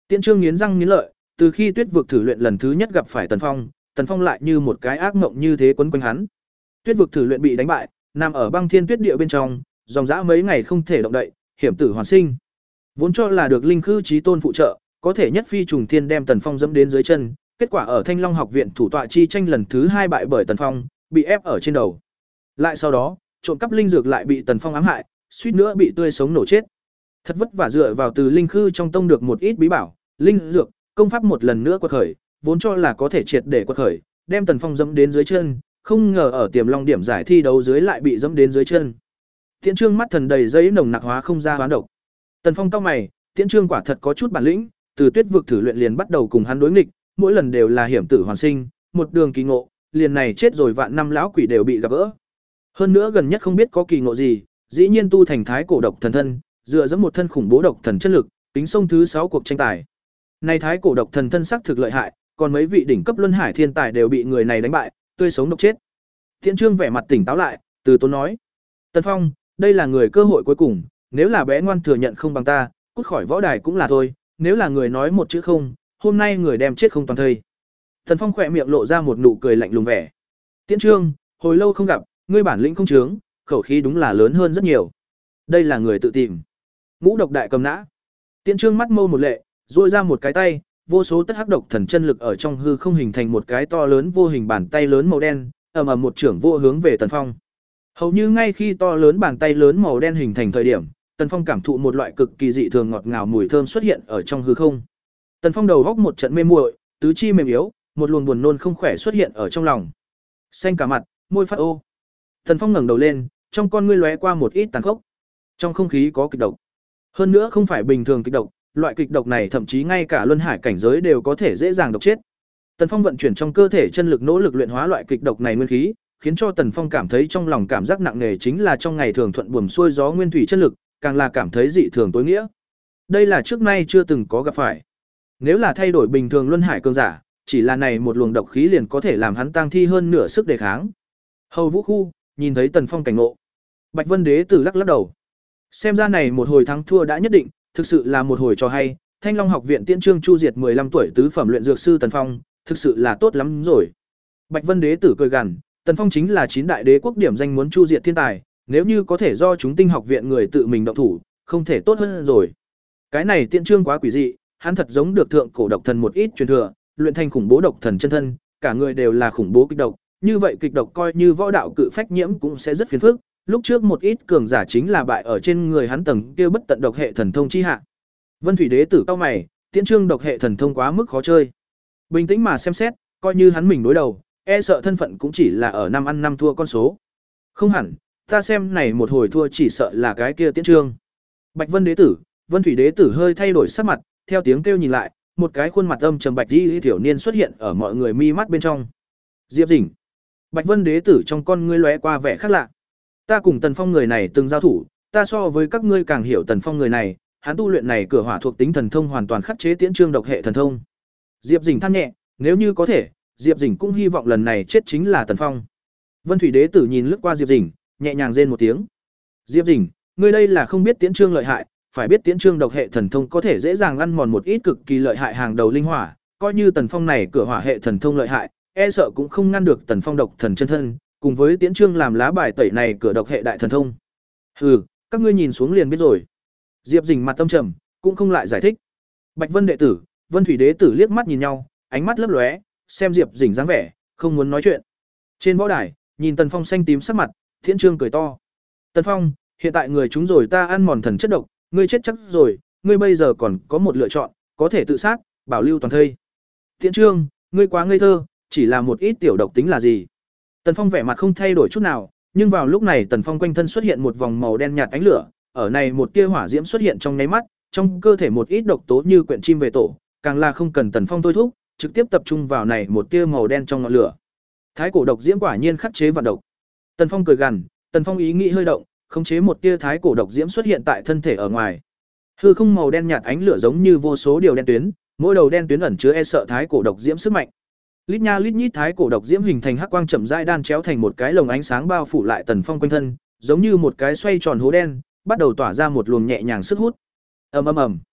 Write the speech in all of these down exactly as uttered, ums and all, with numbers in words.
Tiễn Trương nghiến răng nghiến lợi, từ khi Tuyết vực thử luyện lần thứ nhất gặp phải Tần Phong, Tần Phong lại như một cái ác mộng như thế quấn quanh hắn. Tuyết vực thử luyện bị đánh bại, nằm ở băng thiên tuyết địa bên trong, dòng dã mấy ngày không thể động đậy, hiểm tử hoàn sinh. Vốn cho là được linh khư chí tôn phụ trợ, có thể nhất phi trùng thiên đem Tần Phong dẫm đến dưới chân, kết quả ở Thanh Long học viện thủ tọa chi tranh lần thứ hai bại bởi Tần Phong, bị ép ở trên đầu. Lại sau đó, trộm cắp linh dược lại bị Tần Phong ám hại, suýt nữa bị tươi sống nổ chết. Thật vất vả dựa vào từ linh khư trong tông được một ít bí bảo, linh dược, công pháp một lần nữa quật khởi, vốn cho là có thể triệt để quật khởi, đem Tần Phong dẫm đến dưới chân, không ngờ ở Tiềm Long điểm giải thi đấu dưới lại bị dẫm đến dưới chân. Tiễn Trương mắt thần đầy giấy nồng nặc hóa không ra hoán độc. Tần Phong cau mày, Tiễn Trương quả thật có chút bản lĩnh, từ Tuyết vực thử luyện liền bắt đầu cùng hắn đối nghịch, mỗi lần đều là hiểm tử hoàn sinh, một đường kỳ ngộ, liền này chết rồi vạn năm lão quỷ đều bị gặp gỡ. Hơn nữa gần nhất không biết có kỳ ngộ gì, dĩ nhiên tu thành thái cổ độc thần thân, dựa dẫm một thân khủng bố độc thần chất lực, tính sông thứ sáu cuộc tranh tài. Này thái cổ độc thần thân sắc thực lợi hại, còn mấy vị đỉnh cấp luân hải thiên tài đều bị người này đánh bại, tươi sống độc chết. Tiễn Trương vẻ mặt tỉnh táo lại, từ tốn nói: "Tần Phong, đây là người cơ hội cuối cùng, nếu là bé ngoan thừa nhận không bằng ta, cút khỏi võ đài cũng là thôi, nếu là người nói một chữ không, hôm nay người đem chết không toàn thây." Tần Phong khỏe miệng lộ ra một nụ cười lạnh lùng vẻ. "Tiễn Trương, hồi lâu không gặp, ngươi bản lĩnh không chướng, khẩu khí đúng là lớn hơn rất nhiều. Đây là người tự tìm." Ngũ độc đại cầm nã. Tiễn Trương mắt mâu một lệ, duỗi ra một cái tay, vô số tất hắc độc thần chân lực ở trong hư không hình thành một cái to lớn vô hình bàn tay lớn màu đen, ầm ầm một trưởng vô hướng về Tần Phong. Hầu như ngay khi to lớn bàn tay lớn màu đen hình thành thời điểm, Tần Phong cảm thụ một loại cực kỳ dị thường ngọt ngào mùi thơm xuất hiện ở trong hư không. Tần Phong đầu góc một trận mê muội, tứ chi mềm yếu, một luồng buồn nôn không khỏe xuất hiện ở trong lòng. Xanh cả mặt, môi phát ô. Tần Phong ngẩng đầu lên, trong con ngươi lóe qua một ít tàn khốc. Trong không khí có kịch độc. Hơn nữa không phải bình thường kịch độc, loại kịch độc này thậm chí ngay cả luân hải cảnh giới đều có thể dễ dàng độc chết. Tần Phong vận chuyển trong cơ thể chân lực nỗ lực luyện hóa loại kịch độc này nguyên khí, khiến cho Tần Phong cảm thấy trong lòng cảm giác nặng nề chính là trong ngày thường thuận buồm xuôi gió nguyên thủy chân lực, càng là cảm thấy dị thường tối nghĩa. Đây là trước nay chưa từng có gặp phải. Nếu là thay đổi bình thường luân hải cường giả, chỉ là này một luồng độc khí liền có thể làm hắn tăng thi hơn nửa sức đề kháng. Hầu Vũ Khu nhìn thấy Tần Phong cảnh ngộ, Bạch Vân Đế tử lắc lắc đầu. Xem ra này một hồi thắng thua đã nhất định, thực sự là một hồi trò hay. Thanh Long học viện Tiễn Trương chu diệt mười lăm tuổi tứ phẩm luyện dược sư Tần Phong, thực sự là tốt lắm rồi. Bạch Vân Đế tử cười gằn, Tần Phong chính là chín đại đế quốc điểm danh muốn chu diệt thiên tài, nếu như có thể do chúng Tinh học viện người tự mình động thủ, không thể tốt hơn rồi. Cái này Tiễn Trương quá quỷ dị, hắn thật giống được thượng cổ độc thần một ít truyền thừa, luyện thành khủng bố độc thần chân thân, cả người đều là khủng bố kịch độc, như vậy kịch độc coi như võ đạo cự phách nhiễm cũng sẽ rất phiền phức. Lúc trước một ít cường giả chính là bại ở trên người hắn tầng kia bất tận độc hệ thần thông chi hạ. Vân Thủy Đế tử cao mày, Tiễn Trương độc hệ thần thông quá mức khó chơi. Bình tĩnh mà xem xét, coi như hắn mình đối đầu, e sợ thân phận cũng chỉ là ở năm ăn năm thua con số. Không hẳn, ta xem này một hồi thua chỉ sợ là cái kia Tiễn Trương. Bạch Vân Đế tử, Vân Thủy Đế tử hơi thay đổi sắc mặt, theo tiếng kêu nhìn lại, một cái khuôn mặt âm trầm bạch y tiểu niên xuất hiện ở mọi người mi mắt bên trong. Diệp Dĩnh. Bạch Vân Đế tử trong con ngươi lóe qua vẻ khác lạ. Ta cùng Tần Phong người này từng giao thủ, ta so với các ngươi càng hiểu Tần Phong người này, hắn tu luyện này cửa hỏa thuộc tính thần thông hoàn toàn khắc chế Tiễn Trương độc hệ thần thông. Diệp Dĩnh than nhẹ, nếu như có thể, Diệp Dĩnh cũng hy vọng lần này chết chính là Tần Phong. Vân Thủy Đế tử nhìn lướt qua Diệp Dĩnh, nhẹ nhàng rên một tiếng. Diệp Dĩnh, ngươi đây là không biết Tiễn Trương lợi hại, phải biết Tiễn Trương độc hệ thần thông có thể dễ dàng ăn mòn một ít cực kỳ lợi hại hàng đầu linh hỏa, coi như Tần Phong này cửa hỏa hệ thần thông lợi hại, e sợ cũng không ngăn được Tần Phong độc thần chân thân, cùng với Tiễn Trương làm lá bài tẩy này cửa độc hệ đại thần thông. Hừ, các ngươi nhìn xuống liền biết rồi. Diệp Dĩnh mặt tâm trầm, cũng không lại giải thích. Bạch Vân đệ tử, Vân Thủy Đế tử liếc mắt nhìn nhau, ánh mắt lấp lóe, xem Diệp Dĩnh dáng vẻ, không muốn nói chuyện. Trên võ đài, nhìn Tần Phong xanh tím sắc mặt, Tiễn Trương cười to. Tần Phong, hiện tại người chúng rồi ta ăn mòn thần chất độc, ngươi chết chắc rồi, ngươi bây giờ còn có một lựa chọn, có thể tự sát, bảo lưu toàn thây. Tiễn Trương, ngươi quá ngây thơ, chỉ là một ít tiểu độc tính là gì? Tần Phong vẻ mặt không thay đổi chút nào, nhưng vào lúc này Tần Phong quanh thân xuất hiện một vòng màu đen nhạt ánh lửa, ở này một tia hỏa diễm xuất hiện trong nháy mắt, trong cơ thể một ít độc tố như quyển chim về tổ, càng là không cần Tần Phong thôi thúc, trực tiếp tập trung vào này một tia màu đen trong ngọn lửa. Thái cổ độc diễm quả nhiên khắc chế vạn độc. Tần Phong cười gằn, Tần Phong ý nghĩ hơi động, khống chế một tia thái cổ độc diễm xuất hiện tại thân thể ở ngoài. Hư không màu đen nhạt ánh lửa giống như vô số điều đen tuyến, mỗi đầu đen tuyến ẩn chứa e sợ thái cổ độc diễm sức mạnh. Lít nha lít nhít thái cổ độc diễm hình thành hắc quang chậm rãi đan chéo thành một cái lồng ánh sáng bao phủ lại Tần Phong quanh thân, giống như một cái xoay tròn hố đen, bắt đầu tỏa ra một luồng nhẹ nhàng sức hút. Ầm ầm ầm.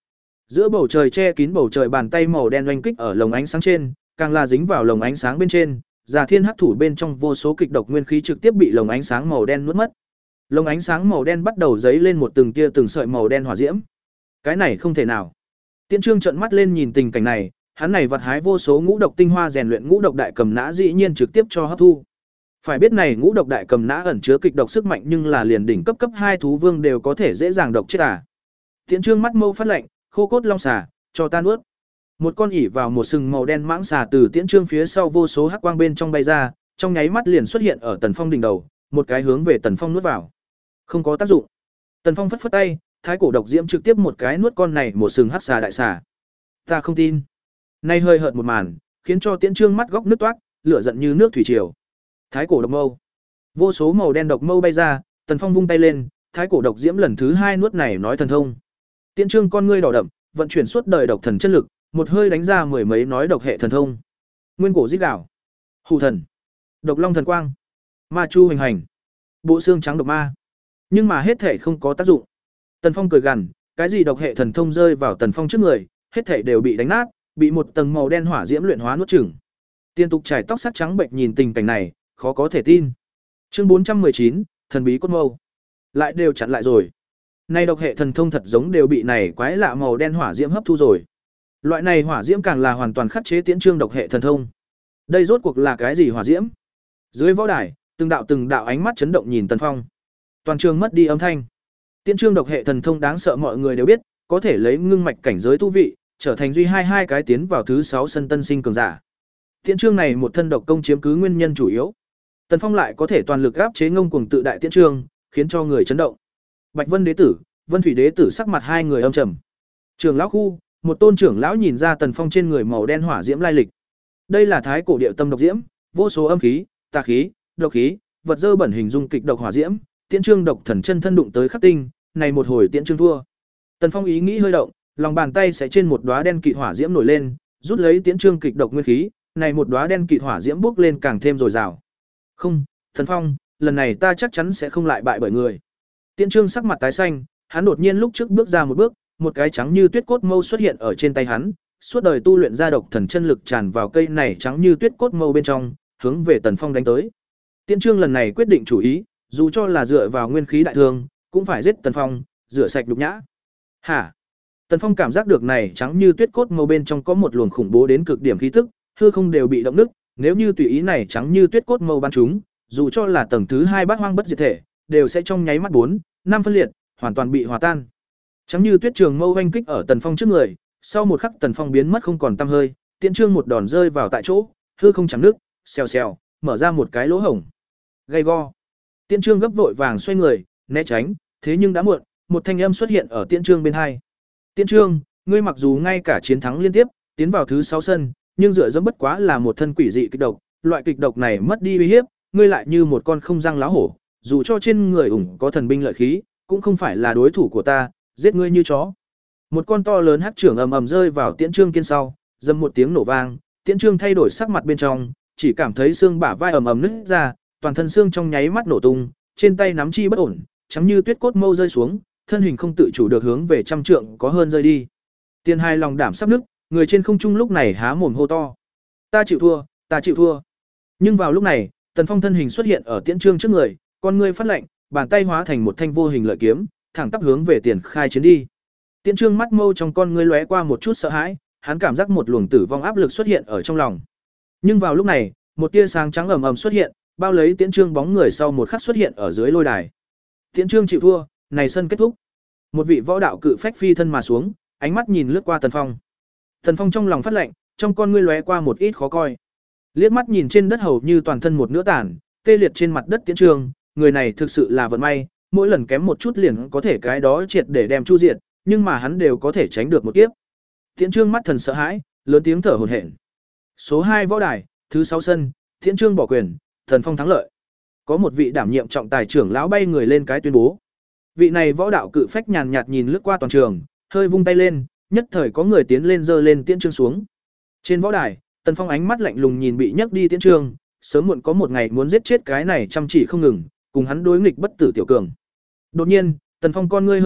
Giữa bầu trời che kín bầu trời, bàn tay màu đen oanh kích ở lồng ánh sáng trên, càng là dính vào lồng ánh sáng bên trên, Già Thiên Hắc thủ bên trong vô số kịch độc nguyên khí trực tiếp bị lồng ánh sáng màu đen nuốt mất. Lồng ánh sáng màu đen bắt đầu dấy lên một từng tia từng sợi màu đen hỏa diễm. Cái này không thể nào. Tiễn Trương trợn mắt lên nhìn tình cảnh này, hắn này vật hái vô số ngũ độc tinh hoa rèn luyện ngũ độc đại cầm nã dĩ nhiên trực tiếp cho hấp thu. Phải biết này ngũ độc đại cầm nã ẩn chứa kịch độc sức mạnh, nhưng là liền đỉnh cấp cấp hai thú vương đều có thể dễ dàng độc chết à. Tiễn Trương mắt mâu phát lạnh, khô cốt long xà, cho ta nuốt. Một con ỉ vào một sừng màu đen mãng xà từ Tiễn Trương phía sau vô số hắc quang bên trong bay ra, trong nháy mắt liền xuất hiện ở Tần Phong đỉnh đầu, một cái hướng về Tần Phong nuốt vào. Không có tác dụng. Tần Phong phất phất tay, thái cổ độc diễm trực tiếp một cái nuốt con này một sừng hắc xà đại xà. Ta không tin. Nay hơi hợt một màn, khiến cho Tiễn Trương mắt góc nứt toát, lửa giận như nước thủy triều. Thái cổ độc mâu. Vô số màu đen độc mâu bay ra, Tần Phong vung tay lên, thái cổ độc diễm lần thứ hai nuốt này nói thần thông. Tiễn Trương con ngươi đỏ đậm, vận chuyển suốt đời độc thần chất lực, một hơi đánh ra mười mấy nói độc hệ thần thông. Nguyên cổ giết đảo, hủ thần, độc long thần quang, ma chu hành hành, bộ xương trắng độc ma. Nhưng mà hết thể không có tác dụng. Tần Phong cười gằn, cái gì độc hệ thần thông rơi vào Tần Phong trước người, hết thể đều bị đánh nát, bị một tầng màu đen hỏa diễm luyện hóa nuốt chửng. Tiên tục trải tóc sắc trắng bệnh nhìn tình cảnh này, khó có thể tin. Chương bốn trăm mười chín, thần bí cốt mâu. Lại đều chặn lại rồi. Nay độc hệ thần thông thật giống đều bị này quái lạ màu đen hỏa diễm hấp thu rồi. Loại này hỏa diễm càng là hoàn toàn khắc chế Tiễn Trương độc hệ thần thông. Đây rốt cuộc là cái gì hỏa diễm? Dưới võ đài, từng đạo từng đạo ánh mắt chấn động nhìn Tần Phong. Toàn trường mất đi âm thanh. Tiễn Trương độc hệ thần thông đáng sợ mọi người đều biết, có thể lấy ngưng mạch cảnh giới tu vị, trở thành duy hai hai cái tiến vào thứ sáu sân tân sinh cường giả. Tiễn Trương này một thân độc công chiếm cứ nguyên nhân chủ yếu. Tần Phong lại có thể toàn lực áp chế ngông cuồng tự đại Tiễn Trương, khiến cho người chấn động. Bạch Vân đế tử, Vân Thủy đế tử sắc mặt hai người âm trầm. Trưởng lão khu, một tôn trưởng lão nhìn ra Tần Phong trên người màu đen hỏa diễm lai lịch. Đây là thái cổ địa tâm độc diễm, vô số âm khí, tà khí, độc khí, vật dơ bẩn hình dung kịch độc hỏa diễm, Tiễn Trương độc thần chân thân đụng tới khắc tinh, này một hồi Tiễn Trương thua. Tần Phong ý nghĩ hơi động, lòng bàn tay sẽ trên một đóa đen kịt hỏa diễm nổi lên, rút lấy Tiễn Trương kịch độc nguyên khí, này một đóa đen kịt hỏa diễm bốc lên càng thêm dồi dào. Không, Tần Phong, lần này ta chắc chắn sẽ không lại bại bởi người. Tiễn Trương sắc mặt tái xanh, hắn đột nhiên lúc trước bước ra một bước, một cái trắng như tuyết cốt mâu xuất hiện ở trên tay hắn, suốt đời tu luyện ra độc thần chân lực tràn vào cây này trắng như tuyết cốt mâu bên trong, hướng về Tần Phong đánh tới. Tiễn Trương lần này quyết định chủ ý, dù cho là dựa vào nguyên khí đại thương, cũng phải giết Tần Phong, rửa sạch nhục nhã. Hả? Tần Phong cảm giác được này trắng như tuyết cốt mâu bên trong có một luồng khủng bố đến cực điểm khí tức, hư không đều bị động nứt, nếu như tùy ý này trắng như tuyết cốt mâu bắn chúng, dù cho là tầng thứ hai bát hoang bất diệt thể, đều sẽ trong nháy mắt bốn, năm phân liệt, hoàn toàn bị hòa tan. Trắng như tuyết trường mâu oanh kích ở Tần Phong trước người, sau một khắc Tần Phong biến mất không còn tăm hơi, Tiễn Trương một đòn rơi vào tại chỗ, hư không chẳng nước, xèo xèo, mở ra một cái lỗ hổng. Gay go. Tiễn Trương gấp vội vàng xoay người, né tránh, thế nhưng đã muộn, một thanh âm xuất hiện ở Tiễn Trương bên hai. Tiễn Trương, ngươi mặc dù ngay cả chiến thắng liên tiếp, tiến vào thứ sáu sân, nhưng dựa dẫm bất quá là một thân quỷ dị kịch độc, loại kịch độc này mất đi uy hiếp, ngươi lại như một con không răng láo hổ, dù cho trên người ủng có thần binh lợi khí, cũng không phải là đối thủ của ta, giết ngươi như chó. Một con to lớn hắc trưởng ầm ầm rơi vào Tiễn Trương kiên sau, dầm một tiếng nổ vang, Tiễn Trương thay đổi sắc mặt bên trong, chỉ cảm thấy xương bả vai ầm ầm nứt ra, toàn thân xương trong nháy mắt nổ tung, trên tay nắm chi bất ổn, trắng như tuyết cốt mâu rơi xuống, thân hình không tự chủ được hướng về trăm trượng có hơn rơi đi. Tiền Hai lòng đảm sắp nứt, người trên không trung lúc này há mồm hô to: "Ta chịu thua, ta chịu thua." Nhưng vào lúc này, Tần Phong thân hình xuất hiện ở Tiễn Trương trước người, con ngươi phát lạnh, bàn tay hóa thành một thanh vô hình lợi kiếm, thẳng tắp hướng về Tiền Khai chiến đi. Tiễn Trương mắt mâu trong con ngươi lóe qua một chút sợ hãi, hắn cảm giác một luồng tử vong áp lực xuất hiện ở trong lòng. Nhưng vào lúc này, một tia sáng trắng ầm ầm xuất hiện, bao lấy Tiễn Trương bóng người sau một khắc xuất hiện ở dưới lôi đài. Tiễn Trương chịu thua, này sân kết thúc. Một vị võ đạo cự phách phi thân mà xuống, ánh mắt nhìn lướt qua Tần Phong. Tần Phong trong lòng phát lạnh, trong con ngươi lóe qua một ít khó coi. Liếc mắt nhìn trên đất hầu như toàn thân một nửa tàn, tê liệt trên mặt đất Tiễn Trương, người này thực sự là vận may, mỗi lần kém một chút liền có thể cái đó triệt để đem chu diệt, nhưng mà hắn đều có thể tránh được một kiếp. Tiễn Trương mắt thần sợ hãi, lớn tiếng thở hổn hển. Số hai võ đài, thứ sáu sân, Tiễn Trương bỏ quyền, Tần Phong thắng lợi. Có một vị đảm nhiệm trọng tài trưởng lão bay người lên cái tuyên bố. Vị này võ đạo cự phách nhàn nhạt nhìn lướt qua toàn trường, hơi vung tay lên, nhất thời có người tiến lên giơ lên Tiễn Trương xuống. Trên võ đài, Tần Phong ánh mắt lạnh lùng nhìn bị nhấc đi Tiễn Trương, sớm muộn có một ngày muốn giết chết cái này chăm chỉ không ngừng, cùng hắn đối nghịch bất tử tiểu cường. Đột nhiên, Tần Phong con ngươi hơi động,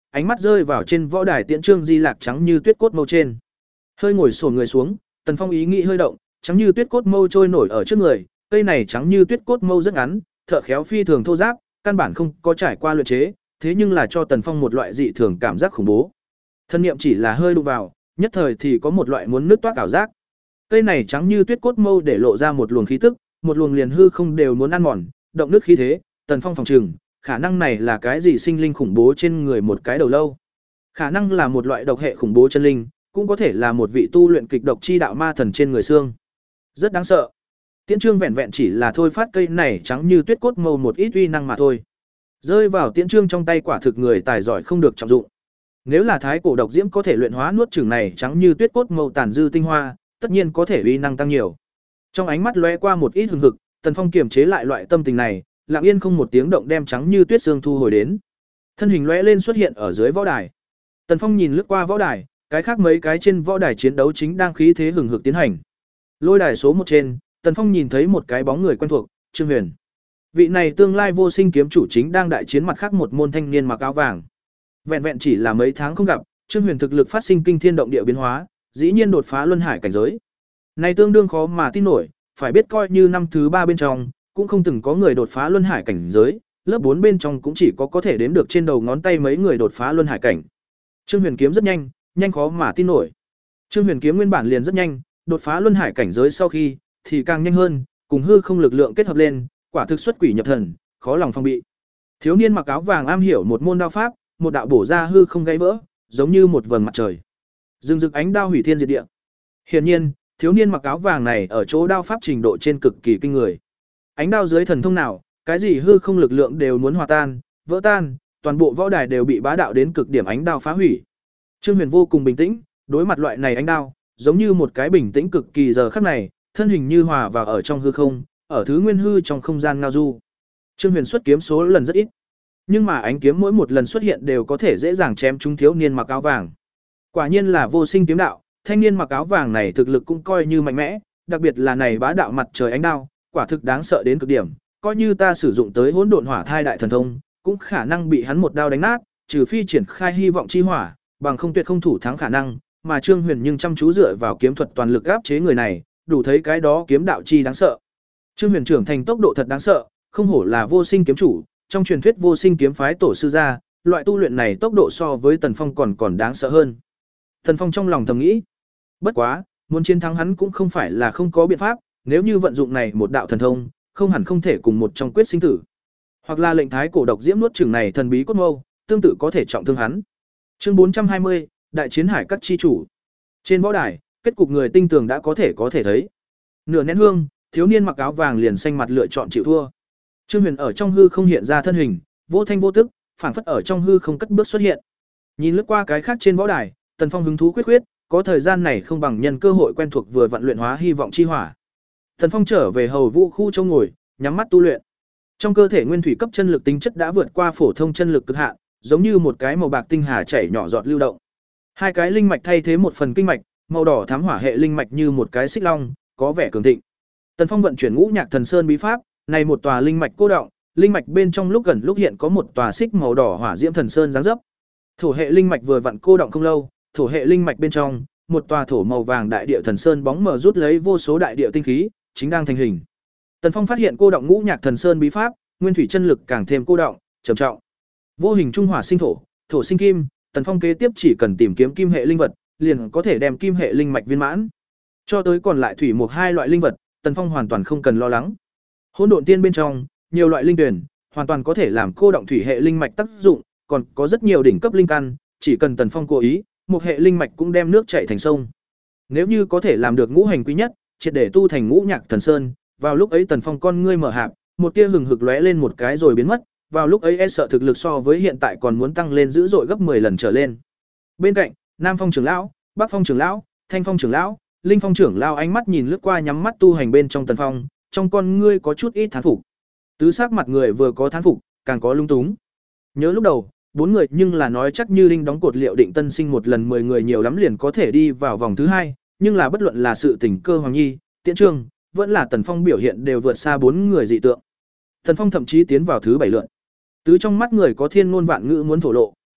ánh mắt rơi vào trên võ đài tiễn Trương Di Lạc trắng như tuyết cốt mâu trên. Hơi ngồi xổm người xuống, Tần Phong ý nghĩ hơi động, trắng như tuyết cốt mâu trôi nổi ở trước người, cây này trắng như tuyết cốt mâu rất ngắn, thợ khéo phi thường thô ráp, căn bản không có trải qua luyện chế, thế nhưng là cho Tần Phong một loại dị thường cảm giác khủng bố. Thân niệm chỉ là hơi đụng vào, nhất thời thì có một loại muốn nứt toát ảo giác. Cây này trắng như tuyết cốt mâu để lộ ra một luồng khí tức, một luồng liền hư không đều muốn ăn mòn, động nước khí thế, Tần Phong phòng trừng, khả năng này là cái gì sinh linh khủng bố trên người một cái đầu lâu. Khả năng là một loại độc hệ khủng bố chân linh, cũng có thể là một vị tu luyện kịch độc chi đạo ma thần trên người xương. Rất đáng sợ. Tiễn Trương vẹn vẹn chỉ là thôi phát cây này trắng như tuyết cốt mâu một ít uy năng mà thôi. Rơi vào Tiễn Trương trong tay quả thực người tài giỏi không được trọng dụng. Nếu là thái cổ độc diễm có thể luyện hóa nuốt chửng này trắng như tuyết cốt mâu tàn dư tinh hoa, tất nhiên có thể uy năng tăng nhiều. Trong ánh mắt lóe qua một ít hừng hực, Tần Phong kiềm chế lại loại tâm tình này, lặng yên không một tiếng động đem trắng như tuyết xương thu hồi đến. Thân hình lóe lên xuất hiện ở dưới võ đài. Tần Phong nhìn lướt qua võ đài, cái khác mấy cái trên võ đài chiến đấu chính đang khí thế hừng hực tiến hành. Lôi đài số một trên, Tần Phong nhìn thấy một cái bóng người quen thuộc, Trương Huyền. Vị này tương lai vô sinh kiếm chủ chính đang đại chiến mặt khác một môn thanh niên mặc áo vàng. Vẹn vẹn chỉ là mấy tháng không gặp, Trương Huyền thực lực phát sinh kinh thiên động địa biến hóa, dĩ nhiên đột phá luân hải cảnh giới. Này tương đương khó mà tin nổi, phải biết coi như năm thứ ba bên trong, cũng không từng có người đột phá luân hải cảnh giới, lớp bốn bên trong cũng chỉ có có thể đếm được trên đầu ngón tay mấy người đột phá luân hải cảnh. Trương Huyền kiếm rất nhanh, nhanh khó mà tin nổi. Trương Huyền kiếm nguyên bản liền rất nhanh, đột phá luân hải cảnh giới sau khi thì càng nhanh hơn, cùng hư không lực lượng kết hợp lên, quả thực xuất quỷ nhập thần, khó lòng phòng bị. Thiếu niên mặc áo vàng am hiểu một môn đao pháp, một đạo bổ ra hư không gãy vỡ, giống như một vầng mặt trời. Rừng rực ánh đao hủy thiên diệt địa. Hiển nhiên, thiếu niên mặc áo vàng này ở chỗ đao pháp trình độ trên cực kỳ kinh người. Ánh đao dưới thần thông nào, cái gì hư không lực lượng đều muốn hòa tan, vỡ tan, toàn bộ võ đài đều bị bá đạo đến cực điểm ánh đao phá hủy. Trương Huyền vô cùng bình tĩnh, đối mặt loại này ánh đao, giống như một cái bình tĩnh cực kỳ giờ khắc này, thân hình như hòa vào ở trong hư không, ở thứ nguyên hư trong không gian ngao du. Trương Huyền xuất kiếm số lần rất ít, nhưng mà ánh kiếm mỗi một lần xuất hiện đều có thể dễ dàng chém trúng thiếu niên mặc áo vàng. Quả nhiên là vô sinh kiếm đạo, thanh niên mặc áo vàng này thực lực cũng coi như mạnh mẽ, đặc biệt là này bá đạo mặt trời ánh đao, quả thực đáng sợ đến cực điểm, coi như ta sử dụng tới hỗn độn hỏa thai đại thần thông, cũng khả năng bị hắn một đao đánh nát, trừ phi triển khai hy vọng chi hỏa, bằng không tuyệt không thủ thắng khả năng, mà Trương Huyền nhưng chăm chú dựa vào kiếm thuật toàn lực áp chế người này, đủ thấy cái đó kiếm đạo chi đáng sợ. Trương Huyền trưởng thành tốc độ thật đáng sợ, không hổ là vô sinh kiếm chủ, trong truyền thuyết vô sinh kiếm phái tổ sư gia, loại tu luyện này tốc độ so với Tần Phong còn còn đáng sợ hơn. Tần Phong trong lòng thầm nghĩ, bất quá, muốn chiến thắng hắn cũng không phải là không có biện pháp, nếu như vận dụng này một đạo thần thông, không hẳn không thể cùng một trong quyết sinh tử. Hoặc là lệnh thái cổ độc diễm nuốt chửng này thần bí cốt mâu, tương tự có thể trọng thương hắn. Chương bốn trăm hai mươi, đại chiến hải các chi chủ. Trên võ đài, kết cục người tinh tường đã có thể có thể thấy. Nửa nén hương, thiếu niên mặc áo vàng liền xanh mặt lựa chọn chịu thua. Trương Huyền ở trong hư không hiện ra thân hình, vô thanh vô tức, phảng phất ở trong hư không cất bước xuất hiện. Nhìn lướt qua cái khác trên võ đài, Tần Phong hứng thú quyết quyết, có thời gian này không bằng nhân cơ hội quen thuộc vừa vận luyện hóa hy vọng chi hỏa. Tần Phong trở về hầu vũ khu châu ngồi, nhắm mắt tu luyện. Trong cơ thể nguyên thủy cấp chân lực tính chất đã vượt qua phổ thông chân lực cực hạn, giống như một cái màu bạc tinh hà chảy nhỏ giọt lưu động. Hai cái linh mạch thay thế một phần kinh mạch, màu đỏ thám hỏa hệ linh mạch như một cái xích long, có vẻ cường thịnh. Tần Phong vận chuyển Ngũ Nhạc Thần Sơn bí pháp, này một tòa linh mạch cô động, linh mạch bên trong lúc gần lúc hiện có một tòa xích màu đỏ hỏa diễm thần sơn dáng dấp. Thổ hệ linh mạch vừa vặn cô động không lâu, thổ hệ linh mạch bên trong, một tòa thổ màu vàng đại địa thần sơn bóng mờ rút lấy vô số đại địa tinh khí, chính đang thành hình. Tần Phong phát hiện cô động Ngũ Nhạc Thần Sơn bí pháp, nguyên thủy chân lực càng thêm cô động, trầm trọng. Vô hình trung hỏa sinh thổ, thổ sinh kim, Tần Phong kế tiếp chỉ cần tìm kiếm kim hệ linh vật, liền có thể đem kim hệ linh mạch viên mãn. Cho tới còn lại thủy một hai loại linh vật, Tần Phong hoàn toàn không cần lo lắng. Hỗn độn tiên bên trong, nhiều loại linh tuyển, hoàn toàn có thể làm cô động thủy hệ linh mạch tác dụng, còn có rất nhiều đỉnh cấp linh căn, chỉ cần Tần Phong cố ý, một hệ linh mạch cũng đem nước chảy thành sông. Nếu như có thể làm được ngũ hành quý nhất, triệt để tu thành Ngũ Nhạc Thần Sơn, vào lúc ấy Tần Phong con ngươi mở hạp, một tia hừng hực lóe lên một cái rồi biến mất, vào lúc ấy e sợ thực lực so với hiện tại còn muốn tăng lên dữ dội gấp mười lần trở lên. Bên cạnh, Nam Phong trưởng lão, Bắc Phong trưởng lão, Thanh Phong trưởng lão, Linh Phong trưởng lão ánh mắt nhìn lướt qua nhắm mắt tu hành bên trong Tần Phong, trong con ngươi có chút ít thán phục. Tứ sắc mặt người vừa có thán phục, càng có lung túng. Nhớ lúc đầu, bốn người nhưng là nói chắc như đinh đóng cột liệu định tân sinh một lần mười người nhiều lắm liền có thể đi vào vòng thứ hai, nhưng là bất luận là sự tình cơ Hoàng Nhi, Tiễn Trương, vẫn là Tần Phong biểu hiện đều vượt xa bốn người dị tượng. Tần Phong thậm chí tiến vào thứ bảy lượt. Tứ trong mắt người có thiên ngôn vạn ngữ muốn thổ lộ,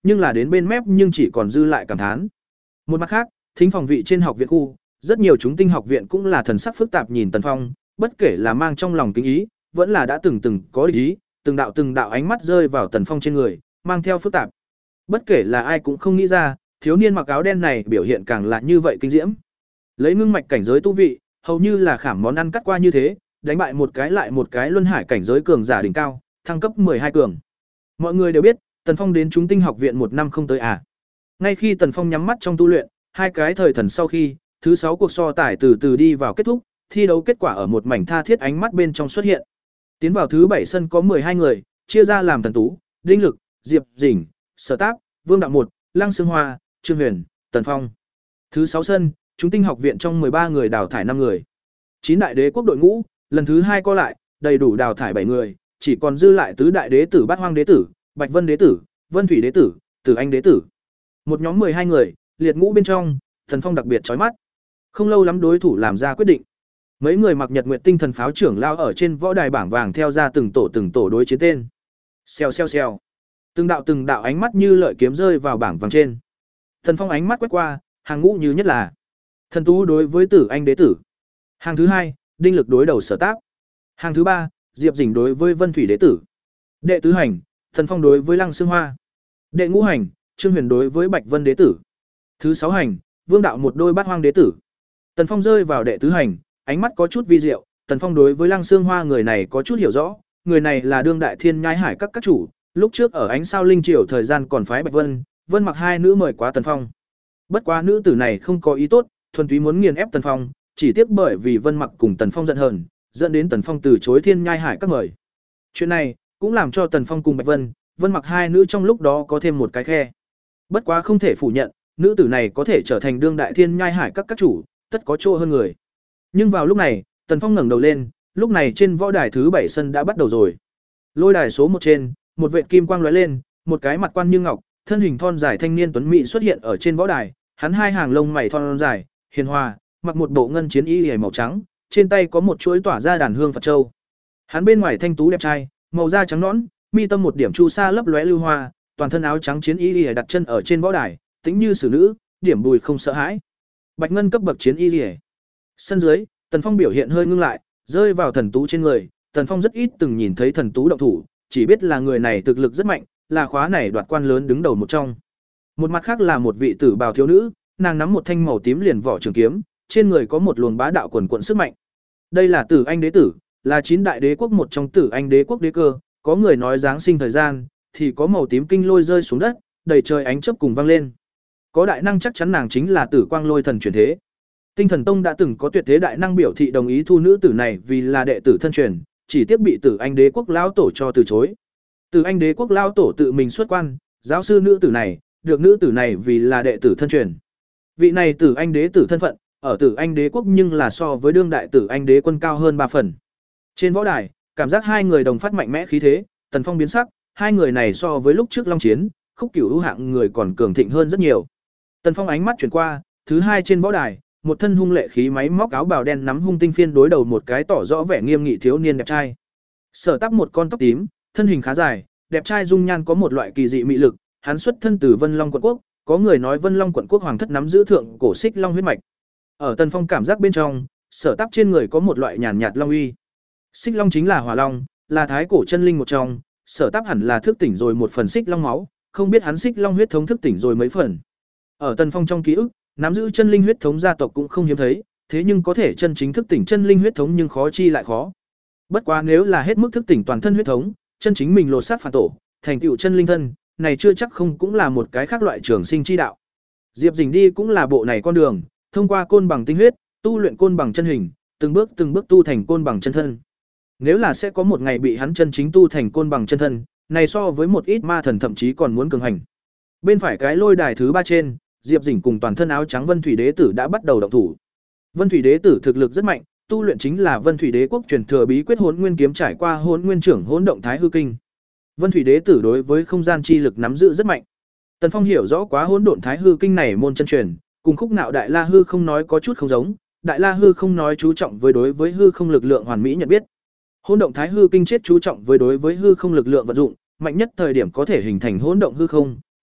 nhưng là đến bên mép nhưng chỉ còn dư lại cảm thán. Một mặt khác, thính phòng vị trên học viện khu, rất nhiều chúng tinh học viện cũng là thần sắc phức tạp nhìn Tần Phong, bất kể là mang trong lòng kính ý, vẫn là đã từng từng có địch ý, từng đạo từng đạo ánh mắt rơi vào Tần Phong trên người, mang theo phức tạp. Bất kể là ai cũng không nghĩ ra, thiếu niên mặc áo đen này biểu hiện càng là như vậy kinh diễm. Lấy ngưng mạch cảnh giới tu vị, hầu như là khảm món ăn cắt qua như thế, đánh bại một cái lại một cái luân hải cảnh giới cường giả đỉnh cao, thăng cấp mười hai cường. Mọi người đều biết, Tần Phong đến chúng tinh học viện một năm không tới à. Ngay khi Tần Phong nhắm mắt trong tu luyện, hai cái thời thần sau khi, thứ sáu cuộc so tài từ từ đi vào kết thúc, thi đấu kết quả ở một mảnh tha thiết ánh mắt bên trong xuất hiện. Tiến vào thứ bảy sân có mười hai người, chia ra làm Thần Tú, Đinh Lực, Diệp Dĩnh, Sở Táp, Vương Đạo Một, Lăng Sương Hoa, Trương Huyền, Tần Phong. Thứ sáu sân, chúng tinh học viện trong mười ba người đào thải năm người. chín đại đế quốc đội ngũ, lần thứ hai co lại, đầy đủ đào thải bảy người, chỉ còn dư lại tứ đại đế tử Bát Hoang đế tử, Bạch Vân đế tử, Vân Thủy đế tử, Tử Anh đế tử. Một nhóm mười hai người, liệt ngũ bên trong, Thần Phong đặc biệt chói mắt. Không lâu lắm đối thủ làm ra quyết định. Mấy người mặc Nhật Nguyệt tinh thần pháo trưởng lao ở trên võ đài bảng vàng theo ra từng tổ từng tổ đối chiến tên. Xèo xèo xèo. Từng đạo từng đạo ánh mắt như lợi kiếm rơi vào bảng vàng trên. Thần Phong ánh mắt quét qua, hàng ngũ như nhất là Thần Tú đối với Tử Anh đế tử. Hàng thứ hai, Đinh Lực đối đầu Sở Táp. Hàng thứ ba, Diệp Dĩnh đối với Vân Thủy đế tử. Đệ tứ hành, Thần Phong đối với Lăng Sương Hoa. Đệ ngũ hành, Trương Huyền đối với Bạch Vân đế tử. Thứ sáu hành, Vương Đạo một đôi Bát Hoang đế tử. Tần Phong rơi vào đệ tứ hành, ánh mắt có chút vi diệu, Tần Phong đối với Lăng Sương Hoa người này có chút hiểu rõ, người này là đương đại thiên nhai hải các các chủ, lúc trước ở ánh sao linh triều thời gian còn phái Bạch Vân, Vân Mặc hai nữ mời quá Tần Phong. Bất quá nữ tử này không có ý tốt, thuần túy muốn nghiền ép Tần Phong, chỉ tiếc bởi vì Vân Mặc cùng Tần Phong giận hờn, dẫn đến Tần Phong từ chối thiên nhai hải các mời. Chuyện này cũng làm cho Tần Phong cùng Bạch Vân, Vân Mặc hai nữ trong lúc đó có thêm một cái khe. Bất quá không thể phủ nhận, nữ tử này có thể trở thành đương đại thiên nhai hải các các chủ, tất có chỗ hơn người. Nhưng vào lúc này, Tần Phong ngẩng đầu lên, lúc này trên võ đài thứ bảy sân đã bắt đầu rồi. Lôi đài số một trên, một vệt kim quang lóe lên, một cái mặt quan như ngọc, thân hình thon dài thanh niên tuấn mỹ xuất hiện ở trên võ đài, hắn hai hàng lông mày thon dài, hiền hòa, mặc một bộ ngân chiến y liễu màu trắng, trên tay có một chuỗi tỏa ra đàn hương Phật châu. Hắn bên ngoài thanh tú đẹp trai, màu da trắng nõn, mi tâm một điểm chu sa lấp lóe lưu hoa, toàn thân áo trắng chiến y liễu đặt chân ở trên võ đài, tĩnh như xử nữ, điểm bùi không sợ hãi. Bạch ngân cấp bậc chiến y liễu. Sân dưới, Tần Phong biểu hiện hơi ngưng lại, rơi vào Thần Tú trên người, Tần Phong rất ít từng nhìn thấy Thần Tú động thủ, chỉ biết là người này thực lực rất mạnh, là khóa này đoạt quan lớn đứng đầu một trong. Một mặt khác là một vị tử bào thiếu nữ, nàng nắm một thanh màu tím liền vỏ trường kiếm, trên người có một luồng bá đạo quần quần sức mạnh. Đây là Tử Anh đế tử, là chín đại đế quốc một trong Tử Anh đế quốc đế cơ, có người nói giáng sinh thời gian, thì có màu tím kinh lôi rơi xuống đất, đầy trời ánh chớp cùng vang lên. Có đại năng chắc chắn nàng chính là Tử Quang Lôi thần truyền thế. Tinh Thần Tông đã từng có tuyệt thế đại năng biểu thị đồng ý thu nữ tử này vì là đệ tử thân truyền, chỉ tiếc bị Tử Anh đế quốc lão tổ cho từ chối. Tử Anh đế quốc lão tổ tự mình xuất quan, giáo sư nữ tử này, được nữ tử này vì là đệ tử thân truyền. Vị này Tử Anh đế tử thân phận, ở Tử Anh đế quốc nhưng là so với đương đại Tử Anh đế quân cao hơn ba phần. Trên võ đài, cảm giác hai người đồng phát mạnh mẽ khí thế, Tần Phong biến sắc, hai người này so với lúc trước long chiến, Khúc Cửu ưu hạng người còn cường thịnh hơn rất nhiều. Tần Phong ánh mắt chuyển qua, thứ hai trên võ đài, một thân hung lệ khí máy móc áo bào đen nắm hung tinh phiên đối đầu một cái tỏ rõ vẻ nghiêm nghị thiếu niên đẹp trai. Sở Táp một con tóc tím, thân hình khá dài, đẹp trai dung nhan có một loại kỳ dị mị lực, hắn xuất thân từ Vân Long quận quốc, có người nói Vân Long quận quốc hoàng thất nắm giữ thượng cổ xích long huyết mạch. Ở Tần Phong cảm giác bên trong, Sở Táp trên người có một loại nhàn nhạt long uy. Xích long chính là hỏa long, là thái cổ chân linh một trong, Sở Táp hẳn là thức tỉnh rồi một phần xích long máu, không biết hắn xích long huyết thống thức tỉnh rồi mấy phần. Ở Tần Phong trong ký ức, nắm giữ chân linh huyết thống gia tộc cũng không hiếm thấy, thế nhưng có thể chân chính thức tỉnh chân linh huyết thống nhưng khó chi lại khó. Bất quá nếu là hết mức thức tỉnh toàn thân huyết thống, chân chính mình lột xác phản tổ, thành tựu chân linh thân, này chưa chắc không cũng là một cái khác loại trường sinh chi đạo. Diệp Dĩnh đi cũng là bộ này con đường, thông qua côn bằng tinh huyết, tu luyện côn bằng chân hình, từng bước từng bước tu thành côn bằng chân thân. Nếu là sẽ có một ngày bị hắn chân chính tu thành côn bằng chân thân, này so với một ít ma thần thậm chí còn muốn cường hành. Bên phải cái lôi đài thứ ba trên, Diệp Dĩnh cùng toàn thân áo trắng Vân Thủy đế tử đã bắt đầu động thủ. Vân Thủy đế tử thực lực rất mạnh, tu luyện chính là Vân Thủy đế quốc truyền thừa bí quyết Hỗn Nguyên kiếm trải qua Hỗn Nguyên trưởng hỗn động thái hư kinh. Vân Thủy đế tử đối với không gian chi lực nắm giữ rất mạnh. Tần Phong hiểu rõ quá hỗn độn thái hư kinh này môn chân truyền, cùng Khúc Nạo đại la hư không nói có chút không giống, đại la hư không nói chú trọng với đối với hư không lực lượng hoàn mỹ nhận biết. Hỗn động thái hư kinh chết chú trọng với đối với hư không lực lượng vận dụng, mạnh nhất thời điểm có thể hình thành hỗn động hư không,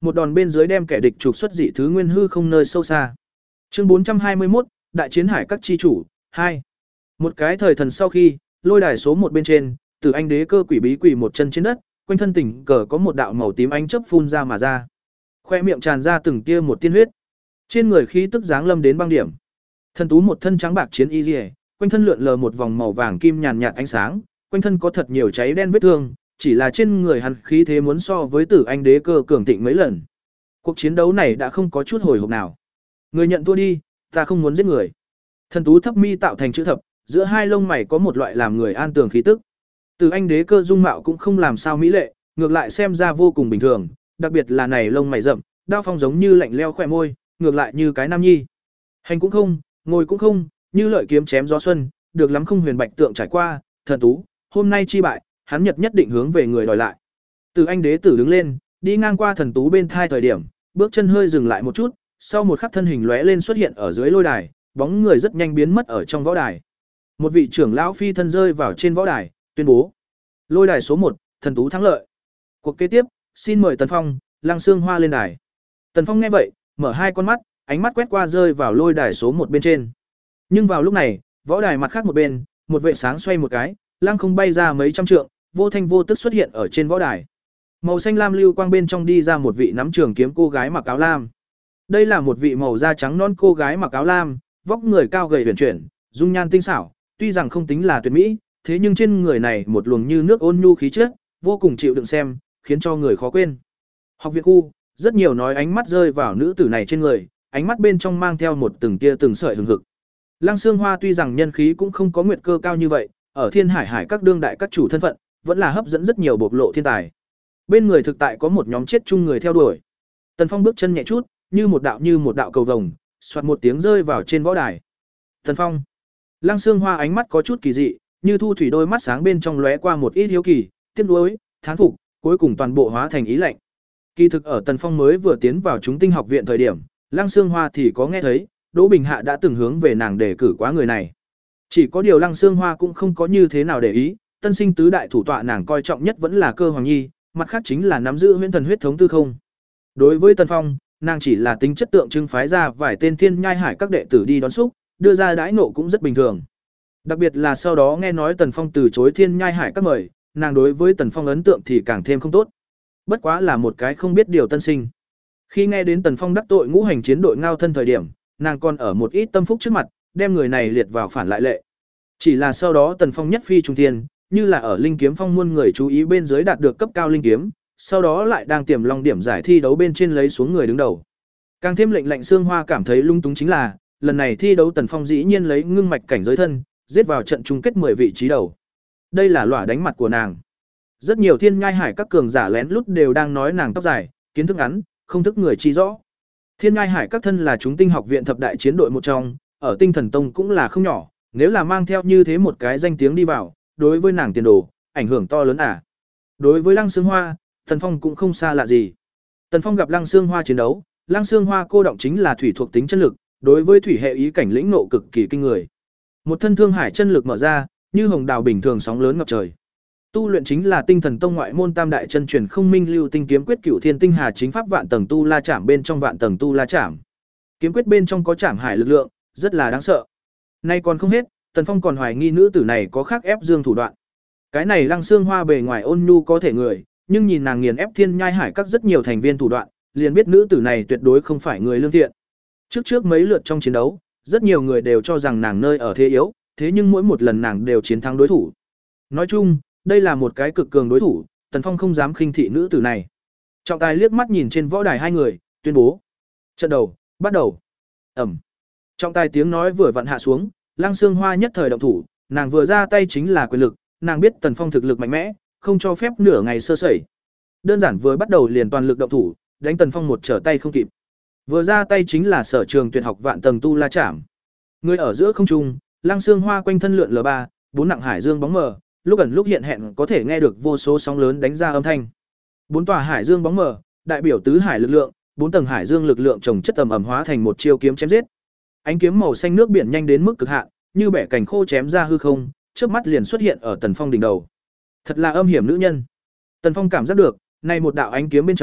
một đòn bên dưới đem kẻ địch trục xuất dị thứ nguyên hư không nơi sâu xa. Chương bốn trăm hai mươi mốt, Đại chiến hải các chi chủ, hai. Một cái thời thần sau khi, lôi đài số một bên trên, Tử Anh Đế Cơ quỷ bí quỷ một chân trên đất, quanh thân tình cờ có một đạo màu tím ánh chớp phun ra mà ra. Khoe miệng tràn ra từng tia một tiên huyết. Trên người khí tức giáng lâm đến băng điểm. Thần tú một thân trắng bạc chiến y liễu, quanh thân lượn lờ một vòng màu vàng kim nhàn nhạt ánh sáng, quanh thân có thật nhiều cháy đen vết thương, chỉ là trên người hắn khí thế muốn so với Tử Anh Đế Cơ cường thịnh mấy lần. Cuộc chiến đấu này đã không có chút hồi hộp nào. Người nhận thua đi, ta không muốn giết người. Thần tú thấp mi tạo thành chữ thập, giữa hai lông mày có một loại làm người an tường khí tức. Tử Anh Đế Cơ dung mạo cũng không làm sao mỹ lệ, ngược lại xem ra vô cùng bình thường, đặc biệt là này lông mày rậm, đao phong giống như lạnh leo khỏe môi, ngược lại như cái nam nhi. Hành cũng không, ngồi cũng không, như lợi kiếm chém gió xuân, được lắm không huyền bạch tượng trải qua, thần tú, hôm nay chi bại, hắn nhật nhất định hướng về người đòi lại. Tử Anh Đế tử đứng lên, đi ngang qua thần tú bên thai thời điểm, bước chân hơi dừng lại một chút, sau một khắc thân hình lóe lên xuất hiện ở dưới lôi đài, bóng người rất nhanh biến mất ở trong võ đài. Một vị trưởng lão phi thân rơi vào trên võ đài, tuyên bố: lôi đài số một, thần tú thắng lợi. Cuộc kế tiếp, xin mời Tần Phong, Lăng Xương Hoa lên đài. Tần Phong nghe vậy, mở hai con mắt, ánh mắt quét qua rơi vào lôi đài số một bên trên. Nhưng vào lúc này, võ đài mặt khác một bên, một vệ sáng xoay một cái, lăng không bay ra mấy trăm trượng, vô thanh vô tức xuất hiện ở trên võ đài. Màu xanh lam lưu quang bên trong đi ra một vị nắm trường kiếm cô gái mặc áo lam. Đây là một vị màu da trắng non cô gái mặc áo lam, vóc người cao gầy huyền chuyển, dung nhan tinh xảo, tuy rằng không tính là tuyệt mỹ, thế nhưng trên người này một luồng như nước ôn nhu khí chất, vô cùng chịu đựng xem, khiến cho người khó quên. Học viện khu, rất nhiều nói ánh mắt rơi vào nữ tử này trên người, ánh mắt bên trong mang theo một từng tia từng sợi hừng hực. Lăng Xương Hoa tuy rằng nhân khí cũng không có nguyệt cơ cao như vậy, ở Thiên Hải Hải các đương đại các chủ thân phận, vẫn là hấp dẫn rất nhiều bộc lộ thiên tài. Bên người thực tại có một nhóm chết chung người theo đuổi. Tần Phong bước chân nhẹ chút, như một đạo như một đạo cầu vồng, xoạt một tiếng rơi vào trên võ đài. Tần Phong. Lăng Xương Hoa ánh mắt có chút kỳ dị, như thu thủy đôi mắt sáng bên trong lóe qua một ít hiếu kỳ, tiếc nuối, thán phục, cuối cùng toàn bộ hóa thành ý lạnh. Kỳ thực ở Tần Phong mới vừa tiến vào Chúng Tinh học viện thời điểm, Lăng Xương Hoa thì có nghe thấy, Đỗ Bình Hạ đã từng hướng về nàng đề cử quá người này. Chỉ có điều Lăng Xương Hoa cũng không có như thế nào để ý, tân sinh tứ đại thủ tọa nàng coi trọng nhất vẫn là Cơ Hoàng Nhi, mặt khác chính là nắm giữ Huyễn Thần huyết thống tư không. Đối với Tần Phong, nàng chỉ là tính chất tượng trưng phái ra vài tên Thiên Nhai Hải các đệ tử đi đón xúc, đưa ra đãi nộ cũng rất bình thường. Đặc biệt là sau đó nghe nói Tần Phong từ chối Thiên Nhai Hải các mời, nàng đối với Tần Phong ấn tượng thì càng thêm không tốt. Bất quá là một cái không biết điều tân sinh. Khi nghe đến Tần Phong đắc tội ngũ hành chiến đội Ngao Thân thời điểm, nàng còn ở một ít tâm phúc trước mặt, đem người này liệt vào phản lại lệ. Chỉ là sau đó Tần Phong nhất phi trùng thiên, như là ở linh kiếm phong muôn người chú ý bên dưới đạt được cấp cao linh kiếm, sau đó lại đang tiềm long điểm giải thi đấu bên trên lấy xuống người đứng đầu. Càng thêm lệnh lạnh Xương Hoa cảm thấy lung túng chính là, lần này thi đấu Tần Phong dĩ nhiên lấy ngưng mạch cảnh giới thân, giết vào trận chung kết mười vị trí đầu. Đây là lỏa đánh mặt của nàng. Rất nhiều Thiên Nhai Hải các cường giả lén lút đều đang nói nàng tóc dài, kiến thức ngắn, không thức người chi rõ. Thiên Nhai Hải các thân là Chúng Tinh học viện thập đại chiến đội một trong, ở Tinh Thần Tông cũng là không nhỏ, nếu là mang theo như thế một cái danh tiếng đi vào, đối với nàng tiền đồ, ảnh hưởng to lớn à. Đối với Lăng Xương Hoa, Tần Phong cũng không xa lạ gì. Tần Phong gặp Lăng Xương Hoa chiến đấu, Lăng Xương Hoa cô động chính là thủy thuộc tính chân lực, đối với thủy hệ ý cảnh lĩnh nộ cực kỳ kinh người. Một thân thương hải chân lực mở ra, như hồng đào bình thường sóng lớn ngập trời. Tu luyện chính là Tinh Thần Tông ngoại môn tam đại chân truyền Không Minh Lưu Tinh kiếm quyết Cửu Thiên Tinh Hà chính pháp vạn tầng tu la chạm bên trong vạn tầng tu la chạm. Kiếm quyết bên trong có chạm hải lực lượng, rất là đáng sợ. Nay còn không hết, Tần Phong còn hoài nghi nữ tử này có khác ép dương thủ đoạn. Cái này Lăng Xương Hoa bề ngoài ôn nhu có thể người, nhưng nhìn nàng nghiền ép Thiên Nhai Hải các rất nhiều thành viên thủ đoạn, liền biết nữ tử này tuyệt đối không phải người lương thiện. Trước trước mấy lượt trong chiến đấu, rất nhiều người đều cho rằng nàng nơi ở thế yếu, thế nhưng mỗi một lần nàng đều chiến thắng đối thủ. Nói chung, đây là một cái cực cường đối thủ, Tần Phong không dám khinh thị nữ tử này. Trọng tài liếc mắt nhìn trên võ đài hai người, tuyên bố: trận đầu, bắt đầu. Ẩm. Trọng tài tiếng nói vừa vặn hạ xuống, Lăng Xương Hoa nhất thời động thủ, nàng vừa ra tay chính là quyền lực, nàng biết Tần Phong thực lực mạnh mẽ, không cho phép nửa ngày sơ sẩy. Đơn giản vừa bắt đầu liền toàn lực động thủ, đánh Tần Phong một trở tay không kịp. Vừa ra tay chính là sở trường tuyệt học vạn tầng tu la chạm. Người ở giữa không trung, Lăng Xương Hoa quanh thân lượn lờ ba, bốn nặng hải dương bóng mờ, lúc ẩn lúc hiện hẹn có thể nghe được vô số sóng lớn đánh ra âm thanh. Bốn tòa hải dương bóng mờ, đại biểu tứ hải lực lượng, bốn tầng hải dương lực lượng chồng chất tầm ẩm hóa thành một chiêu kiếm chém giết. Ánh kiếm màu xanh nước biển nhanh đến mức cực hạn, như bẻ cành khô chém ra hư không, chớp mắt liền xuất hiện ở Tần Phong đỉnh đầu. Thật là âm hiểm nữ nhân. Tần Phong cảm giác được, này một đạo ánh kiếm bên trong,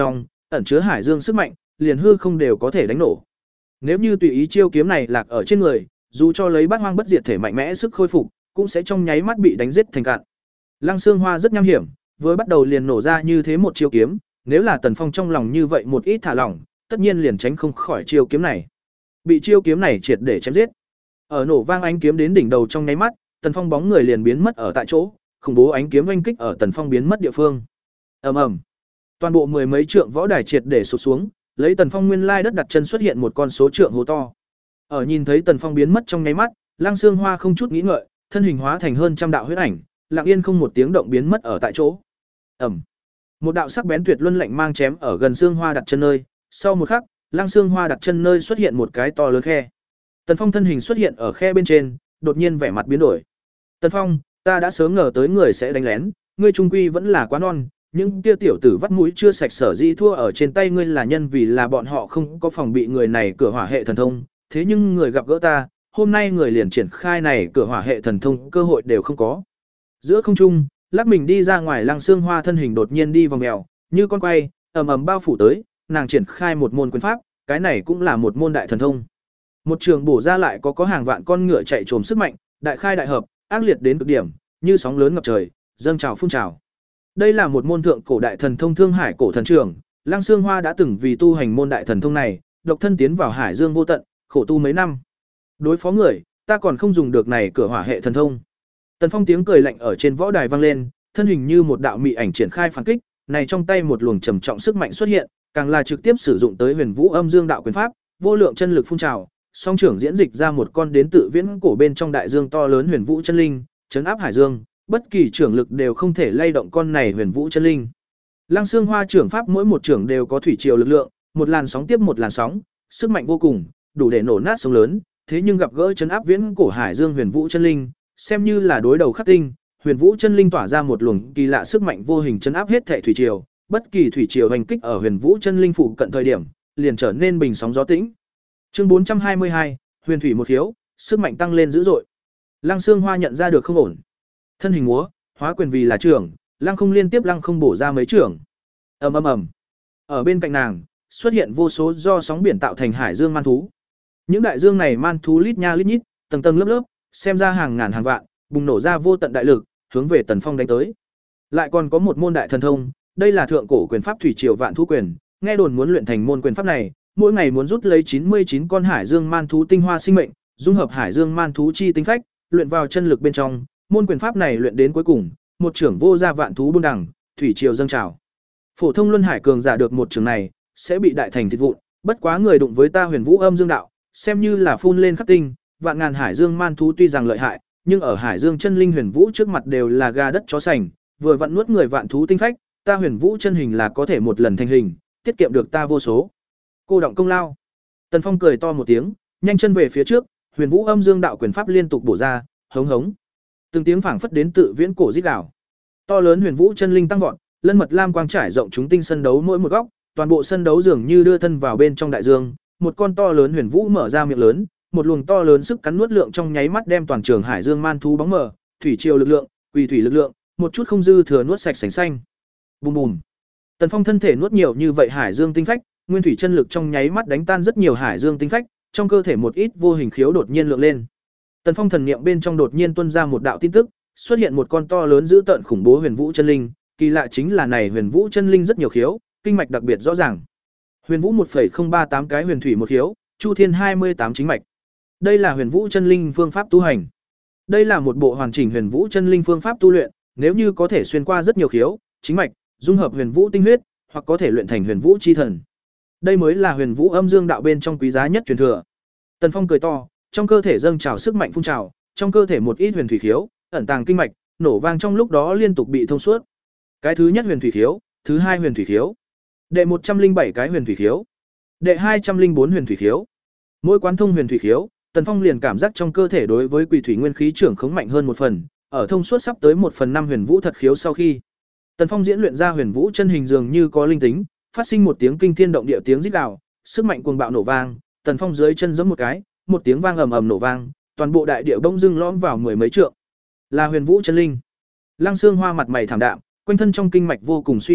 ẩn chứa hải dương sức mạnh, liền hư không đều có thể đánh nổ. Nếu như tùy ý chiêu kiếm này lạc ở trên người, dù cho lấy bát hoang bất diệt thể mạnh mẽ sức khôi phục, cũng sẽ trong nháy mắt bị đánh giết thành cạn. Lăng Xương Hoa rất nham hiểm, với bắt đầu liền nổ ra như thế một chiêu kiếm, nếu là Tần Phong trong lòng như vậy một ít thả lỏng, tất nhiên liền tránh không khỏi chiêu kiếm này. Bị chiêu kiếm này triệt để chém giết. Ở nổ vang ánh kiếm đến đỉnh đầu trong nháy mắt, Tần Phong bóng người liền biến mất ở tại chỗ, khủng bố ánh kiếm oanh kích ở Tần Phong biến mất địa phương. Ầm ầm. Toàn bộ mười mấy trượng võ đài triệt để sụp xuống, lấy Tần Phong nguyên lai đất đặt chân xuất hiện một con số trượng hố to. Ở nhìn thấy Tần Phong biến mất trong nháy mắt, Lăng Xương Hoa không chút nghĩ ngợi, thân hình hóa thành hơn trăm đạo huyết ảnh, lặng yên không một tiếng động biến mất ở tại chỗ. Ầm. Một đạo sắc bén tuyệt luân lạnh mang chém ở gần Xương Hoa đặt chân nơi, sau một khắc, Lăng Xương Hoa đặt chân nơi xuất hiện một cái to lớn khe. Tần Phong thân hình xuất hiện ở khe bên trên, đột nhiên vẻ mặt biến đổi. "Tần Phong, ta đã sớm ngờ tới người sẽ đánh lén, ngươi trung quy vẫn là quá non, những kia tiểu tử vắt mũi chưa sạch sở dĩ thua ở trên tay ngươi là nhân vì là bọn họ không có phòng bị người này cửa hỏa hệ thần thông, thế nhưng người gặp gỡ ta, hôm nay người liền triển khai này cửa hỏa hệ thần thông cơ hội đều không có." Giữa không trung, lắc mình đi ra ngoài Lăng Xương Hoa thân hình đột nhiên đi vòng mèo, như con quay, ầm ầm bao phủ tới, nàng triển khai một môn quyền pháp, cái này cũng là một môn đại thần thông. Một trường bổ ra lại có có hàng vạn con ngựa chạy trồm sức mạnh, đại khai đại hợp, ác liệt đến cực điểm, như sóng lớn ngập trời, dâng trào phun trào. Đây là một môn thượng cổ đại thần thông Thương Hải cổ thần trường, Lăng Xương Hoa đã từng vì tu hành môn đại thần thông này, độc thân tiến vào hải dương vô tận, khổ tu mấy năm. Đối phó người, ta còn không dùng được này cửa hỏa hệ thần thông. Tần Phong tiếng cười lạnh ở trên võ đài vang lên, thân hình như một đạo mị ảnh triển khai phản kích, này trong tay một luồng trầm trọng sức mạnh xuất hiện, càng là trực tiếp sử dụng tới Huyền Vũ Âm Dương đạo quyền pháp, vô lượng chân lực phun trào, song trưởng diễn dịch ra một con đến tự viễn cổ bên trong đại dương to lớn Huyền Vũ chân linh, trấn áp hải dương, bất kỳ trưởng lực đều không thể lay động con này Huyền Vũ chân linh. Lăng Xương Hoa trưởng pháp mỗi một trưởng đều có thủy triều lực lượng, một làn sóng tiếp một làn sóng, sức mạnh vô cùng, đủ để nổ nát sông lớn, thế nhưng gặp gỡ trấn áp viễn cổ hải dương Huyền Vũ chân linh, xem như là đối đầu khắc tinh, Huyền Vũ chân linh tỏa ra một luồng kỳ lạ sức mạnh vô hình trấn áp hết thể thủy triều, bất kỳ thủy triều hành kích ở Huyền Vũ chân linh phụ cận thời điểm, liền trở nên bình sóng gió tĩnh. Chương bốn trăm hai mươi hai, Huyền thủy một khiếu, sức mạnh tăng lên dữ dội. Lăng Xương Hoa nhận ra được không ổn, thân hình múa, hóa quyền vì là trưởng, lăng không liên tiếp lăng không bổ ra mấy trưởng. Ầm ầm ầm. Ở bên cạnh nàng, xuất hiện vô số do sóng biển tạo thành hải dương man thú. Những đại dương này man thú lít nha lít nhít, tầng tầng lớp lớp, xem ra hàng ngàn hàng vạn, bùng nổ ra vô tận đại lực, hướng về Tần Phong đánh tới. Lại còn có một môn đại thần thông, đây là thượng cổ quyền pháp thủy triều vạn thú quyền, nghe đồn muốn luyện thành môn quyền pháp này, mỗi ngày muốn rút lấy chín mươi chín con hải dương man thú tinh hoa sinh mệnh, dung hợp hải dương man thú chi tinh phách, luyện vào chân lực bên trong, môn quyền pháp này luyện đến cuối cùng, một trưởng vô ra vạn thú buôn đẳng, thủy triều dâng trào. Phổ thông luân hải cường giả được một trưởng này, sẽ bị đại thành thịt vụn, bất quá người đụng với ta Huyền Vũ Âm Dương đạo, xem như là phun lên khắc tinh, vạn ngàn hải dương man thú tuy rằng lợi hại, nhưng ở hải dương chân linh Huyền Vũ trước mặt đều là gà đất chó sành, vừa vặn nuốt người vạn thú tinh phách, ta Huyền Vũ chân hình là có thể một lần thành hình, tiết kiệm được ta vô số cô động công lao. Tần Phong cười to một tiếng, nhanh chân về phía trước, Huyền Vũ Âm Dương đạo quyền pháp liên tục bổ ra, hống hống. Từng tiếng phảng phất đến tự viễn cổ rít gào. To lớn Huyền Vũ chân linh tăng vọt, lân mật lam quang trải rộng chúng tinh sân đấu mỗi một góc, toàn bộ sân đấu dường như đưa thân vào bên trong đại dương, một con to lớn Huyền Vũ mở ra miệng lớn, một luồng to lớn sức cắn nuốt lượng trong nháy mắt đem toàn trường hải dương man thú bóng mờ, thủy triều lực lượng, quỷ thủy lực lượng, một chút không dư thừa nuốt sạch sành xanh. Bùm bùm. Tần Phong thân thể nuốt nhiều như vậy hải dương tinh phách, nguyên thủy chân lực trong nháy mắt đánh tan rất nhiều hải dương tinh phách, trong cơ thể một ít vô hình khiếu đột nhiên lượng lên. Tần Phong thần niệm bên trong đột nhiên tuôn ra một đạo tin tức, xuất hiện một con to lớn dữ tợn khủng bố Huyền Vũ chân linh, kỳ lạ chính là này Huyền Vũ chân linh rất nhiều khiếu, kinh mạch đặc biệt rõ ràng. Huyền Vũ một phẩy không ba tám cái huyền thủy một khiếu, Chu Thiên hai mươi tám chính mạch. Đây là Huyền Vũ chân linh phương pháp tu hành. Đây là một bộ hoàn chỉnh Huyền Vũ chân linh phương pháp tu luyện, nếu như có thể xuyên qua rất nhiều khiếu, chính mạch, dung hợp Huyền Vũ tinh huyết, hoặc có thể luyện thành Huyền Vũ chi thần. Đây mới là Huyền Vũ Âm Dương đạo bên trong quý giá nhất truyền thừa. Tần Phong cười to, trong cơ thể dâng trào sức mạnh phun trào, trong cơ thể một ít huyền thủy khiếu, ẩn tàng kinh mạch, nổ vang trong lúc đó liên tục bị thông suốt. Cái thứ nhất huyền thủy khiếu, thứ hai huyền thủy khiếu, đệ một trăm linh bảy cái huyền thủy khiếu, đệ hai trăm linh bốn huyền thủy khiếu. Mỗi quán thông huyền thủy khiếu, Tần Phong liền cảm giác trong cơ thể đối với quỷ thủy nguyên khí trưởng khống mạnh hơn một phần, ở thông suốt sắp tới một phần năm huyền vũ thật khiếu sau khi, Tần Phong diễn luyện ra huyền vũ chân hình dường như có linh tính, phát sinh một tiếng kinh thiên động địa tiếng rít gào, sức mạnh cuồng bạo nổ vang, Tần Phong dưới chân giẫm một cái, một tiếng vang ầm ầm nổ vang, toàn bộ đại địa bỗng dưng lõm vào mười mấy trượng. Là Huyền Vũ chân linh. Lăng Xương Hoa mặt mày thảm đạm, quanh thân trong kinh mạch vô cùng suy yếu,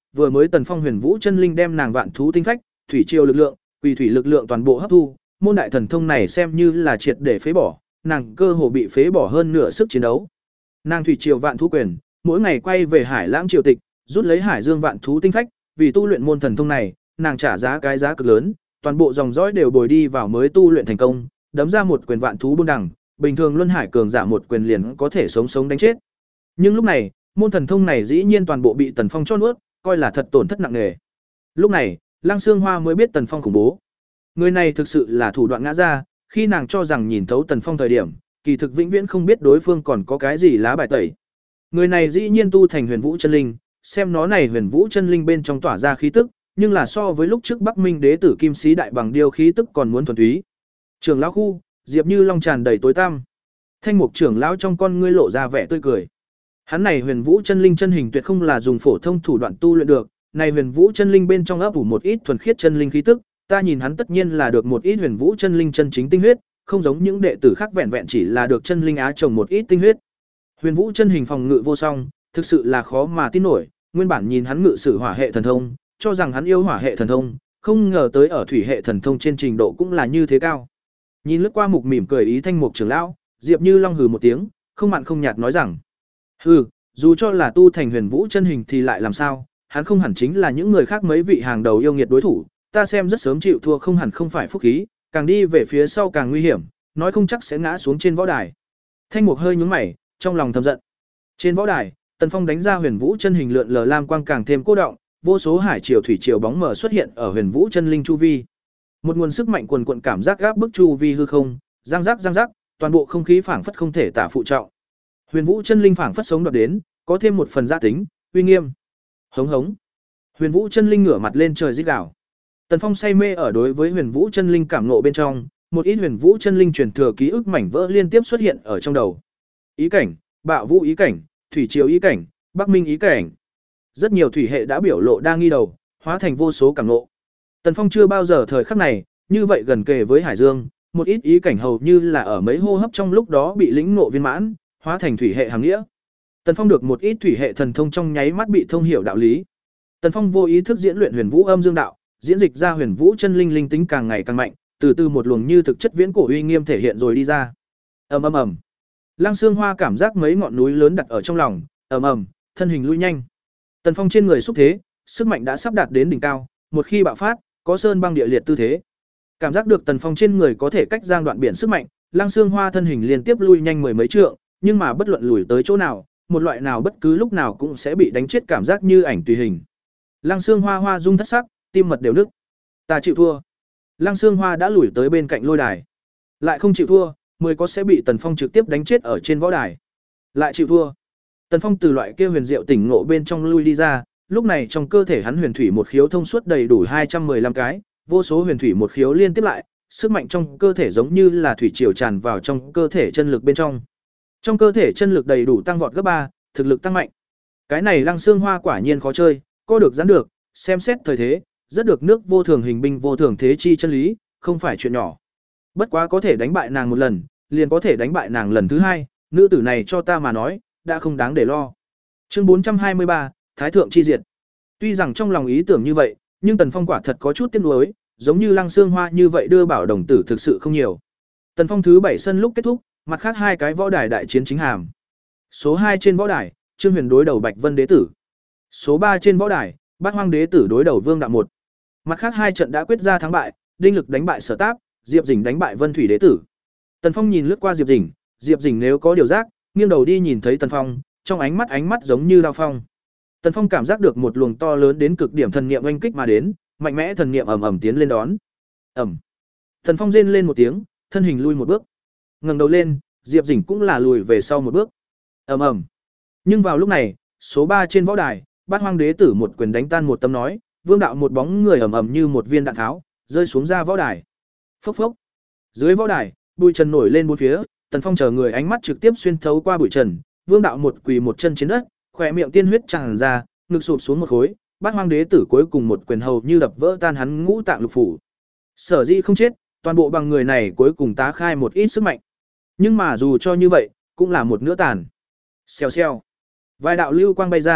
vừa mới Tần Phong Huyền Vũ chân linh đem nàng vạn thú tinh phách, thủy triều lực lượng, quỷ thủy lực lượng toàn bộ hấp thu, môn đại thần thông này xem như là triệt để phế bỏ, nàng cơ hồ bị phế bỏ hơn nửa sức chiến đấu. Nàng thủy triều vạn thú quyền, mỗi ngày quay về Hải Lãng triều tịch, rút lấy Hải Dương vạn thú tinh phách, vì tu luyện môn thần thông này, nàng trả giá cái giá cực lớn, toàn bộ dòng dõi đều bồi đi vào mới tu luyện thành công, đấm ra một quyền vạn thú buôn đằng, bình thường luân hải cường giả một quyền liền có thể sống sống đánh chết. Nhưng lúc này, môn thần thông này dĩ nhiên toàn bộ bị Tần Phong cho nuốt, coi là thật tổn thất nặng nề. Lúc này, Lăng Xương Hoa mới biết Tần Phong khủng bố. Người này thực sự là thủ đoạn ngã ra, khi nàng cho rằng nhìn thấu Tần Phong thời điểm, kỳ thực vĩnh viễn không biết đối phương còn có cái gì lá bài tẩy. Người này dĩ nhiên tu thành Huyền Vũ chân linh, xem nó này Huyền Vũ chân linh bên trong tỏa ra khí tức, nhưng là so với lúc trước Bắc Minh đế tử Kim Sĩ đại bằng điêu khí tức còn muốn thuần túy. Trưởng lão khu, Diệp Như Long tràn đầy tối tăm. Thanh Mục trưởng lão trong con ngươi lộ ra vẻ tươi cười. Hắn này Huyền Vũ chân linh chân hình tuyệt không là dùng phổ thông thủ đoạn tu luyện được, này Huyền Vũ chân linh bên trong ấp ủ một ít thuần khiết chân linh khí tức, ta nhìn hắn tất nhiên là được một ít Huyền Vũ chân linh chân chính tinh huyết, không giống những đệ tử khác vẹn vẹn chỉ là được chân linh á trồng một ít tinh huyết. Huyền Vũ chân hình phòng ngự vô song, thực sự là khó mà tin nổi, nguyên bản nhìn hắn ngự sử hỏa hệ thần thông, cho rằng hắn yêu hỏa hệ thần thông, không ngờ tới ở thủy hệ thần thông trên trình độ cũng là như thế cao. Nhìn lướt qua mục mỉm cười ý Thanh Mục trưởng lão, Diệp Như Long hừ một tiếng, không mặn không nhạt nói rằng: "Hừ, dù cho là tu thành Huyền Vũ chân hình thì lại làm sao, hắn không hẳn chính là những người khác mấy vị hàng đầu yêu nghiệt đối thủ, ta xem rất sớm chịu thua không hẳn không phải phúc khí, càng đi về phía sau càng nguy hiểm, nói không chắc sẽ ngã xuống trên võ đài." Thanh Mục hơi nhướng mày, trong lòng thầm giận. Trên võ đài, Tần Phong đánh ra Huyền Vũ chân hình lượn lờ lam quang càng thêm cô động, vô số hải triều thủy triều bóng mờ xuất hiện ở Huyền Vũ chân linh chu vi. Một nguồn sức mạnh quần quần cảm giác gáp bức chu vi hư không, giang giác giang giác, toàn bộ không khí phảng phất không thể tả phụ trọng. Huyền Vũ chân linh phảng phất sống đoạt đến, có thêm một phần gia tính, uy nghiêm. Hống hống. Huyền Vũ chân linh ngửa mặt lên trời rít gào. Tần Phong say mê ở đối với Huyền Vũ chân linh cảm ngộ bên trong, một ít Huyền Vũ chân linh truyền thừa ký ức mảnh vỡ liên tiếp xuất hiện ở trong đầu. Ý cảnh, Bạo Vũ ý cảnh, Thủy Triều ý cảnh, Bắc Minh ý cảnh. Rất nhiều thủy hệ đã biểu lộ đa nghi đầu, hóa thành vô số cảm ngộ. Tần Phong chưa bao giờ thời khắc này, như vậy gần kề với Hải Dương, một ít ý cảnh hầu như là ở mấy hô hấp trong lúc đó bị lĩnh ngộ viên mãn, hóa thành thủy hệ hàng nghĩa. Tần Phong được một ít thủy hệ thần thông trong nháy mắt bị thông hiểu đạo lý. Tần Phong vô ý thức diễn luyện Huyền Vũ âm dương đạo, diễn dịch ra Huyền Vũ chân linh linh tính càng ngày càng mạnh, từ từ một luồng như thực chất viễn cổ uy nghiêm thể hiện rồi đi ra. Ầm ầm ầm. Lăng Xương Hoa cảm giác mấy ngọn núi lớn đặt ở trong lòng, ầm ầm, thân hình lui nhanh. Tần Phong trên người xúc thế, sức mạnh đã sắp đạt đến đỉnh cao, một khi bạo phát, có sơn băng địa liệt tư thế. Cảm giác được Tần Phong trên người có thể cách giang đoạn biển sức mạnh, Lăng Xương Hoa thân hình liên tiếp lui nhanh mười mấy trượng, nhưng mà bất luận lùi tới chỗ nào, một loại nào bất cứ lúc nào cũng sẽ bị đánh chết cảm giác như ảnh tùy hình. Lăng Xương Hoa hoa rung thất sắc, tim mật đều nức. Ta chịu thua. Lăng Xương Hoa đã lùi tới bên cạnh lôi đài. Lại không chịu thua, mười có sẽ bị Tần Phong trực tiếp đánh chết ở trên võ đài. Lại chịu thua. Tần Phong từ loại kia huyền diệu tỉnh ngộ bên trong lui đi ra, lúc này trong cơ thể hắn huyền thủy một khiếu thông suốt đầy đủ hai trăm mười lăm cái, vô số huyền thủy một khiếu liên tiếp lại, sức mạnh trong cơ thể giống như là thủy triều tràn vào trong cơ thể chân lực bên trong. Trong cơ thể chân lực đầy đủ tăng vọt gấp ba, thực lực tăng mạnh. Cái này Lăng Xương Hoa quả nhiên khó chơi, có được gián được, xem xét thời thế, rất được nước vô thường hình binh vô thường thế chi chân lý, không phải chuyện nhỏ. Bất quá có thể đánh bại nàng một lần, liền có thể đánh bại nàng lần thứ hai, nữ tử này cho ta mà nói, đã không đáng để lo. Chương bốn trăm hai mươi ba, Thái thượng chi diệt. Tuy rằng trong lòng ý tưởng như vậy, nhưng Tần Phong quả thật có chút tiếc nuối, giống như Lăng Xương Hoa như vậy đưa bảo đồng tử thực sự không nhiều. Tần Phong thứ bảy sân lúc kết thúc, mặt khác hai cái võ đài đại chiến chính hàm. Số hai trên võ đài, Trương Huyền đối đầu Bạch Vân đế tử. Số ba trên võ đài, Bát Hoang đế tử đối đầu Vương Đạo một. Mặt khác hai trận đã quyết ra thắng bại, Đinh Lực đánh bại Sở Táp, Diệp Dĩnh đánh bại Vân Thủy đế tử. Tần Phong nhìn lướt qua Diệp Dĩnh, Diệp Dĩnh nếu có điều giác, nghiêng đầu đi nhìn thấy Tần Phong, trong ánh mắt ánh mắt giống như đao phong. Tần Phong cảm giác được một luồng to lớn đến cực điểm thần niệm oanh kích mà đến, mạnh mẽ thần niệm ầm ầm tiến lên đón. Ầm. Tần Phong rên lên một tiếng, thân hình lui một bước. Ngẩng đầu lên, Diệp Dĩnh cũng là lùi về sau một bước. Ầm ầm. Nhưng vào lúc này, số ba trên võ đài, Bát Hoang đế tử một quyền đánh tan một tấm nói, Vương Đạo một bóng người ầm ầm như một viên đạn tháo, rơi xuống ra võ đài. Phốc phốc. Dưới võ đài, bụi trần nổi lên bốn phía, Tần Phong chờ người ánh mắt trực tiếp xuyên thấu qua bụi trần, Vương Đạo một quỳ một chân trên đất, khỏe miệng tiên huyết tràn ra, ngực sụp xuống một khối, Bát Hoang đế tử cuối cùng một quyền hầu như đập vỡ tan hắn ngũ tạng lục phủ. Sở dĩ không chết, toàn bộ bằng người này cuối cùng tá khai một ít sức mạnh. Nhưng mà dù cho như vậy, cũng là một nửa tàn. Xèo xèo. Vài đạo lưu quang bay ra,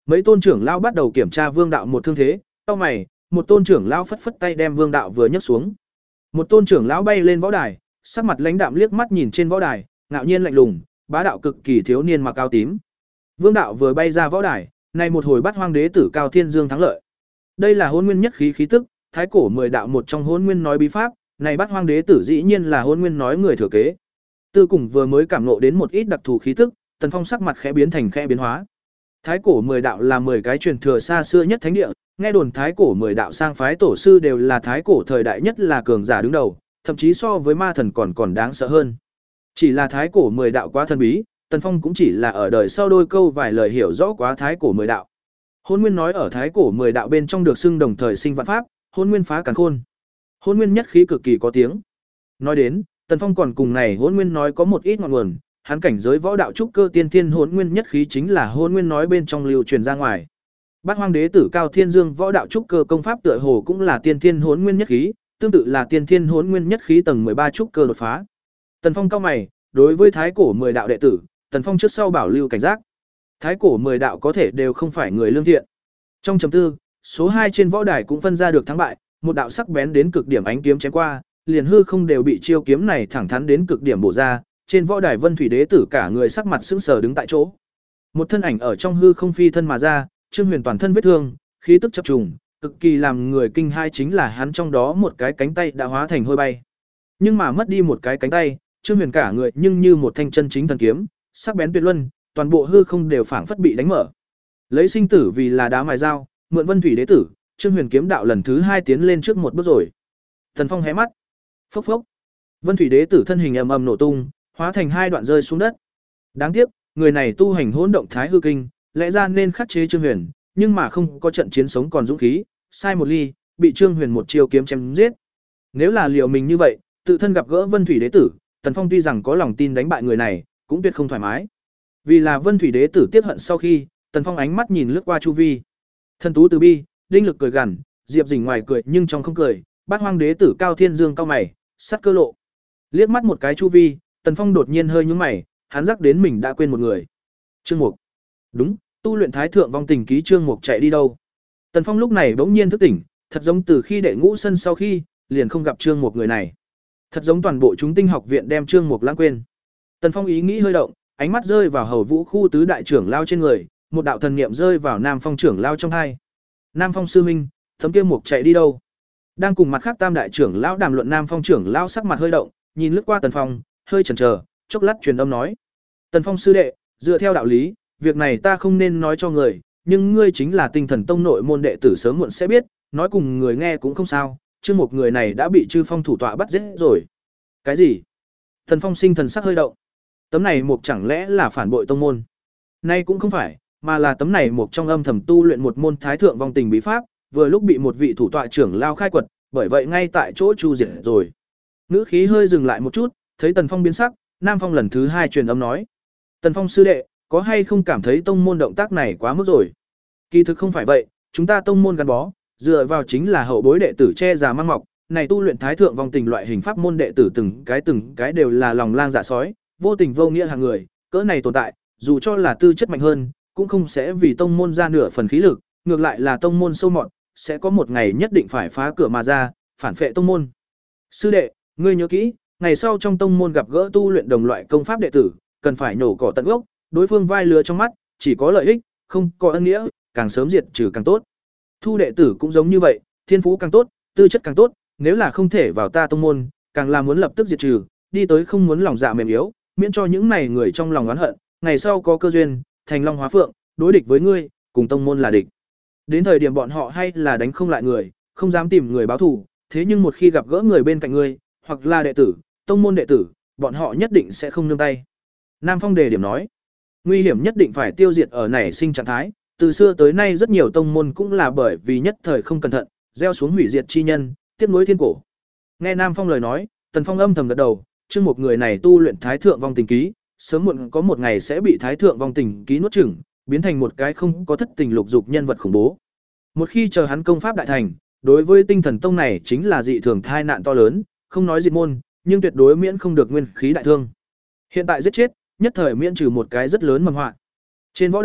Mấy tôn trưởng lão bắt đầu kiểm tra Vương đạo một thương thế, cau mày, một tôn trưởng lão phất phất tay đem Vương đạo vừa nhấc xuống. Một tôn trưởng lão bay lên võ đài, sắc mặt lãnh đạm liếc mắt nhìn trên võ đài, ngạo nhiên lạnh lùng, bá đạo cực kỳ thiếu niên mặc áo tím. Vương đạo vừa bay ra võ đài, này một hồi bắt hoang đế tử Cao Thiên Dương thắng lợi. Đây là hôn nguyên nhất khí khí tức, thái cổ mười đạo một trong hôn nguyên nói bí pháp, này bắt hoang đế tử dĩ nhiên là hôn nguyên nói người thừa kế. Tư cùng vừa mới cảm ngộ đến một ít đặc thù khí tức, Tần Phong sắc mặt khẽ biến thành khẽ biến hóa. Thái cổ mười đạo là mười cái truyền thừa xa xưa nhất thánh địa, nghe đồn thái cổ mười đạo sang phái tổ sư đều là thái cổ thời đại nhất là cường giả đứng đầu, thậm chí so với ma thần còn còn đáng sợ hơn. Chỉ là thái cổ mười đạo quá thần bí, Tần Phong cũng chỉ là ở đời sau đôi câu vài lời hiểu rõ quá thái cổ mười đạo. Hôn nguyên nói ở thái cổ mười đạo bên trong được xưng đồng thời sinh vạn pháp, hôn nguyên phá càn khôn. Hôn nguyên nhất khí cực kỳ có tiếng. Nói đến, Tần Phong còn cùng này hôn nguyên nói có một ít ngọn nguồn, hắn cảnh giới võ đạo trúc cơ tiên thiên hôn nguyên nhất khí chính là hôn nguyên nói bên trong lưu truyền ra ngoài. Bát hoang đế tử Cao Thiên Dương võ đạo trúc cơ công pháp tựa hồ cũng là tiên thiên hôn nguyên nhất khí, tương tự là tiên thiên hôn nguyên nhất khí tầng mười ba trúc cơ đột phá. Tần Phong cao mày, đối với thái cổ mười đạo đệ tử, Tần Phong trước sau bảo lưu cảnh giác. Thái cổ mười đạo có thể đều không phải người lương thiện. Trong chấm tư, số hai trên võ đài cũng phân ra được thắng bại, một đạo sắc bén đến cực điểm ánh kiếm chém qua, liền hư không đều bị chiêu kiếm này thẳng thắn đến cực điểm bổ ra, trên võ đài Vân Thủy đế tử cả người sắc mặt sững sờ đứng tại chỗ. Một thân ảnh ở trong hư không phi thân mà ra, Trương Huyền toàn thân vết thương, khí tức chập trùng, cực kỳ làm người kinh hai chính là hắn trong đó một cái cánh tay đã hóa thành hôi bay. Nhưng mà mất đi một cái cánh tay, Trương Huyền cả người nhưng như một thanh chân chính thần kiếm, sắc bén tuyệt luân, toàn bộ hư không đều phảng phất bị đánh mở. Lấy sinh tử vì là đá mài dao, mượn Vân Thủy đế tử, Trương Huyền kiếm đạo lần thứ hai tiến lên trước một bước rồi. Tần Phong hé mắt. Phốc phốc. Vân Thủy đế tử thân hình ầm ầm nổ tung, hóa thành hai đoạn rơi xuống đất. Đáng tiếc, người này tu hành hỗn động thái hư kinh, lẽ ra nên khắc chế Trương Huyền, nhưng mà không có trận chiến sống còn dũng khí, sai một ly, bị Trương Huyền một chiêu kiếm chém giết. Nếu là liệu mình như vậy, tự thân gặp gỡ Vân Thủy đế tử, Tần Phong tuy rằng có lòng tin đánh bại người này, cũng tuyệt không thoải mái. Vì là Vân Thủy đế tử tiếc hận sau khi, Tần Phong ánh mắt nhìn lướt qua chu vi. Thần tú từ bi, đinh lực cười gằn, Diệp Dĩnh ngoài cười nhưng trong không cười, Bát hoang đế tử Cao Thiên Dương cao mày, sắt cơ lộ. Liếc mắt một cái chu vi, Tần Phong đột nhiên hơi nhướng mày, hắn giác đến mình đã quên một người. Trương Mục. Đúng, tu luyện thái thượng vong tình ký Trương Mục chạy đi đâu? Tần Phong lúc này bỗng nhiên thức tỉnh, thật giống từ khi đệ ngũ sân sau khi, liền không gặp Trương Mục người này. Thật giống toàn bộ chúng tinh học viện đem Trương Mục lãng quên. Tần Phong ý nghĩ hơi động, ánh mắt rơi vào Hầu Vũ khu tứ đại trưởng lao trên người, một đạo thần niệm rơi vào Nam Phong trưởng lao trong hai. Nam Phong sư huynh, tấm kia Mục chạy đi đâu? Đang cùng mặt khác tam đại trưởng lão đàm luận, Nam Phong trưởng lão sắc mặt hơi động, nhìn lướt qua Tần Phong, hơi chần chờ, chốc lát truyền âm nói: "Tần Phong sư đệ, dựa theo đạo lý, việc này ta không nên nói cho người, nhưng ngươi chính là Tinh Thần Tông nội môn đệ tử, sớm muộn sẽ biết, nói cùng người nghe cũng không sao, chứ một người này đã bị Chư Phong thủ tọa bắt giết rồi." "Cái gì?" Tần Phong sinh thần sắc hơi động. Tấm này Mục chẳng lẽ là phản bội tông môn? Nay cũng không phải, mà là tấm này Mục trong âm thầm tu luyện một môn thái thượng vong tình bí pháp, vừa lúc bị một vị thủ tọa trưởng lao khai quật, bởi vậy ngay tại chỗ chu diệt rồi. Ngữ khí hơi dừng lại một chút, thấy Tần Phong biến sắc, Nam Phong lần thứ hai truyền âm nói: "Tần Phong sư đệ, có hay không cảm thấy tông môn động tác này quá mức rồi?" "Kỳ thực không phải vậy, chúng ta tông môn gắn bó, dựa vào chính là hậu bối đệ tử che già mang mọc, này tu luyện thái thượng vong tình loại hình pháp môn đệ tử từng cái từng cái đều là lòng lang dạ sói, vô tình vô nghĩa hàng người, cỡ này tồn tại, dù cho là tư chất mạnh hơn, cũng không sẽ vì tông môn ra nửa phần khí lực, ngược lại là tông môn sâu mọt, sẽ có một ngày nhất định phải phá cửa mà ra, phản phệ tông môn. Sư đệ, ngươi nhớ kỹ, ngày sau trong tông môn gặp gỡ tu luyện đồng loại công pháp đệ tử, cần phải nhổ cỏ tận gốc, đối phương vai lứa trong mắt, chỉ có lợi ích, không có ân nghĩa, càng sớm diệt trừ càng tốt. Thu đệ tử cũng giống như vậy, thiên phú càng tốt, tư chất càng tốt, nếu là không thể vào ta tông môn, càng là muốn lập tức diệt trừ, đi tới không muốn lòng dạ mềm yếu, miễn cho những này người trong lòng oán hận, ngày sau có cơ duyên, thành long hóa phượng, đối địch với ngươi, cùng tông môn là địch. Đến thời điểm bọn họ hay là đánh không lại người, không dám tìm người báo thù, thế nhưng một khi gặp gỡ người bên cạnh ngươi, hoặc là đệ tử, tông môn đệ tử, bọn họ nhất định sẽ không nương tay." Nam Phong đề điểm nói: "Nguy hiểm nhất định phải tiêu diệt ở nảy sinh trạng thái, từ xưa tới nay rất nhiều tông môn cũng là bởi vì nhất thời không cẩn thận, gieo xuống hủy diệt chi nhân, tiếp nối thiên cổ." Nghe Nam Phong lời nói, Tần Phong âm thầm gật đầu, trước một người này tu luyện thái thượng vong tình ký, sớm muộn có một ngày sẽ bị thái thượng vong tình ký nuốt chửng, biến thành một cái không có thất tình lục dục nhân vật khủng bố. Một khi chờ hắn công pháp đại thành, đối với Tinh Thần Tông này chính là dị thường tai nạn to lớn, không nói diệt môn, nhưng tuyệt đối miễn không được nguyên khí đại thương. Hiện tại giết chết, nhất thời miễn trừ một cái rất lớn mầm họa. Trên võ đài,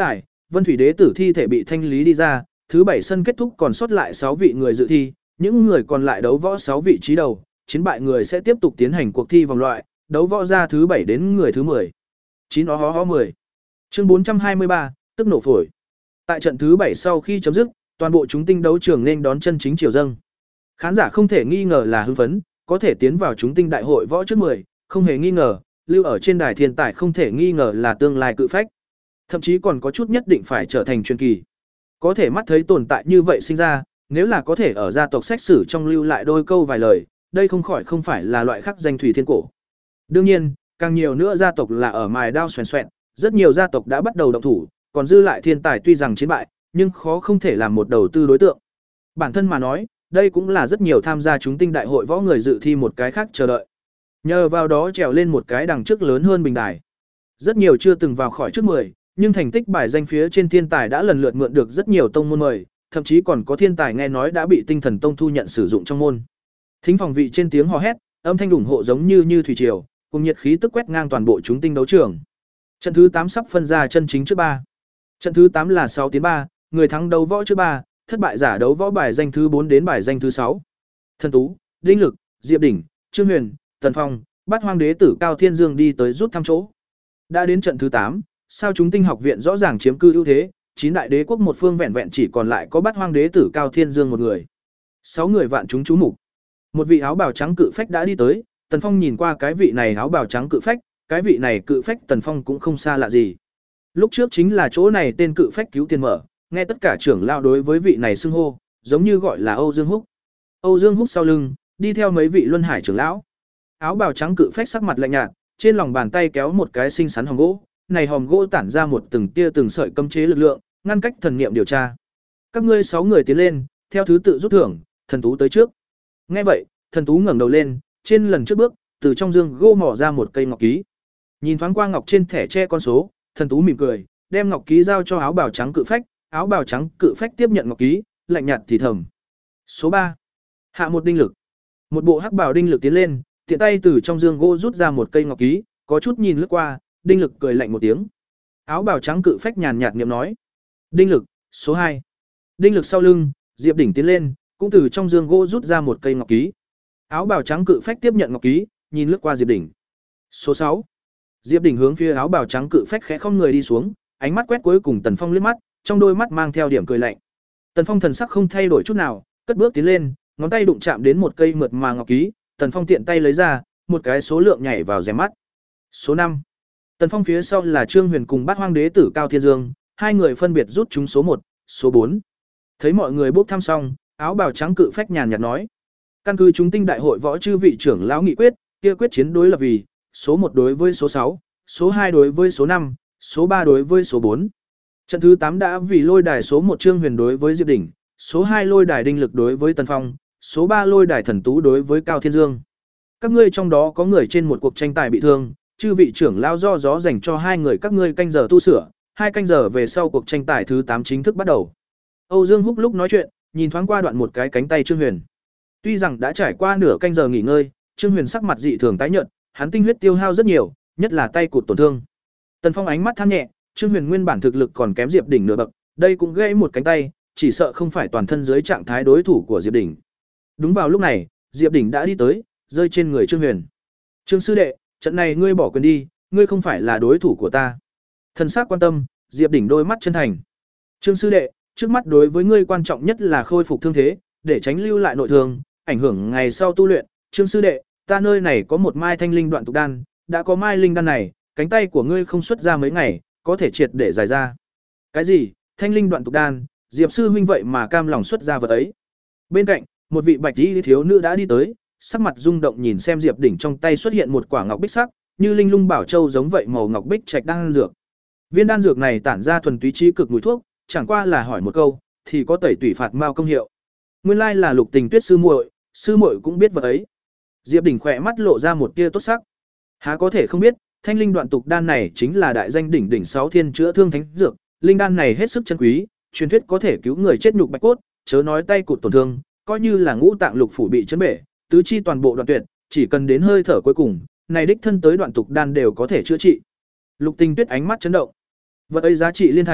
Vân Thủy Đế tử thi thể bị thanh lý đi ra, thứ bảy sân kết thúc còn sót lại sáu vị người dự thi, những người còn lại đấu võ sáu vị trí đầu, chiến bại người sẽ tiếp tục tiến hành cuộc thi vòng loại, đấu võ ra thứ bảy đến người thứ mười. chín ó hó hó mười. Chương bốn trăm hai mươi ba, tức nổ phổi. Tại trận thứ bảy sau khi chấm dứt, toàn bộ chúng tinh đấu trường nên đón chân chính chiều dâng. Khán giả không thể nghi ngờ là hưng phấn, có thể tiến vào chúng tinh đại hội võ trước mười, không hề nghi ngờ, lưu ở trên đài thiên tài không thể nghi ngờ là tương lai cự phách. Thậm chí còn có chút nhất định phải trở thành truyền kỳ. Có thể mắt thấy tồn tại như vậy sinh ra, nếu là có thể ở gia tộc sách sử trong lưu lại đôi câu vài lời, đây không khỏi không phải là loại khắc danh thủy thiên cổ. Đương nhiên, càng nhiều nữa gia tộc là ở mài đao xoèn xoẹn, rất nhiều gia tộc đã bắt đầu động thủ, còn dư lại thiên tài tuy rằng chiến bại, nhưng khó không thể làm một đầu tư đối tượng. Bản thân mà nói, đây cũng là rất nhiều tham gia chúng tinh đại hội võ người dự thi một cái khác chờ đợi. Nhờ vào đó trèo lên một cái đằng trước lớn hơn bình đài. Rất nhiều chưa từng vào khỏi trước mười, nhưng thành tích bài danh phía trên thiên tài đã lần lượt mượn được rất nhiều tông môn mời, thậm chí còn có thiên tài nghe nói đã bị Tinh Thần Tông thu nhận sử dụng trong môn. Thính phòng vị trên tiếng hò hét, âm thanh ủng hộ giống như như thủy triều, cùng nhiệt khí tức quét ngang toàn bộ chúng tinh đấu trường. Trận thứ tám sắp phân ra chân chính trước ba. Trận thứ tám là sáu tiến ba, người thắng đấu võ trước ba, thất bại giả đấu võ bài danh thứ bốn đến bài danh thứ sáu. Thần Tú, Đinh Lực, Diệp Đỉnh, Trương Huyền, Tần Phong, Bát Hoang Đế tử Cao Thiên Dương đi tới rút thăm chỗ. Đã đến trận thứ tám, sao chúng tinh học viện rõ ràng chiếm cư ưu thế, chín đại đế quốc một phương vẹn vẹn chỉ còn lại có Bát Hoang Đế tử Cao Thiên Dương một người. Sáu người vạn chúng chú mục. Một vị áo bào trắng cự phách đã đi tới, Tần Phong nhìn qua cái vị này áo bào trắng cự phách, cái vị này cự phách Tần Phong cũng không xa lạ gì. Lúc trước chính là chỗ này tên cự phách cứu tiền mở, nghe tất cả trưởng lao đối với vị này xưng hô, giống như gọi là Âu Dương Húc. Âu Dương Húc sau lưng, đi theo mấy vị luân hải trưởng lão. Áo bào trắng cự phách sắc mặt lạnh nhạt, trên lòng bàn tay kéo một cái xinh xắn hòm gỗ, này hòm gỗ tản ra một từng tia từng sợi cấm chế lực lượng, ngăn cách thần niệm điều tra. Các ngươi sáu người tiến lên, theo thứ tự rút thưởng, Thần Tú tới trước. Nghe vậy, Thần Tú ngẩng đầu lên, trên lần trước bước, từ trong dương gỗ mỏ ra một cây ngọc ký. Nhìn thoáng qua ngọc trên thẻ che con số, Thần Tú mỉm cười, đem ngọc ký giao cho áo bào trắng cự phách, áo bào trắng cự phách tiếp nhận ngọc ký, lạnh nhạt thì thầm. Số ba, hạ một đinh lực. Một bộ hắc bào đinh lực tiến lên, tiện tay từ trong dương gỗ rút ra một cây ngọc ký, có chút nhìn lướt qua, đinh lực cười lạnh một tiếng. Áo bào trắng cự phách nhàn nhạt niệm nói, đinh lực, số hai. Đinh lực sau lưng, Diệp Đỉnh tiến lên, cũng từ trong dương gỗ rút ra một cây ngọc ký. Áo bào trắng cự phách tiếp nhận ngọc ký, nhìn lướt qua Diệp Đỉnh. Số sáu. Diệp Đỉnh hướng phía áo bào trắng cự phách khẽ không người đi xuống, ánh mắt quét cuối cùng Tần Phong liếc mắt, trong đôi mắt mang theo điểm cười lạnh. Tần Phong thần sắc không thay đổi chút nào, cất bước tiến lên, ngón tay đụng chạm đến một cây mượt mà ngọc ký, Tần Phong tiện tay lấy ra, một cái số lượng nhảy vào rèm mắt. Số năm. Tần Phong phía sau là Trương Huyền cùng Bát Hoang Đế tử Cao Thiên Dương, hai người phân biệt rút chúng số một, số bốn. Thấy mọi người bốc thăm xong, áo bào trắng cự phách nhàn nhạt nói: "Căn cứ chúng tinh đại hội võ chư vị trưởng lão nghị quyết, kia quyết chiến đối lập vì số một đối với số sáu, số hai đối với số năm, số ba đối với số bốn. Trận thứ tám đã vì lôi đài số một Trương Huyền đối với Diệp Đỉnh, số hai lôi đài Đinh Lực đối với Tần Phong, số ba lôi đài Thần Tú đối với Cao Thiên Dương. Các ngươi trong đó có người trên một cuộc tranh tài bị thương, chư vị trưởng lão do gió dành cho hai người các ngươi canh giờ tu sửa, hai canh giờ về sau cuộc tranh tài thứ tám chính thức bắt đầu." Âu Dương Húc lúc nói chuyện, nhìn thoáng qua đoạn một cái cánh tay Trương Huyền. Tuy rằng đã trải qua nửa canh giờ nghỉ ngơi, Trương Huyền sắc mặt dị thường tái nhợt, hắn tinh huyết tiêu hao rất nhiều, nhất là tay cụt tổn thương. Tần Phong ánh mắt than nhẹ, Trương Huyền nguyên bản thực lực còn kém Diệp Đỉnh nửa bậc, đây cũng gãy một cánh tay, chỉ sợ không phải toàn thân dưới trạng thái đối thủ của Diệp Đỉnh. Đúng vào lúc này, Diệp Đỉnh đã đi tới, rơi trên người Trương Huyền. "Trương sư đệ, trận này ngươi bỏ quyền đi, ngươi không phải là đối thủ của ta." Thần sắc quan tâm, Diệp Đỉnh đôi mắt chân thành. "Trương sư đệ, trước mắt đối với ngươi quan trọng nhất là khôi phục thương thế, để tránh lưu lại nội thương, ảnh hưởng ngày sau tu luyện. Trương sư đệ, ta nơi này có một mai thanh linh đoạn tục đan, đã có mai linh đan này, cánh tay của ngươi không xuất ra mấy ngày, có thể triệt để giải ra." "Cái gì? Thanh linh đoạn tục đan?" Diệp sư huynh vậy mà cam lòng xuất ra vật ấy. Bên cạnh, một vị bạch y thiếu nữ đã đi tới, sắc mặt rung động nhìn xem Diệp Đỉnh trong tay xuất hiện một quả ngọc bích sắc, như linh lung bảo châu giống vậy màu ngọc bích trạch đan dược. Viên đan dược này tản ra thuần túy trí cực mùi thuốc, chẳng qua là hỏi một câu thì có tẩy tủy phạt mao công hiệu. Nguyên lai là Lục Tình Tuyết sư muội, sư muội cũng biết vật ấy. Diệp Đỉnh khỏe mắt lộ ra một tia tốt sắc. Há có thể không biết, thanh linh đoạn tục đan này chính là đại danh đỉnh đỉnh sáu thiên chữa thương thánh dược, linh đan này hết sức chân quý, truyền thuyết có thể cứu người chết nhục bạch cốt, chớ nói tay cụt tổn thương, coi như là ngũ tạng lục phủ bị chấn bể, tứ chi toàn bộ đoạn tuyệt, chỉ cần đến hơi thở cuối cùng, này đích thân tới đoạn tục đan đều có thể chữa trị. Lục Tình Tuyết ánh mắt chấn động. Vật ấy giá trị liên thành,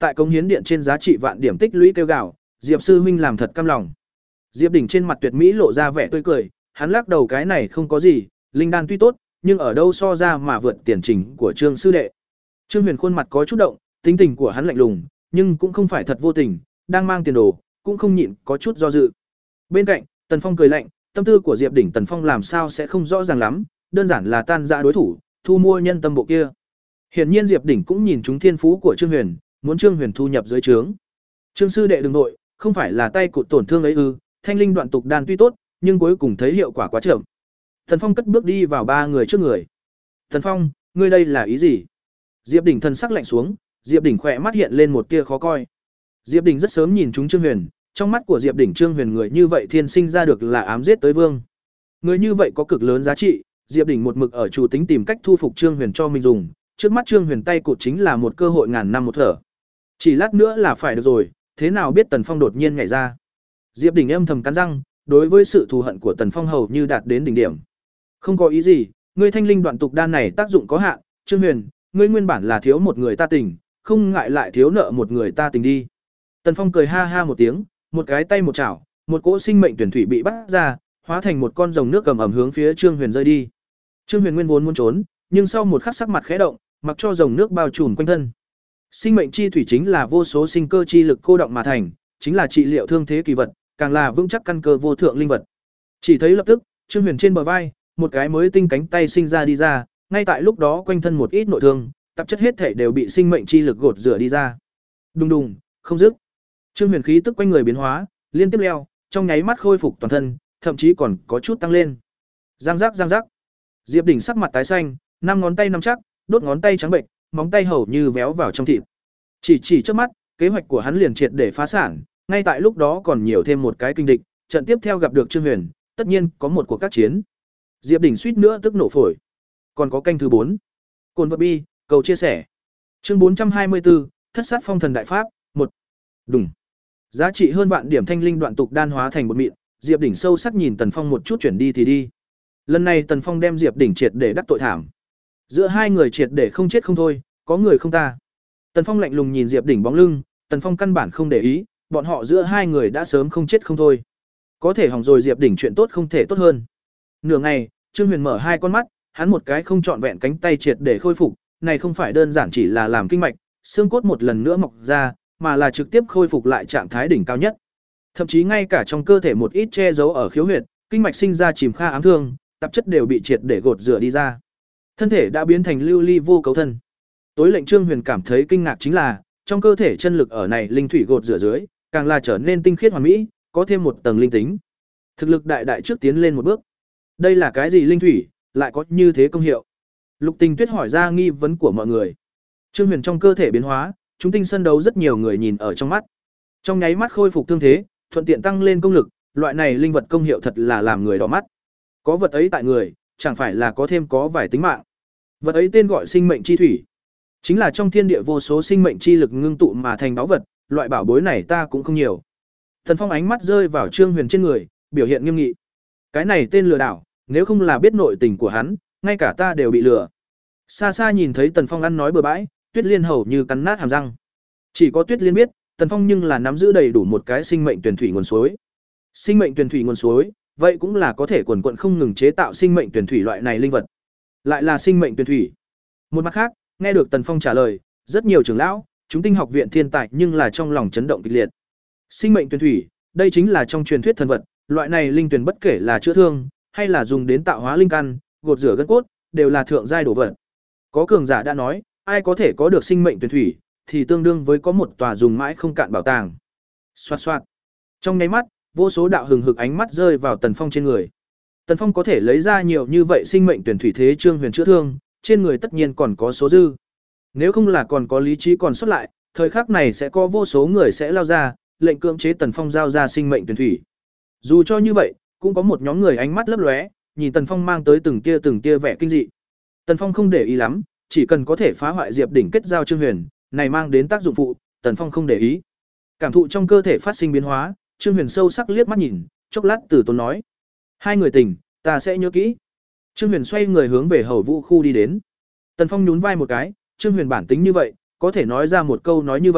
Tại cống hiến điện trên giá trị vạn điểm tích lũy kêu gào, Diệp sư huynh làm thật cam lòng. Diệp Đỉnh trên mặt tuyệt mỹ lộ ra vẻ tươi cười, hắn lắc đầu cái này không có gì, linh đan tuy tốt, nhưng ở đâu so ra mà vượt tiền trình của Trương sư đệ. Trương Huyền khuôn mặt có chút động, tính tình của hắn lạnh lùng, nhưng cũng không phải thật vô tình, đang mang tiền đồ, cũng không nhịn có chút do dự. Bên cạnh, Tần Phong cười lạnh, tâm tư của Diệp Đỉnh Tần Phong làm sao sẽ không rõ ràng lắm, đơn giản là tan rã đối thủ, thu mua nhân tâm bộ kia. Hiển nhiên Diệp Đỉnh cũng nhìn trúng thiên phú của Trương Huyền, muốn Trương Huyền thu nhập dưới trướng. Trương sư đệ đừng nội, không phải là tay cụt tổn thương ấy ư? Thanh linh đoạn tục đan tuy tốt, nhưng cuối cùng thấy hiệu quả quá chậm. Tần Phong cất bước đi vào ba người trước người. Tần Phong, ngươi đây là ý gì? Diệp Đỉnh thần sắc lạnh xuống, Diệp Đỉnh khỏe mắt hiện lên một tia khó coi. Diệp Đỉnh rất sớm nhìn trúng Trương Huyền, trong mắt của Diệp Đỉnh Trương Huyền người như vậy thiên sinh ra được là ám giết tới vương. Người như vậy có cực lớn giá trị, Diệp Đỉnh một mực ở chủ tính tìm cách thu phục Trương Huyền cho mình dùng, trước mắt Trương Huyền tay cụt chính là một cơ hội ngàn năm một thở. Chỉ lát nữa là phải được rồi, thế nào biết Tần Phong đột nhiên nhảy ra. Diệp Đỉnh âm thầm cắn răng, đối với sự thù hận của Tần Phong hầu như đạt đến đỉnh điểm. Không có ý gì, ngươi thanh linh đoạn tục đan này tác dụng có hạn, Trương Huyền, ngươi nguyên bản là thiếu một người ta tình, không ngại lại thiếu nợ một người ta tình đi. Tần Phong cười ha ha một tiếng, một cái tay một chảo, một cỗ sinh mệnh tuyển thủy bị bắt ra, hóa thành một con rồng nước cầm ẩm hướng phía Trương Huyền rơi đi. Trương Huyền nguyên vốn muốn trốn, nhưng sau một khắc sắc mặt khẽ động, mặc cho rồng nước bao trùm quanh thân. Sinh mệnh chi thủy chính là vô số sinh cơ chi lực cô động mà thành, chính là trị liệu thương thế kỳ vật, càng là vững chắc căn cơ vô thượng linh vật. Chỉ thấy lập tức, Trương Huyền trên bờ vai, một cái mới tinh cánh tay sinh ra đi ra, ngay tại lúc đó quanh thân một ít nội thương, tạp chất hết thể đều bị sinh mệnh chi lực gột rửa đi ra. Đùng đùng, không dứt. Trương Huyền khí tức quanh người biến hóa, liên tiếp leo, trong nháy mắt khôi phục toàn thân, thậm chí còn có chút tăng lên. Giang giác giang giác. Diệp Đỉnh sắc mặt tái xanh, năm ngón tay nắm chắc, đốt ngón tay trắng bệnh, móng tay hầu như véo vào trong thịt. Chỉ chỉ trước mắt, kế hoạch của hắn liền triệt để phá sản, ngay tại lúc đó còn nhiều thêm một cái kinh địch, trận tiếp theo gặp được Trương Huyền, tất nhiên có một cuộc các chiến. Diệp Đỉnh suýt nữa tức nổ phổi. Còn có canh thứ bốn. Cồn vật bi, cầu chia sẻ. Chương bốn trăm hai mươi tư, Thất sát phong thần đại pháp, một. Đùng. Giá trị hơn vạn điểm thanh linh đoạn tục đan hóa thành một mịn, Diệp Đỉnh sâu sắc nhìn Tần Phong một chút chuyển đi thì đi. Lần này Tần Phong đem Diệp Đỉnh triệt để đắc tội thảm. Giữa hai người triệt để không chết không thôi, có người không ta. Tần Phong lạnh lùng nhìn Diệp Đỉnh bóng lưng, Tần Phong căn bản không để ý, bọn họ giữa hai người đã sớm không chết không thôi. Có thể hỏng rồi Diệp Đỉnh chuyện tốt không thể tốt hơn. Nửa ngày, Trương Huyền mở hai con mắt, hắn một cái không trọn vẹn cánh tay triệt để khôi phục, này không phải đơn giản chỉ là làm kinh mạch, xương cốt một lần nữa mọc ra, mà là trực tiếp khôi phục lại trạng thái đỉnh cao nhất. Thậm chí ngay cả trong cơ thể một ít che giấu ở khiếu huyệt, kinh mạch sinh ra chìm kha ám thương, tạp chất đều bị triệt để gột rửa đi ra. Thân thể đã biến thành lưu ly vô cấu thân. Tối lệnh Trương Huyền cảm thấy kinh ngạc chính là, trong cơ thể chân lực ở này linh thủy gột rửa dưới, càng là trở nên tinh khiết hoàn mỹ, có thêm một tầng linh tính. Thực lực đại đại trước tiến lên một bước. Đây là cái gì linh thủy, lại có như thế công hiệu? Lục Tình Tuyết hỏi ra nghi vấn của mọi người. Trương Huyền trong cơ thể biến hóa, chúng tinh sân đấu rất nhiều người nhìn ở trong mắt. Trong nháy mắt khôi phục thương thế, thuận tiện tăng lên công lực, loại này linh vật công hiệu thật là làm người đỏ mắt. Có vật ấy tại người, chẳng phải là có thêm có vài tính mạng. Vật ấy tên gọi sinh mệnh chi thủy, chính là trong thiên địa vô số sinh mệnh chi lực ngưng tụ mà thành báu vật, loại bảo bối này ta cũng không nhiều. Thần Phong ánh mắt rơi vào Trương Huyền trên người, biểu hiện nghiêm nghị. Cái này tên lừa đảo, nếu không là biết nội tình của hắn, ngay cả ta đều bị lừa. Xa xa nhìn thấy Tần Phong ăn nói bừa bãi, Tuyết Liên hầu như cắn nát hàm răng. Chỉ có Tuyết Liên biết, Tần Phong nhưng là nắm giữ đầy đủ một cái sinh mệnh tuyển thủy nguồn suối. Sinh mệnh tuyển thủy nguồn suối, vậy cũng là có thể quần quần không ngừng chế tạo sinh mệnh tuyển thủy loại này linh vật. Lại là sinh mệnh tuyển thủy. Một mặt khác, nghe được Tần Phong trả lời, rất nhiều trưởng lão, chúng tinh học viện thiên tài nhưng là trong lòng chấn động kịch liệt. Sinh mệnh tuyển thủy, đây chính là trong truyền thuyết thần vật, loại này linh tuyển bất kể là chữa thương, hay là dùng đến tạo hóa linh căn, gột rửa gân cốt, đều là thượng giai đồ vật. Có cường giả đã nói, ai có thể có được sinh mệnh tuyển thủy, thì tương đương với có một tòa dùng mãi không cạn bảo tàng. Xoạt xoạt. Trong nháy mắt, vô số đạo hừng hực ánh mắt rơi vào Tần Phong trên người. Tần Phong có thể lấy ra nhiều như vậy sinh mệnh tuyển thủy thế Trương Huyền chữa thương, trên người tất nhiên còn có số dư. Nếu không là còn có lý trí còn sót lại, thời khắc này sẽ có vô số người sẽ lao ra, lệnh cưỡng chế Tần Phong giao ra sinh mệnh tuyển thủy. Dù cho như vậy, cũng có một nhóm người ánh mắt lấp lóe, nhìn Tần Phong mang tới từng tia từng tia vẻ kinh dị. Tần Phong không để ý lắm, chỉ cần có thể phá hoại Diệp Đỉnh kết giao Trương Huyền, này mang đến tác dụng phụ, Tần Phong không để ý. Cảm thụ trong cơ thể phát sinh biến hóa, Trương Huyền sâu sắc liếc mắt nhìn, chốc lát từ tốn nói: "Hai người tình, ta sẽ nhớ kỹ." Trương Huyền xoay người hướng về Hầu Vũ khu đi đến. Tần Phong nhún vai một cái, Trương Huyền bản tính như vậy, có thể nói ra một câu nói như vậy,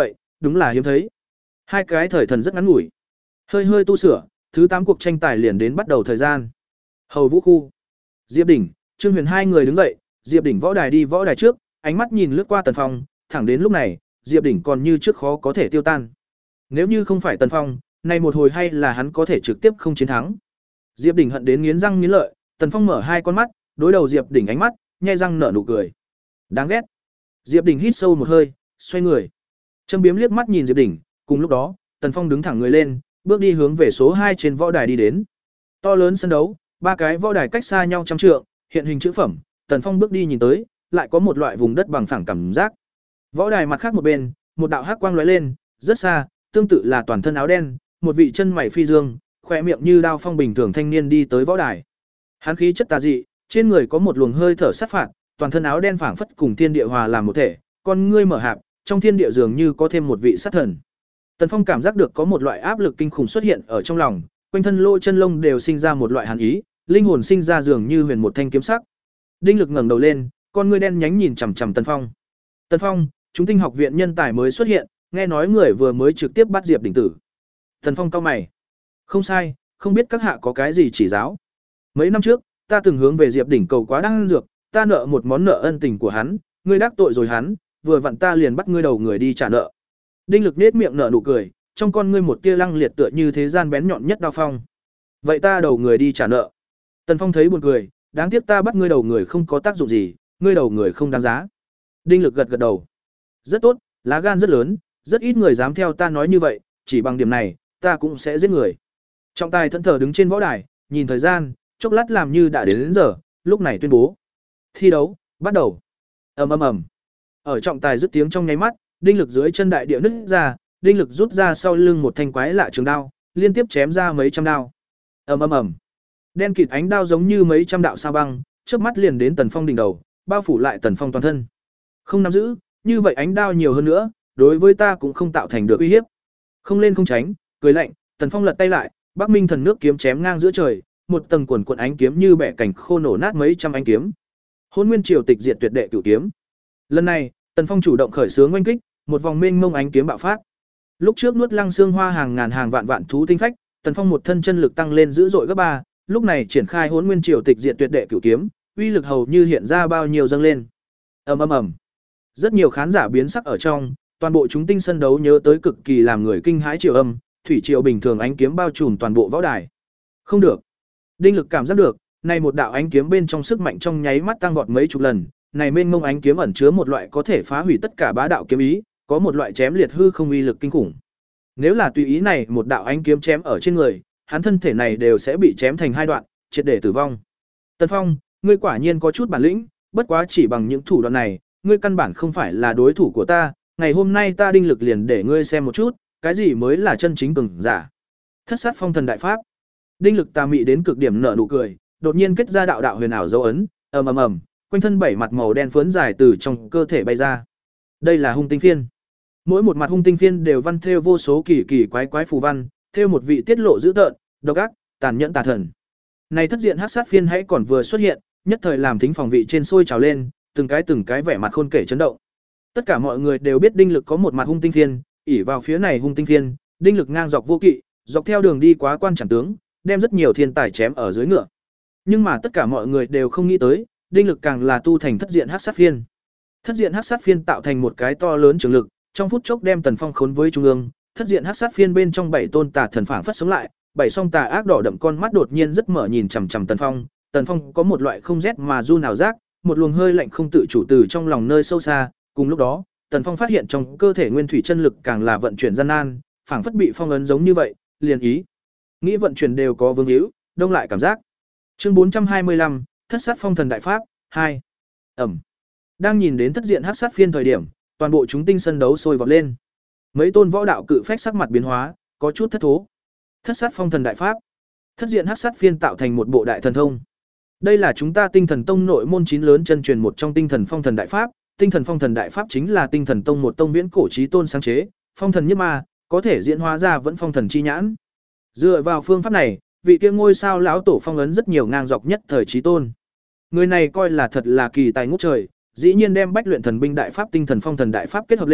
đúng là hiếm thấy. Hai cái thời thần rất ngắn ngủi. Hơi hơi tu sửa, thứ tám cuộc tranh tài liền đến bắt đầu thời gian. Hầu Vũ khu. Diệp Đỉnh, Trương Huyền hai người đứng dậy, Diệp Đỉnh võ đài đi võ đài trước, ánh mắt nhìn lướt qua Tần Phong, thẳng đến lúc này, Diệp Đỉnh còn như trước khó có thể tiêu tan. Nếu như không phải Tần Phong, nay một hồi hay là hắn có thể trực tiếp không chiến thắng. Diệp Đỉnh hận đến nghiến răng nghiến lợi, Tần Phong mở hai con mắt, đối đầu Diệp Đỉnh ánh mắt, nhe răng nở nụ cười. Đáng ghét. Diệp Đỉnh hít sâu một hơi, xoay người. Châm biếm liếc mắt nhìn Diệp Đỉnh, cùng lúc đó, Tần Phong đứng thẳng người lên, bước đi hướng về số hai trên võ đài đi đến. To lớn sân đấu, ba cái võ đài cách xa nhau trăm trượng, hiện hình chữ phẩm, Tần Phong bước đi nhìn tới, lại có một loại vùng đất bằng phẳng cảm giác. Võ đài mặt khác một bên, một đạo hắc quang lóe lên, rất xa, tương tự là toàn thân áo đen, một vị chân mày phi dương, khóe miệng như đao phong bình thường thanh niên đi tới võ đài. Hắn khí chất tà dị, trên người có một luồng hơi thở sát phạt, toàn thân áo đen phảng phất cùng thiên địa hòa làm một thể, con ngươi mở hạp, trong thiên địa dường như có thêm một vị sát thần. Tần Phong cảm giác được có một loại áp lực kinh khủng xuất hiện ở trong lòng, quanh thân lỗ chân lông đều sinh ra một loại hàn ý, linh hồn sinh ra dường như huyền một thanh kiếm sắc. Đinh Lực ngẩng đầu lên, con ngươi đen nhánh nhìn chằm chằm Tần Phong. Tần Phong, chúng tinh học viện nhân tài mới xuất hiện, nghe nói người vừa mới trực tiếp bắt Diệp Đỉnh tử. Tần Phong cau mày. Không sai, không biết các hạ có cái gì chỉ giáo. Mấy năm trước, ta từng hướng về Diệp Đỉnh cầu quá đan dược, ta nợ một món nợ ân tình của hắn, ngươi đắc tội rồi hắn, vừa vặn ta liền bắt ngươi đầu người đi trả nợ. Đinh Lực nết miệng nở nụ cười, trong con ngươi một tia lăng liệt tựa như thế gian bén nhọn nhất đao phong. Vậy ta đầu người đi trả nợ. Tần Phong thấy buồn cười, đáng tiếc ta bắt ngươi đầu người không có tác dụng gì, ngươi đầu người không đáng giá. Đinh Lực gật gật đầu. Rất tốt, lá gan rất lớn, rất ít người dám theo ta nói như vậy, chỉ bằng điểm này, ta cũng sẽ giết người. Trọng tài thẫn thờ đứng trên võ đài, nhìn thời gian, chốc lát làm như đã đến, đến giờ, lúc này tuyên bố. Thi đấu, bắt đầu. Ầm ầm ầm. Ở trọng tài dứt tiếng trong nháy mắt, Đinh Lực dưới chân đại địa nứt ra, Đinh Lực rút ra sau lưng một thanh quái lạ trường đao, liên tiếp chém ra mấy trăm đao. Ầm ầm ầm. Đen kịt ánh đao giống như mấy trăm đạo sao băng, chớp mắt liền đến Tần Phong đỉnh đầu, bao phủ lại Tần Phong toàn thân. Không nắm giữ, như vậy ánh đao nhiều hơn nữa, đối với ta cũng không tạo thành được uy hiếp. Không lên không tránh, cười lạnh, Tần Phong lật tay lại, Bắc Minh thần nước kiếm chém ngang giữa trời, một tầng quần quần ánh kiếm như bẻ cảnh khô nổ nát mấy trăm ánh kiếm. Hôn Nguyên Triều tịch diệt tuyệt đệ cửu kiếm. Lần này, Tần Phong chủ động khởi xướng oanh kích, một vòng mênh mông ánh kiếm bạo phát. Lúc trước nuốt Lăng Xương Hoa hàng ngàn hàng vạn vạn thú tinh phách, Tần Phong một thân chân lực tăng lên dữ dội gấp ba, lúc này triển khai Hỗn Nguyên Triều tịch diệt tuyệt đệ cửu kiếm, uy lực hầu như hiện ra bao nhiêu dâng lên. Ầm ầm ầm. Rất nhiều khán giả biến sắc ở trong, toàn bộ chúng tinh sân đấu nhớ tới cực kỳ làm người kinh hãi triều âm, thủy triều bình thường ánh kiếm bao trùm toàn bộ võ đài. Không được. Đinh Lực cảm giác được, này một đạo ánh kiếm bên trong sức mạnh trong nháy mắt tăng vọt mấy chục lần, này mênh mông ánh kiếm ẩn chứa một loại có thể phá hủy tất cả bá đạo kiếm ý, có một loại chém liệt hư không uy lực kinh khủng. Nếu là tùy ý này một đạo ánh kiếm chém ở trên người, hắn thân thể này đều sẽ bị chém thành hai đoạn, triệt để tử vong. Tần Phong, ngươi quả nhiên có chút bản lĩnh, bất quá chỉ bằng những thủ đoạn này, ngươi căn bản không phải là đối thủ của ta, ngày hôm nay ta Đinh Lực liền để ngươi xem một chút, cái gì mới là chân chính cường giả. Thất sát phong thần đại pháp. Đinh Lực tà mị đến cực điểm nở nụ cười, đột nhiên kết ra đạo đạo huyền ảo dấu ấn, ầm ầm ầm, quanh thân bảy mặt màu đen phướn dài từ trong cơ thể bay ra. Đây là hung tinh phiên. Mỗi một mặt hung tinh phiên đều văn thêu vô số kỳ kỳ quái quái phù văn, thêu một vị tiết lộ dữ tợn, độc ác, tàn nhẫn tà thần. Này thất diện hắc sát phiên hãy còn vừa xuất hiện, nhất thời làm thính phòng vị trên sôi trào lên, từng cái từng cái vẻ mặt khôn kể chấn động. Tất cả mọi người đều biết Đinh Lực có một mặt hung tinh phiên, ỷ vào phía này hung tinh phiên, Đinh Lực ngang dọc vô kỵ, dọc theo đường đi quá quan chẳng tướng, đem rất nhiều thiên tài chém ở dưới ngựa. Nhưng mà tất cả mọi người đều không nghĩ tới, Đinh Lực càng là tu thành thất diện hắc sát phiên. Thất diện hắc sát phiên tạo thành một cái to lớn trường lực, trong phút chốc đem Tần Phong khốn với trung ương, thất diện hắc sát phiên bên trong bảy tôn tà thần phảng phất sống lại, bảy song tà ác đỏ đậm con mắt đột nhiên rất mở nhìn chằm chằm Tần Phong, Tần Phong có một loại không rét mà run nào giác, một luồng hơi lạnh không tự chủ từ trong lòng nơi sâu xa, cùng lúc đó, Tần Phong phát hiện trong cơ thể nguyên thủy chân lực càng là vận chuyển gian nan, phảng phất bị phong ấn giống như vậy, liền ý nghĩ vận chuyển đều có vương hữu, đông lại cảm giác. Chương bốn trăm hai mươi lăm, Thất sát phong thần đại pháp hai. Ẩm. Đang nhìn đến thất diện hắc sát phiên thời điểm, toàn bộ chúng tinh sân đấu sôi vọt lên. Mấy tôn võ đạo cự phách sắc mặt biến hóa, có chút thất thố. Thất sát phong thần đại pháp. Thất diện hắc sát phiên tạo thành một bộ đại thần thông. Đây là chúng ta Tinh Thần Tông nội môn chín lớn chân truyền một trong Tinh Thần Phong Thần Đại Pháp, Tinh Thần Phong Thần Đại Pháp chính là Tinh Thần Tông một tông viễn cổ chí tôn sáng chế, phong thần nhất ma, có thể diễn hóa ra vẫn phong thần chi nhãn. Dựa vào phương pháp này, vị kia ngôi sao lão tổ phong ấn rất nhiều ngang dọc nhất thời chí tôn. Người này coi là thật là kỳ tài ngút trời, dĩ nhiên đem bách luyện thần binh đại pháp Tinh Thần Phong Thần Đại Pháp kết hợp lên,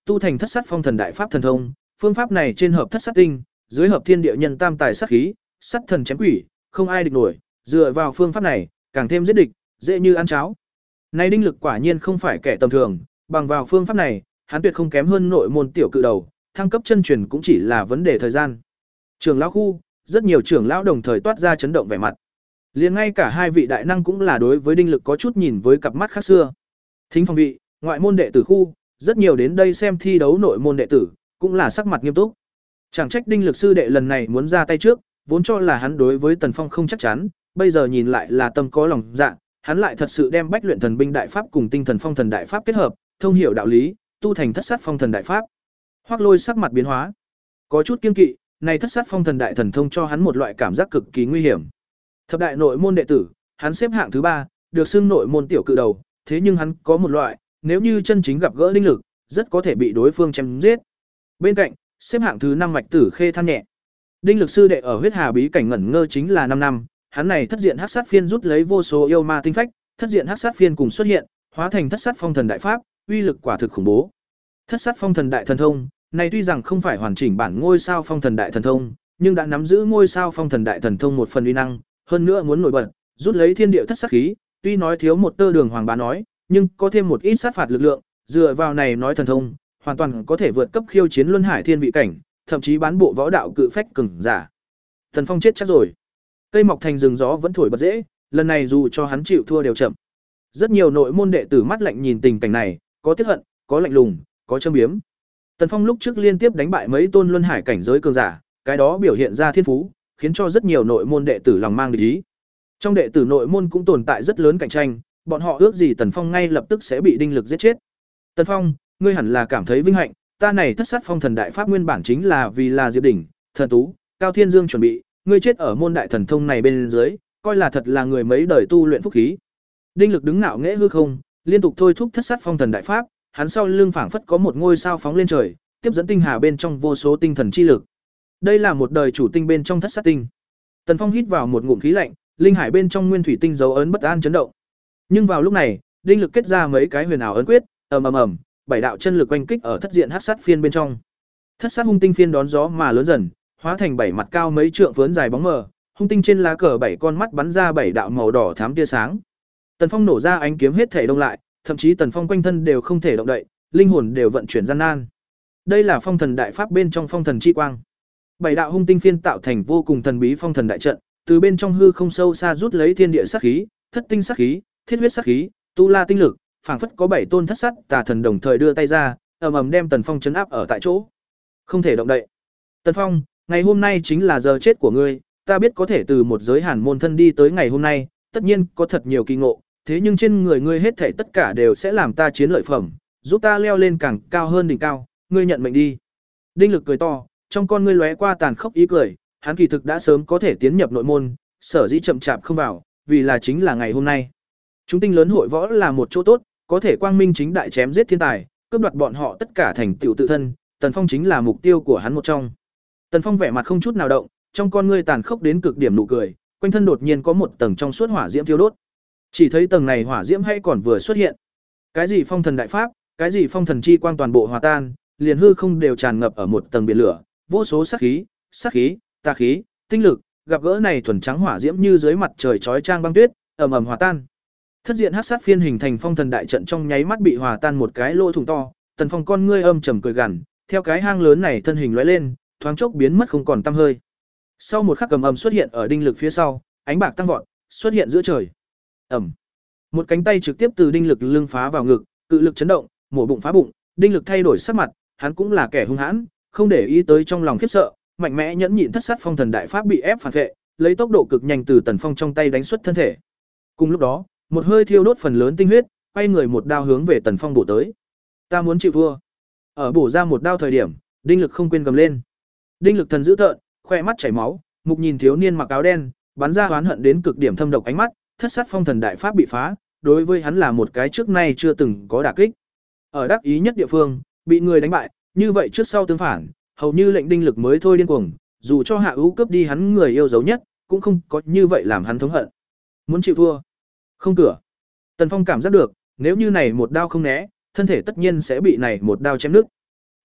tu thành thất sát phong thần đại pháp thần thông, phương pháp này trên hợp thất sát tinh, dưới hợp thiên địa nhân tam tài sát khí, sát thần chém quỷ, không ai địch nổi, dựa vào phương pháp này, càng thêm giết địch, dễ như ăn cháo. Này đinh lực quả nhiên không phải kẻ tầm thường, bằng vào phương pháp này, hắn tuyệt không kém hơn nội môn tiểu cự đầu, thăng cấp chân truyền cũng chỉ là vấn đề thời gian. Trưởng lão khu, rất nhiều trưởng lão đồng thời toát ra chấn động vẻ mặt. Liền ngay cả hai vị đại năng cũng là đối với đinh lực có chút nhìn với cặp mắt khác xưa. Thính phong vị, ngoại môn đệ tử khu, rất nhiều đến đây xem thi đấu nội môn đệ tử, cũng là sắc mặt nghiêm túc. Chẳng trách đinh lực sư đệ lần này muốn ra tay trước, vốn cho là hắn đối với Tần Phong không chắc chắn, bây giờ nhìn lại là tâm có lòng dạ, hắn lại thật sự đem bách luyện thần binh đại pháp cùng tinh thần phong thần đại pháp kết hợp, thông hiểu đạo lý, tu thành thất sát phong thần đại pháp. Hoắc Lôi sắc mặt biến hóa, có chút kiêng kỵ, này thất sát phong thần đại thần thông cho hắn một loại cảm giác cực kỳ nguy hiểm. Thập đại nội môn đệ tử, hắn xếp hạng thứ ba, được xưng nội môn tiểu cự đầu, thế nhưng hắn có một loại, nếu như chân chính gặp gỡ đinh lực, rất có thể bị đối phương chém giết. Bên cạnh, xếp hạng thứ năm Mạch Tử Khê than nhẹ. Đinh lực sư đệ ở huyết hà bí cảnh ngẩn ngơ chính là năm năm, hắn này thất diện hắc sát phiên rút lấy vô số yêu ma tinh phách, thất diện hắc sát phiên cùng xuất hiện, hóa thành thất sát phong thần đại pháp, uy lực quả thực khủng bố. Thất sát phong thần đại thần thông, này tuy rằng không phải hoàn chỉnh bản ngôi sao phong thần đại thần thông, nhưng đã nắm giữ ngôi sao phong thần đại thần thông một phần uy năng, hơn nữa muốn nổi bật, rút lấy thiên địa thất sát khí, tuy nói thiếu một tơ đường hoàng bá nói, nhưng có thêm một ít sát phạt lực lượng, dựa vào này nói thần thông, hoàn toàn có thể vượt cấp khiêu chiến luân hải thiên vị cảnh, thậm chí bán bộ võ đạo cự phách cường giả. Tần Phong chết chắc rồi. Cây mọc thành rừng gió vẫn thổi bật dễ, lần này dù cho hắn chịu thua đều chậm. Rất nhiều nội môn đệ tử mắt lạnh nhìn tình cảnh này, có tiếc hận, có lạnh lùng, có châm biếm. Tần Phong lúc trước liên tiếp đánh bại mấy tôn luân hải cảnh giới cường giả, cái đó biểu hiện ra thiên phú, khiến cho rất nhiều nội môn đệ tử lòng mang địch ý. Trong đệ tử nội môn cũng tồn tại rất lớn cạnh tranh, bọn họ ước gì Tần Phong ngay lập tức sẽ bị đinh lực giết chết. Tần Phong, ngươi hẳn là cảm thấy vinh hạnh, ta này thất sát phong thần đại pháp nguyên bản chính là vì là Diệp Đỉnh, Thần Tú, Cao Thiên Dương chuẩn bị, ngươi chết ở môn đại thần thông này bên dưới, coi là thật là người mấy đời tu luyện phúc khí. Đinh lực đứng ngạo nghễ hư không, liên tục thôi thúc thất sát phong thần đại pháp, hắn sau lưng phảng phất có một ngôi sao phóng lên trời, tiếp dẫn tinh hà bên trong vô số tinh thần chi lực. Đây là một đời chủ tinh bên trong thất sát tinh. Tần Phong hít vào một ngụm khí lạnh, linh hải bên trong nguyên thủy tinh dấu ấn bất an chấn động. Nhưng vào lúc này, đinh lực kết ra mấy cái huyền ảo ấn quyết, ầm ầm ầm, bảy đạo chân lực oanh kích ở thất diện hắc sát phiên bên trong. Thất sát hung tinh phiên đón gió mà lớn dần, hóa thành bảy mặt cao mấy trượng vướn dài bóng mờ, hung tinh trên lá cờ bảy con mắt bắn ra bảy đạo màu đỏ thắm tia sáng. Tần Phong nổ ra ánh kiếm hết thể đông lại, thậm chí Tần Phong quanh thân đều không thể động đậy, linh hồn đều vận chuyển gian nan. Đây là phong thần đại pháp bên trong phong thần chi quang. Bảy đạo hung tinh phiên tạo thành vô cùng thần bí phong thần đại trận, từ bên trong hư không sâu xa rút lấy thiên địa sát khí, thất tinh sát khí, thiết huyết sát khí, tu la tinh lực, phảng phất có bảy tôn thất sát tà thần đồng thời đưa tay ra, ầm ầm đem Tần Phong chấn áp ở tại chỗ. Không thể động đậy. Tần Phong, ngày hôm nay chính là giờ chết của ngươi, ta biết có thể từ một giới hàn môn thân đi tới ngày hôm nay, tất nhiên có thật nhiều kỳ ngộ, thế nhưng trên người ngươi hết thảy tất cả đều sẽ làm ta chiến lợi phẩm, giúp ta leo lên càng cao hơn đỉnh cao, ngươi nhận mệnh đi. Đinh lực cười to, trong con ngươi lóe qua tàn khốc ý cười, hắn kỳ thực đã sớm có thể tiến nhập nội môn, sở dĩ chậm chạp không vào, vì là chính là ngày hôm nay. Chúng tinh lớn hội võ là một chỗ tốt, có thể quang minh chính đại chém giết thiên tài, cướp đoạt bọn họ tất cả thành tựu tự thân, Tần Phong chính là mục tiêu của hắn một trong. Tần Phong vẻ mặt không chút nào động, trong con ngươi tàn khốc đến cực điểm nụ cười, quanh thân đột nhiên có một tầng trong suốt hỏa diễm thiêu đốt. Chỉ thấy tầng này hỏa diễm hay còn vừa xuất hiện. Cái gì phong thần đại pháp, cái gì phong thần chi quang toàn bộ hòa tan, liền hư không đều tràn ngập ở một tầng biển lửa, vô số sát khí, sát khí, tà khí, tinh lực, gặp gỡ này thuần trắng hỏa diễm như dưới mặt trời chói chang băng tuyết, ầm ầm hòa tan. Thất diện hắc sát phiên hình thành phong thần đại trận trong nháy mắt bị hòa tan một cái lỗ thủng to, Tần Phong con ngươi âm trầm cười gằn, theo cái hang lớn này thân hình lóe lên, thoáng chốc biến mất không còn tăm hơi. Sau một khắc cầm ầm xuất hiện ở đinh lực phía sau, ánh bạc tăng vọt, xuất hiện giữa trời. Ầm. Một cánh tay trực tiếp từ đinh lực lưng phá vào ngực, cự lực chấn động, mổ bụng phá bụng, đinh lực thay đổi sắc mặt, hắn cũng là kẻ hung hãn, không để ý tới trong lòng khiếp sợ, mạnh mẽ nhẫn nhịn thất sát phong thần đại pháp bị ép phản vệ, lấy tốc độ cực nhanh từ Tần Phong trong tay đánh xuất thân thể. Cùng lúc đó, một hơi thiêu đốt phần lớn tinh huyết, quay người một đao hướng về Tần Phong bổ tới. Ta muốn chịu thua. Ở bổ ra một đao thời điểm, đinh lực không quên gầm lên. Đinh lực thần dữ tợn, khoe mắt chảy máu, mục nhìn thiếu niên mặc áo đen, bắn ra oán hận đến cực điểm thâm độc ánh mắt, thất sát phong thần đại pháp bị phá, đối với hắn là một cái trước nay chưa từng có đả kích. Ở đắc ý nhất địa phương, bị người đánh bại, như vậy trước sau tương phản, hầu như lệnh đinh lực mới thôi điên cuồng, dù cho Hạ Ưu cướp đi hắn người yêu dấu nhất, cũng không có như vậy làm hắn thống hận. Muốn chịu thua, không cửa. Tần Phong cảm giác được, nếu như này một đao không né, thân thể tất nhiên sẽ bị này một đao chém đứt.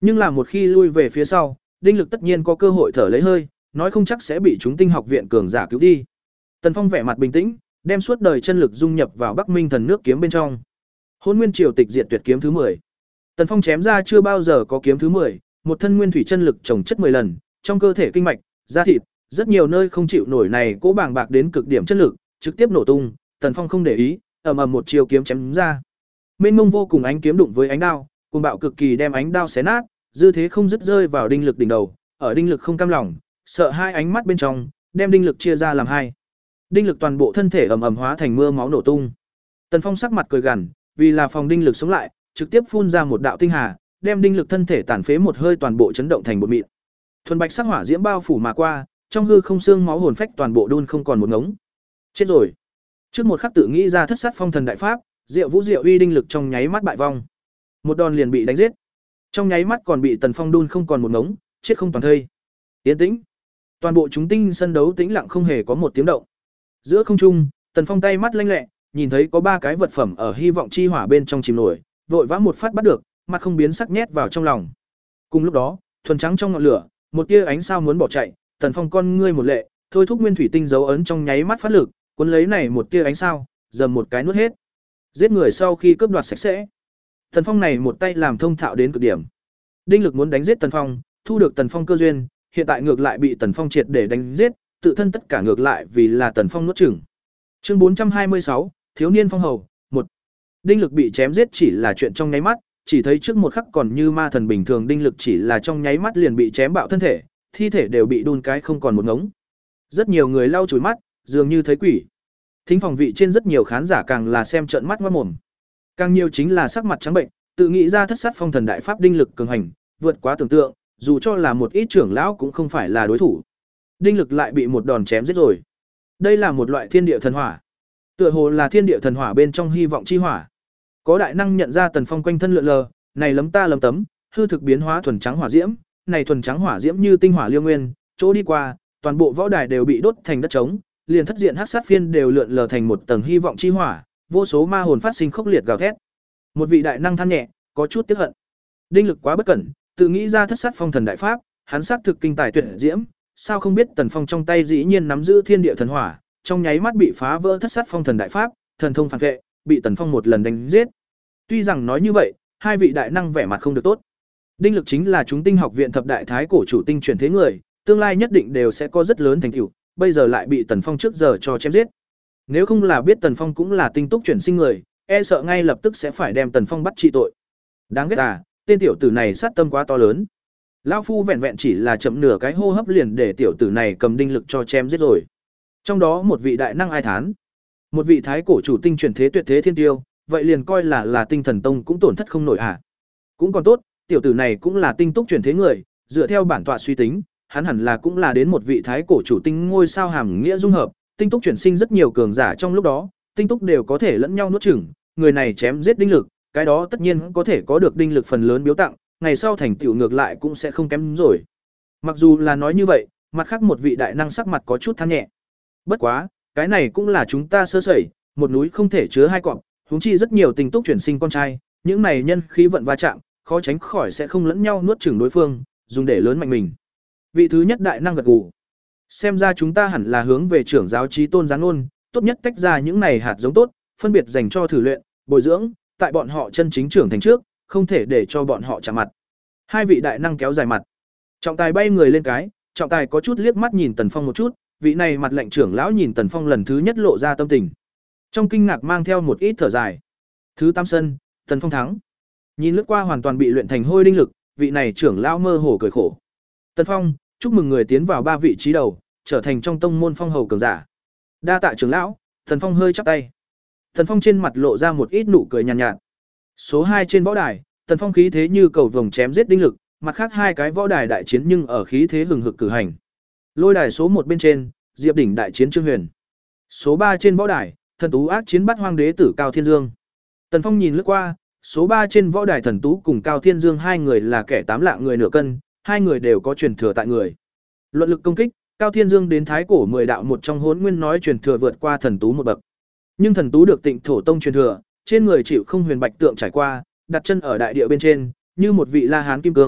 Nhưng là một khi lui về phía sau, đinh lực tất nhiên có cơ hội thở lấy hơi, nói không chắc sẽ bị chúng tinh học viện cường giả cứu đi. Tần Phong vẻ mặt bình tĩnh, đem suốt đời chân lực dung nhập vào Bắc Minh thần nước kiếm bên trong. Hôn Nguyên Triều Tịch Diệt Tuyệt kiếm thứ mười. Tần Phong chém ra chưa bao giờ có kiếm thứ mười, một thân nguyên thủy chân lực chồng chất mười lần, trong cơ thể kinh mạch, da thịt, rất nhiều nơi không chịu nổi này cố bàng bạc đến cực điểm chân lực, trực tiếp nổ tung. Tần Phong không để ý, ầm ầm một chiều kiếm chém ra. Mênh mông vô cùng ánh kiếm đụng với ánh đao, cuồng bạo cực kỳ đem ánh đao xé nát, dư thế không dứt rơi vào đinh lực đỉnh đầu, ở đinh lực không cam lòng, sợ hai ánh mắt bên trong, đem đinh lực chia ra làm hai. Đinh lực toàn bộ thân thể ầm ầm hóa thành mưa máu nổ tung. Tần Phong sắc mặt cười gằn, vì là phòng đinh lực sống lại, trực tiếp phun ra một đạo tinh hà, đem đinh lực thân thể tàn phế một hơi toàn bộ chấn động thành bột mịn. Thuần bạch sắc hỏa diễm bao phủ mà qua, trong hư không xương máu hồn phách toàn bộ đun không còn một ngống. Chết rồi. Trước một khắc tự nghĩ ra thất sát phong thần đại pháp, Diệu Vũ Diệu uy đinh lực trong nháy mắt bại vong. Một đòn liền bị đánh giết. Trong nháy mắt còn bị Tần Phong đun không còn một ngống, chết không toàn thây. Yên tĩnh. Toàn bộ chúng tinh sân đấu tĩnh lặng không hề có một tiếng động. Giữa không trung, Tần Phong tay mắt lanh lẹ, nhìn thấy có ba cái vật phẩm ở hy vọng chi hỏa bên trong chìm nổi, vội vã một phát bắt được, mặt không biến sắc nhét vào trong lòng. Cùng lúc đó, thuần trắng trong ngọn lửa, một tia ánh sao muốn bỏ chạy, Tần Phong con ngươi một lệ, thôi thúc nguyên thủy tinh dấu ấn trong nháy mắt phát lực, cuốn lấy này một tia ánh sao, dầm một cái nuốt hết. Giết người sau khi cướp đoạt sạch sẽ. Tần Phong này một tay làm thông thạo đến cực điểm. Đinh lực muốn đánh giết Tần Phong, thu được Tần Phong cơ duyên, hiện tại ngược lại bị Tần Phong triệt để đánh giết, tự thân tất cả ngược lại vì là Tần Phong nuốt chửng. Chương bốn trăm hai mươi sáu, Thiếu niên phong hầu, một. Đinh lực bị chém giết chỉ là chuyện trong nháy mắt, chỉ thấy trước một khắc còn như ma thần bình thường, đinh lực chỉ là trong nháy mắt liền bị chém bạo thân thể, thi thể đều bị đun cái không còn một ngống. Rất nhiều người lau chùi mắt, dường như thấy quỷ. Thính phòng vị trên rất nhiều khán giả càng là xem trợn mắt ngoác mồm. Càng nhiều chính là sắc mặt trắng bệnh, tự nghĩ ra thất sát phong thần đại pháp đinh lực cường hành, vượt quá tưởng tượng, dù cho là một ít trưởng lão cũng không phải là đối thủ. Đinh lực lại bị một đòn chém giết rồi. Đây là một loại thiên địa thần hỏa. Tựa hồ là thiên địa thần hỏa bên trong hy vọng chi hỏa. Có đại năng nhận ra Tần Phong quanh thân lượn lờ, này lấm ta lấm tấm, hư thực biến hóa thuần trắng hỏa diễm, này thuần trắng hỏa diễm như tinh hỏa liêu nguyên, chỗ đi qua, toàn bộ võ đài đều bị đốt thành đất trống, liền thất diện hắc sát phiên đều lượn lờ thành một tầng hy vọng chi hỏa, vô số ma hồn phát sinh khốc liệt gào thét. Một vị đại năng than nhẹ, có chút tiếc hận. Đinh lực quá bất cẩn, tự nghĩ ra thất sát phong thần đại pháp, hắn sát thực kinh tài tuyệt diễm, sao không biết Tần Phong trong tay dĩ nhiên nắm giữ thiên địa thần hỏa, trong nháy mắt bị phá vỡ thất sát phong thần đại pháp, thần thông phản vệ, bị Tần Phong một lần đánh giết. Tuy rằng nói như vậy, hai vị đại năng vẻ mặt không được tốt. Đinh lực chính là chúng tinh học viện thập đại thái cổ chủ tinh chuyển thế người, tương lai nhất định đều sẽ có rất lớn thành tựu, bây giờ lại bị Tần Phong trước giờ cho chém giết. Nếu không là biết Tần Phong cũng là tinh túc chuyển sinh người, e sợ ngay lập tức sẽ phải đem Tần Phong bắt trị tội. Đáng ghét à, tên tiểu tử này sát tâm quá to lớn. Lão phu vẹn vẹn chỉ là chậm nửa cái hô hấp liền để tiểu tử này cầm đinh lực cho chém giết rồi. Trong đó một vị đại năng ai thán, một vị thái cổ chủ tinh chuyển thế tuyệt thế thiên tiêu, vậy liền coi là là tinh thần tông cũng tổn thất không nổi à. Cũng còn tốt, tiểu tử này cũng là tinh túc chuyển thế người, dựa theo bản tọa suy tính, hắn hẳn là cũng là đến một vị thái cổ chủ tinh ngôi sao hàm nghĩa dung hợp, tinh túc chuyển sinh rất nhiều cường giả trong lúc đó, tinh túc đều có thể lẫn nhau nuốt chửng, người này chém giết đinh lực, cái đó tất nhiên có thể có được đinh lực phần lớn biếu tặng, ngày sau thành tựu ngược lại cũng sẽ không kém rồi. Mặc dù là nói như vậy, mặt khác một vị đại năng sắc mặt có chút than nhẹ. Bất quá, cái này cũng là chúng ta sơ sẩy, một núi không thể chứa hai cọp, huống chi rất nhiều tinh túc chuyển sinh con trai, những này nhân khí vận va chạm, khó tránh khỏi sẽ không lẫn nhau nuốt chửng đối phương, dùng để lớn mạnh mình. Vị thứ nhất đại năng gật gù. Xem ra chúng ta hẳn là hướng về trưởng giáo chí tôn giáng ngôn, tốt nhất tách ra những này hạt giống tốt, phân biệt dành cho thử luyện, bồi dưỡng, tại bọn họ chân chính trưởng thành trước, không thể để cho bọn họ chạm mặt. Hai vị đại năng kéo dài mặt. Trọng tài bay người lên cái, trọng tài có chút liếc mắt nhìn Tần Phong một chút, vị này mặt lệnh trưởng lão nhìn Tần Phong lần thứ nhất lộ ra tâm tình. Trong kinh ngạc mang theo một ít thở dài. Thứ tam sân, Tần Phong thắng. Nhìn lướt qua hoàn toàn bị luyện thành hôi đinh lực, vị này trưởng lão mơ hồ cười khổ. Tần Phong, chúc mừng người tiến vào ba vị trí đầu, trở thành trong tông môn phong hầu cường giả. Đa tạ trưởng lão, Tần Phong hơi chắp tay. Tần Phong trên mặt lộ ra một ít nụ cười nhàn nhạt, nhạt. Số hai trên võ đài, Tần Phong khí thế như cầu vồng chém giết đinh lực, mặt khác hai cái võ đài đại chiến nhưng ở khí thế hừng hực cử hành. Lôi đài số một bên trên, Diệp đỉnh đại chiến Trương Huyền. Số ba trên võ đài, thần tú ác chiến bắt hoang đế tử Cao Thiên Dương. Tần Phong nhìn lướt qua, số ba trên võ đài thần tú cùng Cao Thiên Dương hai người là kẻ tám lạng người nửa cân, hai người đều có truyền thừa tại người. Luận lực công kích, Cao Thiên Dương đến thái cổ mười đạo một trong Hỗn Nguyên nói truyền thừa vượt qua thần tú một bậc. Nhưng thần tú được Tịnh Thổ Tông truyền thừa, trên người chịu không huyền bạch tượng trải qua, đặt chân ở đại địa bên trên, như một vị La Hán kim cương,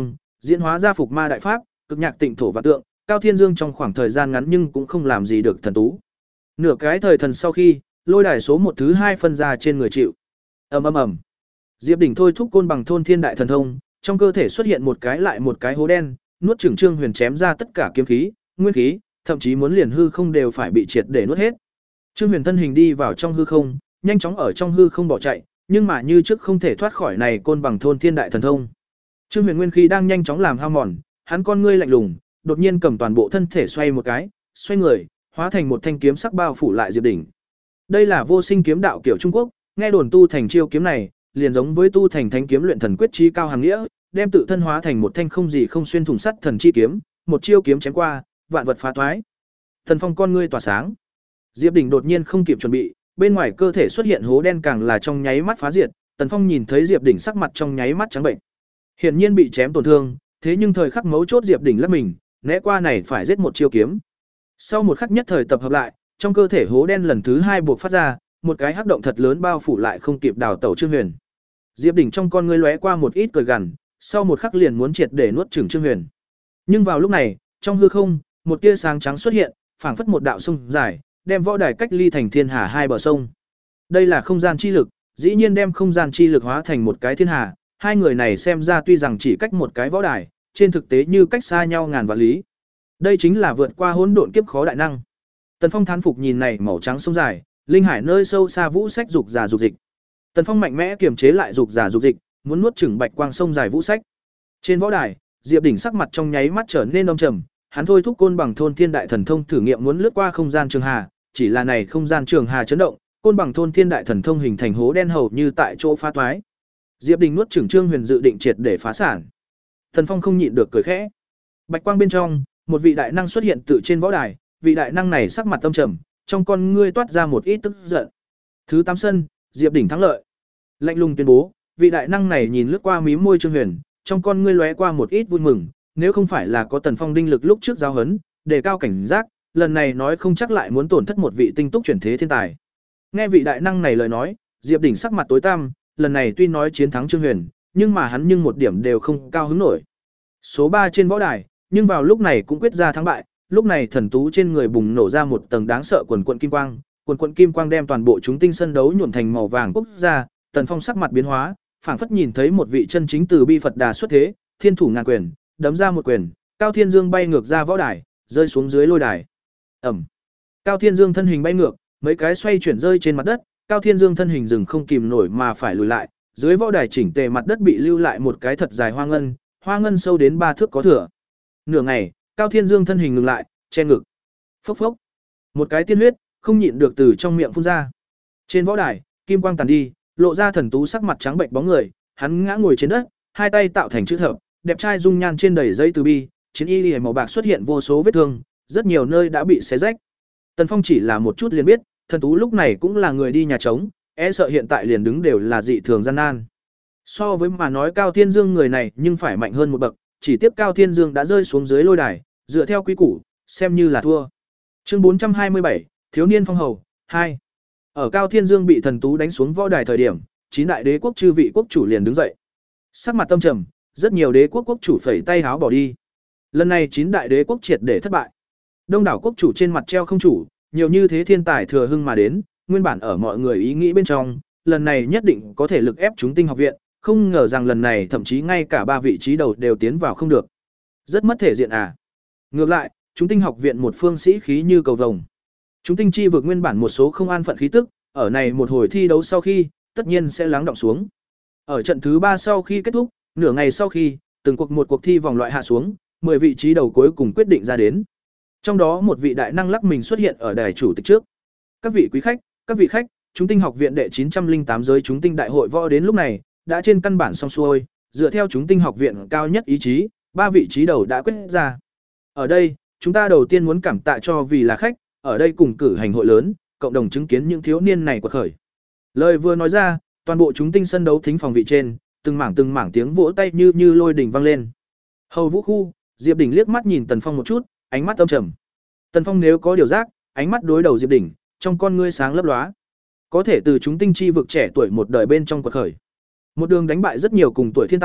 Diễn hóa ra phục ma đại pháp, cực nhạc tịnh thổ và tượng, Cao Thiên Dương trong khoảng thời gian ngắn nhưng cũng không làm gì được thần tú. Nửa cái thời thần sau khi, lôi đài số một thứ hai phân ra trên người chịu. Ầm ầm ầm. Diệp Đỉnh thôi thúc côn bằng thôn thiên đại thần thông, trong cơ thể xuất hiện một cái lại một cái hố đen, nuốt chửng Trương Huyền chém ra tất cả kiếm khí, nguyên khí, thậm chí muốn liền hư không đều phải bị triệt để nuốt hết. Trương Huyền thân hình đi vào trong hư không, nhanh chóng ở trong hư không bỏ chạy, nhưng mà như trước không thể thoát khỏi này côn bằng thôn thiên đại thần thông. Trương Huyền nguyên khí đang nhanh chóng làm hao mòn, hắn con ngươi lạnh lùng, đột nhiên cầm toàn bộ thân thể xoay một cái, xoay người, hóa thành một thanh kiếm sắc bao phủ lại Diệp Đỉnh. Đây là vô sinh kiếm đạo kiểu Trung Quốc, nghe đồn tu thành chiêu kiếm này, liền giống với tu thành thánh kiếm luyện thần quyết chi cao hàm nghĩa, đem tự thân hóa thành một thanh không gì không xuyên thủng sắt thần chi kiếm, một chiêu kiếm chém qua, vạn vật phá toái. Thần Phong con ngươi tỏa sáng. Diệp Đỉnh đột nhiên không kịp chuẩn bị, bên ngoài cơ thể xuất hiện hố đen càng là trong nháy mắt phá diệt, Tần Phong nhìn thấy Diệp Đỉnh sắc mặt trong nháy mắt trắng bệnh. Hiển nhiên bị chém tổn thương, thế nhưng thời khắc mấu chốt Diệp Đỉnh lắc mình, né qua này phải giết một chiêu kiếm. Sau một khắc nhất thời tập hợp lại, trong cơ thể hố đen lần thứ hai buộc phát ra, một cái hắc động thật lớn bao phủ lại không kịp đào tẩu Trương Huyền. Diệp Đỉnh trong con ngươi lóe qua một ít cười gằn, sau một khắc liền muốn triệt để nuốt chửng Trương Huyền. Nhưng vào lúc này, trong hư không, một tia sáng trắng xuất hiện, phảng phất một đạo sông dài, đem võ đài cách ly thành thiên hà hai bờ sông. Đây là không gian chi lực, dĩ nhiên đem không gian chi lực hóa thành một cái thiên hà, hai người này xem ra tuy rằng chỉ cách một cái võ đài, trên thực tế như cách xa nhau ngàn vạn lý. Đây chính là vượt qua hỗn độn kiếp khó đại năng. Tần Phong thán phục nhìn này màu trắng sông dài, linh hải nơi sâu xa vũ sách dục giả dục dịch. Tần Phong mạnh mẽ kiềm chế lại dục giả dục dịch, muốn nuốt chửng bạch quang sông dài vũ sách. Trên võ đài, Diệp Đỉnh sắc mặt trong nháy mắt trở nên âm trầm, hắn thôi thúc côn bằng thôn thiên đại thần thông thử nghiệm muốn lướt qua không gian trường hà, chỉ là này không gian trường hà chấn động, côn bằng thôn thiên đại thần thông hình thành hố đen hầu như tại chỗ phá toái. Diệp Đỉnh nuốt chửng Trương Huyền dự định triệt để phá sản. Tần Phong không nhịn được cười khẽ. Bạch quang bên trong, một vị đại năng xuất hiện tự trên võ đài, vị đại năng này sắc mặt âm trầm, trong con ngươi toát ra một ít tức giận. Thứ tám sân, Diệp Đỉnh thắng lợi. Lạnh lùng tuyên bố, vị đại năng này nhìn lướt qua mí môi Trương Huyền, trong con ngươi lóe qua một ít vui mừng, nếu không phải là có Tần Phong đinh lực lúc trước giao hấn, đề cao cảnh giác, lần này nói không chắc lại muốn tổn thất một vị tinh túc chuyển thế thiên tài. Nghe vị đại năng này lời nói, Diệp Đỉnh sắc mặt tối tăm, lần này tuy nói chiến thắng Trương Huyền, nhưng mà hắn nhưng một điểm đều không cao hứng nổi. Số ba trên võ đài, nhưng vào lúc này cũng quyết ra thắng bại, lúc này thần tú trên người bùng nổ ra một tầng đáng sợ quần quần kim quang, quần quần kim quang đem toàn bộ chúng tinh sân đấu nhuộm thành màu vàng quốc gia, Tần Phong sắc mặt biến hóa, phảng phất nhìn thấy một vị chân chính từ bi Phật Đà xuất thế, thiên thủ ngàn quyền, đấm ra một quyền, Cao Thiên Dương bay ngược ra võ đài, rơi xuống dưới lôi đài. Ầm. Cao Thiên Dương thân hình bay ngược, mấy cái xoay chuyển rơi trên mặt đất, Cao Thiên Dương thân hình dừng không kìm nổi mà phải lùi lại, dưới võ đài chỉnh tề mặt đất bị lưu lại một cái thật dài hoa ngân, hoa ngân sâu đến ba thước có thừa. Nửa ngày, Cao Thiên Dương thân hình ngừng lại, che ngực. Phốc phốc. Một cái tiên huyết không nhịn được từ trong miệng phun ra. Trên võ đài, kim quang tàn đi, lộ ra thần tú sắc mặt trắng bệnh bóng người, hắn ngã ngồi trên đất, hai tay tạo thành chữ thập, đẹp trai dung nhan trên đầy dây từ bi, chiến y liễu màu bạc xuất hiện vô số vết thương, rất nhiều nơi đã bị xé rách. Tần Phong chỉ là một chút liền biết, thần tú lúc này cũng là người đi nhà trống, e sợ hiện tại liền đứng đều là dị thường gian nan. So với mà nói Cao Thiên Dương người này nhưng phải mạnh hơn một bậc, chỉ tiếc Cao Thiên Dương đã rơi xuống dưới lôi đài, dựa theo quy củ, xem như là thua. Chương bốn trăm hai mươi bảy, Thiếu niên phong hầu hai. Ở Cao Thiên Dương bị thần tú đánh xuống võ đài thời điểm, chín đại đế quốc chư vị quốc chủ liền đứng dậy. Sắc mặt tâm trầm, rất nhiều đế quốc quốc chủ phẩy tay háo bỏ đi. Lần này chín đại đế quốc triệt để thất bại. Đông đảo quốc chủ trên mặt treo không chủ, nhiều như thế thiên tài thừa hưng mà đến, nguyên bản ở mọi người ý nghĩ bên trong, lần này nhất định có thể lực ép chúng tinh học viện, không ngờ rằng lần này thậm chí ngay cả ba vị trí đầu đều tiến vào không được. Rất mất thể diện à. Ngược lại, chúng tinh học viện một phương sĩ khí như cầu vồng. Chúng tinh chi vượt nguyên bản một số không an phận khí tức, ở này một hồi thi đấu sau khi, tất nhiên sẽ lắng đọng xuống. Ở trận thứ ba sau khi kết thúc, nửa ngày sau khi, từng cuộc một cuộc thi vòng loại hạ xuống, mười vị trí đầu cuối cùng quyết định ra đến. Trong đó một vị đại năng lắc mình xuất hiện ở đài chủ tịch trước. Các vị quý khách, các vị khách, chúng tinh học viện đệ chín trăm linh tám giới chúng tinh đại hội võ đến lúc này, đã trên căn bản xong xuôi, dựa theo chúng tinh học viện cao nhất ý chí, ba vị trí đầu đã quyết ra. Ở đây, chúng ta đầu tiên muốn cảm tạ cho vì là khách, ở đây cùng cử hành hội lớn, cộng đồng chứng kiến những thiếu niên này quật khởi. Lời vừa nói ra, toàn bộ chúng tinh sân đấu thính phòng vị trên, từng mảng từng mảng tiếng vỗ tay như như lôi đỉnh vang lên. Hầu Vũ khu, Diệp Đỉnh liếc mắt nhìn Tần Phong một chút, ánh mắt âm trầm. Tần Phong nếu có điều giác, ánh mắt đối đầu Diệp Đỉnh, trong con ngươi sáng lấp lóa. Có thể từ chúng tinh chi vực trẻ tuổi một đời bên trong quật khởi. Một đường đánh bại rất nhiều cùng tuổi thiên tài,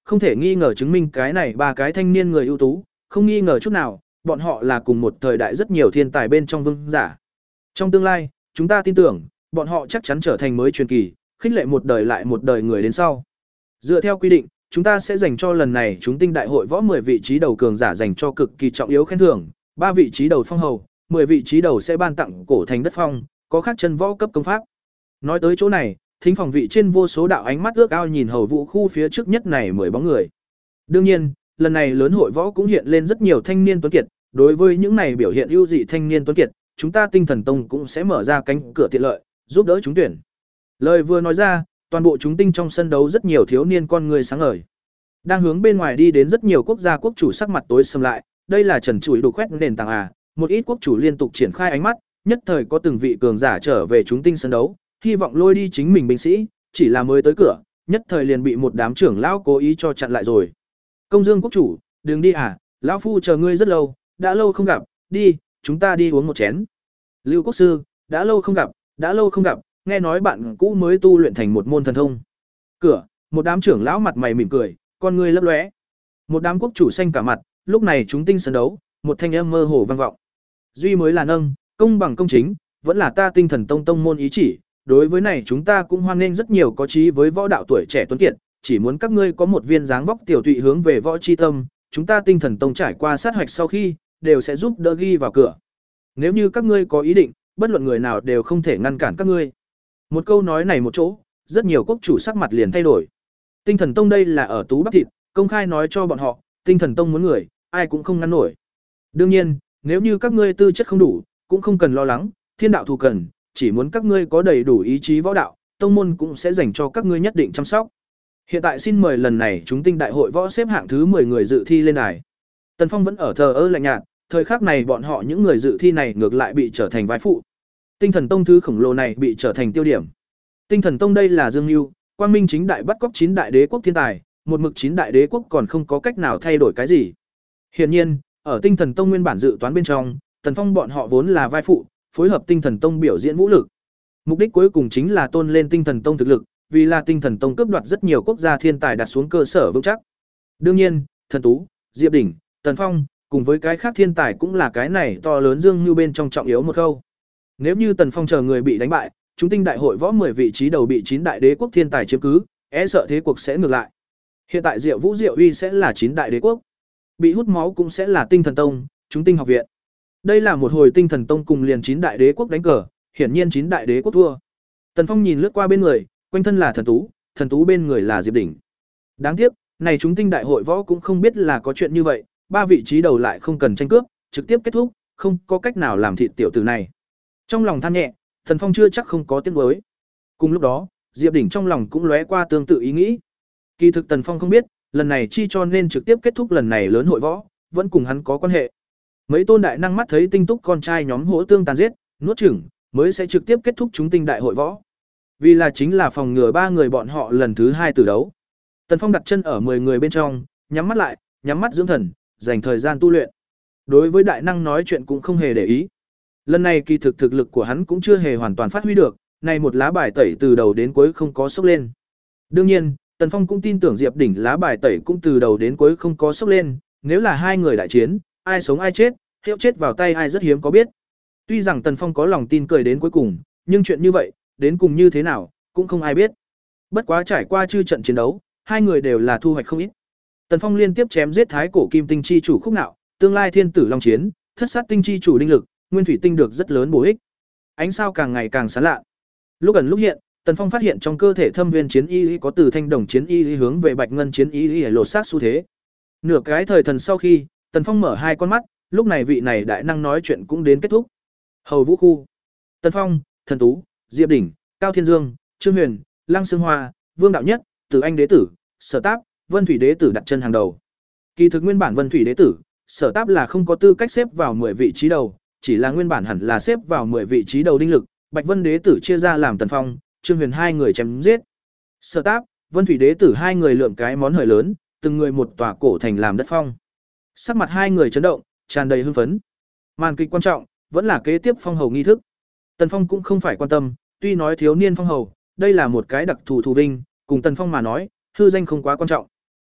không thể nghi ngờ chứng minh cái này ba cái thanh niên người ưu tú, không nghi ngờ chút nào, bọn họ là cùng một thời đại rất nhiều thiên tài bên trong vương giả. Trong tương lai, chúng ta tin tưởng, bọn họ chắc chắn trở thành mới truyền kỳ, khích lệ một đời lại một đời người đến sau. Dựa theo quy định, chúng ta sẽ dành cho lần này chúng tinh đại hội võ mười vị trí đầu cường giả dành cho cực kỳ trọng yếu khen thưởng, ba vị trí đầu phong hầu, mười vị trí đầu sẽ ban tặng cổ thành đất phong, có khác chân võ cấp công pháp. Nói tới chỗ này, thính phòng vị trên vô số đạo ánh mắt ước ao nhìn hầu vũ khu phía trước nhất này mười bóng người. Đương nhiên, lần này lớn hội võ cũng hiện lên rất nhiều thanh niên tuấn kiệt, đối với những này biểu hiện ưu dị thanh niên tuấn kiệt, chúng ta Tinh Thần Tông cũng sẽ mở ra cánh cửa tiện lợi, giúp đỡ chúng tuyển. Lời vừa nói ra, toàn bộ chúng tinh trong sân đấu rất nhiều thiếu niên con người sáng ngời. Đang hướng bên ngoài đi đến rất nhiều quốc gia quốc chủ sắc mặt tối sầm lại, đây là trần trụi đủ khoét nền tảng à, một ít quốc chủ liên tục triển khai ánh mắt, nhất thời có từng vị cường giả trở về chúng tinh sân đấu, hy vọng lôi đi chính mình binh sĩ, chỉ là mới tới cửa, nhất thời liền bị một đám trưởng lão cố ý cho chặn lại rồi. Công Dương quốc chủ, đừng đi à, lão phu chờ ngươi rất lâu, đã lâu không gặp, đi, chúng ta đi uống một chén. Lưu quốc sư, đã lâu không gặp, đã lâu không gặp, nghe nói bạn cũ mới tu luyện thành một môn thần thông. Cửa, một đám trưởng lão mặt mày mỉm cười, con ngươi lấp lóe. Một đám quốc chủ xanh cả mặt, lúc này chúng tinh sân đấu, một thanh âm mơ hồ vang vọng. Duy mới là nâng, công bằng công chính, vẫn là ta Tinh Thần Tông tông môn ý chỉ, đối với này chúng ta cũng hoan nghênh rất nhiều có chí với võ đạo tuổi trẻ tuấn kiệt, chỉ muốn các ngươi có một viên dáng vóc tiểu tụy hướng về võ chi tâm, chúng ta Tinh Thần Tông trải qua sát hoạch sau khi, đều sẽ giúp đỡ ghi vào cửa. Nếu như các ngươi có ý định, bất luận người nào đều không thể ngăn cản các ngươi. Một câu nói này một chỗ, rất nhiều quốc chủ sắc mặt liền thay đổi. Tinh Thần Tông đây là ở Tú Bắc thịt, công khai nói cho bọn họ, Tinh Thần Tông muốn người, ai cũng không ngăn nổi. Đương nhiên, nếu như các ngươi tư chất không đủ, cũng không cần lo lắng, thiên đạo thù cần, chỉ muốn các ngươi có đầy đủ ý chí võ đạo, tông môn cũng sẽ dành cho các ngươi nhất định chăm sóc. Hiện tại xin mời lần này chúng tinh đại hội võ xếp hạng thứ mười người dự thi lên đài. Tần Phong vẫn ở thờ ơ lạnh nhạt, thời khắc này bọn họ những người dự thi này ngược lại bị trở thành vai phụ. Tinh Thần Tông thứ khổng lồ này bị trở thành tiêu điểm. Tinh Thần Tông đây là Dương Nưu, Quang Minh chính đại bắt cóc chín đại đế quốc thiên tài, một mực chín đại đế quốc còn không có cách nào thay đổi cái gì. Hiển nhiên, ở Tinh Thần Tông nguyên bản dự toán bên trong, Tần Phong bọn họ vốn là vai phụ, phối hợp Tinh Thần Tông biểu diễn vũ lực. Mục đích cuối cùng chính là tôn lên Tinh Thần Tông thực lực, vì là Tinh Thần Tông cướp đoạt rất nhiều quốc gia thiên tài đặt xuống cơ sở vững chắc. Đương nhiên, Thần Tú, Diệp Đỉnh, Tần Phong, cùng với cái khác thiên tài cũng là cái này to lớn Dương Nưu bên trong trọng yếu một khâu. Nếu như Tần Phong chờ người bị đánh bại, chúng tinh đại hội võ mười vị trí đầu bị chín đại đế quốc thiên tài chiếm cứ, e sợ thế cuộc sẽ ngược lại. Hiện tại Diệu Vũ Diệu Uy sẽ là chín đại đế quốc, bị hút máu cũng sẽ là Tinh Thần Tông, chúng tinh học viện. Đây là một hồi Tinh Thần Tông cùng liền chín đại đế quốc đánh cờ, hiển nhiên chín đại đế quốc thua. Tần Phong nhìn lướt qua bên người, quanh thân là Thần Tú, Thần Tú bên người là Diệp Đỉnh. Đáng tiếc, này chúng tinh đại hội võ cũng không biết là có chuyện như vậy, ba vị trí đầu lại không cần tranh cướp, trực tiếp kết thúc, không có cách nào làm thịt tiểu tử này. Trong lòng than nhẹ, Tần Phong chưa chắc không có tiếng đối. Cùng lúc đó, Diệp Đỉnh trong lòng cũng lóe qua tương tự ý nghĩ. Kỳ thực Tần Phong không biết, lần này chi cho nên trực tiếp kết thúc lần này lớn hội võ, vẫn cùng hắn có quan hệ. Mấy tôn đại năng mắt thấy tinh túc con trai nhóm hỗ tương tàn giết, nuốt chửng, mới sẽ trực tiếp kết thúc chúng tinh đại hội võ. Vì là chính là phòng ngừa ba người bọn họ lần thứ hai tử đấu. Tần Phong đặt chân ở mười người bên trong, nhắm mắt lại, nhắm mắt dưỡng thần, dành thời gian tu luyện. Đối với đại năng nói chuyện cũng không hề để ý. Lần này kỳ thực thực lực của hắn cũng chưa hề hoàn toàn phát huy được, này một lá bài tẩy từ đầu đến cuối không có sốc lên. Đương nhiên, Tần Phong cũng tin tưởng Diệp Đỉnh lá bài tẩy cũng từ đầu đến cuối không có sốc lên, nếu là hai người đại chiến, ai sống ai chết, hiệu chết vào tay ai rất hiếm có biết. Tuy rằng Tần Phong có lòng tin cười đến cuối cùng, nhưng chuyện như vậy, đến cùng như thế nào, cũng không ai biết. Bất quá trải qua chư trận chiến đấu, hai người đều là thu hoạch không ít. Tần Phong liên tiếp chém giết Thái Cổ Kim Tinh chi chủ Khúc Nạo, tương lai Thiên Tử Long Chiến, Thất Sát Tinh chi chủ Đinh Lực, Nguyên Thủy Tinh được rất lớn bổ ích. Ánh sao càng ngày càng sáng lạ. Lúc gần lúc hiện, Tần Phong phát hiện trong cơ thể Thâm Viên chiến y có từ thanh đồng chiến y hướng về bạch ngân chiến y lột xác xu thế. Nửa cái thời thần sau khi, Tần Phong mở hai con mắt, lúc này vị này đại năng nói chuyện cũng đến kết thúc. Hầu Vũ khu, Tần Phong, Thần Tú, Diệp Đỉnh, Cao Thiên Dương, Trương Huyền, Lăng Sương Hoa, Vương Đạo Nhất, Từ Anh đế tử, Sở Táp, Vân Thủy đế tử đặt chân hàng đầu. Kỳ thực nguyên bản Vân Thủy đế tử, Sở Táp là không có tư cách xếp vào mười vị trí đầu, chỉ là nguyên bản hẳn là xếp vào mười vị trí đầu Đinh Lực, Bạch Vân đế tử chia ra làm Tần Phong, Trương Huyền hai người chém giết. Sở Táp, Vân Thủy đế tử hai người lượng cái món hời lớn, từng người một tòa cổ thành làm đất phong. Sắc mặt hai người chấn động, tràn đầy hưng phấn. Màn kịch quan trọng vẫn là kế tiếp phong hầu nghi thức. Tần Phong cũng không phải quan tâm, tuy nói thiếu niên phong hầu, đây là một cái đặc thù thù vinh, cùng Tần Phong mà nói, hư danh không quá quan trọng.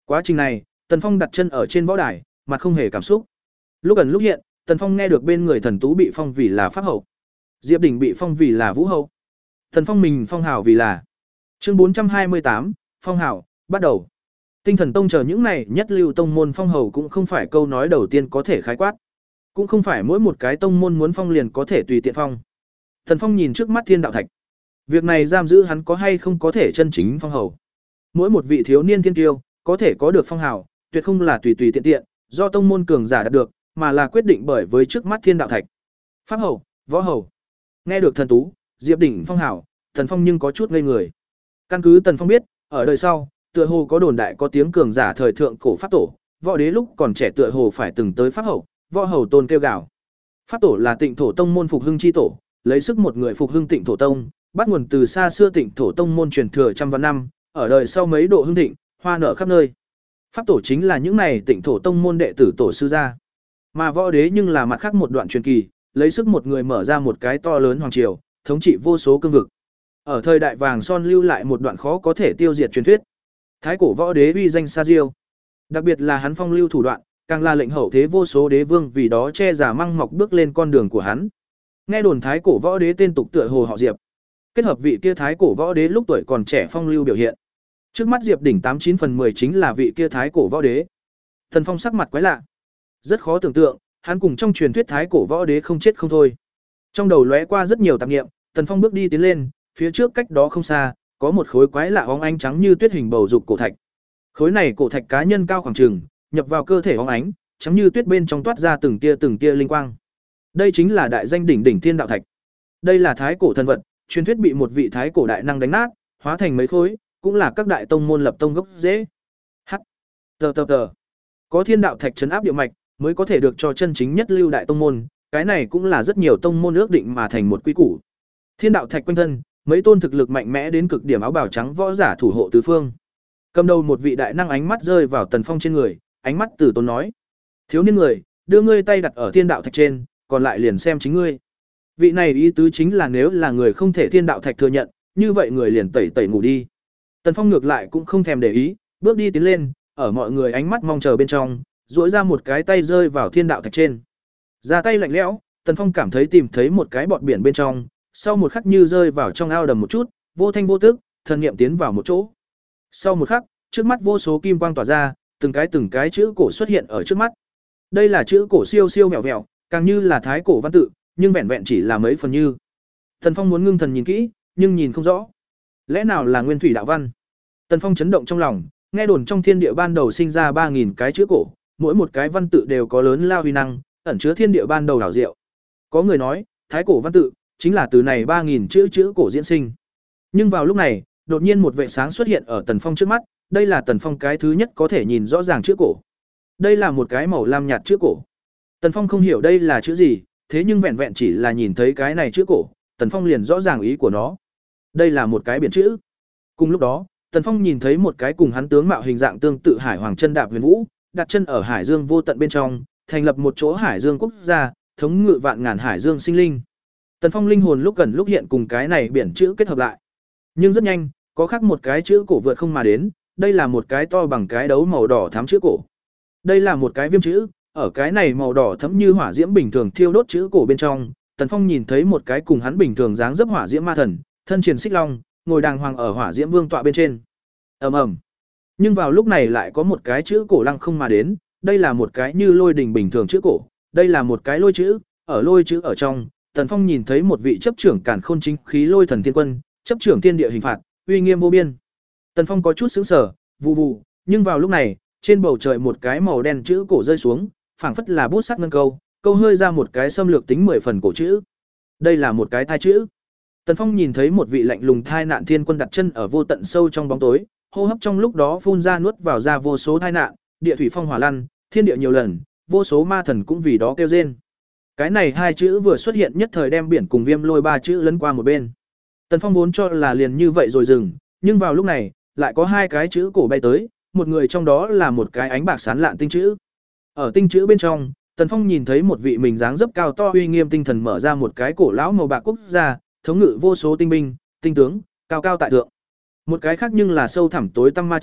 Quá trình này, Tần Phong đặt chân ở trên võ đài, mặt không hề cảm xúc. Lúc gần lúc hiện, Tần Phong nghe được bên người thần tú bị phong vì là pháp hậu, Diệp Đỉnh bị phong vì là vũ hậu. Tần Phong mình phong hào vì là chương bốn trăm hai mươi tám, phong hào, bắt đầu. Tinh Thần Tông chờ những này nhất lưu tông môn phong hầu cũng không phải câu nói đầu tiên có thể khái quát, cũng không phải mỗi một cái tông môn muốn phong liền có thể tùy tiện phong. Tần Phong nhìn trước mắt Thiên Đạo Thạch, việc này giam giữ hắn có hay không có thể chân chính phong hầu. Mỗi một vị thiếu niên thiên tiêu có thể có được phong hào, tuyệt không là tùy tùy tiện tiện, do tông môn cường giả đạt được, mà là quyết định bởi với trước mắt Thiên Đạo Thạch. Pháp hầu, võ hầu. Nghe được thần tú, Diệp Đỉnh phong hào, Tần Phong nhưng có chút ngây người. Căn cứ Tần Phong biết, ở đời sau, tựa hồ có đồn đại có tiếng cường giả thời thượng cổ pháp tổ, võ đế lúc còn trẻ tựa hồ phải từng tới pháp hầu, võ hầu tôn kêu gào. Pháp tổ là Tịnh Thổ Tông môn phục hưng chi tổ, lấy sức một người phục hưng Tịnh Thổ Tông, bắt nguồn từ xa xưa Tịnh Thổ Tông môn truyền thừa trăm vạn năm, ở đời sau mấy độ hưng thịnh, hoa nở khắp nơi. Pháp tổ chính là những này Tịnh Thổ Tông môn đệ tử tổ sư gia. Mà võ đế nhưng là mặt khác một đoạn truyền kỳ, lấy sức một người mở ra một cái to lớn hoàng triều, thống trị vô số cương vực. Ở thời đại vàng son lưu lại một đoạn khó có thể tiêu diệt truyền thuyết. Thái cổ võ đế uy danh xa diêu, đặc biệt là hắn phong lưu thủ đoạn, càng là lệnh hậu thế vô số đế vương vì đó che giả măng mọc bước lên con đường của hắn. Nghe đồn thái cổ võ đế tên tục tựa hồ họ Diệp, kết hợp vị kia thái cổ võ đế lúc tuổi còn trẻ phong lưu biểu hiện. Trước mắt Diệp Đỉnh tám chín phần mười chính là vị kia thái cổ võ đế. Thần Phong sắc mặt quái lạ, rất khó tưởng tượng, hắn cùng trong truyền thuyết thái cổ võ đế không chết không thôi. Trong đầu lóe qua rất nhiều tạp niệm, Tần Phong bước đi tiến lên, phía trước cách đó không xa, có một khối quái lạ óng ánh trắng như tuyết hình bầu dục cổ thạch. Khối này cổ thạch cá nhân cao khoảng chừng, nhập vào cơ thể óng ánh, trắng như tuyết bên trong toát ra từng tia từng tia linh quang. Đây chính là đại danh đỉnh đỉnh Thiên Đạo Thạch. Đây là thái cổ thần vật, truyền thuyết bị một vị thái cổ đại năng đánh nát, hóa thành mấy khối, cũng là các đại tông môn lập tông gốc rễ. Hắc. Tờ tờ tờ. Có Thiên Đạo Thạch trấn áp địa mạch, mới có thể được cho chân chính nhất lưu đại tông môn, cái này cũng là rất nhiều tông môn ước định mà thành một quy củ. Thiên Đạo Thạch quanh thân, mấy tôn thực lực mạnh mẽ đến cực điểm áo bào trắng võ giả thủ hộ tứ phương. Cầm đầu một vị đại năng ánh mắt rơi vào Tần Phong trên người, ánh mắt từ tốn nói: "Thiếu niên người, đưa ngươi tay đặt ở Thiên Đạo Thạch trên, còn lại liền xem chính ngươi." Vị này ý tứ chính là nếu là người không thể Thiên Đạo Thạch thừa nhận, như vậy người liền tẩy tẩy ngủ đi. Tần Phong ngược lại cũng không thèm để ý, bước đi tiến lên, ở mọi người ánh mắt mong chờ bên trong, duỗi ra một cái tay rơi vào Thiên Đạo Thạch trên. Ra tay lạnh lẽo, Tần Phong cảm thấy tìm thấy một cái bọt biển bên trong, sau một khắc như rơi vào trong ao đầm một chút, vô thanh vô tức, thần niệm tiến vào một chỗ. Sau một khắc, trước mắt vô số kim quang tỏa ra, từng cái từng cái chữ cổ xuất hiện ở trước mắt. Đây là chữ cổ siêu siêu vẹo vẹo, càng như là thái cổ văn tự, nhưng vẹn vẹn chỉ là mấy phần như. Tần Phong muốn ngưng thần nhìn kỹ, nhưng nhìn không rõ. Lẽ nào là nguyên thủy đạo văn? Tần Phong chấn động trong lòng, nghe đồn trong thiên địa ban đầu sinh ra ba nghìn cái chữ cổ, mỗi một cái văn tự đều có lớn lao uy năng, ẩn chứa thiên địa ban đầu hảo diệu. Có người nói, thái cổ văn tự chính là từ này ba nghìn chữ chữ cổ diễn sinh. Nhưng vào lúc này, đột nhiên một vệt sáng xuất hiện ở Tần Phong trước mắt, đây là Tần Phong cái thứ nhất có thể nhìn rõ ràng chữ cổ. Đây là một cái màu lam nhạt chữ cổ. Tần Phong không hiểu đây là chữ gì, thế nhưng vẹn vẹn chỉ là nhìn thấy cái này chữ cổ, Tần Phong liền rõ ràng ý của nó. Đây là một cái biển chữ. Cùng lúc đó, Tần Phong nhìn thấy một cái cùng hắn tướng mạo hình dạng tương tự Hải Hoàng chân đạp huyền vũ, đặt chân ở hải dương vô tận bên trong, thành lập một chỗ hải dương quốc gia, thống ngự vạn ngàn hải dương sinh linh. Tần Phong linh hồn lúc gần lúc hiện cùng cái này biển chữ kết hợp lại. Nhưng rất nhanh, có khác một cái chữ cổ vượt không mà đến, đây là một cái to bằng cái đấu màu đỏ thắm chữ cổ. Đây là một cái viêm chữ, ở cái này màu đỏ thẫm như hỏa diễm bình thường thiêu đốt chữ cổ bên trong, Tần Phong nhìn thấy một cái cùng hắn bình thường dáng dấp hỏa diễm ma thần, thân truyền xích long, ngồi đàng hoàng ở hỏa diễm vương tọa bên trên. Ầm ầm. Nhưng vào lúc này lại có một cái chữ cổ lăng không mà đến, đây là một cái như lôi đình bình thường chữ cổ, đây là một cái lôi chữ, ở lôi chữ ở trong, Tần Phong nhìn thấy một vị chấp trưởng càn khôn chính khí lôi thần thiên quân, chấp trưởng thiên địa hình phạt, uy nghiêm vô biên. Tần Phong có chút sững sờ, vù vù, nhưng vào lúc này, trên bầu trời một cái màu đen chữ cổ rơi xuống, phảng phất là bút sắt ngân câu, câu hơi ra một cái xâm lược tính mười phần cổ chữ. Đây là một cái thai chữ. Tần Phong nhìn thấy một vị lạnh lùng thai nạn thiên quân đặt chân ở vô tận sâu trong bóng tối, hô hấp trong lúc đó phun ra nuốt vào ra vô số thai nạn, địa thủy phong hỏa lăn, thiên địa nhiều lần, vô số ma thần cũng vì đó kêu rên. Cái này hai chữ vừa xuất hiện nhất thời đem biển cùng viêm lôi ba chữ lấn qua một bên. Tần Phong vốn cho là liền như vậy rồi dừng, nhưng vào lúc này, lại có hai cái chữ cổ bay tới, một người trong đó là một cái ánh bạc sáng lạn tinh chữ. Ở tinh chữ bên trong, Tần Phong nhìn thấy một vị mình dáng dấp cao to uy nghiêm tinh thần mở ra một cái cổ lão màu bạc quốc gia, thống ngự vô số tinh binh, tinh tướng, cao cao tại thượng. Một cái khác nhưng là sâu thẳm tối tăm ma chữ,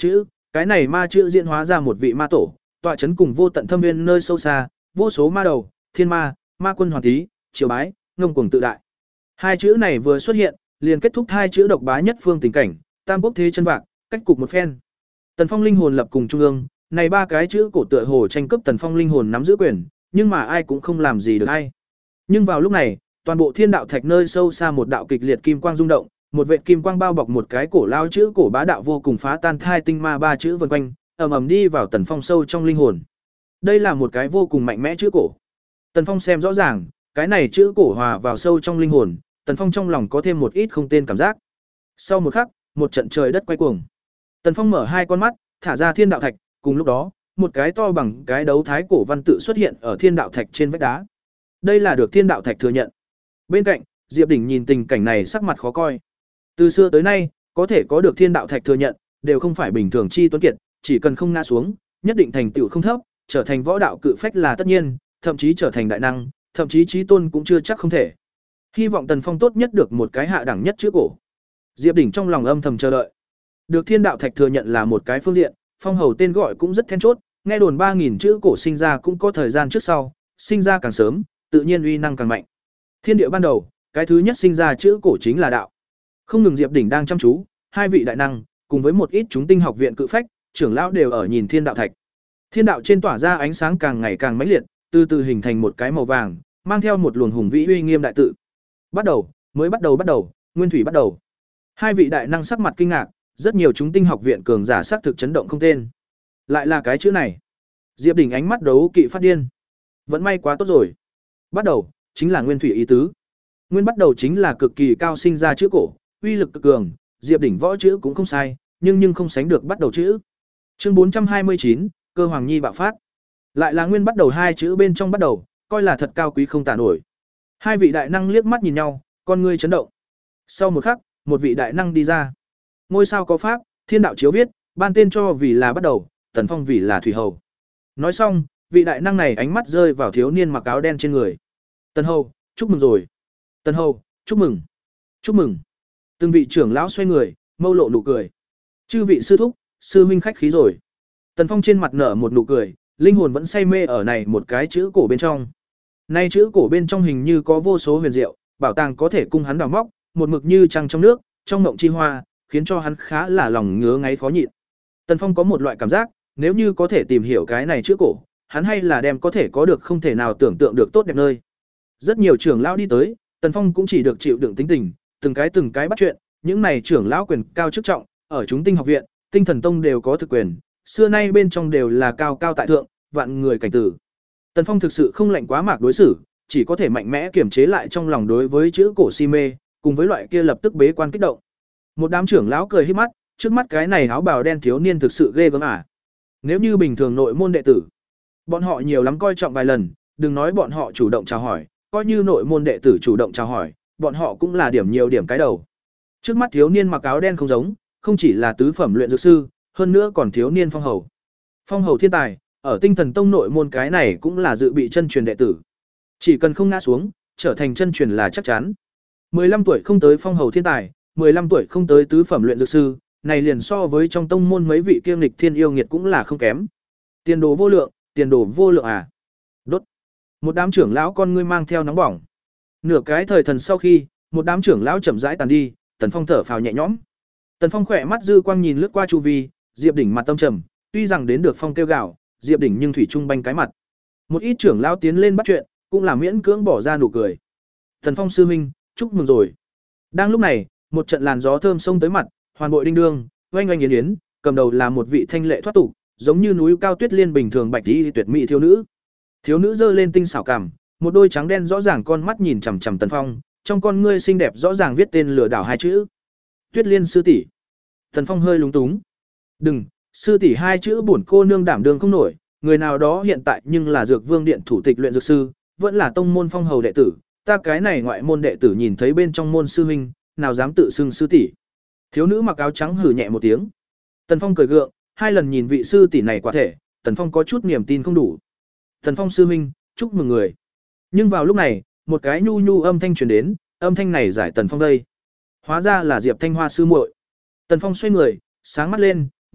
cái này ma chữ diễn hóa ra một vị ma tổ, tọa chấn cùng vô tận thâm nguyên nơi sâu xa, vô số ma đầu, thiên ma, ma quân hoàn tý, triều bái, ngông cuồng tự đại. Hai chữ này vừa xuất hiện, liền kết thúc hai chữ độc bá nhất phương tình cảnh, tam quốc thế chân vạc, cách cục một phen. Tần Phong linh hồn lập cùng trung ương, này ba cái chữ cổ tựa hồ tranh cướp Tần Phong linh hồn nắm giữ quyền, nhưng mà ai cũng không làm gì được ai. Nhưng vào lúc này, toàn bộ thiên đạo thạch nơi sâu xa một đạo kịch liệt kim quang rung động, một vệt kim quang bao bọc một cái cổ lao chữ cổ bá đạo vô cùng phá tan thai tinh ma ba chữ vần quanh, ầm ầm đi vào Tần Phong sâu trong linh hồn. Đây là một cái vô cùng mạnh mẽ chữ cổ. Tần Phong xem rõ ràng, cái này chữ cổ hòa vào sâu trong linh hồn, Tần Phong trong lòng có thêm một ít không tên cảm giác. Sau một khắc, một trận trời đất quay cuồng. Tần Phong mở hai con mắt, thả ra thiên đạo thạch, cùng lúc đó, một cái to bằng cái đấu thái cổ văn tự xuất hiện ở thiên đạo thạch trên vách đá. Đây là được thiên đạo thạch thừa nhận. Bên cạnh, Diệp Đỉnh nhìn tình cảnh này sắc mặt khó coi. Từ xưa tới nay, có thể có được thiên đạo thạch thừa nhận, đều không phải bình thường chi tuấn kiệt, chỉ cần không ngã xuống, nhất định thành tựu không thấp, trở thành võ đạo cự phách là tất nhiên, thậm chí trở thành đại năng, thậm chí chí tôn cũng chưa chắc không thể. Hy vọng Tần Phong tốt nhất được một cái hạ đẳng nhất chữ cổ. Diệp Đỉnh trong lòng âm thầm chờ đợi. Được thiên đạo thạch thừa nhận là một cái phương diện, phong hầu tên gọi cũng rất then chốt, nghe đồn ba nghìn chữ cổ sinh ra cũng có thời gian trước sau, sinh ra càng sớm, tự nhiên uy năng càng mạnh. Thiên địa ban đầu, cái thứ nhất sinh ra chữ cổ chính là đạo. Không ngừng Diệp Đỉnh đang chăm chú, hai vị đại năng, cùng với một ít chúng tinh học viện cự phách, trưởng lão đều ở nhìn thiên đạo thạch. Thiên đạo trên tỏa ra ánh sáng càng ngày càng mãnh liệt, từ từ hình thành một cái màu vàng, mang theo một luồng hùng vĩ uy nghiêm đại tự. Bắt đầu, mới bắt đầu bắt đầu, nguyên thủy bắt đầu. Hai vị đại năng sắc mặt kinh ngạc, rất nhiều chúng tinh học viện cường giả sắc thực chấn động không tên. Lại là cái chữ này. Diệp Đỉnh ánh mắt đấu kỵ phát điên. Vẫn may quá tốt rồi. Bắt đầu, chính là nguyên thủy ý tứ. Nguyên bắt đầu chính là cực kỳ cao sinh ra chữ cổ, uy lực cực cường, Diệp Đỉnh võ chữ cũng không sai, nhưng nhưng không sánh được bắt đầu chữ. Chương bốn trăm hai mươi chín, cơ hoàng nhi bạo phát. Lại là nguyên bắt đầu hai chữ bên trong bắt đầu, coi là thật cao quý không tả nổi. Hai vị đại năng liếc mắt nhìn nhau, con ngươi chấn động. Sau một khắc, một vị đại năng đi ra. Ngôi sao có pháp, thiên đạo chiếu viết, ban tên cho vì là bắt đầu, Tần Phong vì là thủy hầu. Nói xong, vị đại năng này ánh mắt rơi vào thiếu niên mặc áo đen trên người. Tần hầu, chúc mừng rồi. Tần hầu, chúc mừng. Chúc mừng. Từng vị trưởng lão xoay người, mâu lộ nụ cười. Chư vị sư thúc, sư huynh khách khí rồi. Tần Phong trên mặt nở một nụ cười, linh hồn vẫn say mê ở này một cái chữ cổ bên trong. Nay chữ cổ bên trong hình như có vô số huyền diệu, bảo tàng có thể cung hắn đào móc, một mực như trăng trong nước, trong ngộng chi hoa, khiến cho hắn khá là lòng ngứa ngáy khó nhịn. Tần Phong có một loại cảm giác, nếu như có thể tìm hiểu cái này chữ cổ, hắn hay là đem có thể có được không thể nào tưởng tượng được tốt đẹp nơi. Rất nhiều trưởng lão đi tới, Tần Phong cũng chỉ được chịu đựng tính tình, từng cái từng cái bắt chuyện, những này trưởng lão quyền cao chức trọng, ở chúng tinh học viện, Tinh Thần Tông đều có thực quyền, xưa nay bên trong đều là cao cao tại thượng, vạn người cảnh tử. Tần Phong thực sự không lạnh quá mạc đối xử, chỉ có thể mạnh mẽ kiềm chế lại trong lòng đối với chữ cổ si mê, cùng với loại kia lập tức bế quan kích động. Một đám trưởng lão cười híp mắt, trước mắt cái này áo bào đen thiếu niên thực sự ghê gớm à. Nếu như bình thường nội môn đệ tử, bọn họ nhiều lắm coi trọng vài lần, đừng nói bọn họ chủ động chào hỏi, coi như nội môn đệ tử chủ động chào hỏi, bọn họ cũng là điểm nhiều điểm cái đầu. Trước mắt thiếu niên mặc áo đen không giống, không chỉ là tứ phẩm luyện dược sư, hơn nữa còn thiếu niên phong hầu. Phong hầu thiên tài, ở Tinh Thần Tông nội môn cái này cũng là dự bị chân truyền đệ tử. Chỉ cần không ngã xuống, trở thành chân truyền là chắc chắn. mười lăm tuổi không tới phong hầu thiên tài, mười lăm tuổi không tới tứ phẩm luyện dược sư, này liền so với trong tông môn mấy vị kiêm lịch thiên yêu nghiệt cũng là không kém. Tiền đồ vô lượng, tiền đồ vô lượng à. Đốt. Một đám trưởng lão con ngươi mang theo nóng bỏng. Nửa cái thời thần sau khi, một đám trưởng lão chậm rãi tàn đi, Tần Phong thở phào nhẹ nhõm. Tần Phong khỏe mắt dư quang nhìn lướt qua chu vi, Diệp Đỉnh mặt tâm trầm, tuy rằng đến được Phong kêu gào, Diệp Đỉnh nhưng thủy trung banh cái mặt. Một ít trưởng lão tiến lên bắt chuyện, cũng là miễn cưỡng bỏ ra nụ cười. Tần Phong sư huynh, chúc mừng rồi. Đang lúc này, một trận làn gió thơm xông tới mặt, hoàn bội đinh đương, oanh oanh yến yến, cầm đầu là một vị thanh lệ thoát tục, giống như núi cao tuyết liên bình thường bạch y tuyệt mỹ thiếu nữ. Thiếu nữ giơ lên tinh xảo cằm, một đôi trắng đen rõ ràng con mắt nhìn chằm chằm Tần Phong, trong con ngươi xinh đẹp rõ ràng viết tên lừa đảo hai chữ. Tuyết Liên sư tỷ. Tần Phong hơi lúng túng. Đừng, sư tỷ hai chữ bổn cô nương đảm đương không nổi, người nào đó hiện tại nhưng là Dược Vương điện thủ tịch luyện dược sư, vẫn là tông môn phong hầu đệ tử, ta cái này ngoại môn đệ tử nhìn thấy bên trong môn sư huynh, nào dám tự xưng sư tỷ. Thiếu nữ mặc áo trắng hừ nhẹ một tiếng. Tần Phong cười gượng, hai lần nhìn vị sư tỷ này quả thể, Tần Phong có chút niềm tin không đủ. Tần Phong sư huynh, chúc mừng người. Nhưng vào lúc này, một cái nhu nhu âm thanh truyền đến, âm thanh này giải Tần Phong đây. Hóa ra là Diệp Thanh Hoa sư muội. Tần Phong xoay người, sáng mắt lên,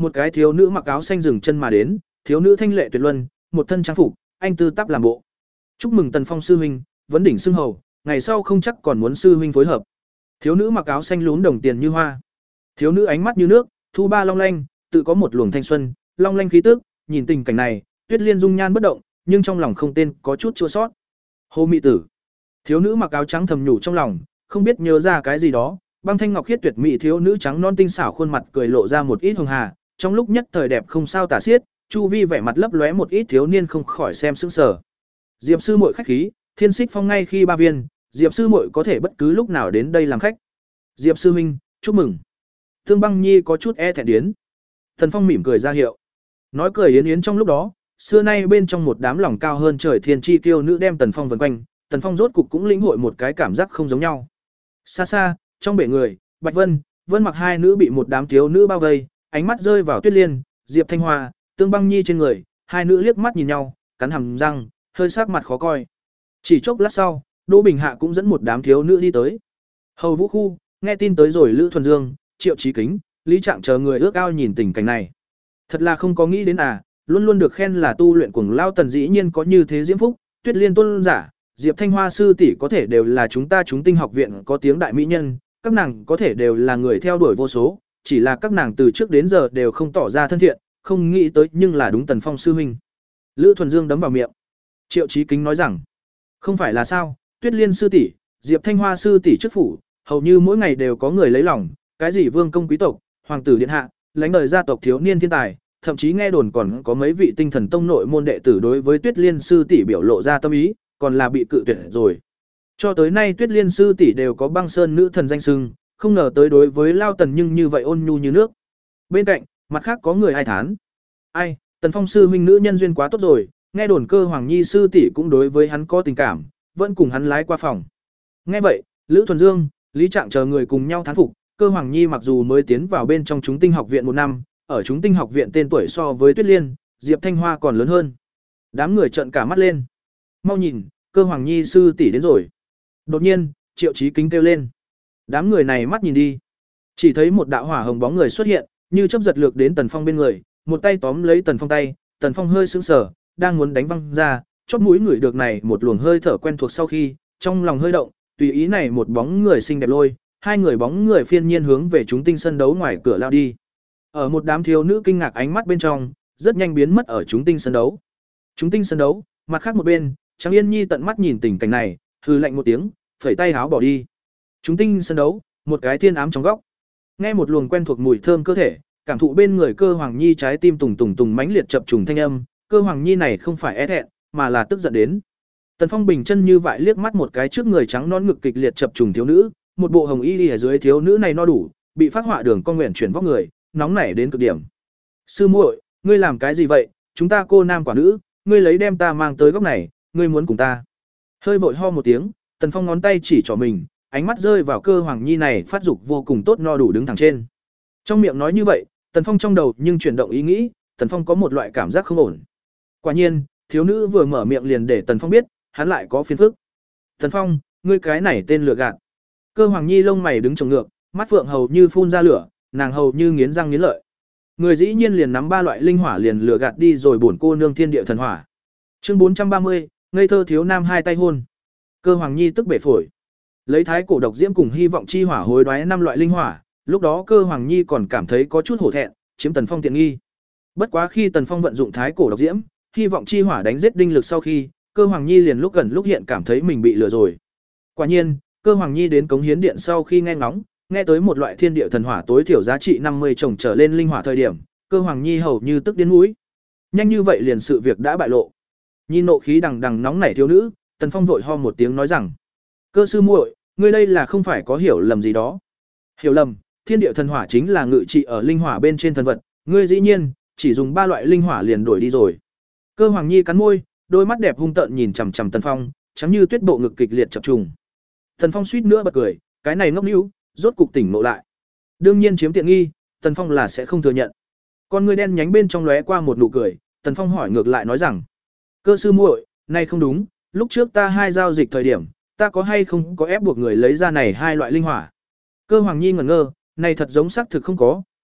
một cái thiếu nữ mặc áo xanh dừng chân mà đến, thiếu nữ thanh lệ tuyệt luân, một thân trang phục, anh tư tắp làm bộ. Chúc mừng Tần Phong sư huynh, vấn đỉnh xưng hầu, ngày sau không chắc còn muốn sư huynh phối hợp. Thiếu nữ mặc áo xanh lún đồng tiền như hoa. Thiếu nữ ánh mắt như nước, thu ba long lanh, tự có một luồng thanh xuân, long lanh khí tức, nhìn tình cảnh này, Tuyết Liên dung nhan bất động, nhưng trong lòng không tên có chút chua xót. Hồ Mị Tử. Thiếu nữ mặc áo trắng thầm nhủ trong lòng, không biết nhớ ra cái gì đó, băng thanh ngọc khiết tuyệt mỹ thiếu nữ trắng non tinh xảo khuôn mặt cười lộ ra một ít hường hà, trong lúc nhất thời đẹp không sao tả xiết, chu vi vẻ mặt lấp lóe một ít thiếu niên không khỏi xem sững sờ. Diệp sư muội khách khí, Thiên Xích Phong ngay khi ba viên, Diệp sư muội có thể bất cứ lúc nào đến đây làm khách. Diệp sư huynh, chúc mừng. Thương Băng Nhi có chút e thẹn điến. Tần Phong mỉm cười ra hiệu. Nói cười yến yến trong lúc đó, xưa nay bên trong một đám lòng cao hơn trời thiên chi kiêu nữ đem Tần Phong vần quanh, Tần Phong rốt cục cũng lĩnh hội một cái cảm giác không giống nhau. Xa xa, trong bể người, Bạch Vân, Vân Mặc hai nữ bị một đám thiếu nữ bao vây, ánh mắt rơi vào Tuyết Liên, Diệp Thanh Hoa, Tương Băng Nhi trên người, hai nữ liếc mắt nhìn nhau, cắn hàm răng, hơi sắc mặt khó coi. Chỉ chốc lát sau, Đỗ Bình Hạ cũng dẫn một đám thiếu nữ đi tới. Hầu Vũ Khu, nghe tin tới rồi Lữ Thuần Dương, Triệu Chí Kính, Lý Trạng chờ người ước ao nhìn tình cảnh này. Thật là không có nghĩ đến à, luôn luôn được khen là tu luyện cuồng lao Tần dĩ nhiên có như thế diễm phúc, Tuyết Liên tôn giả, Diệp Thanh Hoa sư tỷ có thể đều là chúng ta chúng tinh học viện có tiếng đại mỹ nhân, các nàng có thể đều là người theo đuổi vô số, chỉ là các nàng từ trước đến giờ đều không tỏ ra thân thiện, không nghĩ tới nhưng là đúng Tần Phong sư huynh. Lữ Thuần Dương đấm vào miệng. Triệu Chí Kính nói rằng, không phải là sao, Tuyết Liên sư tỷ, Diệp Thanh Hoa sư tỷ trước phủ, hầu như mỗi ngày đều có người lấy lòng, cái gì vương công quý tộc, hoàng tử điện hạ, lãnh đời gia tộc thiếu niên thiên tài, thậm chí nghe đồn còn có mấy vị tinh thần tông nội môn đệ tử đối với Tuyết Liên sư tỷ biểu lộ ra tâm ý, còn là bị cự tuyệt rồi. Cho tới nay Tuyết Liên sư tỷ đều có băng sơn nữ thần danh xưng, không ngờ tới đối với Lao Tần nhưng như vậy ôn nhu như nước. Bên cạnh, mặt khác có người ai thán. Ai, Tần Phong sư huynh nữ nhân duyên quá tốt rồi, nghe đồn Cơ Hoàng Nhi sư tỷ cũng đối với hắn có tình cảm, vẫn cùng hắn lái qua phòng. Nghe vậy, Lữ Thuần Dương, Lý Trạng chờ người cùng nhau thán phục, Cơ Hoàng Nhi mặc dù mới tiến vào bên trong chúng tinh học viện một năm, ở chúng tinh học viện tên tuổi so với Tuyết Liên, Diệp Thanh Hoa còn lớn hơn. Đám người trợn cả mắt lên. Mau nhìn, Cơ Hoàng Nhi sư tỷ đến rồi. Đột nhiên, Triệu Chí Kính kêu lên. Đám người này mắt nhìn đi, chỉ thấy một đạo hỏa hồng bóng người xuất hiện, như chớp giật lược đến Tần Phong bên người, một tay tóm lấy Tần Phong tay, Tần Phong hơi sững sờ, đang muốn đánh văng ra, chóp mũi người được này một luồng hơi thở quen thuộc sau khi, trong lòng hơi động, tùy ý này một bóng người xinh đẹp lôi, hai người bóng người phiên nhiên hướng về chúng tinh sân đấu ngoài cửa lao đi. Ở một đám thiếu nữ kinh ngạc ánh mắt bên trong, rất nhanh biến mất ở chúng tinh sân đấu. Chúng tinh sân đấu, mặt khác một bên, Trang Yên Nhi tận mắt nhìn tình cảnh này, hừ lạnh một tiếng, phẩy tay háo bỏ đi. Chúng tinh sân đấu, một cái thiên ám trong góc. Nghe một luồng quen thuộc mùi thơm cơ thể, cảm thụ bên người Cơ Hoàng Nhi trái tim tùng tùng tùng mãnh liệt chập trùng thanh âm, Cơ Hoàng Nhi này không phải é thẹn, mà là tức giận đến. Tần Phong bình chân như vậy liếc mắt một cái trước người trắng non ngực kịch liệt chập trùng thiếu nữ, một bộ hồng y đi ở dưới thiếu nữ này no đủ, bị phát họa đường con nguyện chuyển vóc người, nóng nảy đến cực điểm. Sư muội, ngươi làm cái gì vậy? Chúng ta cô nam quả nữ, ngươi lấy đem ta mang tới góc này, ngươi muốn cùng ta? Hơi vội ho một tiếng, Tần Phong ngón tay chỉ trỏ mình, ánh mắt rơi vào Cơ Hoàng Nhi này phát dục vô cùng tốt no đủ đứng thẳng trên. Trong miệng nói như vậy, Tần Phong trong đầu nhưng chuyển động ý nghĩ, Tần Phong có một loại cảm giác không ổn. Quả nhiên, thiếu nữ vừa mở miệng liền để Tần Phong biết, hắn lại có phiền phức. Tần Phong, ngươi cái này tên lừa gạt. Cơ Hoàng Nhi lông mày đứng trồng ngược, mắt phượng hầu như phun ra lửa, nàng hầu như nghiến răng nghiến lợi. Người dĩ nhiên liền nắm ba loại linh hỏa liền lừa gạt đi rồi bổn cô nương thiên địa thần hỏa. Chương bốn trăm ba mươi, ngây thơ thiếu nam hai tay hôn. Cơ Hoàng Nhi tức bể phổi. Lấy thái cổ độc diễm cùng hy vọng chi hỏa hối đoái năm loại linh hỏa, lúc đó Cơ Hoàng Nhi còn cảm thấy có chút hổ thẹn, chiếm Tần Phong tiện nghi. Bất quá khi Tần Phong vận dụng thái cổ độc diễm, hy vọng chi hỏa đánh giết đinh lực sau khi, Cơ Hoàng Nhi liền lúc gần lúc hiện cảm thấy mình bị lừa rồi. Quả nhiên, Cơ Hoàng Nhi đến cống hiến điện sau khi nghe ngóng, nghe tới một loại thiên địa thần hỏa tối thiểu giá trị năm mươi chồng trở lên linh hỏa thời điểm, Cơ Hoàng Nhi hầu như tức đến mũi. Nhanh như vậy liền sự việc đã bại lộ. Nhìn nộ khí đằng đằng nóng nảy thiếu nữ, Tần Phong vội ho một tiếng nói rằng: "Cơ sư muội, ngươi đây là không phải có hiểu lầm gì đó?" "Hiểu lầm, thiên địa thần hỏa chính là ngự trị ở linh hỏa bên trên thần vật, ngươi dĩ nhiên chỉ dùng ba loại linh hỏa liền đổi đi rồi." Cơ Hoàng Nhi cắn môi, đôi mắt đẹp hung tợn nhìn chằm chằm Tần Phong, trắng như tuyết bộ ngực kịch liệt chập trùng. Tần Phong suýt nữa bật cười, cái này ngốc níu, rốt cục tỉnh ngộ lại. Đương nhiên chiếm tiện nghi, Tần Phong là sẽ không thừa nhận. Con người đen nhánh bên trong lóe qua một nụ cười, Tần Phong hỏi ngược lại nói rằng: "Cơ sư muội, này không đúng, lúc trước ta hai giao dịch thời điểm, ta có hay không có ép buộc người lấy ra này hai loại linh hỏa?" Cơ Hoàng Nhi ngẩn ngơ, này thật giống xác thực không có,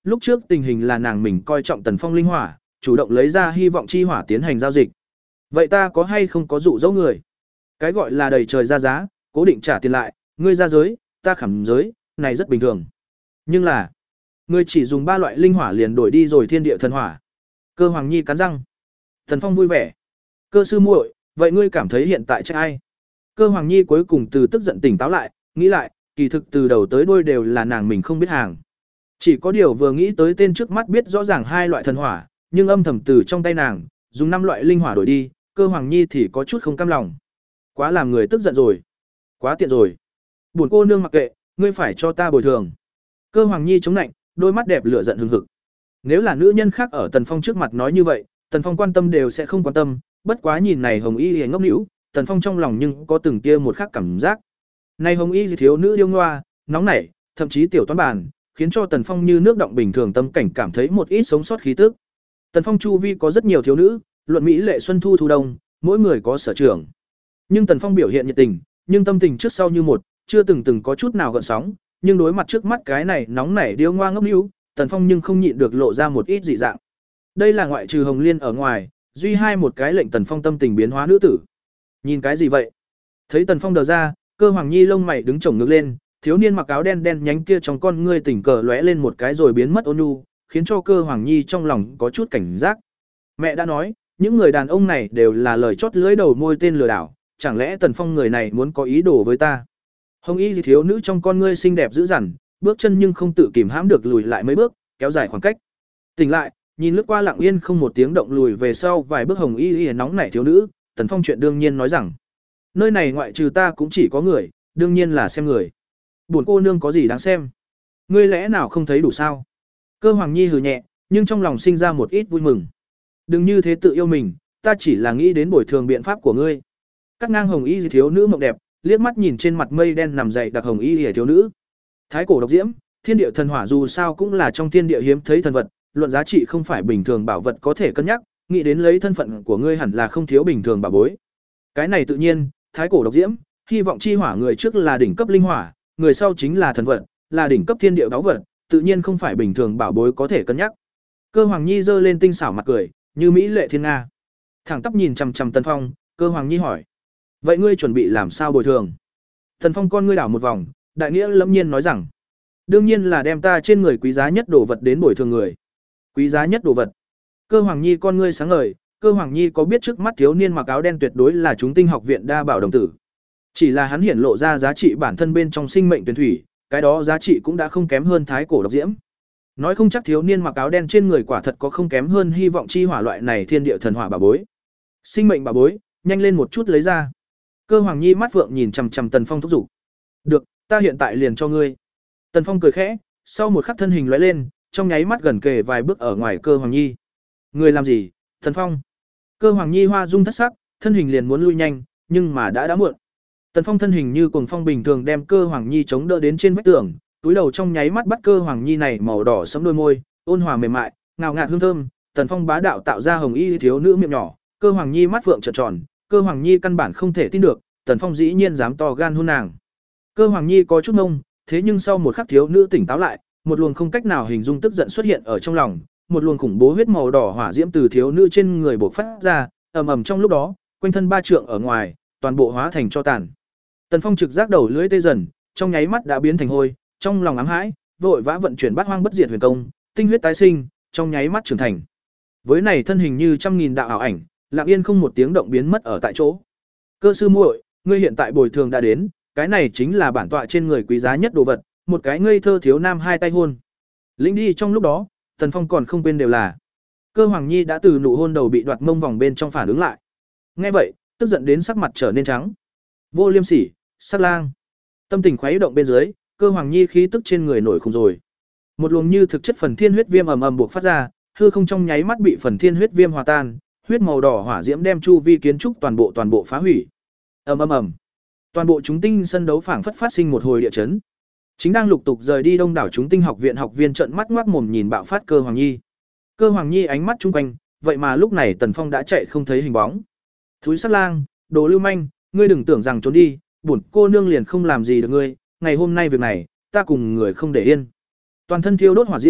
lúc trước tình hình là nàng mình coi trọng Tần Phong linh hỏa, chủ động lấy ra hy vọng chi hỏa tiến hành giao dịch. Vậy ta có hay không có dụ dỗ người? Cái gọi là đầy trời ra giá, cố định trả tiền lại, ngươi ra giới, ta khảm giới, này rất bình thường. Nhưng là, ngươi chỉ dùng ba loại linh hỏa liền đổi đi rồi thiên địa thần hỏa. Cơ Hoàng Nhi cắn răng. Tần Phong vui vẻ. Cơ sư muội, vậy ngươi cảm thấy hiện tại trách ai? Cơ Hoàng Nhi cuối cùng từ tức giận tỉnh táo lại, nghĩ lại, kỳ thực từ đầu tới đuôi đều là nàng mình không biết hàng. Chỉ có điều vừa nghĩ tới tên trước mắt biết rõ ràng hai loại thần hỏa, nhưng âm thầm từ trong tay nàng, dùng năm loại linh hỏa đổi đi, Cơ Hoàng Nhi thì có chút không cam lòng. Quá làm người tức giận rồi, quá tiện rồi. Buồn cô nương mặc kệ, ngươi phải cho ta bồi thường. Cơ Hoàng Nhi chống nạnh, đôi mắt đẹp lửa giận hừng hực. Nếu là nữ nhân khác ở Tần Phong trước mặt nói như vậy, Tần Phong quan tâm đều sẽ không quan tâm, bất quá nhìn này Hồng Y Liễu ngốc nĩu, Tần Phong trong lòng nhưng có từng tia một khác cảm giác. Này Hồng Y thiếu nữ điêu ngoa, nóng nảy, thậm chí tiểu toán bản, khiến cho Tần Phong như nước động bình thường tâm cảnh cảm thấy một ít sống sót khí tức. Tần Phong chu vi có rất nhiều thiếu nữ, luận mỹ lệ xuân thu thu đông, mỗi người có sở trường. Nhưng Tần Phong biểu hiện nhiệt tình, nhưng tâm tình trước sau như một, chưa từng từng có chút nào gợn sóng, nhưng đối mặt trước mắt cái này nóng nảy điêu ngoa ngốc nĩu, Tần Phong nhưng không nhịn được lộ ra một ít dị dạng. Đây là ngoại trừ Hồng Liên ở ngoài, duy hai một cái lệnh Tần Phong tâm tình biến hóa nữ tử. Nhìn cái gì vậy? Thấy Tần Phong đờ ra, Cơ Hoàng Nhi lông mày đứng chổng ngược lên, thiếu niên mặc áo đen đen nhánh kia trong con ngươi tình cờ lóe lên một cái rồi biến mất ôn nhu, khiến cho Cơ Hoàng Nhi trong lòng có chút cảnh giác. Mẹ đã nói, những người đàn ông này đều là lời chót lưỡi đầu môi tên lừa đảo, chẳng lẽ Tần Phong người này muốn có ý đồ với ta? Hồng Y thiếu nữ trong con ngươi xinh đẹp dữ dằn, bước chân nhưng không tự kìm hãm được lùi lại mấy bước, kéo dài khoảng cách. Tỉnh lại, nhìn lướt qua lặng yên không một tiếng động lùi về sau vài bước Hồng Y Y nóng nảy thiếu nữ, Tần Phong chuyện đương nhiên nói rằng, nơi này ngoại trừ ta cũng chỉ có người, đương nhiên là xem người. Buồn cô nương có gì đáng xem? Ngươi lẽ nào không thấy đủ sao? Cơ Hoàng Nhi hừ nhẹ, nhưng trong lòng sinh ra một ít vui mừng. Đừng như thế tự yêu mình, ta chỉ là nghĩ đến bồi thường biện pháp của ngươi. Cắt ngang Hồng Y thiếu nữ mộng đẹp, liếc mắt nhìn trên mặt mây đen nằm dậy đặc Hồng Y thiếu nữ. Thái cổ độc diễm, thiên địa thần hỏa dù sao cũng là trong thiên địa hiếm thấy thần vật, luận giá trị không phải bình thường bảo vật có thể cân nhắc, nghĩ đến lấy thân phận của ngươi hẳn là không thiếu bình thường bảo bối. Cái này tự nhiên, thái cổ độc diễm, hy vọng chi hỏa người trước là đỉnh cấp linh hỏa, người sau chính là thần vật, là đỉnh cấp thiên địa báu vật, tự nhiên không phải bình thường bảo bối có thể cân nhắc. Cơ Hoàng Nhi giơ lên tinh xảo mặt cười, như mỹ lệ thiên nga. Thẳng tắp nhìn chằm chằm Tần Phong, Cơ Hoàng Nhi hỏi: "Vậy ngươi chuẩn bị làm sao bồi thường?" Tần Phong con ngươi đảo một vòng, đại nghĩa lâm nhiên nói rằng: "Đương nhiên là đem ta trên người quý giá nhất đồ vật đến bồi thường người." Quý giá nhất đồ vật? Cơ Hoàng Nhi con ngươi sáng ngời, Cơ Hoàng Nhi có biết trước mắt thiếu niên mặc áo đen tuyệt đối là chúng tinh học viện đa bảo đồng tử. Chỉ là hắn hiển lộ ra giá trị bản thân bên trong sinh mệnh tuyển thủy, cái đó giá trị cũng đã không kém hơn thái cổ độc diễm. Nói không chắc thiếu niên mặc áo đen trên người quả thật có không kém hơn hy vọng chi hỏa loại này thiên địa thần hỏa bảo bối. Sinh mệnh bảo bối, nhanh lên một chút lấy ra. Cơ Hoàng Nhi mắt phượng nhìn chằm chằm Tần Phong thúc giục. Được, ta hiện tại liền cho ngươi. Tần Phong cười khẽ, sau một khắc thân hình lóe lên, trong nháy mắt gần kề vài bước ở ngoài Cơ Hoàng Nhi. Ngươi làm gì, Tần Phong? Cơ Hoàng Nhi hoa dung thất sắc, thân hình liền muốn lui nhanh, nhưng mà đã đã muộn. Tần Phong thân hình như cuồng phong bình thường đem Cơ Hoàng Nhi chống đỡ đến trên vách tường, túi đầu trong nháy mắt bắt Cơ Hoàng Nhi này màu đỏ sẫm đôi môi, ôn hòa mềm mại, ngào ngạt hương thơm. Tần Phong bá đạo tạo ra Hồng Y thiếu nữ miệng nhỏ, Cơ Hoàng Nhi mắt phượng trợn tròn, Cơ Hoàng Nhi căn bản không thể tin được, Tần Phong dĩ nhiên dám to gan hôn nàng. Cơ Hoàng Nhi có chút ngông, thế nhưng sau một khắc thiếu nữ tỉnh táo lại, một luồng không cách nào hình dung tức giận xuất hiện ở trong lòng, một luồng khủng bố huyết màu đỏ hỏa diễm từ thiếu nữ trên người bộc phát ra, ầm ầm trong lúc đó, quanh thân ba trượng ở ngoài, toàn bộ hóa thành tro tàn. Tần Phong trực giác đầu lưỡi tê dần, trong nháy mắt đã biến thành hôi, trong lòng ám hãi, vội vã vận chuyển bát hoang bất diệt huyền công, tinh huyết tái sinh, trong nháy mắt trưởng thành. Với này thân hình như trăm nghìn đạo ảo ảnh, lặng yên không một tiếng động biến mất ở tại chỗ. Cơ sư muội, ngươi hiện tại bồi thường đã đến, cái này chính là bản tọa trên người quý giá nhất đồ vật, một cái ngây thơ thiếu nam hai tay hôn. Lĩnh đi trong lúc đó, Tần Phong còn không quên đều là. Cơ Hoàng Nhi đã từ nụ hôn đầu bị đoạt mông vòng bên trong phản ứng lại. Nghe vậy, tức giận đến sắc mặt trở nên trắng. Vô liêm sỉ, sát lang. Tâm tình khuấy động bên dưới, Cơ Hoàng Nhi khí tức trên người nổi khủng rồi. Một luồng như thực chất phần thiên huyết viêm ầm ầm buộc phát ra, hư không trong nháy mắt bị phần thiên huyết viêm hòa tan, huyết màu đỏ hỏa diễm đem chu vi kiến trúc toàn bộ toàn bộ phá hủy. Ầm ầm ầm. Toàn bộ chúng tinh sân đấu phảng phất phát sinh một hồi địa chấn. Chính đang lục tục rời đi đông đảo chúng tinh học viện học viên trợn mắt ngoác mồm nhìn bạo phát Cơ Hoàng Nhi. Cơ Hoàng Nhi ánh mắt chung quanh, vậy mà lúc này Tần Phong đã chạy không thấy hình bóng. Thúi sát lang, đồ lưu manh, ngươi đừng tưởng rằng trốn đi, bổn cô nương liền không làm gì được ngươi, ngày hôm nay việc này, ta cùng người không để yên. Toàn thân thiêu đốt hỏa diễm,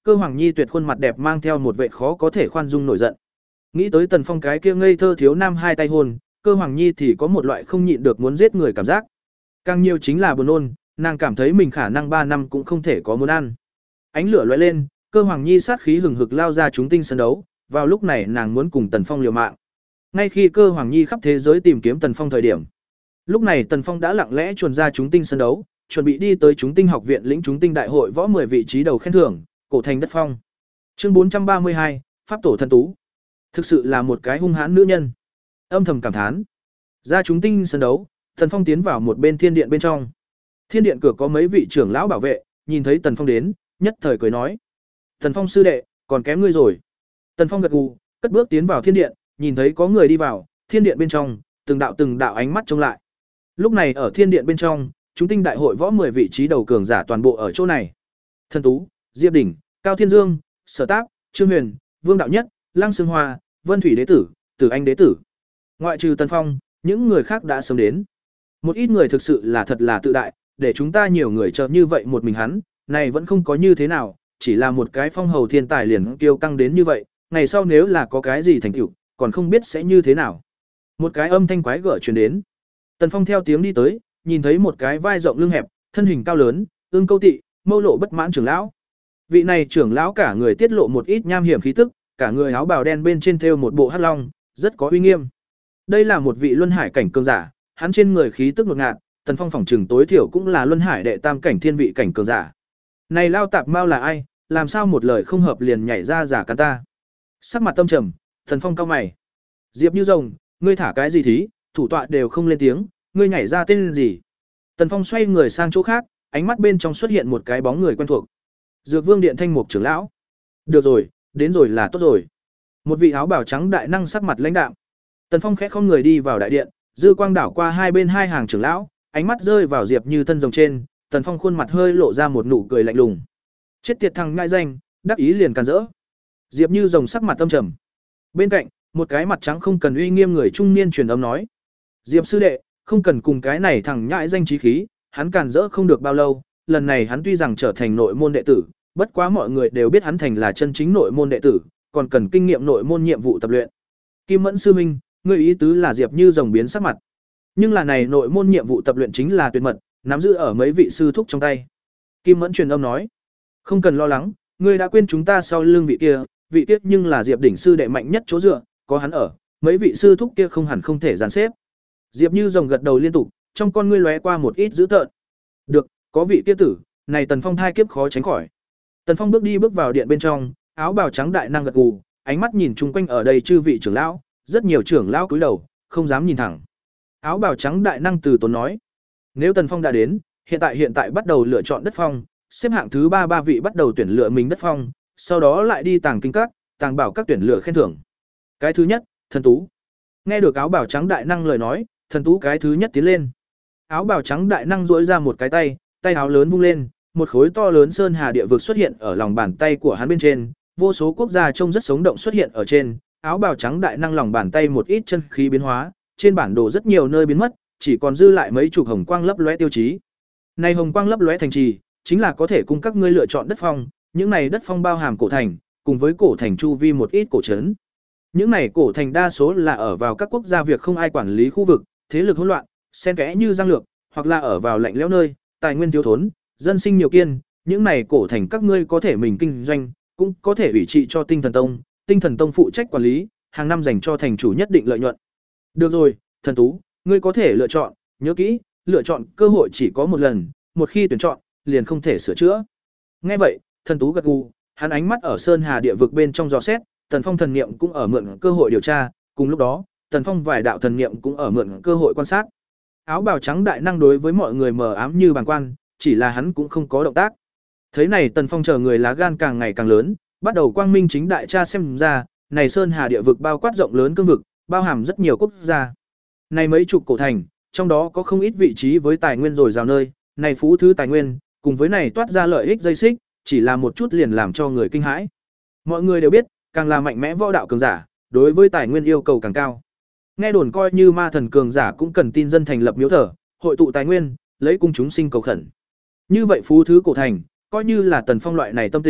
Cơ Hoàng Nhi tuyệt khuôn mặt đẹp mang theo một vẻ khó có thể khoan dung nổi giận. Nghĩ tới Tần Phong cái kia ngây thơ thiếu nam hai tay hôn, Cơ Hoàng Nhi thì có một loại không nhịn được muốn giết người cảm giác. Càng nhiều chính là buồn nôn, nàng cảm thấy mình khả năng ba năm cũng không thể có muốn ăn. Ánh lửa lóe lên, Cơ Hoàng Nhi sát khí hừng hực lao ra chúng tinh sân đấu, vào lúc này nàng muốn cùng Tần Phong liều mạng. Ngay khi Cơ Hoàng Nhi khắp thế giới tìm kiếm Tần Phong thời điểm, lúc này Tần Phong đã lặng lẽ chuồn ra chúng tinh sân đấu, chuẩn bị đi tới chúng tinh học viện lĩnh chúng tinh đại hội võ mười vị trí đầu khen thưởng, cổ thành đất phong. Chương bốn trăm ba mươi hai, Pháp tổ thần tú. Thực sự là một cái hung hãn nữ nhân. Âm thầm cảm thán. Ra chúng tinh sân đấu, Tần Phong tiến vào một bên thiên điện bên trong. Thiên điện cửa có mấy vị trưởng lão bảo vệ, nhìn thấy Tần Phong đến, nhất thời cười nói: "Tần Phong sư đệ, còn kém ngươi rồi." Tần Phong gật gù, cất bước tiến vào thiên điện, nhìn thấy có người đi vào, thiên điện bên trong, từng đạo từng đạo ánh mắt trông lại. Lúc này ở thiên điện bên trong, chúng tinh đại hội võ mười vị trí đầu cường giả toàn bộ ở chỗ này. Thần Tú, Diệp Đỉnh, Cao Thiên Dương, Sở Táp, Trương Huyền, Vương Đạo Nhất, Lăng Sương Hoa, Vân Thủy Đế tử, Tử Anh Đế tử. Ngoại trừ Tần Phong, những người khác đã sớm đến. Một ít người thực sự là thật là tự đại, để chúng ta nhiều người chờ như vậy một mình hắn, này vẫn không có như thế nào, chỉ là một cái phong hầu thiên tài liền kiêu căng đến như vậy, ngày sau nếu là có cái gì thành tựu, còn không biết sẽ như thế nào. Một cái âm thanh quái gở truyền đến. Tần Phong theo tiếng đi tới, nhìn thấy một cái vai rộng lưng hẹp, thân hình cao lớn, ương câu tị, mâu lộ bất mãn trưởng lão. Vị này trưởng lão cả người tiết lộ một ít nham hiểm khí tức, cả người áo bào đen bên trên thêu một bộ hắc long, rất có uy nghiêm. Đây là một vị luân hải cảnh cường giả, hắn trên người khí tức ngột ngạt, Tần Phong phỏng chừng tối thiểu cũng là luân hải đệ tam cảnh thiên vị cảnh cường giả. Này lao tạp mao là ai, làm sao một lời không hợp liền nhảy ra giả cắn ta. Sắc mặt tâm trầm, Tần Phong cau mày. Diệp Như Rồng, ngươi thả cái gì thí, thủ tọa đều không lên tiếng, ngươi nhảy ra tên gì? Tần Phong xoay người sang chỗ khác, ánh mắt bên trong xuất hiện một cái bóng người quen thuộc. Dược Vương Điện Thanh Mục trưởng lão. Được rồi, đến rồi là tốt rồi. Một vị áo bào trắng đại năng sắc mặt lãnh đạm. Tần Phong khẽ không người đi vào đại điện, dư quang đảo qua hai bên hai hàng trưởng lão, ánh mắt rơi vào Diệp Như thân rồng trên, Tần Phong khuôn mặt hơi lộ ra một nụ cười lạnh lùng. Chết tiệt thằng ngại danh, đắc ý liền càn rỡ. Diệp Như rồng sắc mặt tâm trầm. Bên cạnh, một cái mặt trắng không cần uy nghiêm người trung niên truyền âm nói: "Diệp sư đệ, không cần cùng cái này thằng nhãi danh chí khí, hắn càn rỡ không được bao lâu, lần này hắn tuy rằng trở thành nội môn đệ tử, bất quá mọi người đều biết hắn thành là chân chính nội môn đệ tử, còn cần kinh nghiệm nội môn nhiệm vụ tập luyện." Kim Mẫn sư huynh, ngươi ý tứ là Diệp Như rồng biến sắc mặt. Nhưng là này nội môn nhiệm vụ tập luyện chính là tuyệt mật, nắm giữ ở mấy vị sư thúc trong tay. Kim Mẫn truyền âm nói: "Không cần lo lắng, ngươi đã quên chúng ta sau lưng vị kia, vị kia nhưng là Diệp đỉnh sư đệ mạnh nhất chỗ dựa, có hắn ở, mấy vị sư thúc kia không hẳn không thể dàn xếp." Diệp Như rồng gật đầu liên tục, trong con ngươi lóe qua một ít dữ tợn. Được, có vị kia tử, này Tần Phong thai kiếp khó tránh khỏi. Tần Phong bước đi bước vào điện bên trong, áo bào trắng đại năng gật gù, ánh mắt nhìn chung quanh ở đây chư vị trưởng lão, rất nhiều trưởng lão cúi đầu, không dám nhìn thẳng. Áo bào trắng đại năng từ tốn nói: "Nếu Tần Phong đã đến, hiện tại hiện tại bắt đầu lựa chọn đất phong, xếp hạng thứ ba ba vị bắt đầu tuyển lựa mình đất phong, sau đó lại đi tàng kinh các, tàng bảo các tuyển lựa khen thưởng. Cái thứ nhất, Thần Tú." Nghe được áo bào trắng đại năng lời nói, Thần Tú cái thứ nhất tiến lên. Áo bào trắng đại năng duỗi ra một cái tay, tay áo lớn vung lên, một khối to lớn sơn hà địa vực xuất hiện ở lòng bàn tay của hắn bên trên, vô số quốc gia trông rất sống động xuất hiện ở trên, áo bào trắng đại năng lòng bàn tay một ít chân khí biến hóa, trên bản đồ rất nhiều nơi biến mất, chỉ còn dư lại mấy chục hồng quang lấp lóe tiêu chí. Này hồng quang lấp lóe thành trì, chính là có thể cung các ngươi lựa chọn đất phong, những này đất phong bao hàm cổ thành, cùng với cổ thành chu vi một ít cổ trấn. Những này cổ thành đa số là ở vào các quốc gia việc không ai quản lý khu vực, thế lực hỗn loạn, xen kẽ như giang lược, hoặc là ở vào lạnh lẽo nơi, tài nguyên thiếu thốn, dân sinh nhiều kiên, những này cổ thành các ngươi có thể mình kinh doanh, cũng có thể ủy trị cho Tinh Thần Tông, Tinh Thần Tông phụ trách quản lý, hàng năm dành cho thành chủ nhất định lợi nhuận. Được rồi, Thần Tú, ngươi có thể lựa chọn, nhớ kỹ, lựa chọn cơ hội chỉ có một lần, một khi tuyển chọn, liền không thể sửa chữa. Nghe vậy, Thần Tú gật gù, hắn ánh mắt ở Sơn Hà địa vực bên trong dò xét, Tần Phong thần niệm cũng ở mượn cơ hội điều tra, cùng lúc đó, Tần Phong vài đạo thần niệm cũng ở mượn cơ hội quan sát. Áo bào trắng đại năng đối với mọi người mờ ám như bàng quan, chỉ là hắn cũng không có động tác. Thế này Tần Phong chờ người lá gan càng ngày càng lớn, bắt đầu quang minh chính đại tra xem ra, này Sơn Hà địa vực bao quát rộng lớn cương vực, bao hàm rất nhiều quốc gia. Này mấy chục cổ thành, trong đó có không ít vị trí với tài nguyên dồi dào nơi, này phú thứ tài nguyên, cùng với này toát ra lợi ích dây xích, chỉ là một chút liền làm cho người kinh hãi. Mọi người đều biết, càng là mạnh mẽ võ đạo cường giả, đối với tài nguyên yêu cầu càng cao. Nghe đồn coi như ma thần cường giả cũng cần tin dân thành lập miếu thờ, hội tụ tài nguyên, lấy cung chúng sinh cầu khẩn. Như vậy phú thứ cổ thành, coi như là Tần Phong loại này tâm tình,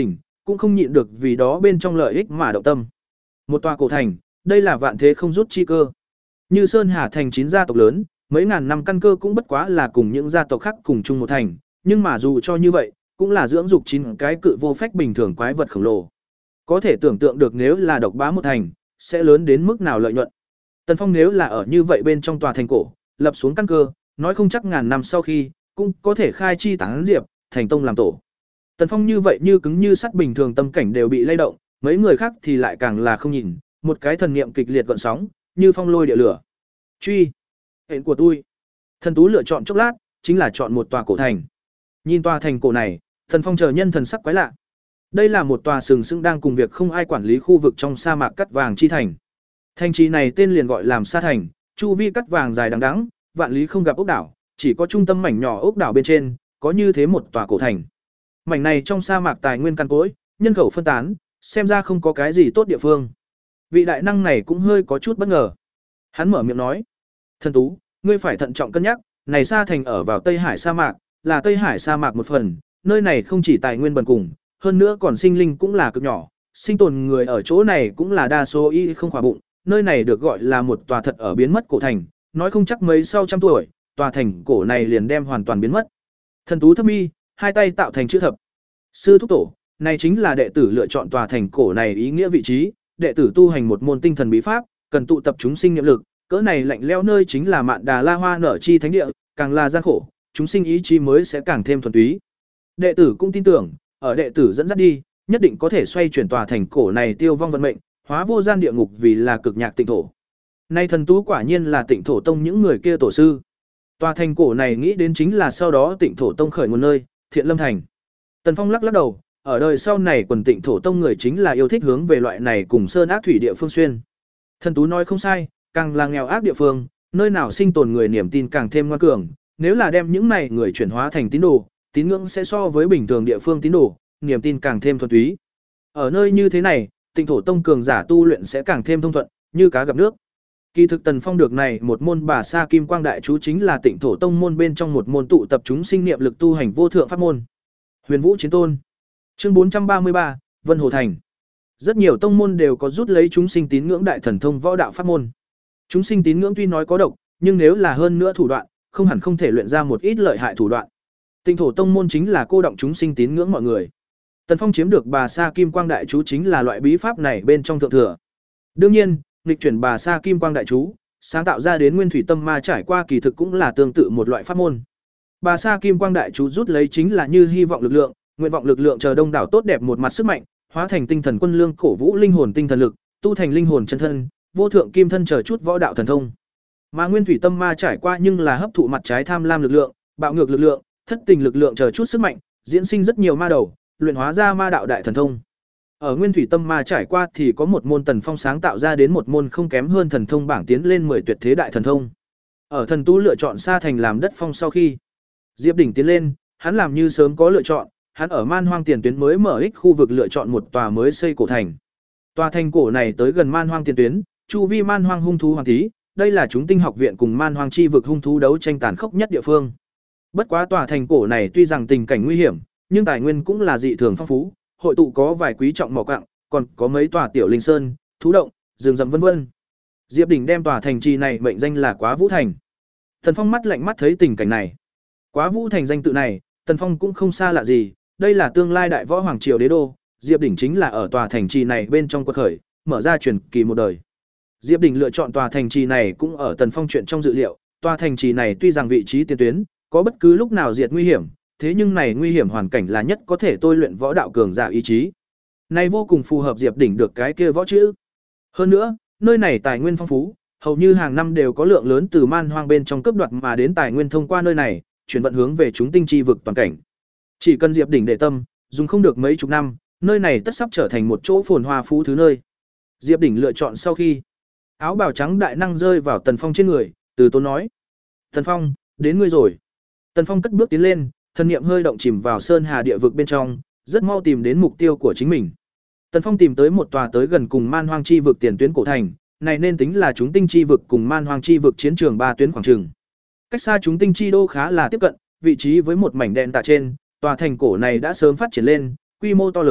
cũng không nhịn được vì đó bên trong lợi ích mà động tâm. Một tòa cổ thành, đây là vạn thế không rút chi cơ. Như Sơn Hà thành chín gia tộc lớn, mấy ngàn năm căn cơ cũng bất quá là cùng những gia tộc khác cùng chung một thành, nhưng mà dù cho như vậy, cũng là dưỡng dục chín cái cự vô phách bình thường quái vật khổng lồ. Có thể tưởng tượng được nếu là độc bá một thành, sẽ lớn đến mức nào lợi nhuận. Tần Phong nếu là ở như vậy bên trong tòa thành cổ, lập xuống căn cơ, nói không chắc ngàn năm sau khi, cũng có thể khai chi tán diệp, thành tông làm tổ. Tần Phong như vậy như cứng như sắt bình thường tâm cảnh đều bị lay động, mấy người khác thì lại càng là không nhìn, một cái thần niệm kịch liệt gợn sóng, như phong lôi địa lửa. Truy, hẹn của tôi. Thần Tú lựa chọn chốc lát, chính là chọn một tòa cổ thành. Nhìn tòa thành cổ này, Tần Phong chờ nhân thần sắc quái lạ. Đây là một tòa sừng sững đang cùng việc không ai quản lý khu vực trong sa mạc cắt vàng chi thành. Thành trì này tên liền gọi làm Sa thành, chu vi cắt vàng dài đằng đẵng, vạn lý không gặp ốc đảo, chỉ có trung tâm mảnh nhỏ ốc đảo bên trên, có như thế một tòa cổ thành. Mảnh này trong sa mạc tài nguyên căn cỗi, nhân khẩu phân tán, xem ra không có cái gì tốt địa phương. Vị đại năng này cũng hơi có chút bất ngờ. Hắn mở miệng nói: "Thần Tú, ngươi phải thận trọng cân nhắc, này Sa thành ở vào Tây Hải sa mạc, là Tây Hải sa mạc một phần, nơi này không chỉ tài nguyên bần cùng, hơn nữa còn sinh linh cũng là cực nhỏ, sinh tồn người ở chỗ này cũng là đa số y không khỏa bụng, nơi này được gọi là một tòa thật ở biến mất cổ thành, nói không chắc mấy sau trăm tuổi, tòa thành cổ này liền đem hoàn toàn biến mất." Thần Tú thấp mi, hai tay tạo thành chữ thập. Sư thúc tổ, này chính là đệ tử lựa chọn tòa thành cổ này ý nghĩa vị trí, đệ tử tu hành một môn tinh thần bí pháp, cần tụ tập chúng sinh niệm lực, cỡ này lạnh lẽo nơi chính là Mạn Đà La Hoa nở chi thánh địa, càng là gian khổ, chúng sinh ý chí mới sẽ càng thêm thuần túy. Đệ tử cũng tin tưởng, ở đệ tử dẫn dắt đi, nhất định có thể xoay chuyển tòa thành cổ này tiêu vong vận mệnh, hóa vô gian địa ngục vì là cực nhạc tịnh thổ. Nay Thần Tú quả nhiên là Tịnh Thổ Tông những người kia tổ sư. Tòa thành cổ này nghĩ đến chính là sau đó Tịnh Thổ Tông khởi nguồn nơi, Thiện Lâm thành. Tần Phong lắc lắc đầu, ở đời sau này quần Tịnh Thổ Tông người chính là yêu thích hướng về loại này cùng sơn ác thủy địa phương xuyên. Thần Tú nói không sai, càng là nghèo ác địa phương, nơi nào sinh tồn người niềm tin càng thêm ngoan cường, nếu là đem những này người chuyển hóa thành tín đồ, tín ngưỡng sẽ so với bình thường địa phương tín đồ, niềm tin càng thêm thuần túy. Ở nơi như thế này, Tịnh Thổ Tông cường giả tu luyện sẽ càng thêm thông thuận, như cá gặp nước. Kỳ thực Tần Phong được này một môn Bà Sa Kim Quang Đại Chú chính là Tịnh Thổ Tông môn bên trong một môn tụ tập chúng sinh niệm lực tu hành vô thượng pháp môn. Huyền Vũ Chiến Tôn. Chương bốn trăm ba mươi ba, Vân Hồ Thành. Rất nhiều tông môn đều có rút lấy chúng sinh tín ngưỡng đại thần thông võ đạo pháp môn. Chúng sinh tín ngưỡng tuy nói có độc, nhưng nếu là hơn nữa thủ đoạn, không hẳn không thể luyện ra một ít lợi hại thủ đoạn. Tịnh Thổ Tông môn chính là cô động chúng sinh tín ngưỡng mọi người. Tần Phong chiếm được Bà Sa Kim Quang Đại Chú chính là loại bí pháp này bên trong thượng thừa. Đương nhiên, nghịch chuyển Bà Sa Kim Quang Đại Chú, sáng tạo ra đến Nguyên Thủy Tâm Ma trải qua kỳ thực cũng là tương tự một loại pháp môn. Bà Sa Kim Quang Đại Chú rút lấy chính là như hy vọng lực lượng, nguyện vọng lực lượng chờ đông đảo tốt đẹp một mặt sức mạnh, hóa thành tinh thần quân lương cổ vũ linh hồn tinh thần lực, tu thành linh hồn chân thân, vô thượng kim thân chờ chút võ đạo thần thông. Mà Nguyên Thủy Tâm Ma trải qua nhưng là hấp thụ mặt trái tham lam lực lượng, bạo ngược lực lượng, thất tình lực lượng chờ chút sức mạnh, diễn sinh rất nhiều ma đầu, luyện hóa ra ma đạo đại thần thông. Ở Nguyên Thủy Tâm Ma trải qua thì có một môn Tần Phong sáng tạo ra đến một môn không kém hơn thần thông bảng tiến lên mười tuyệt thế đại thần thông. Ở Thần Tú lựa chọn Sa thành làm đất phong sau khi Diệp Đỉnh tiến lên, hắn làm như sớm có lựa chọn, hắn ở Man Hoang tiền tuyến mới mở ích khu vực lựa chọn một tòa mới xây cổ thành. Tòa thành cổ này tới gần Man Hoang tiền tuyến, chu vi Man Hoang hung thú hoàng thí, đây là chúng tinh học viện cùng Man Hoang chi vực hung thú đấu tranh tàn khốc nhất địa phương. Bất quá tòa thành cổ này tuy rằng tình cảnh nguy hiểm, nhưng tài nguyên cũng là dị thường phong phú, hội tụ có vài quý trọng mỏ quặng, còn có mấy tòa tiểu linh sơn, thú động, rừng rậm vân vân. Diệp Đỉnh đem tòa thành trì này mệnh danh là Quá Vũ Thành. Tần Phong mắt lạnh mắt thấy tình cảnh này. Quá Vũ Thành danh tự này, Tần Phong cũng không xa lạ gì, đây là tương lai đại võ hoàng triều đế đô, Diệp Đỉnh chính là ở tòa thành trì này bên trong quật khởi, mở ra truyền kỳ một đời. Diệp Đỉnh lựa chọn tòa thành trì này cũng ở Tần Phong chuyện trong dự liệu, tòa thành trì này tuy rằng vị trí tiền tuyến, có bất cứ lúc nào diệt nguy hiểm, thế nhưng này nguy hiểm hoàn cảnh là nhất có thể tôi luyện võ đạo cường giả ý chí. Này vô cùng phù hợp Diệp Đỉnh được cái kia võ chữ. Hơn nữa, nơi này tài nguyên phong phú, hầu như hàng năm đều có lượng lớn từ Man Hoang bên trong cướp đoạt mà đến tài nguyên thông qua nơi này, chuyển vận hướng về chúng tinh chi vực toàn cảnh. Chỉ cần Diệp Đỉnh để tâm, dùng không được mấy chục năm, nơi này tất sắp trở thành một chỗ phồn hoa phú thứ nơi. Diệp Đỉnh lựa chọn sau khi, áo bào trắng đại năng rơi vào Tần Phong trên người, từ tốn nói: "Tần Phong, đến ngươi rồi." Tần Phong cất bước tiến lên, thần niệm hơi động chìm vào sơn hà địa vực bên trong, rất mau tìm đến mục tiêu của chính mình. Tần Phong tìm tới một tòa tới gần cùng Man Hoang chi vực tiền tuyến cổ thành, này nên tính là chúng tinh chi vực cùng Man Hoang chi vực chiến trường ba tuyến khoảng trường. Cách xa chúng tinh chi đô khá là tiếp cận, vị trí với một mảnh đen tạ trên, tòa thành cổ này đã sớm phát triển lên, quy mô to lớn,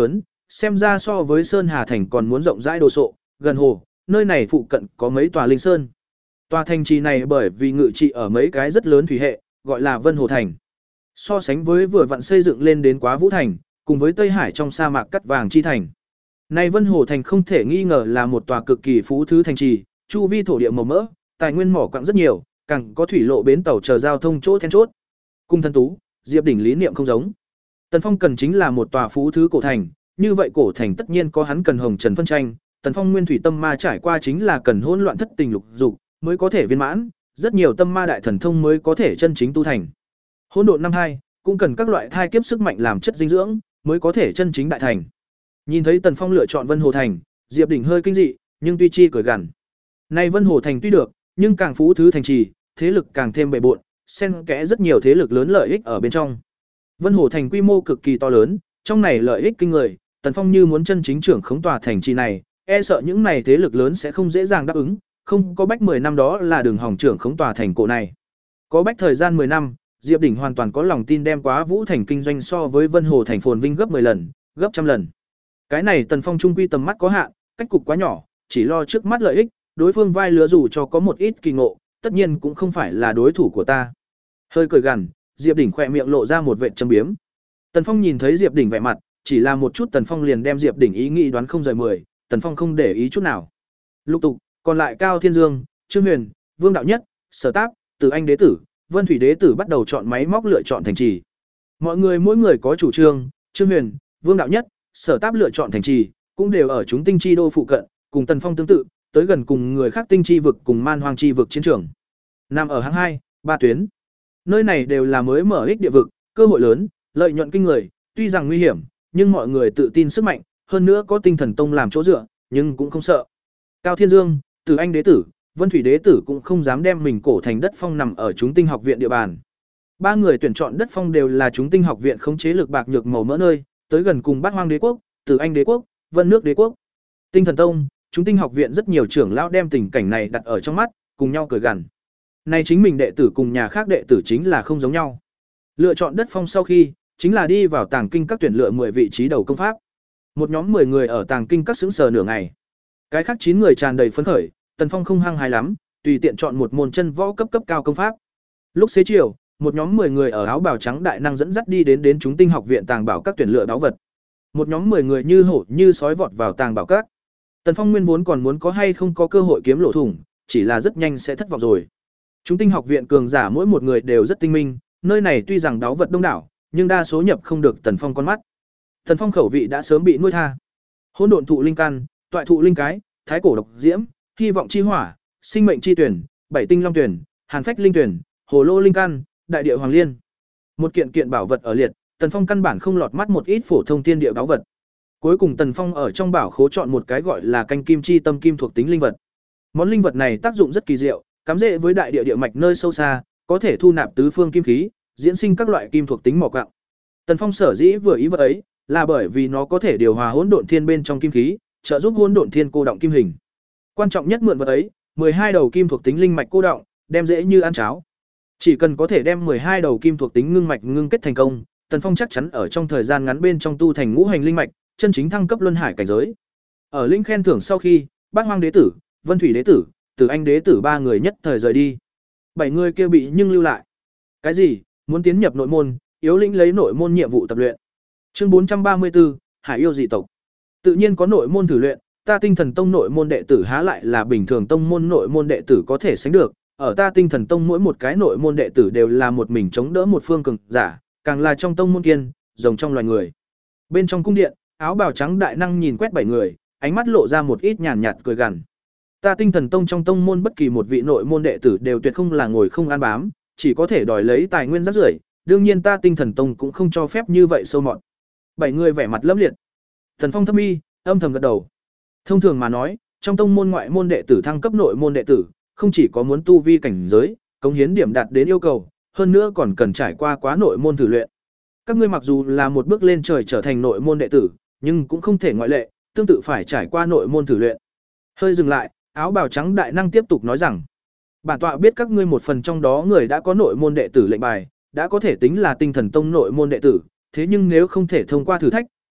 xem ra so với Sơn Hà thành còn muốn rộng rãi đồ sộ, gần hồ, nơi này phụ cận có mấy tòa linh sơn. Tòa thành trì này bởi vì ngự trị ở mấy cái rất lớn thủy hệ, gọi là Vân Hồ thành. So sánh với vừa vặn xây dựng lên đến Quá Vũ thành, cùng với Tây Hải trong sa mạc cắt vàng chi thành. Này Vân Hồ thành không thể nghi ngờ là một tòa cực kỳ phú thứ thành trì, chu vi thổ địa màu mỡ, tài nguyên mỏ quặng rất nhiều, càng có thủy lộ bến tàu chờ giao thông chỗ then chốt. Cung Thân Tú, Diệp Đỉnh lý niệm không giống. Tần Phong cần chính là một tòa phú thứ cổ thành, như vậy cổ thành tất nhiên có hắn cần hồng trần phân tranh, Tần Phong nguyên thủy tâm ma trải qua chính là cần hỗn loạn thất tình lục dục mới có thể viên mãn, rất nhiều tâm ma đại thần thông mới có thể chân chính tu thành. Hỗn độn năm hai cũng cần các loại thai kiếp sức mạnh làm chất dinh dưỡng, mới có thể chân chính đại thành. Nhìn thấy Tần Phong lựa chọn Vân Hồ thành, Diệp Đỉnh hơi kinh dị, nhưng tuy chi cười gằn. Nay Vân Hồ thành tuy được, nhưng càng phú thứ thành trì, thế lực càng thêm bề bộn, xen kẽ rất nhiều thế lực lớn lợi ích ở bên trong. Vân Hồ thành quy mô cực kỳ to lớn, trong này lợi ích kinh người, Tần Phong như muốn chân chính trưởng khống tòa thành trì này, e sợ những này thế lực lớn sẽ không dễ dàng đáp ứng, không có bách mười năm đó là đường hỏng trưởng khống tòa thành cổ này. Có bách thời gian mười năm, Diệp Đỉnh hoàn toàn có lòng tin đem Quá Vũ thành kinh doanh so với Vân Hồ thành phồn vinh gấp mười lần, gấp trăm lần. Cái này Tần Phong trung quy tầm mắt có hạn, cách cục quá nhỏ, chỉ lo trước mắt lợi ích, đối phương vai lứa dù cho có một ít kỳ ngộ, tất nhiên cũng không phải là đối thủ của ta. Hơi cười gằn, Diệp Đỉnh khỏe miệng lộ ra một vệt châm biếm. Tần Phong nhìn thấy Diệp Đỉnh vẻ mặt, chỉ là một chút Tần Phong liền đem Diệp Đỉnh ý nghĩ đoán không rời mười, Tần Phong không để ý chút nào. Lục tục, còn lại Cao Thiên Dương, Trương Huyền, Vương Đạo Nhất, Sở Táp, Từ Anh đế tử, Vân Thủy đế tử bắt đầu chọn máy móc lựa chọn thành trì. Mọi người mỗi người có chủ trương, Trương Huyền, Vương Đạo Nhất, Sở Táp lựa chọn thành trì, cũng đều ở chúng tinh chi đô phụ cận, cùng Tần Phong tương tự, tới gần cùng người khác tinh chi vực cùng man hoang chi vực chiến trường. Nằm ở hạng hai, ba tuyến. Nơi này đều là mới mở ích địa vực, cơ hội lớn, lợi nhuận kinh người, tuy rằng nguy hiểm, nhưng mọi người tự tin sức mạnh, hơn nữa có tinh thần tông làm chỗ dựa, nhưng cũng không sợ. Cao Thiên Dương, Từ Anh đế tử, Vân Thủy đế tử cũng không dám đem mình cổ thành đất phong nằm ở chúng tinh học viện địa bàn. Ba người tuyển chọn đất phong đều là chúng tinh học viện khống chế lực bạc nhược màu mỡ nơi, tới gần cùng Bát Hoang đế quốc, Từ Anh đế quốc, Vân Nước đế quốc. Tinh thần tông, chúng tinh học viện rất nhiều trưởng lão đem tình cảnh này đặt ở trong mắt, cùng nhau cười gằn. Này chính mình đệ tử cùng nhà khác đệ tử chính là không giống nhau. Lựa chọn đất phong sau khi, chính là đi vào tàng kinh các tuyển lựa mười vị trí đầu công pháp. Một nhóm mười người ở tàng kinh các sững sờ nửa ngày. Cái khác chín người tràn đầy phấn khởi, Tần Phong không hăng hái lắm, tùy tiện chọn một môn chân võ cấp cấp cao công pháp. Lúc xế chiều, một nhóm mười người ở áo bào trắng đại năng dẫn dắt đi đến đến chúng tinh học viện tàng bảo các tuyển lựa báu vật. Một nhóm mười người như hổ như sói vọt vào tàng bảo các. Tần Phong nguyên vốn còn muốn có hay không có cơ hội kiếm lỗ thủng, chỉ là rất nhanh sẽ thất vọng rồi. Chúng tinh học viện cường giả mỗi một người đều rất tinh minh, nơi này tuy rằng báu vật đông đảo, nhưng đa số nhập không được Tần Phong con mắt. Tần Phong khẩu vị đã sớm bị nuôi tha. Hỗn độn thụ linh căn, toại thụ linh cái, thái cổ độc diễm, hy vọng chi hỏa, sinh mệnh chi tuyển, bảy tinh long tuyển, hàn phách linh tuyển, hồ lô linh căn, đại địa hoàng liên. Một kiện kiện bảo vật ở liệt, Tần Phong căn bản không lọt mắt một ít phổ thông thiên địa báu vật. Cuối cùng Tần Phong ở trong bảo khố chọn một cái gọi là canh kim chi tâm kim thuộc tính linh vật. Món linh vật này tác dụng rất kỳ diệu, cắm rễ với đại địa địa mạch nơi sâu xa, có thể thu nạp tứ phương kim khí, diễn sinh các loại kim thuộc tính mỏ quặng. Tần Phong sở dĩ vừa ý vật ấy, là bởi vì nó có thể điều hòa hỗn độn thiên bên trong kim khí, trợ giúp hỗn độn thiên cô động kim hình. Quan trọng nhất mượn vật ấy, mười hai đầu kim thuộc tính linh mạch cô động, đem dễ như ăn cháo. Chỉ cần có thể đem mười hai đầu kim thuộc tính ngưng mạch ngưng kết thành công, Tần Phong chắc chắn ở trong thời gian ngắn bên trong tu thành ngũ hành linh mạch, chân chính thăng cấp luân hải cảnh giới. Ở linh khen thưởng sau khi, Bát Hoang đế tử, Vân Thủy đế tử, Từ Anh đế tử ba người nhất thời rời đi. Bảy người kia bị nhưng lưu lại. Cái gì? Muốn tiến nhập nội môn, yếu lĩnh lấy nội môn nhiệm vụ tập luyện. Chương bốn trăm ba mươi tư, Hải yêu dị tộc. Tự nhiên có nội môn thử luyện, ta Tinh Thần Tông nội môn đệ tử há lại là bình thường tông môn nội môn đệ tử có thể sánh được, ở ta Tinh Thần Tông mỗi một cái nội môn đệ tử đều là một mình chống đỡ một phương cường giả, càng là trong tông môn kiên, rồng trong loài người. Bên trong cung điện, áo bào trắng đại năng nhìn quét bảy người, ánh mắt lộ ra một ít nhàn nhạt cười gằn. Ta Tinh Thần Tông trong tông môn bất kỳ một vị nội môn đệ tử đều tuyệt không là ngồi không ăn bám, chỉ có thể đòi lấy tài nguyên rác rưởi, đương nhiên ta Tinh Thần Tông cũng không cho phép như vậy sâu mọt. Bảy người vẻ mặt lẫm liệt. Thần Phong thâm mi, âm thầm gật đầu. Thông thường mà nói, trong tông môn ngoại môn đệ tử thăng cấp nội môn đệ tử, không chỉ có muốn tu vi cảnh giới, cống hiến điểm đạt đến yêu cầu, hơn nữa còn cần trải qua quá nội môn thử luyện. Các ngươi mặc dù là một bước lên trời trở thành nội môn đệ tử, nhưng cũng không thể ngoại lệ, tương tự phải trải qua nội môn thử luyện. Hơi dừng lại, áo bào trắng đại năng tiếp tục nói rằng: "Bản tọa biết các ngươi một phần trong đó người đã có nội môn đệ tử lệnh bài, đã có thể tính là Tinh Thần Tông nội môn đệ tử, thế nhưng nếu không thể thông qua thử thách,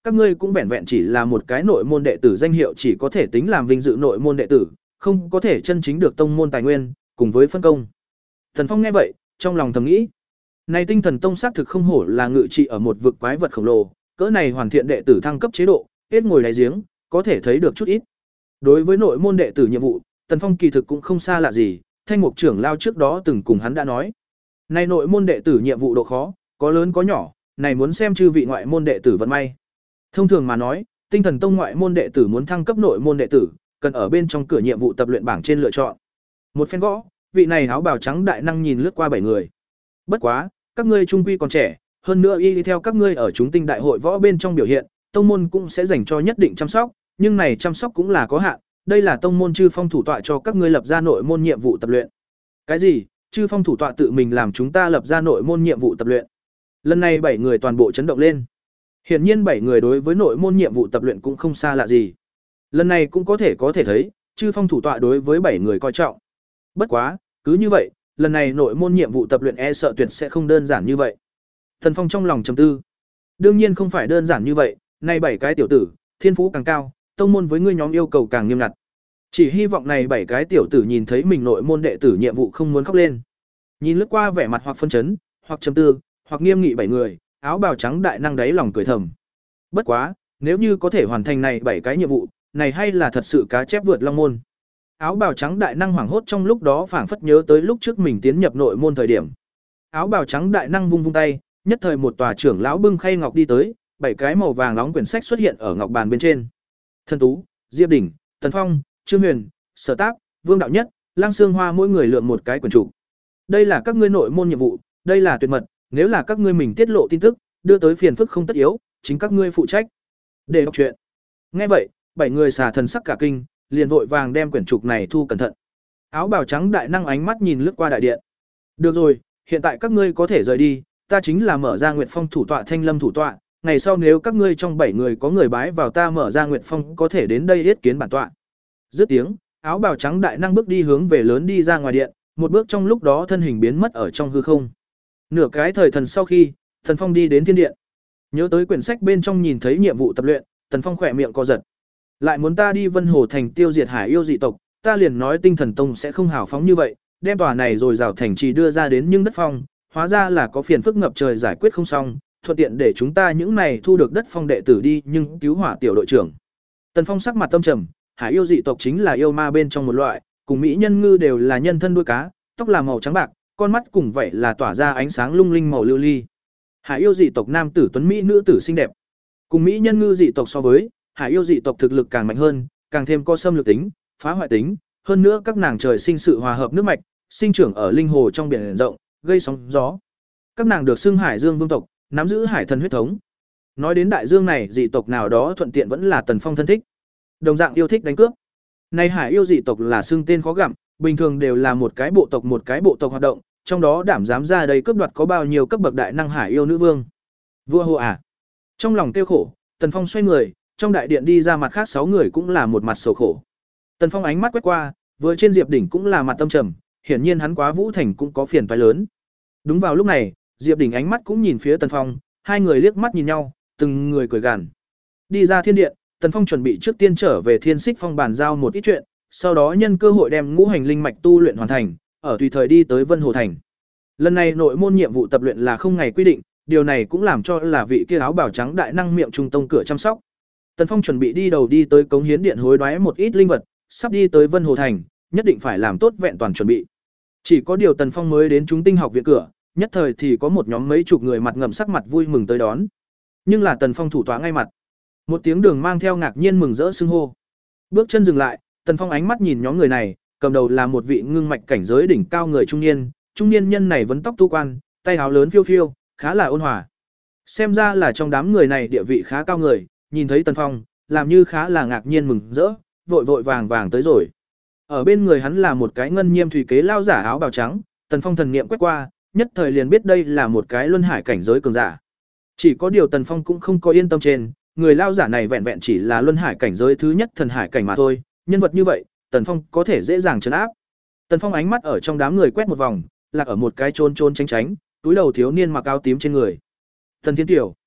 các ngươi cũng vẹn vẹn chỉ là một cái nội môn đệ tử danh hiệu, chỉ có thể tính làm vinh dự nội môn đệ tử, không có thể chân chính được tông môn tài nguyên cùng với phân công. Tần Phong nghe vậy, trong lòng thầm nghĩ, này Tinh Thần Tông xác thực không hổ là ngự trị ở một vực quái vật khổng lồ, cỡ này hoàn thiện đệ tử thăng cấp chế độ, hết ngồi đáy giếng, có thể thấy được chút ít. Đối với nội môn đệ tử nhiệm vụ, Tần Phong kỳ thực cũng không xa lạ gì, Thanh Mục trưởng lao trước đó từng cùng hắn đã nói. Này nội môn đệ tử nhiệm vụ độ khó, có lớn có nhỏ, này muốn xem chư vị ngoại môn đệ tử vận may. Thông thường mà nói, Tinh Thần Tông ngoại môn đệ tử muốn thăng cấp nội môn đệ tử, cần ở bên trong cửa nhiệm vụ tập luyện bảng trên lựa chọn. Một phen gõ, vị này áo bào trắng đại năng nhìn lướt qua bảy người. Bất quá, các ngươi trung quy còn trẻ, hơn nữa y theo các ngươi ở chúng tinh đại hội võ bên trong biểu hiện, tông môn cũng sẽ dành cho nhất định chăm sóc, nhưng này chăm sóc cũng là có hạn, đây là tông môn chư phong thủ tọa cho các ngươi lập ra nội môn nhiệm vụ tập luyện. Cái gì? Chư phong thủ tọa tự mình làm chúng ta lập ra nội môn nhiệm vụ tập luyện? Lần này bảy người toàn bộ chấn động lên. Hiển nhiên bảy người đối với nội môn nhiệm vụ tập luyện cũng không xa lạ gì. Lần này cũng có thể có thể thấy, chư phong thủ tọa đối với bảy người coi trọng. Bất quá, cứ như vậy, lần này nội môn nhiệm vụ tập luyện e sợ tuyệt sẽ không đơn giản như vậy. Thần Phong trong lòng trầm tư. Đương nhiên không phải đơn giản như vậy, này bảy cái tiểu tử, thiên phú càng cao, tông môn với ngươi nhóm yêu cầu càng nghiêm ngặt. Chỉ hy vọng này bảy cái tiểu tử nhìn thấy mình nội môn đệ tử nhiệm vụ không muốn khóc lên. Nhìn lướt qua vẻ mặt hoặc phân chấn, hoặc trầm tư, hoặc nghiêm nghị bảy người, áo bào trắng đại năng đáy lòng cười thầm. Bất quá, nếu như có thể hoàn thành này bảy cái nhiệm vụ, này hay là thật sự cá chép vượt long môn. Áo bào trắng đại năng hoảng hốt trong lúc đó phảng phất nhớ tới lúc trước mình tiến nhập nội môn thời điểm. Áo bào trắng đại năng vung vung tay, nhất thời một tòa trưởng lão bưng khay ngọc đi tới, bảy cái màu vàng nóng quyển sách xuất hiện ở ngọc bàn bên trên. Thần Tú, Diệp Đỉnh, Tần Phong, Trương Huyền, Sở Táp, Vương Đạo Nhất, Lăng Xương Hoa mỗi người lượm một cái quyển trục. Đây là các ngươi nội môn nhiệm vụ, đây là tuyệt mật, nếu là các ngươi mình tiết lộ tin tức, đưa tới phiền phức không tất yếu, chính các ngươi phụ trách. Để đọc truyện. Nghe vậy, bảy người xà thần sắc cả kinh, liền vội vàng đem quyển trục này thu cẩn thận. Áo bào trắng đại năng ánh mắt nhìn lướt qua đại điện. Được rồi, hiện tại các ngươi có thể rời đi, ta chính là mở ra Nguyệt Phong thủ tọa Thanh Lâm thủ tọa, ngày sau nếu các ngươi trong bảy người có người bái vào ta mở ra Nguyệt Phong có thể đến đây yết kiến bản tọa. Dứt tiếng, áo bào trắng đại năng bước đi hướng về lớn đi ra ngoài điện, một bước trong lúc đó thân hình biến mất ở trong hư không. Nửa cái thời thần sau khi, Tần Phong đi đến thiên điện. Nhớ tới quyển sách bên trong nhìn thấy nhiệm vụ tập luyện, Tần Phong khỏe miệng co giật. Lại muốn ta đi Vân Hồ thành tiêu diệt hải yêu dị tộc, ta liền nói Tinh Thần Tông sẽ không hào phóng như vậy, đem tòa này rồi rào thành trì đưa ra đến nhưng đất phong, hóa ra là có phiền phức ngập trời giải quyết không xong, thuận tiện để chúng ta những này thu được đất phong đệ tử đi nhưng cứu hỏa tiểu đội trưởng. Tần Phong sắc mặt tâm trầm, hải yêu dị tộc chính là yêu ma bên trong một loại, cùng mỹ nhân ngư đều là nhân thân đuôi cá, tóc là màu trắng bạc, con mắt cùng vậy là tỏa ra ánh sáng lung linh màu lưu ly. Hải yêu dị tộc nam tử tuấn mỹ, nữ tử xinh đẹp. Cùng mỹ nhân ngư dị tộc so với, hải yêu dị tộc thực lực càng mạnh hơn, càng thêm có xâm lược tính, phá hoại tính, hơn nữa các nàng trời sinh sự hòa hợp nước mạch, sinh trưởng ở linh hồ trong biển rộng, gây sóng gió. Các nàng được xưng Hải Dương vương tộc, nắm giữ hải thần huyết thống. Nói đến đại dương này, dị tộc nào đó thuận tiện vẫn là Tần Phong thân thích. Đồng dạng yêu thích đánh cướp. Này hải yêu dị tộc là xưng tên khó gặm, bình thường đều là một cái bộ tộc một cái bộ tộc hoạt động, trong đó đảm dám ra đây cướp đoạt có bao nhiêu cấp bậc đại năng hải yêu nữ vương. Vua Hồ à? Trong lòng tiêu khổ, Tần Phong xoay người, trong đại điện đi ra mặt khác sáu người cũng là một mặt sầu khổ. Tần Phong ánh mắt quét qua, vừa trên Diệp Đỉnh cũng là mặt tâm trầm, hiển nhiên hắn quá Vũ Thành cũng có phiền toái lớn. Đúng vào lúc này, Diệp Đỉnh ánh mắt cũng nhìn phía Tần Phong, hai người liếc mắt nhìn nhau, từng người cười gằn. Đi ra thiên điện, Tần Phong chuẩn bị trước tiên trở về Thiên Xích Phong bàn giao một ít chuyện, sau đó nhân cơ hội đem ngũ hành linh mạch tu luyện hoàn thành, ở tùy thời đi tới Vân Hồ thành. Lần này nội môn nhiệm vụ tập luyện là không ngày quy định, điều này cũng làm cho là vị kia áo bào trắng đại năng miệng trung tông cửa chăm sóc. Tần Phong chuẩn bị đi đầu đi tới cống hiến điện hối đoái một ít linh vật, sắp đi tới Vân Hồ thành, nhất định phải làm tốt vẹn toàn chuẩn bị. Chỉ có điều Tần Phong mới đến chúng tinh học viện cửa, nhất thời thì có một nhóm mấy chục người mặt ngậm sắc mặt vui mừng tới đón. Nhưng là Tần Phong thủ tọa ngay mặt. Một tiếng đường mang theo ngạc nhiên mừng rỡ xưng hô. Bước chân dừng lại, Tần Phong ánh mắt nhìn nhóm người này, cầm đầu là một vị ngưng mạch cảnh giới đỉnh cao người trung niên, trung niên nhân này vấn tóc tu quan, tay áo lớn phiêu phiêu, khá là ôn hòa. Xem ra là trong đám người này địa vị khá cao người, nhìn thấy Tần Phong, làm như khá là ngạc nhiên mừng rỡ, vội vội vàng vàng tới rồi. Ở bên người hắn là một cái ngân nhiêm thủy kế lao giả áo bào trắng, Tần Phong thần niệm quét qua, nhất thời liền biết đây là một cái luân hải cảnh giới cường giả. Chỉ có điều Tần Phong cũng không có yên tâm trên, người lao giả này vẹn vẹn chỉ là luân hải cảnh giới thứ nhất thần hải cảnh mà thôi, nhân vật như vậy, Tần Phong có thể dễ dàng trấn áp. Tần Phong ánh mắt ở trong đám người quét một vòng, lạc ở một cái trôn trôn tránh tránh, túi đầu thiếu niên mặc áo tím trên người. Tần Thiên Tiểu.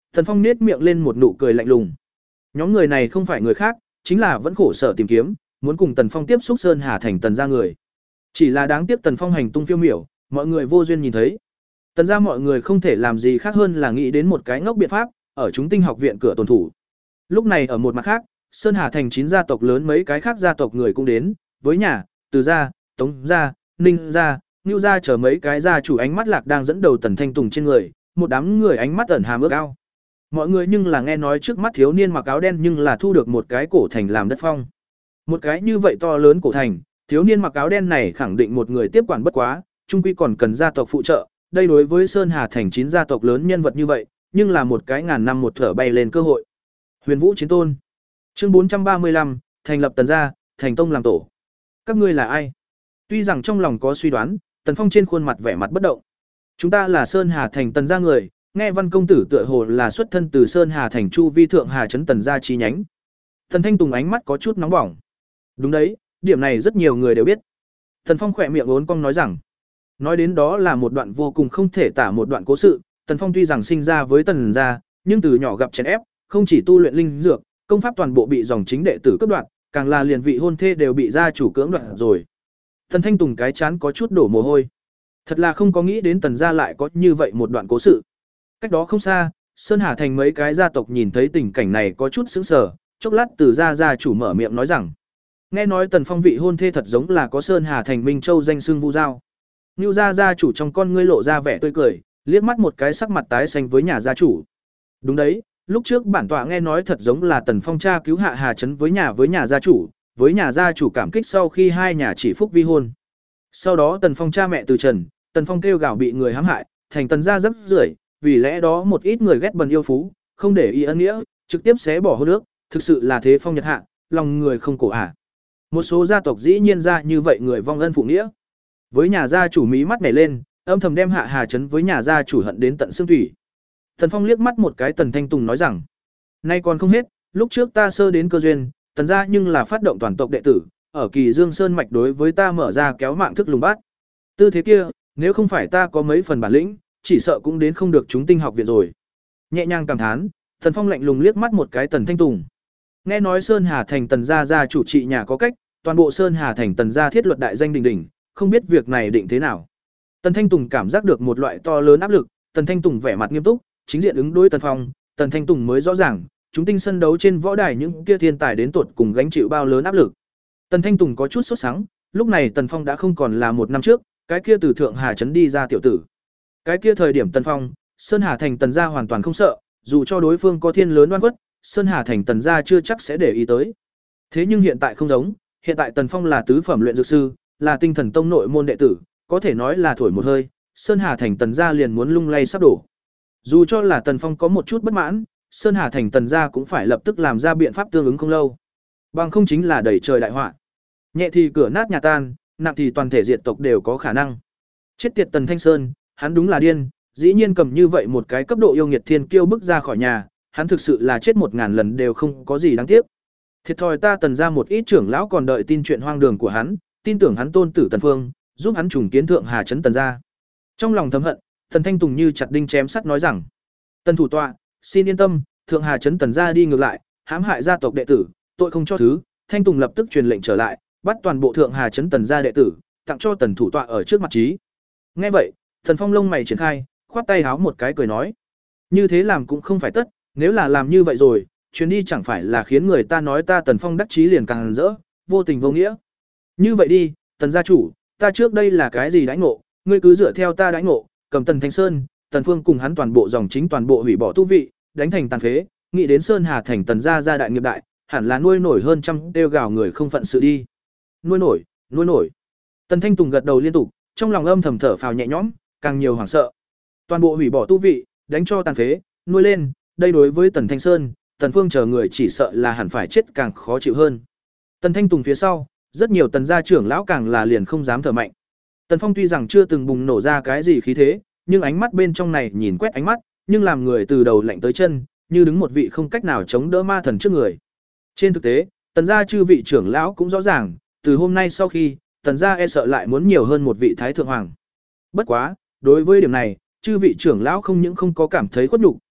Tần Phong nết miệng lên một nụ cười lạnh lùng. Nhóm người này không phải người khác, chính là vẫn khổ sở tìm kiếm, muốn cùng Tần Phong tiếp xúc Sơn Hà thành Tần gia người. Chỉ là đáng tiếc Tần Phong hành tung phiêu miểu, mọi người vô duyên nhìn thấy. Tần gia mọi người không thể làm gì khác hơn là nghĩ đến một cái ngốc biện pháp, ở chúng tinh học viện cửa tuần thủ. Lúc này ở một mặt khác, Sơn Hà thành chín gia tộc lớn mấy cái khác gia tộc người cũng đến, với nhà, Từ gia, Tống gia, Ninh gia, Nưu gia chờ mấy cái gia chủ ánh mắt lạc đang dẫn đầu Tần Thanh Tùng trên người, một đám người ánh mắt ẩn hàm ước ao. Mọi người nhưng là nghe nói trước mắt thiếu niên mặc áo đen nhưng là thu được một cái cổ thành làm đất phong. Một cái như vậy to lớn cổ thành, thiếu niên mặc áo đen này khẳng định một người tiếp quản bất quá, chung quy còn cần gia tộc phụ trợ, đây đối với Sơn Hà thành chín gia tộc lớn nhân vật như vậy, nhưng là một cái ngàn năm một thở bay lên cơ hội. Huyền Vũ Chiến Tôn. Chương bốn trăm ba mươi lăm, thành lập Tần gia, thành tông làm tổ. Các ngươi là ai? Tuy rằng trong lòng có suy đoán, Tần Phong trên khuôn mặt vẻ mặt bất động. Chúng ta là Sơn Hà thành Tần gia người, nghe Văn công tử tựa hồ là xuất thân từ Sơn Hà thành chu vi thượng Hà trấn Tần gia chi nhánh. Tần Thanh Tùng ánh mắt có chút nóng bỏng. Đúng đấy, điểm này rất nhiều người đều biết. Tần Phong khỏe miệng uốn cong nói rằng, nói đến đó là một đoạn vô cùng không thể tả một đoạn cố sự. Tần Phong tuy rằng sinh ra với Tần gia, nhưng từ nhỏ gặp chèn ép, không chỉ tu luyện linh dược, công pháp toàn bộ bị dòng chính đệ tử cướp đoạt, càng là liền vị hôn thê đều bị gia chủ cưỡng đoạt rồi. Tần Thanh Tùng cái chán có chút đổ mồ hôi. Thật là không có nghĩ đến Tần gia lại có như vậy một đoạn cố sự. Cách đó không xa, Sơn Hà thành mấy cái gia tộc nhìn thấy tình cảnh này có chút sững sờ, chốc lát Từ gia gia chủ mở miệng nói rằng, nghe nói Tần Phong vị hôn thê thật giống là có Sơn Hà thành Minh Châu danh xưng Vu Giao. Nưu gia gia chủ trong con ngươi lộ ra vẻ tươi cười, liếc mắt một cái sắc mặt tái xanh với nhà gia chủ. Đúng đấy, lúc trước bản tọa nghe nói thật giống là Tần Phong cha cứu hạ Hà trấn với nhà với nhà gia chủ, với nhà gia chủ cảm kích sau khi hai nhà chỉ phúc vi hôn. Sau đó Tần Phong cha mẹ từ trần, Tần Phong kêu gào bị người hãm hại, thành Tần gia rất rưởi, vì lẽ đó một ít người ghét bần yêu phú, không để ý ân nghĩa, trực tiếp xé bỏ hôn nước, thực sự là thế phong nhật hạ, lòng người không cổ ả. Một số gia tộc dĩ nhiên ra như vậy người vong ân phụ nghĩa. Với nhà gia chủ mí mắt nhảy lên, âm thầm đem hạ Hà trấn với nhà gia chủ hận đến tận xương thủy. Tần Phong liếc mắt một cái Tần Thanh Tùng nói rằng, nay còn không hết, lúc trước ta sơ đến cơ duyên, Tần gia nhưng là phát động toàn tộc đệ tử, ở Kỳ Dương Sơn mạch đối với ta mở ra kéo mạng thức lùng bát. Tư thế kia, nếu không phải ta có mấy phần bản lĩnh, chỉ sợ cũng đến không được chúng tinh học viện rồi. Nhẹ nhàng cảm thán, Tần Phong lạnh lùng liếc mắt một cái Tần Thanh Tùng. Nghe nói Sơn Hà thành Tần gia gia chủ trị nhà có cách, toàn bộ Sơn Hà thành Tần gia thiết luật đại danh đỉnh đỉnh, không biết việc này định thế nào. Tần Thanh Tùng cảm giác được một loại to lớn áp lực, Tần Thanh Tùng vẻ mặt nghiêm túc, chính diện ứng đối Tần Phong, Tần Thanh Tùng mới rõ ràng, chúng tinh sân đấu trên võ đài những kia thiên tài đến tột cùng gánh chịu bao lớn áp lực. Tần Thanh Tùng có chút sốt sắng, lúc này Tần Phong đã không còn là một năm trước, cái kia từ thượng Hà trấn đi ra tiểu tử. Cái kia thời điểm Tần Phong, Sơn Hà thành Tần gia hoàn toàn không sợ, dù cho đối phương có thiên lớn oan khuất, Sơn Hà thành Tần gia chưa chắc sẽ để ý tới. Thế nhưng hiện tại không giống, hiện tại Tần Phong là tứ phẩm luyện dược sư, là tinh thần tông nội môn đệ tử, có thể nói là thổi một hơi, Sơn Hà thành Tần gia liền muốn lung lay sắp đổ. Dù cho là Tần Phong có một chút bất mãn, Sơn Hà thành Tần gia cũng phải lập tức làm ra biện pháp tương ứng không lâu. Bằng không chính là đẩy trời đại họa. Nhẹ thì cửa nát nhà tan, nặng thì toàn thể diệt tộc đều có khả năng. Chết tiệt Tần Thanh Sơn, hắn đúng là điên, dĩ nhiên cầm như vậy một cái cấp độ yêu nghiệt thiên kiêu bức ra khỏi nhà, hắn thực sự là chết một ngàn lần đều không có gì đáng tiếc. Thiệt thòi ta Tần gia một ít trưởng lão còn đợi tin chuyện hoang đường của hắn, tin tưởng hắn tôn tử Tần Phương, giúp hắn trùng kiến thượng Hà trấn Tần gia. Trong lòng thầm hận, Tần Thanh Tùng như chặt đinh chém sắt nói rằng: "Tần thủ tọa, xin yên tâm, thượng Hà trấn Tần gia đi ngược lại, hãm hại gia tộc đệ tử, tội không cho thứ." Thanh Tùng lập tức truyền lệnh trở lại, bắt toàn bộ thượng Hà trấn Tần gia đệ tử, tặng cho Tần thủ tọa ở trước mặt trí. Nghe vậy, Tần Phong lông mày triển khai, khoát tay háo một cái cười nói: "Như thế làm cũng không phải tất, nếu là làm như vậy rồi, chuyến đi chẳng phải là khiến người ta nói ta Tần Phong đắc chí liền càng rỡ, vô tình vô nghĩa. Như vậy đi, Tần gia chủ, ta trước đây là cái gì đãi ngộ, ngươi cứ dựa theo ta đãi ngộ, cầm Tần Thanh Sơn, Tần Phương cùng hắn toàn bộ dòng chính toàn bộ hủy bỏ tu vị, đánh thành tàn phế, nghĩ đến Sơn Hà thành Tần gia gia đại nghiệp đại, hẳn là nuôi nổi hơn trăm đeo gào người không phận sự đi." Nuôi nổi, nuôi nổi. Tần Thanh Tùng gật đầu liên tục, trong lòng âm thầm thở phào nhẹ nhõm, càng nhiều hoảng sợ. Toàn bộ hủy bỏ tu vị, đánh cho tàn phế, nuôi lên, đây đối với Tần Thanh Sơn, Tần Phương chờ người chỉ sợ là hẳn phải chết càng khó chịu hơn. Tần Thanh Tùng phía sau, rất nhiều Tần gia trưởng lão càng là liền không dám thở mạnh. Tần Phong tuy rằng chưa từng bùng nổ ra cái gì khí thế, nhưng ánh mắt bên trong này nhìn quét ánh mắt, nhưng làm người từ đầu lạnh tới chân, như đứng một vị không cách nào chống đỡ ma thần trước người. Trên thực tế, Tần gia chư vị trưởng lão cũng rõ ràng, từ hôm nay sau khi, Tần gia e sợ lại muốn nhiều hơn một vị thái thượng hoàng. Bất quá, đối với điểm này, chư vị trưởng lão không những không có cảm thấy khuất nhục,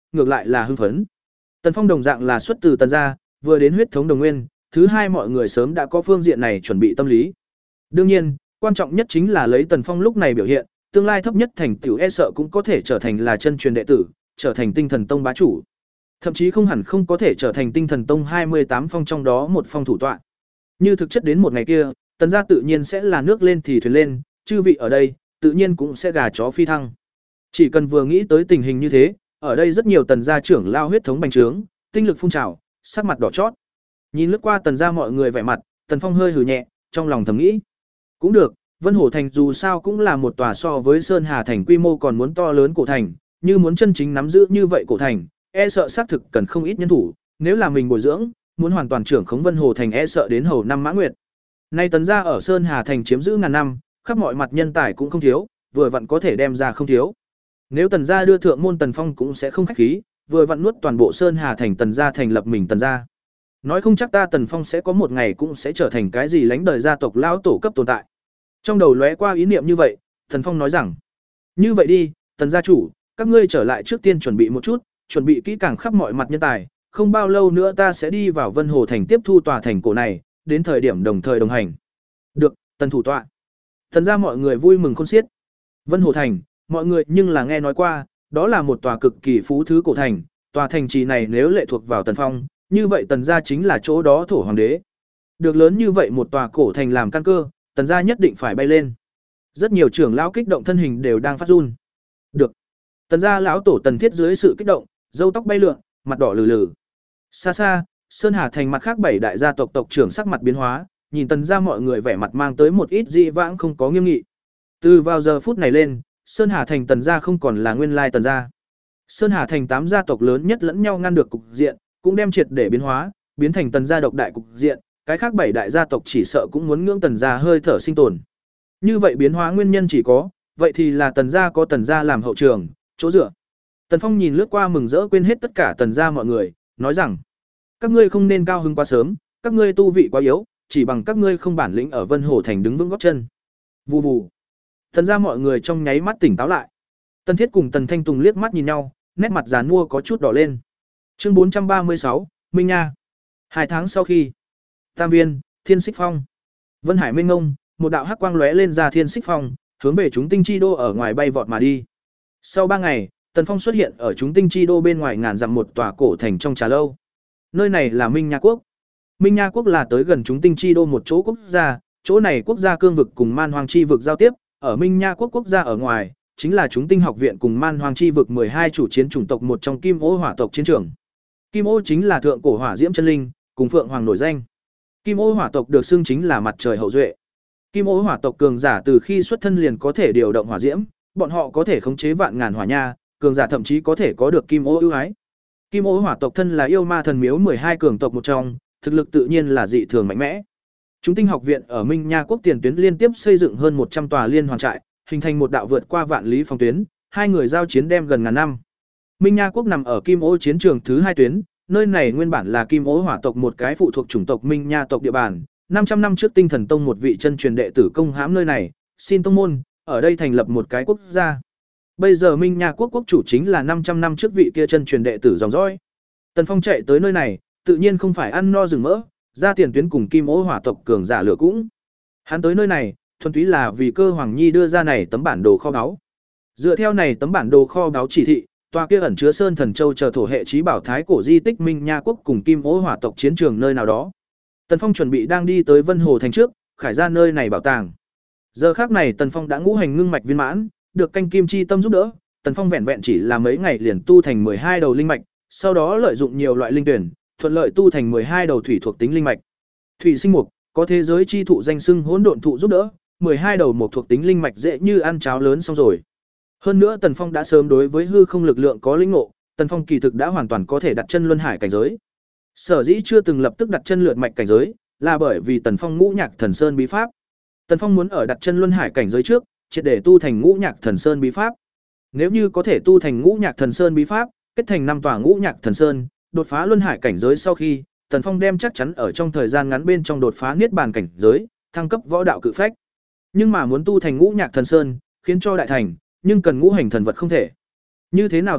ngược lại là hưng phấn. Tần Phong đồng dạng là xuất từ Tần gia, vừa đến huyết thống đồng nguyên, thứ hai mọi người sớm đã có phương diện này chuẩn bị tâm lý. Đương nhiên, quan trọng nhất chính là lấy Tần Phong lúc này biểu hiện, tương lai thấp nhất thành tựu e sợ cũng có thể trở thành là chân truyền đệ tử, trở thành Tinh Thần Tông bá chủ. Thậm chí không hẳn không có thể trở thành Tinh Thần Tông hai mươi tám phong trong đó một phong thủ tọa. Như thực chất đến một ngày kia, Tần gia tự nhiên sẽ là nước lên thì thuyền lên, chư vị ở đây, tự nhiên cũng sẽ gà chó phi thăng. Chỉ cần vừa nghĩ tới tình hình như thế, ở đây rất nhiều Tần gia trưởng lao huyết thống bành trướng, tinh lực phun trào, sắc mặt đỏ chót. Nhìn lướt qua Tần gia mọi người vẻ mặt, Tần Phong hơi hừ nhẹ, trong lòng thầm nghĩ, cũng được, Vân Hổ thành dù sao cũng là một tòa so với Sơn Hà thành quy mô còn muốn to lớn cổ thành, như muốn chân chính nắm giữ như vậy cổ thành, e sợ xác thực cần không ít nhân thủ, nếu là mình bồi dưỡng, muốn hoàn toàn trưởng khống Vân Hồ thành e sợ đến hầu năm Mã Nguyệt. Nay Tần gia ở Sơn Hà thành chiếm giữ ngàn năm, khắp mọi mặt nhân tài cũng không thiếu, vừa vặn có thể đem ra không thiếu. Nếu Tần gia đưa thượng môn Tần Phong cũng sẽ không khách khí, vừa vặn nuốt toàn bộ Sơn Hà thành Tần gia thành lập mình Tần gia. Nói không chắc ta Tần Phong sẽ có một ngày cũng sẽ trở thành cái gì lãnh đời gia tộc lão tổ cấp tồn tại. Trong đầu lóe qua ý niệm như vậy, Tần Phong nói rằng: "Như vậy đi, Tần gia chủ, các ngươi trở lại trước tiên chuẩn bị một chút, chuẩn bị kỹ càng khắp mọi mặt nhân tài, không bao lâu nữa ta sẽ đi vào Vân Hồ thành tiếp thu tòa thành cổ này, đến thời điểm đồng thời đồng hành." "Được, Tần thủ tọa." Tần gia mọi người vui mừng khôn xiết. Vân Hồ thành, mọi người nhưng là nghe nói qua, đó là một tòa cực kỳ phú thứ cổ thành, tòa thành trì này nếu lệ thuộc vào Tần Phong, như vậy Tần gia chính là chỗ đó thổ hoàng đế. Được lớn như vậy một tòa cổ thành làm căn cơ, Tần gia nhất định phải bay lên. Rất nhiều trưởng lão kích động thân hình đều đang phát run. Được. Tần gia lão tổ Tần Thiết dưới sự kích động, râu tóc bay lượn, mặt đỏ lừ lừ. Xa xa, Sơn Hà thành mặt khác bảy đại gia tộc tộc trưởng sắc mặt biến hóa, nhìn Tần gia mọi người vẻ mặt mang tới một ít dị vãng không có nghiêm nghị. Từ vào giờ phút này lên, Sơn Hà thành Tần gia không còn là nguyên lai Tần gia. Sơn Hà thành tám gia tộc lớn nhất lẫn nhau ngăn được cục diện, cũng đem triệt để biến hóa, biến thành Tần gia độc đại cục diện, cái khác bảy đại gia tộc chỉ sợ cũng muốn ngưỡng Tần gia hơi thở sinh tồn. Như vậy biến hóa nguyên nhân chỉ có, vậy thì là Tần gia có Tần gia làm hậu trường, chỗ dựa. Tần Phong nhìn lướt qua mừng rỡ quên hết tất cả Tần gia mọi người, nói rằng: "Các ngươi không nên cao hứng quá sớm, các ngươi tu vị quá yếu, chỉ bằng các ngươi không bản lĩnh ở Vân Hồ thành đứng vững gót chân." Vù vù. Tần gia mọi người trong nháy mắt tỉnh táo lại. Tần Thiết cùng Tần Thanh Tùng liếc mắt nhìn nhau, nét mặt giàn mua có chút đỏ lên. Chương bốn trăm ba mươi sáu, Minh Nha. Hai tháng sau khi, Tam Viên, Thiên Xích Phong. Vân Hải mênh mông, một đạo hắc quang lóe lên ra Thiên Xích Phong, hướng về chúng tinh chi đô ở ngoài bay vọt mà đi. Sau ba ngày, Tần Phong xuất hiện ở chúng tinh chi đô bên ngoài ngàn dặm một tòa cổ thành trong trà lâu. Nơi này là Minh Nha quốc. Minh Nha quốc là tới gần chúng tinh chi đô một chỗ quốc gia, chỗ này quốc gia cương vực cùng Man Hoang chi vực giao tiếp, ở Minh Nha quốc quốc gia ở ngoài, chính là chúng tinh học viện cùng Man Hoang chi vực mười hai chủ chiến chủng tộc một trong Kim Ô hỏa tộc chiến trường. Kim Ô chính là thượng cổ hỏa diễm chân linh, cùng Phượng Hoàng nổi danh. Kim Ô hỏa tộc được xưng chính là mặt trời hậu duệ. Kim Ô hỏa tộc cường giả từ khi xuất thân liền có thể điều động hỏa diễm, bọn họ có thể khống chế vạn ngàn hỏa nha, cường giả thậm chí có thể có được Kim Ô ưu ái. Kim Ô hỏa tộc thân là yêu ma thần miếu mười hai cường tộc một trong, thực lực tự nhiên là dị thường mạnh mẽ. Chúng tinh học viện ở Minh Nha quốc tiền tuyến liên tiếp xây dựng hơn một trăm tòa liên hoàn trại, hình thành một đạo vượt qua vạn lý phòng tuyến, hai người giao chiến đem gần ngàn năm. Minh Nha quốc nằm ở Kim Ô chiến trường thứ hai tuyến, nơi này nguyên bản là Kim Ô hỏa tộc một cái phụ thuộc chủng tộc Minh Nha tộc địa bàn, năm trăm năm trước Tinh Thần Tông một vị chân truyền đệ tử công hãm nơi này, xin tông môn ở đây thành lập một cái quốc gia. Bây giờ Minh Nha quốc quốc chủ chính là năm trăm năm trước vị kia chân truyền đệ tử dòng dõi. Tần Phong chạy tới nơi này, tự nhiên không phải ăn no rừng mỡ, ra tiền tuyến cùng Kim Ô hỏa tộc cường giả lửa cũng. Hắn tới nơi này, thuần túy là vì Cơ Hoàng Nhi đưa ra này tấm bản đồ kho báu. Dựa theo này tấm bản đồ kho báu chỉ thị, tòa kia ẩn chứa Sơn Thần Châu chờ thổ hệ trí bảo thái cổ di tích Minh Nha quốc cùng Kim Ô hỏa tộc chiến trường nơi nào đó. Tần Phong chuẩn bị đang đi tới Vân Hồ thành trước, khải ra nơi này bảo tàng. Giờ khắc này Tần Phong đã ngũ hành ngưng mạch viên mãn, được canh kim chi tâm giúp đỡ, Tần Phong vẹn vẹn chỉ là mấy ngày liền tu thành mười hai đầu linh mạch, sau đó lợi dụng nhiều loại linh tuyển, thuận lợi tu thành mười hai đầu thủy thuộc tính linh mạch. Thủy sinh mục, có thế giới chi thụ danh xưng hỗn độn thụ giúp đỡ, mười hai đầu một thuộc tính linh mạch dễ như ăn cháo lớn xong rồi. Hơn nữa Tần Phong đã sớm đối với hư không lực lượng có lĩnh ngộ, Tần Phong kỳ thực đã hoàn toàn có thể đặt chân luân hải cảnh giới. Sở dĩ chưa từng lập tức đặt chân lượt mạch cảnh giới, là bởi vì Tần Phong ngũ nhạc thần sơn bí pháp. Tần Phong muốn ở đặt chân luân hải cảnh giới trước, triệt để tu thành ngũ nhạc thần sơn bí pháp. Nếu như có thể tu thành ngũ nhạc thần sơn bí pháp, kết thành năm tòa ngũ nhạc thần sơn, đột phá luân hải cảnh giới sau khi, Tần Phong đem chắc chắn ở trong thời gian ngắn bên trong đột phá niết bàn cảnh giới, thăng cấp võ đạo cự phách. Nhưng mà muốn tu thành ngũ nhạc thần sơn, khiến cho đại thành, nhưng cần ngũ hành thần vật không thể. Như thế nào thần vật?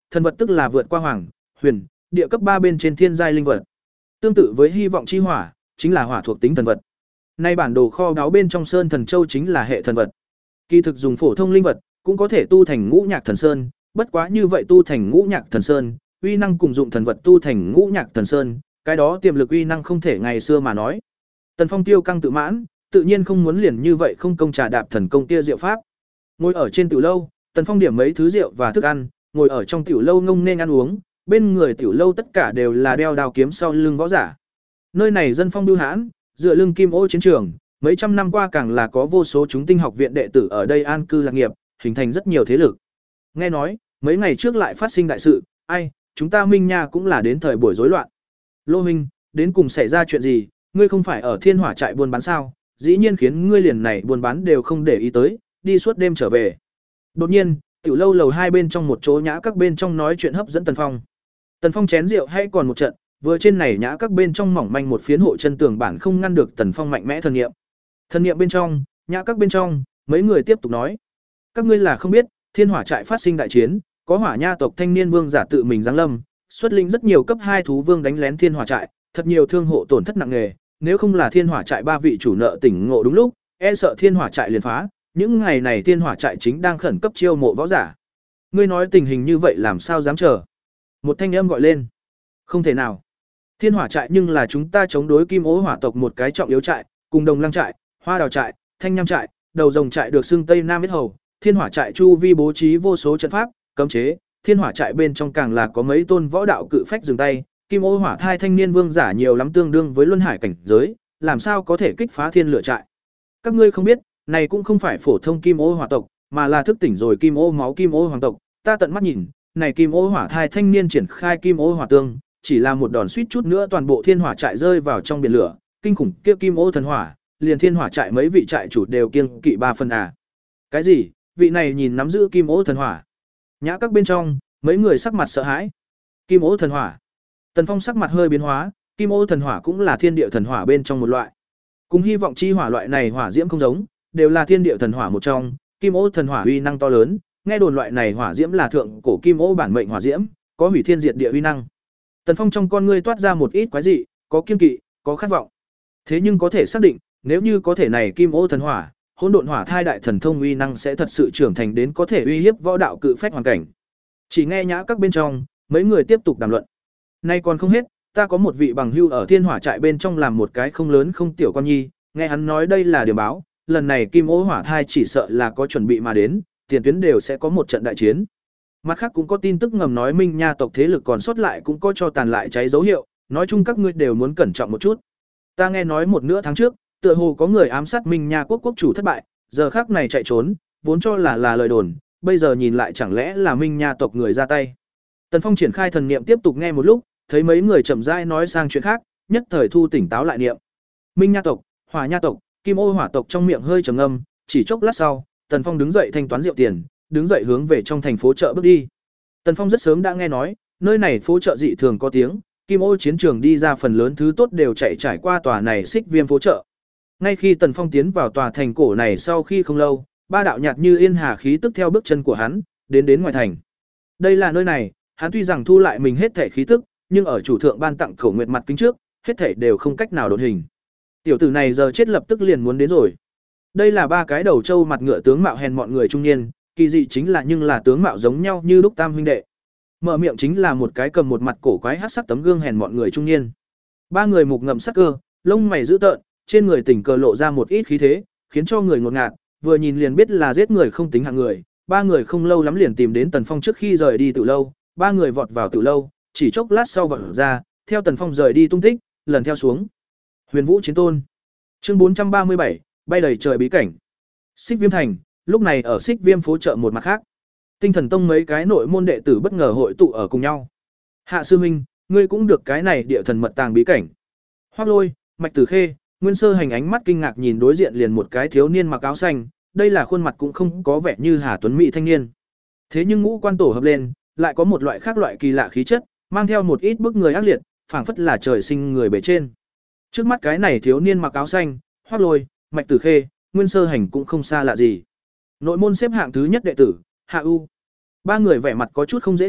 thần vật tức là vượt qua hoàng, huyền, địa cấp ba bên trên thiên giai linh vật. Tương tự với hy vọng chi hỏa, chính là hỏa thuộc tính thần vật. Nay bản đồ kho báu bên trong sơn thần châu chính là hệ thần vật. Kỳ thực dùng phổ thông linh vật cũng có thể tu thành ngũ nhạc thần sơn, bất quá như vậy tu thành ngũ nhạc thần sơn, uy năng cùng dụng thần vật tu thành ngũ nhạc thần sơn, cái đó tiềm lực uy năng không thể ngày xưa mà nói. Tần Phong tiêu căng tự mãn, tự nhiên không muốn liền như vậy không công trà đạp thần công tia diệu pháp. Ngồi ở trên tiểu lâu, Tần Phong điểm mấy thứ rượu và thức ăn, ngồi ở trong tiểu lâu ngông nên ăn uống, bên người tiểu lâu tất cả đều là đeo đao kiếm sau lưng võ giả. Nơi này dân phong bưu hãn, dựa lưng kim ô chiến trường, mấy trăm năm qua càng là có vô số chúng tinh học viện đệ tử ở đây an cư lạc nghiệp, hình thành rất nhiều thế lực. Nghe nói, mấy ngày trước lại phát sinh đại sự, ai, chúng ta Minh Nha cũng là đến thời buổi rối loạn. Lô Minh, đến cùng xảy ra chuyện gì, ngươi không phải ở Thiên Hỏa trại buôn bán sao, dĩ nhiên khiến ngươi liền này buôn bán đều không để ý tới, đi suốt đêm trở về. Đột nhiên, tiểu lâu lầu hai bên trong một chỗ nhã các bên trong nói chuyện hấp dẫn Tần Phong. Tần Phong chén rượu hay còn một trận, vừa trên này nhã các bên trong mỏng manh một phiến hộ chân tường bản không ngăn được Tần Phong mạnh mẽ thần niệm. Thần niệm bên trong, nhã các bên trong, mấy người tiếp tục nói: "Các ngươi là không biết, Thiên Hỏa trại phát sinh đại chiến, có Hỏa Nha tộc thanh niên vương giả tự mình giáng lâm, xuất lĩnh rất nhiều cấp hai thú vương đánh lén Thiên Hỏa trại, thật nhiều thương hộ tổn thất nặng nề, nếu không là Thiên Hỏa trại ba vị chủ nợ tỉnh ngộ đúng lúc, e sợ Thiên Hỏa trại liền phá, những ngày này Thiên Hỏa trại chính đang khẩn cấp chiêu mộ võ giả." Ngươi nói tình hình như vậy làm sao dám chờ? Một thanh âm gọi lên. Không thể nào. Thiên Hỏa trại nhưng là chúng ta chống đối Kim Ố hỏa tộc một cái trọng yếu trại, cùng Đồng Lăng trại, Hoa Đào trại, Thanh Nham trại, Đầu Rồng trại được xưng Tây Nam Yết Hầu, Thiên Hỏa trại chu vi bố trí vô số trận pháp, cấm chế, Thiên Hỏa trại bên trong càng là có mấy tôn võ đạo cự phách dừng tay, Kim Ô hỏa thai thanh niên vương giả nhiều lắm tương đương với luân hải cảnh giới, làm sao có thể kích phá thiên lửa trại? Các ngươi không biết, này cũng không phải phổ thông Kim Ô hỏa tộc, mà là thức tỉnh rồi Kim Ô máu Kim Ô hoàng tộc, ta tận mắt nhìn, này Kim Ô hỏa thai thanh niên triển khai Kim Ô hỏa tương, chỉ là một đòn suýt chút nữa toàn bộ Thiên Hỏa trại rơi vào trong biển lửa, kinh khủng kia Kim Ô thần hỏa, liền Thiên Hỏa trại mấy vị trại chủ đều kiêng kỵ ba phần à. Cái gì? Vị này nhìn nắm giữ Kim Ô thần hỏa. Nhã các bên trong, mấy người sắc mặt sợ hãi. Kim Ô thần hỏa. Tần Phong sắc mặt hơi biến hóa, Kim Ô thần hỏa cũng là thiên địa thần hỏa bên trong một loại. Cùng hy vọng chi hỏa loại này hỏa diễm không giống, đều là thiên địa thần hỏa một trong, Kim Ô thần hỏa uy năng to lớn, nghe đồn loại này hỏa diễm là thượng cổ Kim Ô bản mệnh hỏa diễm, có hủy thiên diệt địa uy năng. Tần Phong trong con ngươi toát ra một ít quái dị, có kiên kỵ, có khát vọng. Thế nhưng có thể xác định, nếu như có thể này Kim Ô thần hỏa, hỗn độn hỏa thai đại thần thông uy năng sẽ thật sự trưởng thành đến có thể uy hiếp võ đạo cự phách hoàn cảnh. Chỉ nghe nhã các bên trong, mấy người tiếp tục đàm luận. Nay còn không hết, ta có một vị bằng hưu ở Thiên Hỏa trại bên trong làm một cái không lớn không tiểu con nhi, nghe hắn nói đây là điều báo, lần này Kim Ô hỏa thai chỉ sợ là có chuẩn bị mà đến, tiền tuyến đều sẽ có một trận đại chiến. Mặt khác cũng có tin tức ngầm nói Minh Nha tộc thế lực còn sót lại cũng có cho tàn lại cháy dấu hiệu, nói chung các ngươi đều muốn cẩn trọng một chút. Ta nghe nói một nửa tháng trước, tựa hồ có người ám sát Minh Nha quốc quốc chủ thất bại, giờ khắc này chạy trốn, vốn cho là là lời đồn, bây giờ nhìn lại chẳng lẽ là Minh Nha tộc người ra tay. Tần Phong triển khai thần niệm tiếp tục nghe một lúc, thấy mấy người chậm rãi nói sang chuyện khác, nhất thời thu tỉnh táo lại niệm. Minh Nha tộc, Hỏa Nha tộc, Kim Ô hỏa tộc trong miệng hơi trầm ngâm, chỉ chốc lát sau, Tần Phong đứng dậy thanh toán rượu tiền, đứng dậy hướng về trong thành phố chợ bước đi. Tần Phong rất sớm đã nghe nói, nơi này phố chợ dị thường có tiếng, Kim Ô chiến trường đi ra phần lớn thứ tốt đều chạy trải qua tòa này Xích Viêm phố chợ. Ngay khi Tần Phong tiến vào tòa thành cổ này sau khi không lâu, ba đạo nhạt như yên hà khí tức theo bước chân của hắn, đến đến ngoài thành. Đây là nơi này, hắn tuy rằng thu lại mình hết thể khí tức, nhưng ở chủ thượng ban tặng Khẩu Nguyệt mặt kính trước, hết thể đều không cách nào đột hình. Tiểu tử này giờ chết lập tức liền muốn đến rồi. Đây là ba cái đầu trâu mặt ngựa tướng mạo hèn mọn người trung niên, kỳ dị chính là nhưng là tướng mạo giống nhau như lúc tam huynh đệ. Mở miệng chính là một cái cầm một mặt cổ quái hắc sắc tấm gương hèn mọn người trung niên. Ba người mục ngậm sắc cơ, lông mày dữ tợn, trên người tình cờ lộ ra một ít khí thế, khiến cho người ngột ngạt, vừa nhìn liền biết là giết người không tính hạng người. Ba người không lâu lắm liền tìm đến Tần Phong trước khi rời đi tiểu lâu, ba người vọt vào tiểu lâu, chỉ chốc lát sau vọt ra, theo Tần Phong rời đi tung tích, lần theo xuống. Huyền Vũ Chiến Tôn. Chương bốn trăm ba mươi bảy, bay đầy trời bí cảnh. Xích Viêm thành, lúc này ở Xích Viêm phố chợ một mặt khác. Tinh Thần Tông mấy cái nội môn đệ tử bất ngờ hội tụ ở cùng nhau. Hạ sư huynh, ngươi cũng được cái này địa thần mật tàng bí cảnh. Hoắc Lôi, Mạch Tử Khê, Nguyên Sơ Hành ánh mắt kinh ngạc nhìn đối diện liền một cái thiếu niên mặc áo xanh, đây là khuôn mặt cũng không có vẻ như Hà Tuấn Mỹ thanh niên. Thế nhưng ngũ quan tổ hợp lên, lại có một loại khác loại kỳ lạ khí chất, mang theo một ít bức người ác liệt, phảng phất là trời sinh người bề trên. Trước mắt cái này thiếu niên mặc áo xanh, Hoắc Lôi, Mạch Tử Khê, Nguyên Sơ Hành cũng không xa lạ gì. Nội môn xếp hạng thứ nhất đệ tử, Hạ U. Ba người vẻ mặt có chút không dễ chịu,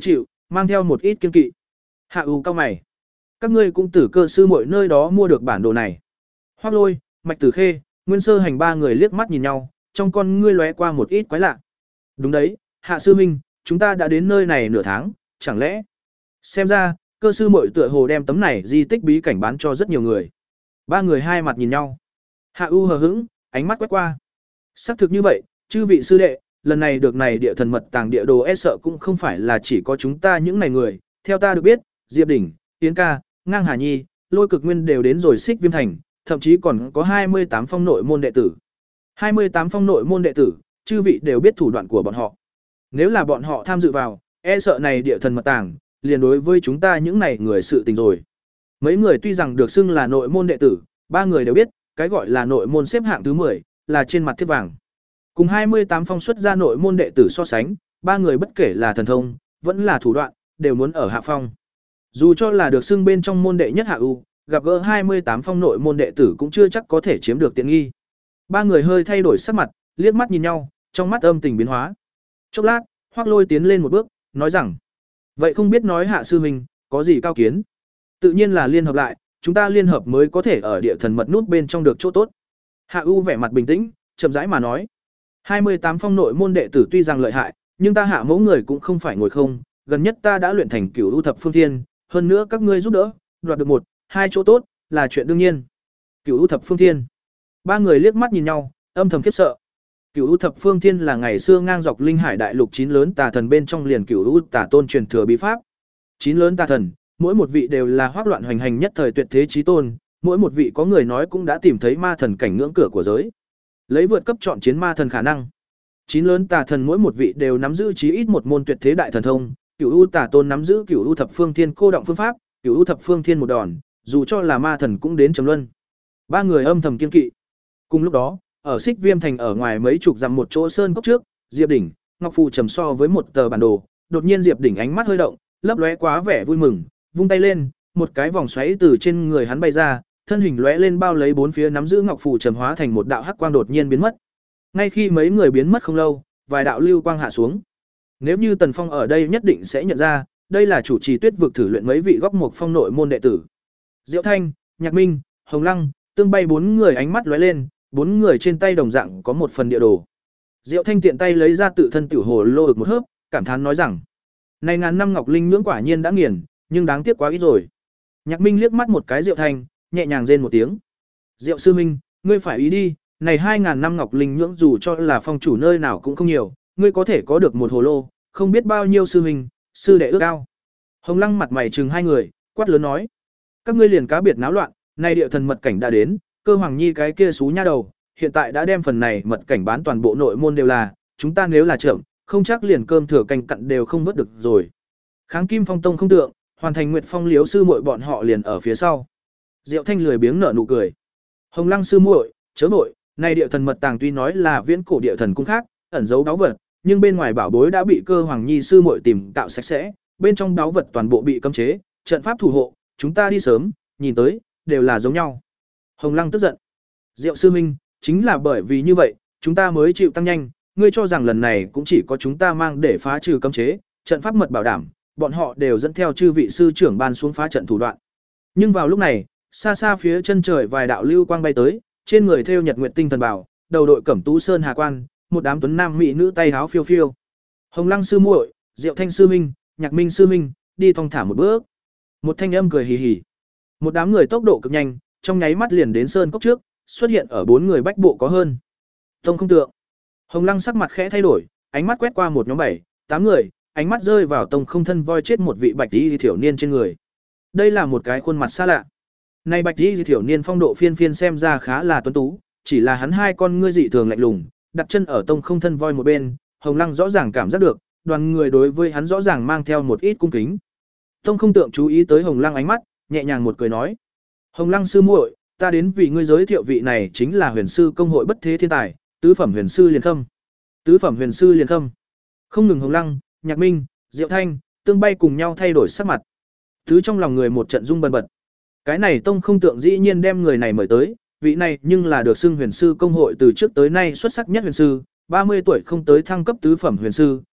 mang theo một ít kiên kỵ. Hạ ưu cao mày. Các ngươi cũng từ Cơ sư muội nơi đó mua được bản đồ này. Hoắc Lôi, Mạch Tử Khê, Nguyên Sơ Hành ba người liếc mắt nhìn nhau, trong con ngươi lóe qua một ít quái lạ. Đúng đấy, Hạ sư huynh, chúng ta đã đến nơi này nửa tháng, chẳng lẽ? Xem ra, Cơ sư muội tựa hồ đem tấm này di tích bí cảnh bán cho rất nhiều người. Ba người hai mặt nhìn nhau. Hạ ưu hờ hững, ánh mắt quét qua. Xác thực như vậy, chư vị sư đệ, lần này được này địa thần mật tàng địa đồ e sợ cũng không phải là chỉ có chúng ta những này người, theo ta được biết, Diệp Đỉnh, Tiến Ca, Ngang Hà Nhi, Lôi Cực Nguyên đều đến rồi Xích Viêm Thành, thậm chí còn có hai mươi tám phong nội môn đệ tử. hai mươi tám phong nội môn đệ tử, chư vị đều biết thủ đoạn của bọn họ. Nếu là bọn họ tham dự vào, e sợ này địa thần mật tàng, liền đối với chúng ta những này người sự tình rồi. Mấy người tuy rằng được xưng là nội môn đệ tử, ba người đều biết, cái gọi là nội môn xếp hạng thứ mười, là trên mặt thiếp vàng. Cùng hai mươi tám phong xuất ra nội môn đệ tử so sánh, ba người bất kể là thần thông, vẫn là thủ đoạn, đều muốn ở hạ phong. Dù cho là được xưng bên trong môn đệ nhất hạ ưu, gặp gỡ hai mươi tám phong nội môn đệ tử cũng chưa chắc có thể chiếm được tiện nghi. Ba người hơi thay đổi sắc mặt, liếc mắt nhìn nhau, trong mắt âm tình biến hóa. Chốc lát, Hoắc Lôi tiến lên một bước, nói rằng: "Vậy không biết nói Hạ sư huynh, có gì cao kiến?" Tự nhiên là liên hợp lại, chúng ta liên hợp mới có thể ở địa thần mật nút bên trong được chỗ tốt. Hạ ưu vẻ mặt bình tĩnh, chậm rãi mà nói: hai mươi tám phong nội môn đệ tử tuy rằng lợi hại, nhưng ta Hạ mẫu người cũng không phải ngồi không, gần nhất ta đã luyện thành Cửu U thập phương thiên, hơn nữa các ngươi giúp đỡ, đoạt được một, hai chỗ tốt, là chuyện đương nhiên. Cửu U thập phương thiên. Ba người liếc mắt nhìn nhau, âm thầm khiếp sợ. Cửu U thập phương thiên là ngày xưa ngang dọc linh hải đại lục chín lớn tà thần bên trong liền Cửu U tà tôn truyền thừa bí pháp. Chín lớn tà thần, mỗi một vị đều là hoắc loạn hoành hành nhất thời tuyệt thế chí tôn, mỗi một vị có người nói cũng đã tìm thấy ma thần cảnh ngưỡng cửa của giới. Lấy vượt cấp chọn chiến ma thần khả năng. Chín lớn tà thần mỗi một vị đều nắm giữ chí ít một môn tuyệt thế đại thần thông, Cửu U tà tôn nắm giữ Cửu U thập phương thiên cô động phương pháp, Cửu U thập phương thiên một đòn, dù cho là ma thần cũng đến trầm luân. Ba người âm thầm kiên kỵ. Cùng lúc đó, ở Xích Viêm thành ở ngoài mấy chục dặm một chỗ sơn cốc trước, Diệp Đỉnh, Ngọc Phù trầm so với một tờ bản đồ, đột nhiên Diệp Đỉnh ánh mắt hơi động, lấp lóe quá vẻ vui mừng, vung tay lên, một cái vòng xoáy từ trên người hắn bay ra, thân hình lóe lên bao lấy bốn phía nắm giữ Ngọc Phù trầm hóa thành một đạo hắc quang đột nhiên biến mất. Ngay khi mấy người biến mất không lâu, vài đạo lưu quang hạ xuống. Nếu như Tần Phong ở đây nhất định sẽ nhận ra, đây là chủ trì Tuyết vực thử luyện mấy vị góc một phong nội môn đệ tử. Diệu Thanh, Nhạc Minh, Hồng Lăng, Tương Bay bốn người ánh mắt lóe lên, bốn người trên tay đồng dạng có một phần địa đồ. Diệu Thanh tiện tay lấy ra tự thân tiểu hồ lô ực một hớp, cảm thán nói rằng: "Này ngàn năm ngọc linh nhưỡng quả nhiên đã nghiền, nhưng đáng tiếc quá ít rồi." Nhạc Minh liếc mắt một cái Diệu Thanh, nhẹ nhàng rên một tiếng. "Diệu sư huynh, ngươi phải ý đi, này hai ngàn năm ngọc linh nhưỡng dù cho là phong chủ nơi nào cũng không nhiều, ngươi có thể có được một hồ lô, không biết bao nhiêu sư huynh, sư đệ ước ao." Hồng Lăng mặt mày trừng hai người, quát lớn nói: "Các ngươi liền cá biệt náo loạn, này địa thần mật cảnh đã đến, Cơ Hoàng Nhi cái kia xú nha đầu, hiện tại đã đem phần này mật cảnh bán toàn bộ nội môn đều là, chúng ta nếu là chậm, không chắc liền cơm thừa canh cặn đều không vớt được rồi." Kháng Kim Phong tông không tượng, Hoàn Thành Nguyệt Phong liếu sư muội bọn họ liền ở phía sau. Diệu Thanh lười biếng nở nụ cười. "Hồng Lăng sư muội, chớ vội, này địa thần mật tàng tuy nói là viễn cổ địa thần cung khác, ẩn giấu báu vật, nhưng bên ngoài bảo bối đã bị Cơ Hoàng Nhi sư muội tìm cạo sạch sẽ, bên trong báu vật toàn bộ bị cấm chế, trận pháp thủ hộ, chúng ta đi sớm, nhìn tới đều là giống nhau." Hồng Lăng tức giận. "Diệu sư huynh, chính là bởi vì như vậy, chúng ta mới chịu tăng nhanh, ngươi cho rằng lần này cũng chỉ có chúng ta mang để phá trừ cấm chế, trận pháp mật bảo đảm, bọn họ đều dẫn theo chư vị sư trưởng ban xuống phá trận thủ đoạn." Nhưng vào lúc này, xa xa phía chân trời vài đạo lưu quang bay tới, trên người thêu nhật nguyệt tinh thần bảo, đầu đội cẩm tú sơn hà quan, một đám tuấn nam mỹ nữ tay háo phiêu phiêu. "Hồng Lăng sư muội, Diệu Thanh sư huynh, Nhạc Minh sư huynh, đi thong thả một bước." Một thanh âm cười hì hì. Một đám người tốc độ cực nhanh, trong nháy mắt liền đến sơn cốc trước, xuất hiện ở bốn người bách bộ có hơn. Tông không tượng. Hồng Lăng sắc mặt khẽ thay đổi, ánh mắt quét qua một nhóm bảy, tám người, ánh mắt rơi vào tông không thân voi chết một vị bạch y thiểu niên trên người. Đây là một cái khuôn mặt xa lạ. Này bạch y thiểu niên phong độ phiên phiên xem ra khá là tuấn tú, chỉ là hắn hai con ngươi dị thường lạnh lùng, đặt chân ở tông không thân voi một bên, Hồng Lăng rõ ràng cảm giác được, đoàn người đối với hắn rõ ràng mang theo một ít cung kính. Tông không tượng chú ý tới Hồng Lăng ánh mắt, nhẹ nhàng một cười nói: "Hồng Lăng sư muội, ta đến vì ngươi giới thiệu vị này chính là huyền sư công hội bất thế thiên tài, tứ phẩm huyền sư liền khâm." Tứ phẩm huyền sư liền khâm. Không ngừng Hồng Lăng, Nhạc Minh, Diệu Thanh, Tương Bay cùng nhau thay đổi sắc mặt. Thứ trong lòng người một trận rung bần bật. Cái này tông không tượng dĩ nhiên đem người này mời tới, vị này nhưng là được xưng huyền sư công hội từ trước tới nay xuất sắc nhất huyền sư, ba mươi tuổi không tới thăng cấp tứ phẩm huyền sư,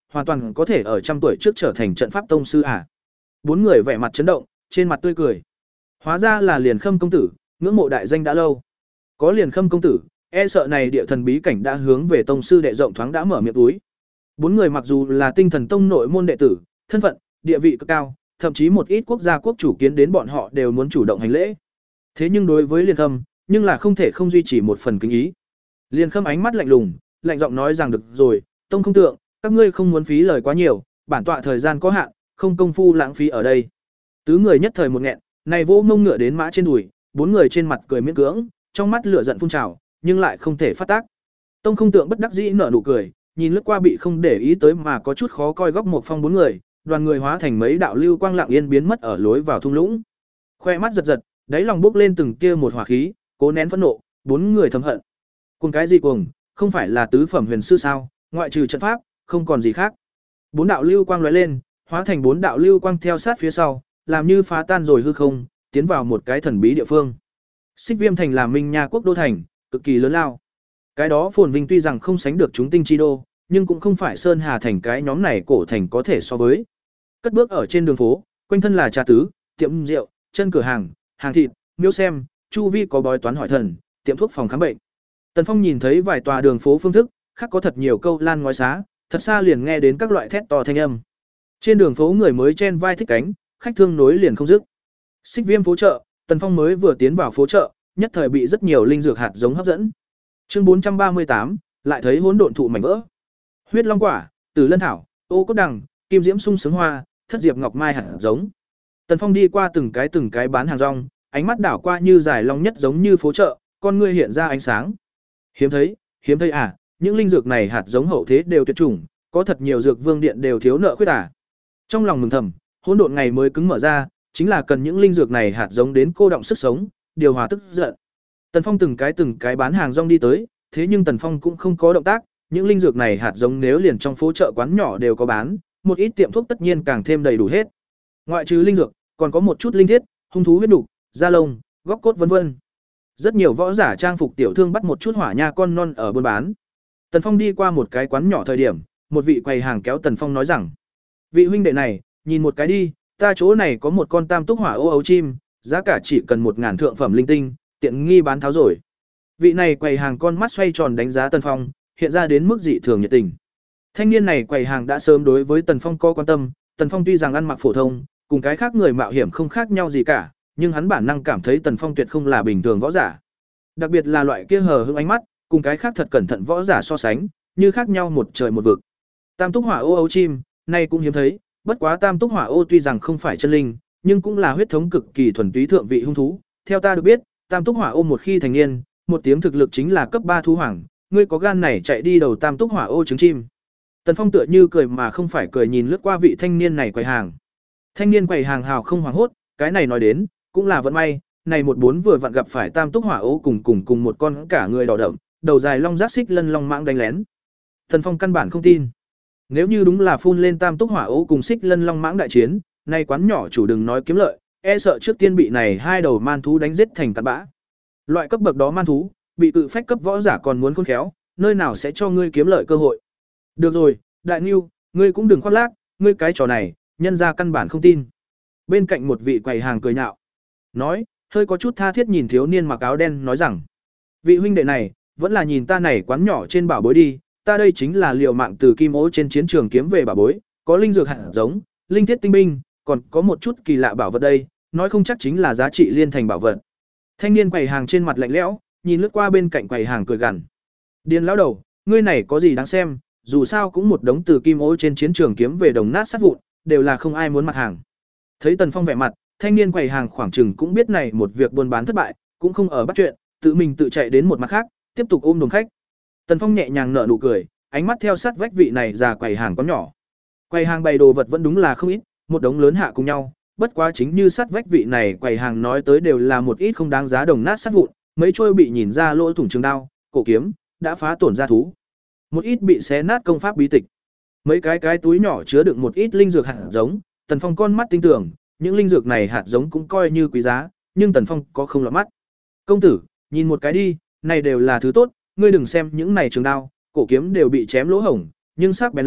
hoàn toàn có thể ở trăm tuổi trước trở thành trận pháp tông sư à. Bốn người vẻ mặt chấn động, trên mặt tươi cười. Hóa ra là Liền Khâm công tử, ngưỡng mộ đại danh đã lâu. Có Liền Khâm công tử, e sợ này địa thần bí cảnh đã hướng về tông sư đệ rộng thoáng đã mở miệng túi. Bốn người mặc dù là Tinh Thần Tông nội môn đệ tử, thân phận, địa vị cực cao, thậm chí một ít quốc gia quốc chủ kiến đến bọn họ đều muốn chủ động hành lễ. Thế nhưng đối với Liền Khâm, nhưng là không thể không duy trì một phần kính ý. Liền Khâm ánh mắt lạnh lùng, lạnh giọng nói rằng được rồi, Tông không tượng, các ngươi không muốn phí lời quá nhiều, bản tọa thời gian có hạn, không công phu lãng phí ở đây. Tứ người nhất thời một nghẹn, này vỗ mông ngựa đến mã trên đùi, bốn người trên mặt cười miễn cưỡng, trong mắt lửa giận phun trào, nhưng lại không thể phát tác. Tông không tượng bất đắc dĩ nở nụ cười, nhìn lướt qua bị không để ý tới mà có chút khó coi góc một phong bốn người, đoàn người hóa thành mấy đạo lưu quang lặng yên biến mất ở lối vào thung lũng. Khoe mắt giật giật, đáy lòng bốc lên từng tia một hỏa khí, cố nén phẫn nộ, bốn người thầm hận. Cùng cái gì cuồng, không phải là tứ phẩm huyền sư sao, ngoại trừ trận pháp, không còn gì khác. Bốn đạo lưu quang lóe lên, hóa thành bốn đạo lưu quang theo sát phía sau, làm như phá tan rồi hư không, tiến vào một cái thần bí địa phương. Xích Viêm thành là Minh Nha quốc đô thành, cực kỳ lớn lao. Cái đó phồn vinh tuy rằng không sánh được chúng tinh chi đô, nhưng cũng không phải Sơn Hà thành cái nhóm này cổ thành có thể so với. Cất bước ở trên đường phố, quanh thân là trà tứ, tiệm rượu, chân cửa hàng, hàng thịt, miếu xem, chu vi có bói toán hỏi thần, tiệm thuốc phòng khám bệnh. Tần Phong nhìn thấy vài tòa đường phố phương thức, khác có thật nhiều câu lan ngói xá, thật xa liền nghe đến các loại thét to thanh âm. Trên đường phố người mới chen vai thích cánh, khách thương nối liền không dứt. Xích Viêm phố chợ, Tần Phong mới vừa tiến vào phố chợ, nhất thời bị rất nhiều linh dược hạt giống hấp dẫn. Chương bốn trăm ba mươi tám, lại thấy hỗn độn thụ mảnh vỡ. Huyết long quả, Tử lân thảo, ô cốt đằng, kim diễm sung sướng hoa, thất diệp ngọc mai hạt giống. Tần Phong đi qua từng cái từng cái bán hàng rong, ánh mắt đảo qua như dài long nhất giống như phố chợ, con ngươi hiện ra ánh sáng. Hiếm thấy, hiếm thấy à, những linh dược này hạt giống hậu thế đều tuyệt chủng, có thật nhiều dược vương điện đều thiếu nợ khuyết à. Trong lòng mừng thầm, hỗn độn ngày mới cứng mở ra, chính là cần những linh dược này hạt giống đến cô động sức sống, điều hòa tức giận. Tần Phong từng cái từng cái bán hàng rong đi tới, thế nhưng Tần Phong cũng không có động tác, những linh dược này hạt giống nếu liền trong phố chợ quán nhỏ đều có bán, một ít tiệm thuốc tất nhiên càng thêm đầy đủ hết. Ngoại trừ linh dược, còn có một chút linh thiết, hung thú huyết nục, da lông, góc cốt vân vân. Rất nhiều võ giả trang phục tiểu thương bắt một chút hỏa nha con non ở buôn bán. Tần Phong đi qua một cái quán nhỏ thời điểm, một vị quầy hàng kéo Tần Phong nói rằng: "Vị huynh đệ này, nhìn một cái đi, ta chỗ này có một con tam túc hỏa ô ấu chim, giá cả chỉ cần một ngàn thượng phẩm linh tinh, tiện nghi bán tháo rồi." Vị này quầy hàng con mắt xoay tròn đánh giá Tần Phong, hiện ra đến mức dị thường nhiệt tình. Thanh niên này quầy hàng đã sớm đối với Tần Phong có quan tâm, Tần Phong tuy rằng ăn mặc phổ thông, cùng cái khác người mạo hiểm không khác nhau gì cả, nhưng hắn bản năng cảm thấy Tần Phong tuyệt không là bình thường võ giả. Đặc biệt là loại kia hờ hững ánh mắt, cùng cái khác thật cẩn thận võ giả so sánh, như khác nhau một trời một vực. Tam túc hỏa ô ấu chim, nay cũng hiếm thấy, bất quá tam túc hỏa ô tuy rằng không phải chân linh, nhưng cũng là huyết thống cực kỳ thuần túy thượng vị hung thú. Theo ta được biết, tam túc hỏa ô một khi thành niên, một tiếng thực lực chính là cấp ba thú hoàng, ngươi có gan này chạy đi đầu tam túc hỏa ô trứng chim. Tần Phong tựa như cười mà không phải cười nhìn lướt qua vị thanh niên này quầy hàng. Thanh niên quầy hàng hào không hoảng hốt, cái này nói đến, cũng là vận may, này một bốn vừa vặn gặp phải tam túc hỏa ô cùng cùng cùng một con cả người đỏ đậm, đầu dài long giác xích lân long mãng đánh lén. Tần Phong căn bản không tin. Nếu như đúng là phun lên tam túc hỏa ô cùng xích lân long mãng đại chiến, nay quán nhỏ chủ đừng nói kiếm lợi, e sợ trước tiên bị này hai đầu man thú đánh giết thành tạt bã. Loại cấp bậc đó man thú, bị cự phách cấp võ giả còn muốn khôn khéo, nơi nào sẽ cho ngươi kiếm lợi cơ hội. Được rồi, Đại Nưu, ngươi cũng đừng khoác lác, ngươi cái trò này, nhân ra căn bản không tin. Bên cạnh một vị quầy hàng cười nhạo, nói, hơi có chút tha thiết nhìn thiếu niên mặc áo đen nói rằng: "Vị huynh đệ này, vẫn là nhìn ta này quán nhỏ trên bảo bối đi, ta đây chính là liều mạng từ kim ố trên chiến trường kiếm về bảo bối, có linh dược hạt giống, linh thiết tinh binh, còn có một chút kỳ lạ bảo vật đây, nói không chắc chính là giá trị liên thành bảo vật." Thanh niên quầy hàng trên mặt lạnh lẽo, nhìn lướt qua bên cạnh quầy hàng cười gằn: "Điền lão đầu, ngươi này có gì đáng xem, dù sao cũng một đống từ kim ố trên chiến trường kiếm về đồng nát sát vụn, đều là không ai muốn mặt hàng." Thấy Tần Phong vẻ mặt, thanh niên quầy hàng khoảng chừng cũng biết này một việc buôn bán thất bại, cũng không ở bắt chuyện, tự mình tự chạy đến một mặt khác, tiếp tục ôm đồn khách. Tần Phong nhẹ nhàng nở nụ cười, ánh mắt theo sát vách vị này già quầy hàng có nhỏ. Quầy hàng bày đồ vật vẫn đúng là không ít, một đống lớn hạ cùng nhau, bất quá chính như sát vách vị này quầy hàng nói tới đều là một ít không đáng giá đồng nát sát vụn, mấy trôi bị nhìn ra lỗ thủng trường đao, cổ kiếm, đã phá tổn ra thú. Một ít bị xé nát công pháp bí tịch. Mấy cái cái túi nhỏ chứa đựng một ít linh dược hạt giống, Tần Phong con mắt tinh tưởng, những linh dược này hạt giống cũng coi như quý giá, nhưng Tần Phong có không lọt mắt. "Công tử, nhìn một cái đi, này đều là thứ tốt, ngươi đừng xem những này trường đao, cổ kiếm đều bị chém lỗ hổng, nhưng sắc bén lắm,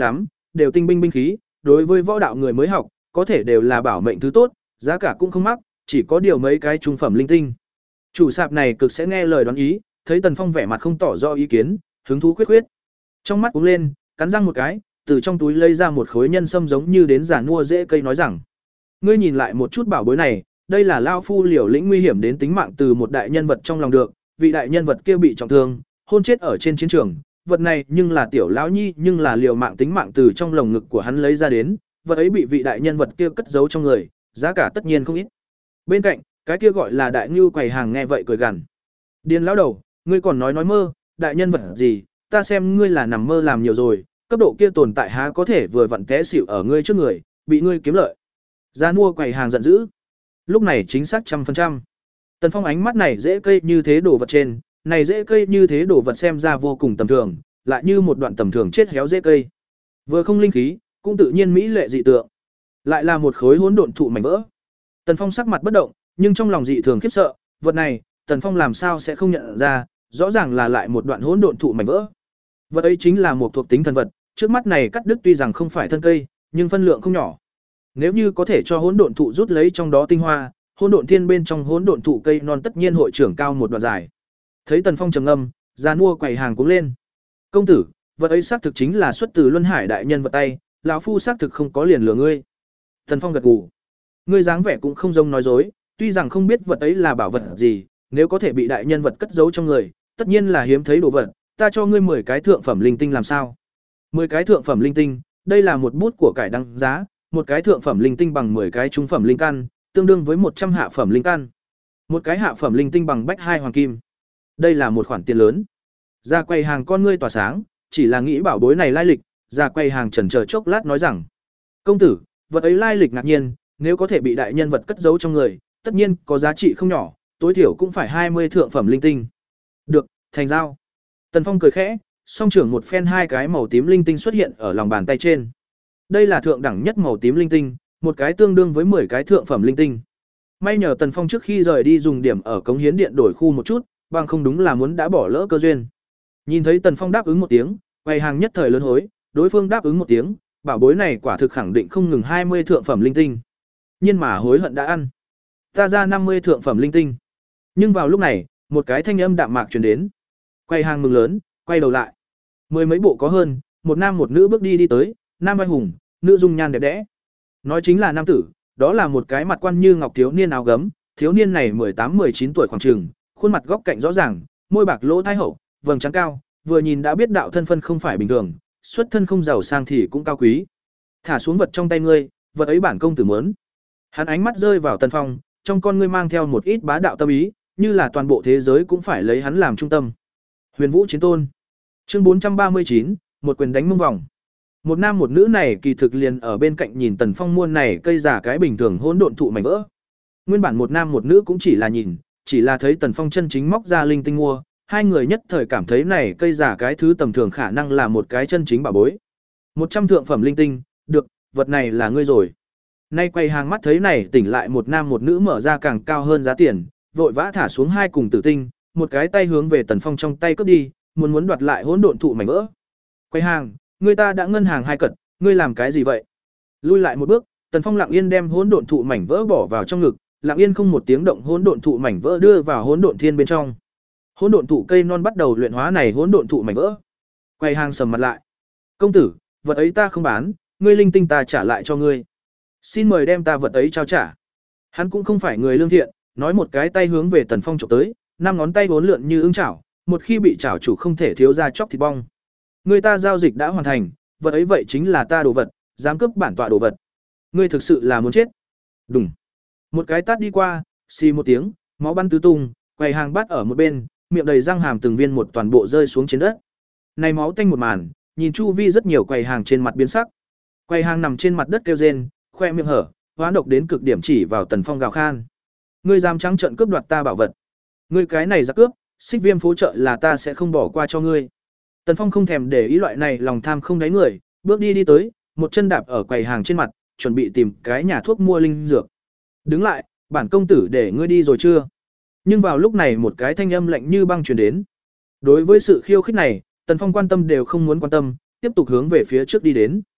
đều tinh binh binh khí, đối với võ đạo người mới học, có thể đều là bảo mệnh thứ tốt, giá cả cũng không mắc, chỉ có điều mấy cái trung phẩm linh tinh. Chủ sạp này cực sẽ nghe lời đoán ý, thấy Tần Phong vẻ mặt không tỏ rõ ý kiến, hứng thú khuyết khuyết. Trong mắt cũng lên, cắn răng một cái, từ trong túi lấy ra một khối nhân sâm giống như đến giàn mua rễ cây nói rằng: "Ngươi nhìn lại một chút bảo bối này, đây là lao phu liều lĩnh nguy hiểm đến tính mạng từ một đại nhân vật trong lòng được, vị đại nhân vật kia bị trọng thương, hôn chết ở trên chiến trường, vật này nhưng là tiểu lão nhi, nhưng là liều mạng tính mạng từ trong lồng ngực của hắn lấy ra đến, vật ấy bị vị đại nhân vật kia cất giấu trong người, giá cả tất nhiên không ít." Bên cạnh, cái kia gọi là đại ngưu quầy hàng nghe vậy cười gằn: "Điền lão đầu, ngươi còn nói nói mơ, đại nhân vật gì, ta xem ngươi là nằm mơ làm nhiều rồi, cấp độ kia tồn tại há có thể vừa vặn té xỉu ở ngươi trước người, bị ngươi kiếm lợi." Gia mua quầy hàng giận dữ. Lúc này chính xác trăm phần trăm. Tần Phong ánh mắt này dễ cây như thế đồ vật trên, này dễ cây như thế đồ vật xem ra vô cùng tầm thường, lại như một đoạn tầm thường chết héo dễ cây. Vừa không linh khí, cũng tự nhiên mỹ lệ dị tượng. Lại là một khối hỗn độn thụ mảnh vỡ. Tần Phong sắc mặt bất động, nhưng trong lòng dị thường khiếp sợ, vật này, Tần Phong làm sao sẽ không nhận ra, rõ ràng là lại một đoạn hỗn độn thụ mảnh vỡ. Vật ấy chính là một thuộc tính thần vật, trước mắt này cắt đứt tuy rằng không phải thân cây, nhưng phân lượng không nhỏ. Nếu như có thể cho hỗn độn thụ rút lấy trong đó tinh hoa, hỗn độn thiên bên trong hỗn độn thụ cây non tất nhiên hội trưởng cao một đoạn dài. Thấy Tần Phong trầm ngâm, giàn mua quầy hàng cũng lên. "Công tử, vật ấy xác thực chính là xuất từ Luân Hải đại nhân vật tay, lão phu xác thực không có liền lừa ngươi." Tần Phong gật gù. "Ngươi dáng vẻ cũng không giống nói dối, tuy rằng không biết vật ấy là bảo vật gì, nếu có thể bị đại nhân vật cất giấu trong người, tất nhiên là hiếm thấy đồ vật, ta cho ngươi mười cái thượng phẩm linh tinh làm sao?" mười cái thượng phẩm linh tinh, đây là một bút của cải đăng giá, một cái thượng phẩm linh tinh bằng mười cái trung phẩm linh căn, tương đương với một trăm hạ phẩm linh căn. Một cái hạ phẩm linh tinh bằng bách hai hoàng kim. Đây là một khoản tiền lớn. Ra quầy hàng con ngươi tỏa sáng, chỉ là nghĩ bảo bối này lai lịch, ra quầy hàng chần chờ chốc lát nói rằng: "Công tử, vật ấy lai lịch ngạc nhiên, nếu có thể bị đại nhân vật cất giấu trong người, tất nhiên có giá trị không nhỏ, tối thiểu cũng phải hai mươi thượng phẩm linh tinh." "Được, thành giao." Tần Phong cười khẽ, song trưởng một phen hai cái màu tím linh tinh xuất hiện ở lòng bàn tay trên. Đây là thượng đẳng nhất màu tím linh tinh, một cái tương đương với mười cái thượng phẩm linh tinh. May nhờ Tần Phong trước khi rời đi dùng điểm ở cống hiến điện đổi khu một chút, bằng không đúng là muốn đã bỏ lỡ cơ duyên. Nhìn thấy Tần Phong đáp ứng một tiếng, quầy hàng nhất thời lớn hối, đối phương đáp ứng một tiếng, bảo bối này quả thực khẳng định không ngừng hai mươi thượng phẩm linh tinh. Nhưng mà hối hận đã ăn. Ta ra năm mươi thượng phẩm linh tinh. Nhưng vào lúc này, một cái thanh âm đạm mạc truyền đến. Quầy hàng mừng lớn, quay đầu lại. Mười mấy bộ có hơn, một nam một nữ bước đi đi tới, nam vai hùng, nữ dung nhan đẹp đẽ. Nói chính là nam tử, đó là một cái mặt quan như ngọc thiếu niên áo gấm, thiếu niên này mười tám mười chín tuổi khoảng chừng, khuôn mặt góc cạnh rõ ràng, môi bạc lỗ thái hậu, vầng trán cao, vừa nhìn đã biết đạo thân phân không phải bình thường, xuất thân không giàu sang thì cũng cao quý. Thả xuống vật trong tay ngươi, vật ấy bản công tử muốn. Hắn ánh mắt rơi vào Tần Phong, trong con ngươi mang theo một ít bá đạo tâm ý, như là toàn bộ thế giới cũng phải lấy hắn làm trung tâm. Huyền Vũ Chiến Tôn. Chương bốn trăm ba mươi chín, một quyền đánh mông vòng. Một nam một nữ này kỳ thực liền ở bên cạnh nhìn Tần Phong muôn này cây giả cái bình thường hỗn độn thụ mảnh vỡ. Nguyên bản một nam một nữ cũng chỉ là nhìn, chỉ là thấy Tần Phong chân chính móc ra linh tinh mua, hai người nhất thời cảm thấy này cây giả cái thứ tầm thường khả năng là một cái chân chính bảo bối. Một trăm thượng phẩm linh tinh, được, vật này là ngươi rồi. Nay quay hàng mắt thấy này tỉnh lại một nam một nữ mở ra càng cao hơn giá tiền, vội vã thả xuống hai cùng tử tinh, một cái tay hướng về Tần Phong trong tay cướp đi, muốn muốn đoạt lại hỗn độn thụ mảnh vỡ. Quay hàng, người ta đã ngân hàng hai cật, ngươi làm cái gì vậy? Lui lại một bước, Tần Phong lặng yên đem hỗn độn thụ mảnh vỡ bỏ vào trong ngực, lặng yên không một tiếng động hỗn độn thụ mảnh vỡ đưa vào hỗn độn thiên bên trong. Hỗn độn thụ cây non bắt đầu luyện hóa này hỗn độn thụ mảnh vỡ. Quay hàng sầm mặt lại. "Công tử, vật ấy ta không bán, ngươi linh tinh ta trả lại cho ngươi. Xin mời đem ta vật ấy trao trả." Hắn cũng không phải người lương thiện, nói một cái tay hướng về Tần Phong chụp tới, năm ngón tay vốn lượn như ưng chảo, một khi bị chảo chủ không thể thiếu ra chóc thịt bong. Người ta giao dịch đã hoàn thành, vật ấy vậy chính là ta đồ vật, dám cướp bản tọa đồ vật. Ngươi thực sự là muốn chết. Đùng. Một cái tát đi qua, xì một tiếng, máu bắn tứ tung, quầy hàng bắt ở một bên, miệng đầy răng hàm từng viên một toàn bộ rơi xuống trên đất. Này máu tanh một màn, nhìn chu vi rất nhiều quầy hàng trên mặt biến sắc. Quầy hàng nằm trên mặt đất kêu rên, khoe miệng hở, hóa độc đến cực điểm chỉ vào Tần Phong gào khan. Ngươi dám trắng trợn cướp đoạt ta bảo vật. Ngươi cái này ra cướp, Xích Viêm phố chợ là ta sẽ không bỏ qua cho ngươi. Tần Phong không thèm để ý loại này lòng tham không đáy người, bước đi đi tới, một chân đạp ở quầy hàng trên mặt, chuẩn bị tìm cái nhà thuốc mua linh dược. Đứng lại, bản công tử để ngươi đi rồi chưa? Nhưng vào lúc này một cái thanh âm lạnh như băng truyền đến. Đối với sự khiêu khích này, Tần Phong quan tâm đều không muốn quan tâm, tiếp tục hướng về phía trước đi đến.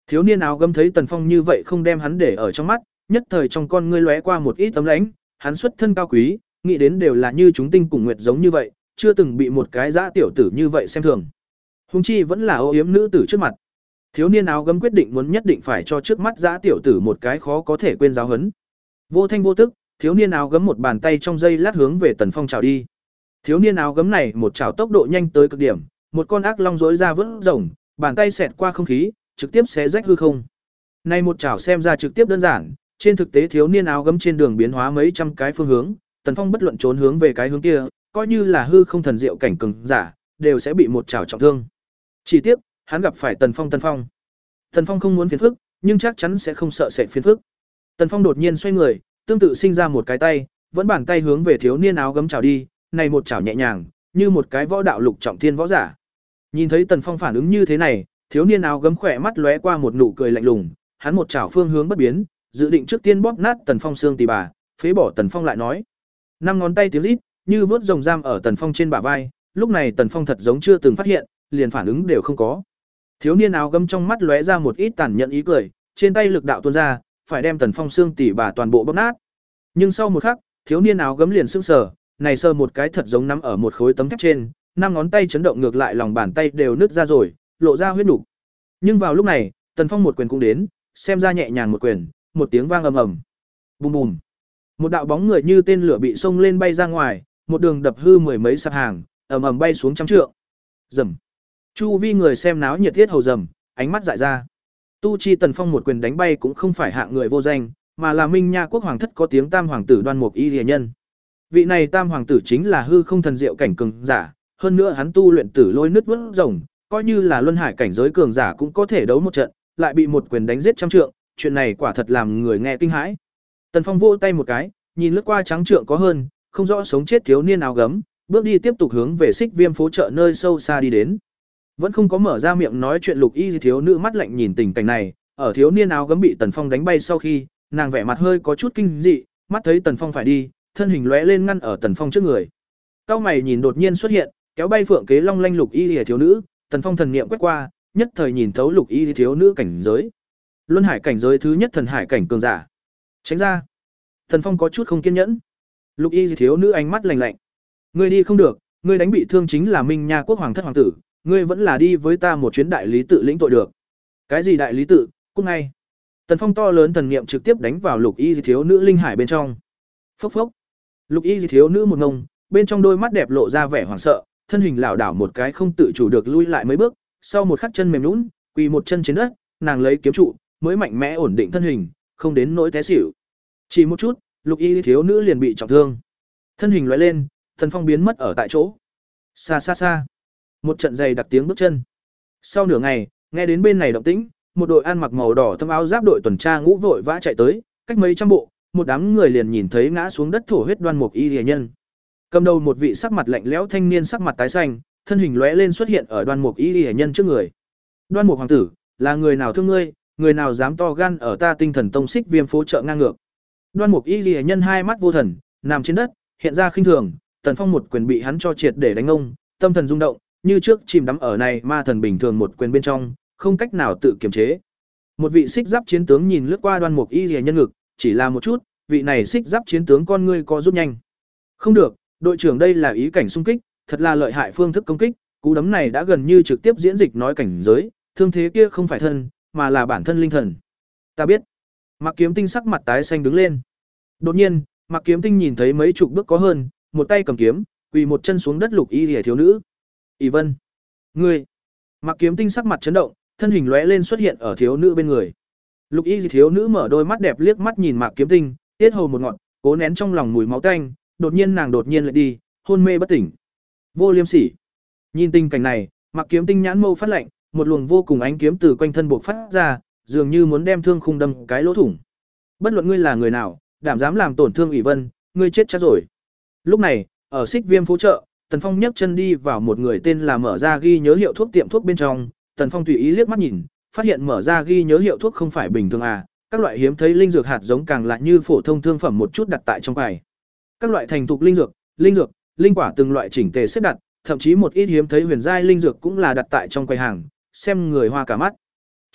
Thiếu niên áo gấm thấy Tần Phong như vậy không đem hắn để ở trong mắt, nhất thời trong con ngươi lóe qua một ít tấm lãnh, hắn xuất thân cao quý, nghĩ đến đều là như chúng tinh cùng nguyệt giống như vậy, chưa từng bị một cái dã tiểu tử như vậy xem thường. Huống chi vẫn là ô yếm nữ tử trước mặt. Thiếu niên áo gấm quyết định muốn nhất định phải cho trước mắt dã tiểu tử một cái khó có thể quên giáo huấn. Vô thanh vô tức, thiếu niên áo gấm một bàn tay trong dây lát hướng về Tần Phong chào đi. Thiếu niên áo gấm này một chảo tốc độ nhanh tới cực điểm, một con ác long rỗi ra vớt rồng, bàn tay xẹt qua không khí, trực tiếp xé rách hư không. Này một chảo xem ra trực tiếp đơn giản, trên thực tế thiếu niên áo gấm trên đường biến hóa mấy trăm cái phương hướng, Tần Phong bất luận trốn hướng về cái hướng kia, coi như là hư không thần diệu cảnh cường giả, đều sẽ bị một chảo trọng thương. Chỉ tiếc, hắn gặp phải Tần Phong Tần Phong. Tần Phong không muốn phiền phức, nhưng chắc chắn sẽ không sợ sệt phiền phức. Tần Phong đột nhiên xoay người, tương tự sinh ra một cái tay, vẫn bàn tay hướng về thiếu niên áo gấm chảo đi, này một chảo nhẹ nhàng, như một cái võ đạo lục trọng thiên võ giả. Nhìn thấy Tần Phong phản ứng như thế này, thiếu niên áo gấm khỏe mắt lóe qua một nụ cười lạnh lùng, hắn một chảo phương hướng bất biến, dự định trước tiên bóp nát Tần Phong xương tỳ bà, phế bỏ Tần Phong lại nói. Năm ngón tay tiếng rít, như vớt rồng giam ở Tần Phong trên bả vai, lúc này Tần Phong thật giống chưa từng phát hiện, liền phản ứng đều không có. Thiếu niên áo gấm trong mắt lóe ra một ít tàn nhẫn ý cười, trên tay lực đạo tuôn ra, phải đem Tần Phong xương tỉ bà toàn bộ bóp nát. Nhưng sau một khắc, thiếu niên áo gấm liền sững sờ, này sờ một cái thật giống nắm ở một khối tấm thép trên, năm ngón tay chấn động ngược lại lòng bàn tay đều nứt ra rồi, lộ ra huyết nục. Nhưng vào lúc này, Tần Phong một quyền cũng đến, xem ra nhẹ nhàng một quyền, một tiếng vang ầm ầm. Bùm bùm. Một đạo bóng người như tên lửa bị xông lên bay ra ngoài, một đường đập hư mười mấy sạp hàng, ầm ầm bay xuống trăm trượng. Rầm. Chu vi người xem náo nhiệt thiết hầu rầm, ánh mắt dại ra. Tu Chi Tần Phong một quyền đánh bay cũng không phải hạng người vô danh, mà là Minh Nha quốc hoàng thất có tiếng tam hoàng tử Đoan Mục Y Liễu nhân. Vị này tam hoàng tử chính là hư không thần diệu cảnh cường giả, hơn nữa hắn tu luyện tử lôi nứt vỡ rồng, coi như là luân hải cảnh giới cường giả cũng có thể đấu một trận, lại bị một quyền đánh giết trăm trượng, chuyện này quả thật làm người nghe kinh hãi. Tần Phong vỗ tay một cái, nhìn lướt qua trắng trượng có hơn, không rõ sống chết thiếu niên áo gấm, bước đi tiếp tục hướng về Xích Viêm phố chợ nơi sâu xa đi đến. Vẫn không có mở ra miệng nói chuyện Lục Y thiếu nữ mắt lạnh nhìn tình cảnh này, ở thiếu niên áo gấm bị Tần Phong đánh bay sau khi, nàng vẻ mặt hơi có chút kinh dị, mắt thấy Tần Phong phải đi, thân hình lóe lên ngăn ở Tần Phong trước người. Cao mày nhìn đột nhiên xuất hiện, kéo bay phượng kế long lanh Lục Y thiếu nữ, Tần Phong thần niệm quét qua, nhất thời nhìn thấu Lục Y thiếu nữ cảnh giới. Luân hải cảnh giới thứ nhất thần hải cảnh cường giả. Tránh ra. Tần Phong có chút không kiên nhẫn. Lục Y thiếu nữ ánh mắt lạnh lạnh. Ngươi đi không được, ngươi đánh bị thương chính là Minh Nha quốc hoàng thất hoàng tử, ngươi vẫn là đi với ta một chuyến đại lý tự lĩnh tội được. Cái gì đại lý tự? Cút ngay. Tần Phong to lớn thần niệm trực tiếp đánh vào Lục Y thiếu nữ linh hải bên trong. Phốc phốc. Lục Y thiếu nữ một ngông, bên trong đôi mắt đẹp lộ ra vẻ hoảng sợ, thân hình lảo đảo một cái không tự chủ được lui lại mấy bước, sau một khắc chân mềm nhũn, quỳ một chân trên đất, nàng lấy kiếm trụ, mới mạnh mẽ ổn định thân hình, không đến nỗi té xỉu. Chỉ một chút, Lục Y thiếu nữ liền bị trọng thương. Thân hình lóe lên, Tần Phong biến mất ở tại chỗ. Xa xa xa, một trận giày đặc tiếng bước chân. Sau nửa ngày, nghe đến bên này động tĩnh, một đội ăn mặc màu đỏ thâm áo giáp đội tuần tra ngũ vội vã chạy tới, cách mấy trăm bộ, một đám người liền nhìn thấy ngã xuống đất thổ huyết Đoan Mục Y Liễu nhân. Cầm đầu một vị sắc mặt lạnh lẽo thanh niên sắc mặt tái xanh, thân hình lóe lên xuất hiện ở Đoan Mục Y Liễu nhân trước người. Đoan Mục hoàng tử, là người nào thương ngươi, người nào dám to gan ở ta Tinh Thần Tông Xích Viêm phố chợ ngang ngược. Đoan Mục Y Liễu nhân hai mắt vô thần, nằm trên đất, hiện ra khinh thường, Tần Phong một quyền bị hắn cho triệt để đánh ông, tâm thần rung động, như trước chìm đắm ở này ma thần bình thường một quyền bên trong, không cách nào tự kiềm chế. Một vị xích giáp chiến tướng nhìn lướt qua Đoan Mục Y Liễu nhân ngực, chỉ là một chút, vị này xích giáp chiến tướng con ngươi co rút nhanh. Không được, đội trưởng đây là ý cảnh xung kích, thật là lợi hại phương thức công kích, cú đấm này đã gần như trực tiếp diễn dịch nói cảnh giới, thương thế kia không phải thân, mà là bản thân linh thần. Ta biết. Mạc Kiếm Tinh sắc mặt tái xanh đứng lên. Đột nhiên, Mạc Kiếm Tinh nhìn thấy mấy chục bước có hơn, một tay cầm kiếm, quỳ một chân xuống đất Lục Y Liễu thiếu nữ. "Ỷ Vân, ngươi!" Mạc Kiếm Tinh sắc mặt chấn động, thân hình lóe lên xuất hiện ở thiếu nữ bên người. Lục Y thiếu nữ mở đôi mắt đẹp liếc mắt nhìn Mạc Kiếm Tinh, tiết hầu một ngọn, cố nén trong lòng mùi máu tanh, đột nhiên nàng đột nhiên lại đi, hôn mê bất tỉnh. Vô Liêm Sỉ. Nhìn tình cảnh này, Mạc Kiếm Tinh nhãn mâu phát lạnh, một luồng vô cùng ánh kiếm từ quanh thân buộc phát ra, dường như muốn đem thương khung đâm cái lỗ thủng. Bất luận ngươi là người nào, đảm dám làm tổn thương Ỷ Vân, ngươi chết chắc rồi. Lúc này, ở Xích Viêm phố chợ, Tần Phong nhấc chân đi vào một người tên là mở ra ghi nhớ hiệu thuốc tiệm thuốc bên trong, Tần Phong tùy ý liếc mắt nhìn, phát hiện mở ra ghi nhớ hiệu thuốc không phải bình thường à, các loại hiếm thấy linh dược hạt giống càng lại như phổ thông thương phẩm một chút đặt tại trong quầy. Các loại thành thục linh dược, linh dược, linh quả từng loại chỉnh tề xếp đặt, thậm chí một ít hiếm thấy huyền giai linh dược cũng là đặt tại trong quầy hàng, xem người hoa cả mắt.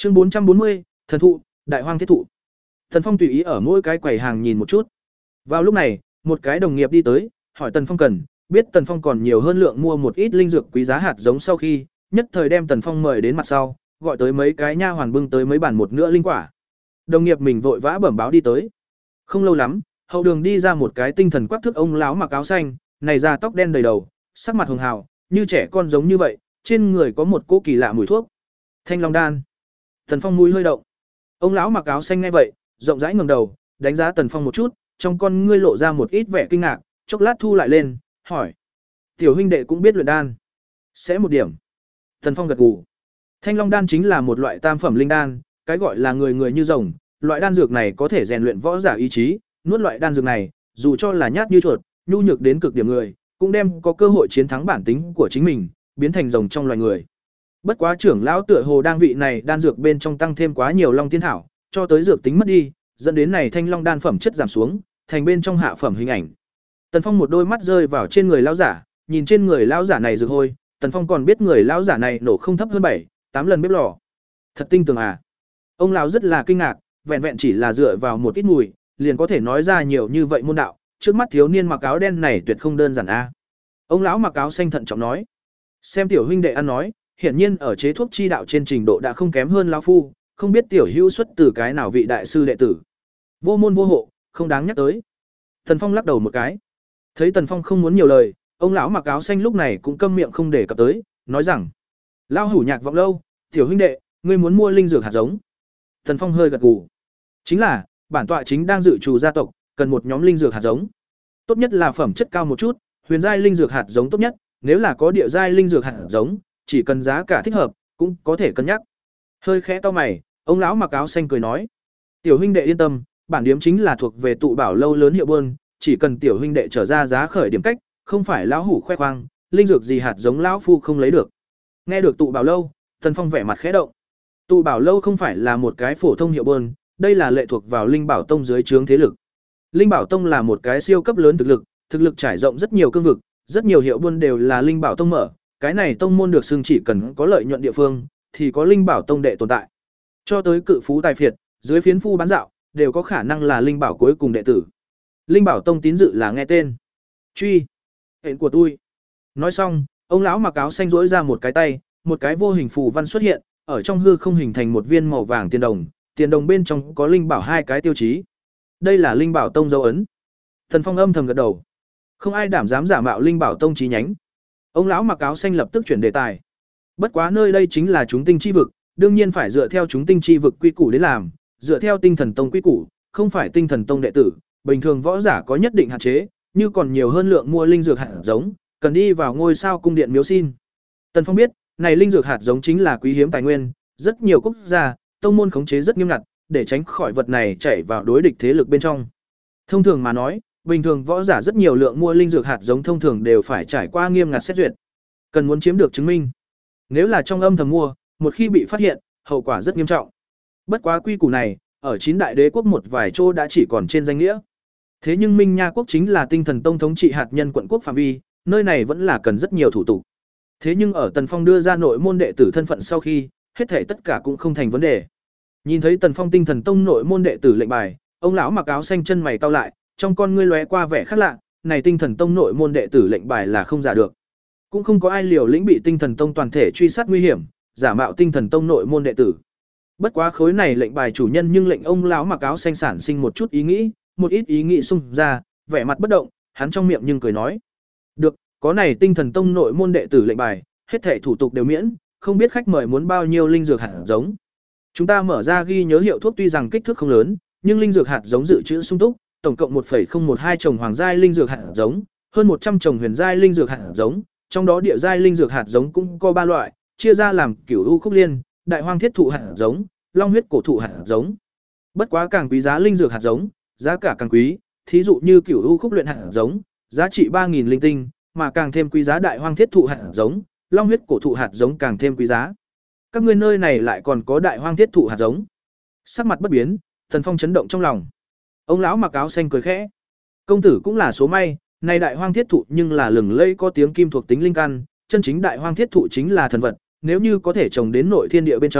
Chương bốn trăm bốn mươi, thần thụ, đại hoang thiết thụ. Tần Phong tùy ý ở mỗi cái quầy hàng nhìn một chút. Vào lúc này, một cái đồng nghiệp đi tới, hỏi Tần Phong cần, biết Tần Phong còn nhiều hơn lượng mua một ít linh dược quý giá hạt giống sau khi, nhất thời đem Tần Phong mời đến mặt sau, gọi tới mấy cái nha hoàn bưng tới mấy bản một nữa linh quả. Đồng nghiệp mình vội vã bẩm báo đi tới. Không lâu lắm, hậu đường đi ra một cái tinh thần quắc thước ông lão mặc áo xanh, này da tóc đen đầy đầu, sắc mặt hường hào, như trẻ con giống như vậy, trên người có một cỗ kỳ lạ mùi thuốc. Thanh Long đan. Tần Phong mũi hơi động. Ông lão mặc áo xanh nghe vậy, rộng rãi ngẩng đầu, đánh giá Tần Phong một chút, trong con ngươi lộ ra một ít vẻ kinh ngạc, chốc lát thu lại lên, hỏi: "Tiểu huynh đệ cũng biết luyện đan?" "Sẽ một điểm." Tần Phong gật gù. Thanh Long đan chính là một loại tam phẩm linh đan, cái gọi là người người như rồng, loại đan dược này có thể rèn luyện võ giả ý chí, nuốt loại đan dược này, dù cho là nhát như chuột, nhu nhược đến cực điểm người, cũng đem có cơ hội chiến thắng bản tính của chính mình, biến thành rồng trong loài người. Bất quá trưởng lão tựa hồ đang vị này đan dược bên trong tăng thêm quá nhiều long tiên thảo, cho tới dược tính mất đi, dẫn đến này thanh long đan phẩm chất giảm xuống, thành bên trong hạ phẩm hình ảnh. Tần Phong một đôi mắt rơi vào trên người lão giả, nhìn trên người lão giả này dược hôi, Tần Phong còn biết người lão giả này nổ không thấp hơn bảy, tám lần bếp lò. Thật tinh tường à? Ông lão rất là kinh ngạc, vẹn vẹn chỉ là dựa vào một ít mùi, liền có thể nói ra nhiều như vậy môn đạo, trước mắt thiếu niên mặc áo đen này tuyệt không đơn giản a. À. Ông lão mặc áo xanh thận trọng nói: "Xem tiểu huynh đệ ăn nói, hiển nhiên ở chế thuốc chi đạo trên trình độ đã không kém hơn lão phu, không biết tiểu hữu xuất từ cái nào vị đại sư đệ tử. Vô môn vô hộ, không đáng nhắc tới." Tần Phong lắc đầu một cái. Thấy Tần Phong không muốn nhiều lời, ông lão mặc áo xanh lúc này cũng câm miệng không để cập tới, nói rằng: "Lão hủ nhạc vọng lâu, tiểu huynh đệ, ngươi muốn mua linh dược hạt giống?" Tần Phong hơi gật gù. "Chính là, bản tọa chính đang dự trù gia tộc, cần một nhóm linh dược hạt giống. Tốt nhất là phẩm chất cao một chút, huyền giai linh dược hạt giống tốt nhất, nếu là có địa giai linh dược hạt giống, chỉ cần giá cả thích hợp, cũng có thể cân nhắc." Hơi khẽ to mày, ông lão mặc áo xanh cười nói: "Tiểu huynh đệ yên tâm, bản điếm chính là thuộc về tụ bảo lâu lớn hiệu buôn, chỉ cần tiểu huynh đệ trở ra giá khởi điểm cách, không phải lão hủ khoe khoang, linh dược gì hạt giống lão phu không lấy được." Nghe được tụ bảo lâu, Tần Phong vẻ mặt khẽ động. Tụ bảo lâu không phải là một cái phổ thông hiệu buôn, đây là lệ thuộc vào Linh Bảo Tông dưới trướng thế lực. Linh Bảo Tông là một cái siêu cấp lớn thực lực, thực lực trải rộng rất nhiều cương vực, rất nhiều hiệu buôn đều là Linh Bảo Tông mở, cái này tông môn được xưng chỉ cần có lợi nhuận địa phương thì có Linh Bảo Tông đệ tồn tại. Cho tới cự phú tài phiệt, dưới phiến phu bán dạo, đều có khả năng là Linh Bảo cuối cùng đệ tử. Linh Bảo Tông tín dự là nghe tên. Truy, hẹn của tôi. Nói xong, ông lão mặc áo xanh rỗi ra một cái tay, một cái vô hình phù văn xuất hiện, ở trong hư không hình thành một viên màu vàng tiền đồng, tiền đồng bên trong có linh bảo hai cái tiêu chí. Đây là Linh Bảo Tông dấu ấn. Thần Phong âm thầm gật đầu. Không ai đảm dám giả mạo Linh Bảo Tông chí nhánh. Ông lão mặc áo xanh lập tức chuyển đề tài. Bất quá nơi đây chính là chúng tinh chi vực, đương nhiên phải dựa theo chúng tinh chi vực quy củ đến làm, dựa theo Tinh Thần Tông quy củ, không phải Tinh Thần Tông đệ tử, bình thường võ giả có nhất định hạn chế, như còn nhiều hơn lượng mua linh dược hạt giống, cần đi vào ngôi sao cung điện miếu xin. Tần Phong biết, này linh dược hạt giống chính là quý hiếm tài nguyên, rất nhiều quốc gia, tông môn khống chế rất nghiêm ngặt, để tránh khỏi vật này chảy vào đối địch thế lực bên trong. Thông thường mà nói, bình thường võ giả rất nhiều lượng mua linh dược hạt giống thông thường đều phải trải qua nghiêm ngặt xét duyệt. Cần muốn chiếm được chứng minh. Nếu là trong âm thầm mua, một khi bị phát hiện, hậu quả rất nghiêm trọng. Bất quá quy củ này, ở chín đại đế quốc một vài chỗ đã chỉ còn trên danh nghĩa. Thế nhưng Minh Nha quốc chính là Tinh Thần Tông thống trị hạt nhân quận quốc phạm vi, nơi này vẫn là cần rất nhiều thủ tục. Thế nhưng ở Tần Phong đưa ra nội môn đệ tử thân phận sau khi, hết thảy tất cả cũng không thành vấn đề. Nhìn thấy Tần Phong Tinh Thần Tông nội môn đệ tử lệnh bài, ông lão mặc áo xanh chân mày cau lại, trong con ngươi lóe qua vẻ khác lạ, này Tinh Thần Tông nội môn đệ tử lệnh bài là không giả được. Cũng không có ai liều lĩnh bị Tinh Thần Tông toàn thể truy sát nguy hiểm, giả mạo Tinh Thần Tông nội môn đệ tử. Bất quá khối này lệnh bài chủ nhân nhưng lệnh ông lão mặc áo xanh sản sinh một chút ý nghĩ, một ít ý nghĩ xung ra, vẻ mặt bất động, hắn trong miệng nhưng cười nói: "Được, có này Tinh Thần Tông nội môn đệ tử lệnh bài, hết thảy thủ tục đều miễn, không biết khách mời muốn bao nhiêu linh dược hạt giống. Chúng ta mở ra ghi nhớ hiệu thuốc tuy rằng kích thước không lớn, nhưng linh dược hạt giống dự trữ sung túc, tổng cộng một phẩy không một hai trồng hoàng giai linh dược hạt giống, hơn một trăm trồng huyền giai linh dược hạt giống, trong đó địa giai linh dược hạt giống cũng có ba loại, chia ra làm Cửu U Khúc Liên, Đại Hoang Thiết Thụ hạt giống, Long Huyết Cổ Thụ hạt giống. Bất quá càng quý giá linh dược hạt giống, giá cả càng quý, thí dụ như Cửu U Khúc Luyện hạt giống, giá trị ba nghìn linh tinh, mà càng thêm quý giá Đại Hoang Thiết Thụ hạt giống, Long Huyết Cổ Thụ hạt giống càng thêm quý giá. Các ngươi nơi này lại còn có Đại Hoang Thiết Thụ hạt giống?" Sắc mặt bất biến, Thần Phong chấn động trong lòng. Ông lão mặc áo xanh cười khẽ: "Công tử cũng là số may, này Đại Hoang Thiết Thụ nhưng là lừng lẫy có tiếng kim thuộc tính linh căn, chân chính Đại Hoang Thiết Thụ chính là thần vật, nếu như có thể trồng đến nội thiên địa bên trong,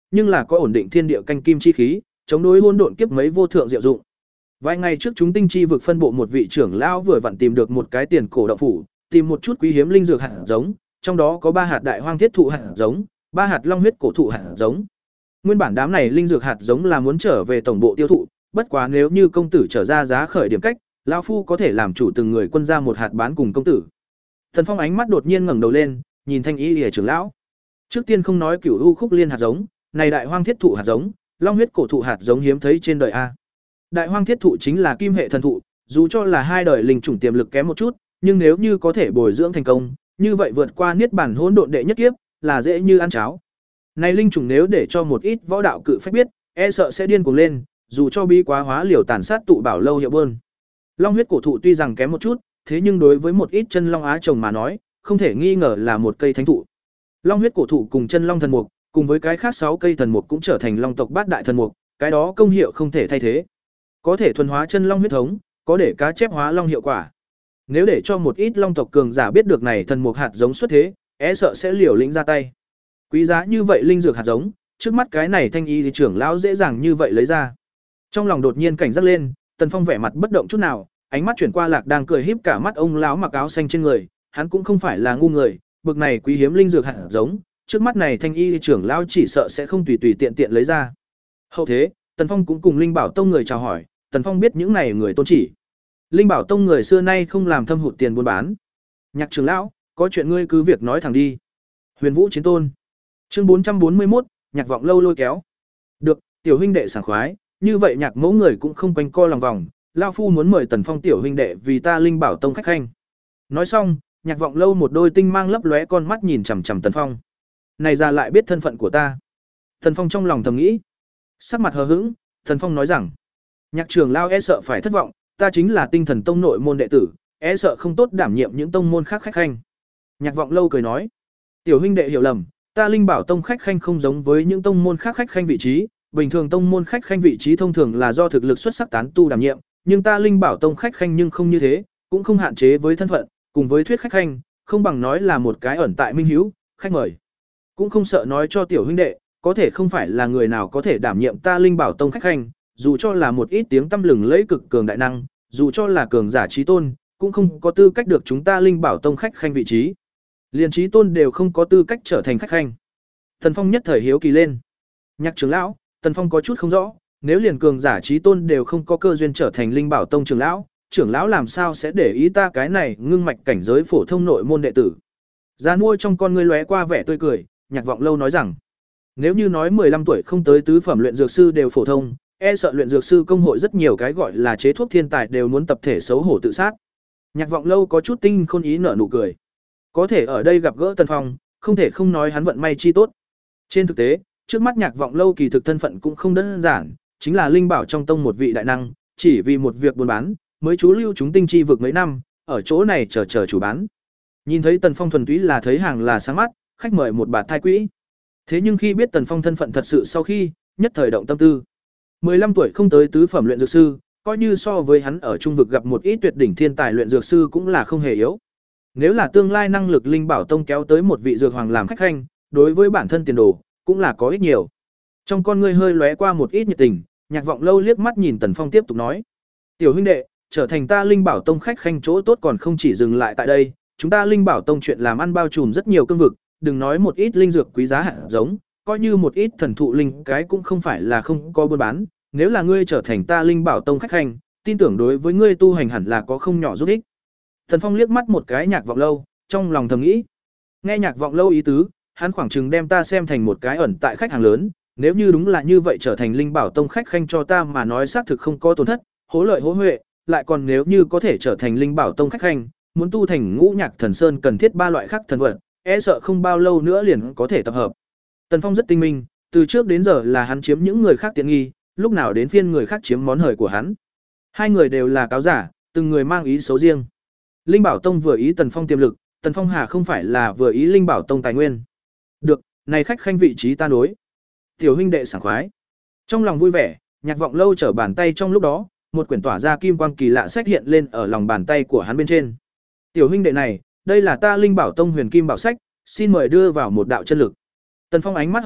nhưng là có ổn định thiên địa canh kim chi khí, chống đối hỗn độn kiếp mấy vô thượng diệu dụng. Vài ngày trước chúng tinh chi vực phân bộ một vị trưởng lão vừa vặn tìm được một cái tiền cổ động phủ, tìm một chút quý hiếm linh dược hạt giống, trong đó có ba hạt đại hoang thiết thụ hạt giống, ba hạt long huyết cổ thụ hạt giống. Nguyên bản đám này linh dược hạt giống là muốn trở về tổng bộ tiêu thụ, bất quá nếu như công tử trở ra giá khởi điểm cách, lão phu có thể làm chủ từng người quân ra một hạt bán cùng công tử. Thần Phong ánh mắt đột nhiên ngẩng đầu lên, nhìn Thanh Y Lìa trưởng lão. Trước tiên không nói cửu u khúc liên hạt giống, này đại hoang thiết thụ hạt giống, long huyết cổ thụ hạt giống hiếm thấy trên đời a. Đại hoang thiết thụ chính là kim hệ thần thụ, dù cho là hai đời linh chủng tiềm lực kém một chút, nhưng nếu như có thể bồi dưỡng thành công, như vậy vượt qua niết bản hỗn độn đệ nhất kiếp, là dễ như ăn cháo. Này linh chủng nếu để cho một ít võ đạo cự phách biết, e sợ sẽ điên cuồng lên, dù cho bí quá hóa liều tàn sát tụ bảo lâu hiệu bơn. Long huyết cổ thụ tuy rằng kém một chút, thế nhưng đối với một ít chân long á trồng mà nói, không thể nghi ngờ là một cây thánh thụ. Long huyết cổ thụ cùng chân long thần mục, cùng với cái khác sáu cây thần mục cũng trở thành long tộc bát đại thần mục, cái đó công hiệu không thể thay thế. Có thể thuần hóa chân long huyết thống, có để cá chép hóa long hiệu quả. Nếu để cho một ít long tộc cường giả biết được này thần mục hạt giống xuất thế, e sợ sẽ liều lĩnh ra tay. Quý giá như vậy linh dược hạt giống, trước mắt cái này Thanh Y thì trưởng lão dễ dàng như vậy lấy ra. Trong lòng đột nhiên cảnh giác lên, Tần Phong vẻ mặt bất động chút nào, ánh mắt chuyển qua Lạc đang cười híp cả mắt ông lão mặc áo xanh trên người, hắn cũng không phải là ngu người, bực này quý hiếm linh dược hạt giống, trước mắt này Thanh Y thì trưởng lão chỉ sợ sẽ không tùy tùy tiện tiện lấy ra. Hậu thế, Tần Phong cũng cùng Linh Bảo Tông người chào hỏi, Tần Phong biết những này người tôn chỉ. Linh Bảo Tông người xưa nay không làm thâm hụt tiền buôn bán. Nhạc trưởng lão, có chuyện ngươi cứ việc nói thẳng đi. Huyền Vũ Chiến Tôn. Chương bốn trăm bốn mươi mốt, Nhạc Vọng Lâu lôi kéo. Được, tiểu huynh đệ sảng khoái, như vậy Nhạc mẫu người cũng không quanh co lòng vòng, lão phu muốn mời Tần Phong tiểu huynh đệ vì ta Linh Bảo Tông khách khanh. Nói xong, Nhạc Vọng Lâu một đôi tinh mang lấp lóe con mắt nhìn chằm chằm Tần Phong. Này ra lại biết thân phận của ta. Tần Phong trong lòng thầm nghĩ. Sắc mặt hờ hững, Tần Phong nói rằng: Nhạc trưởng lão e sợ phải thất vọng, ta chính là Tinh Thần Tông nội môn đệ tử, e sợ không tốt đảm nhiệm những tông môn khác khách khanh. Nhạc Vọng Lâu cười nói: Tiểu huynh đệ hiểu lầm, ta Linh Bảo Tông khách khanh không giống với những tông môn khác khách khanh vị trí, bình thường tông môn khách khanh vị trí thông thường là do thực lực xuất sắc tán tu đảm nhiệm, nhưng ta Linh Bảo Tông khách khanh nhưng không như thế, cũng không hạn chế với thân phận, cùng với thuyết khách khanh, không bằng nói là một cái ẩn tại minh hữu, khách mời. Cũng không sợ nói cho tiểu huynh đệ, có thể không phải là người nào có thể đảm nhiệm ta Linh Bảo Tông khách khanh, dù cho là một ít tiếng tăm lừng lẫy cực cường đại năng, dù cho là cường giả trí tôn, cũng không có tư cách được chúng ta Linh Bảo Tông khách khanh vị trí. Liên trí tôn đều không có tư cách trở thành khách khanh. Tần Phong nhất thời hiếu kỳ lên. Nhạc trưởng lão, Tần Phong có chút không rõ, nếu liền cường giả trí tôn đều không có cơ duyên trở thành Linh Bảo Tông trưởng lão, trưởng lão làm sao sẽ để ý ta cái này ngưng mạch cảnh giới phổ thông nội môn đệ tử. Già nuôi trong con ngươi lóe qua vẻ tươi cười, Nhạc Vọng Lâu nói rằng, nếu như nói mười lăm tuổi không tới tứ phẩm luyện dược sư đều phổ thông, e sợ luyện dược sư công hội rất nhiều cái gọi là chế thuốc thiên tài đều muốn tập thể xấu hổ tự sát. Nhạc Vọng Lâu có chút tinh khôn ý nở nụ cười. Có thể ở đây gặp gỡ Tần Phong, không thể không nói hắn vận may chi tốt. Trên thực tế, trước mắt Nhạc Vọng Lâu kỳ thực thân phận cũng không đơn giản, chính là linh bảo trong tông một vị đại năng, chỉ vì một việc buôn bán, mới trú lưu chúng tinh chi vực mấy năm, ở chỗ này chờ chờ chủ bán. Nhìn thấy Tần Phong thuần túy là thấy hàng là sáng mắt, khách mời một bạt thai quỹ. Thế nhưng khi biết Tần Phong thân phận thật sự sau khi, nhất thời động tâm tư. mười lăm tuổi không tới tứ phẩm luyện dược sư, coi như so với hắn ở trung vực gặp một ít tuyệt đỉnh thiên tài luyện dược sư cũng là không hề yếu. Nếu là tương lai năng lực Linh Bảo Tông kéo tới một vị dược hoàng làm khách khanh, đối với bản thân tiền đồ cũng là có ích nhiều. Trong con ngươi hơi lóe qua một ít nhiệt tình, Nhạc Vọng Lâu liếc mắt nhìn Tần Phong tiếp tục nói: "Tiểu huynh đệ, trở thành ta Linh Bảo Tông khách khanh chỗ tốt còn không chỉ dừng lại tại đây, chúng ta Linh Bảo Tông chuyện làm ăn bao trùm rất nhiều cương vực, đừng nói một ít linh dược quý giá hạt giống, coi như một ít thần thụ linh cái cũng không phải là không có buôn bán, nếu là ngươi trở thành ta Linh Bảo Tông khách khanh, tin tưởng đối với ngươi tu hành hẳn là có không nhỏ giúp ích." Tần Phong liếc mắt một cái Nhạc Vọng Lâu, trong lòng thầm nghĩ. Nghe Nhạc Vọng Lâu ý tứ, hắn khoảng chừng đem ta xem thành một cái ẩn tại khách hàng lớn, nếu như đúng là như vậy trở thành Linh Bảo Tông khách khanh cho ta mà nói xác thực không có tổn thất, hố lợi hố huệ, lại còn nếu như có thể trở thành Linh Bảo Tông khách khanh, muốn tu thành Ngũ Nhạc Thần Sơn cần thiết ba loại khác thần vật, e sợ không bao lâu nữa liền có thể tập hợp. Tần Phong rất tinh minh, từ trước đến giờ là hắn chiếm những người khác tiện nghi, lúc nào đến phiên người khác chiếm món hời của hắn. Hai người đều là cáo giả, từng người mang ý xấu riêng. Linh Bảo Tông vừa ý Tần Phong tiềm lực, Tần Phong hà không phải là vừa ý Linh Bảo Tông tài nguyên. Được, này khách khanh vị trí ta đối. Tiểu huynh đệ sảng khoái. Trong lòng vui vẻ, Nhạc Vọng Lâu trở bàn tay trong lúc đó, một quyển tỏa ra kim quang kỳ lạ sách hiện lên ở lòng bàn tay của hắn bên trên. Tiểu huynh đệ này, đây là ta Linh Bảo Tông Huyền Kim Bảo sách, xin mời đưa vào một đạo chân lực. Tần Phong ánh mắt hơi động,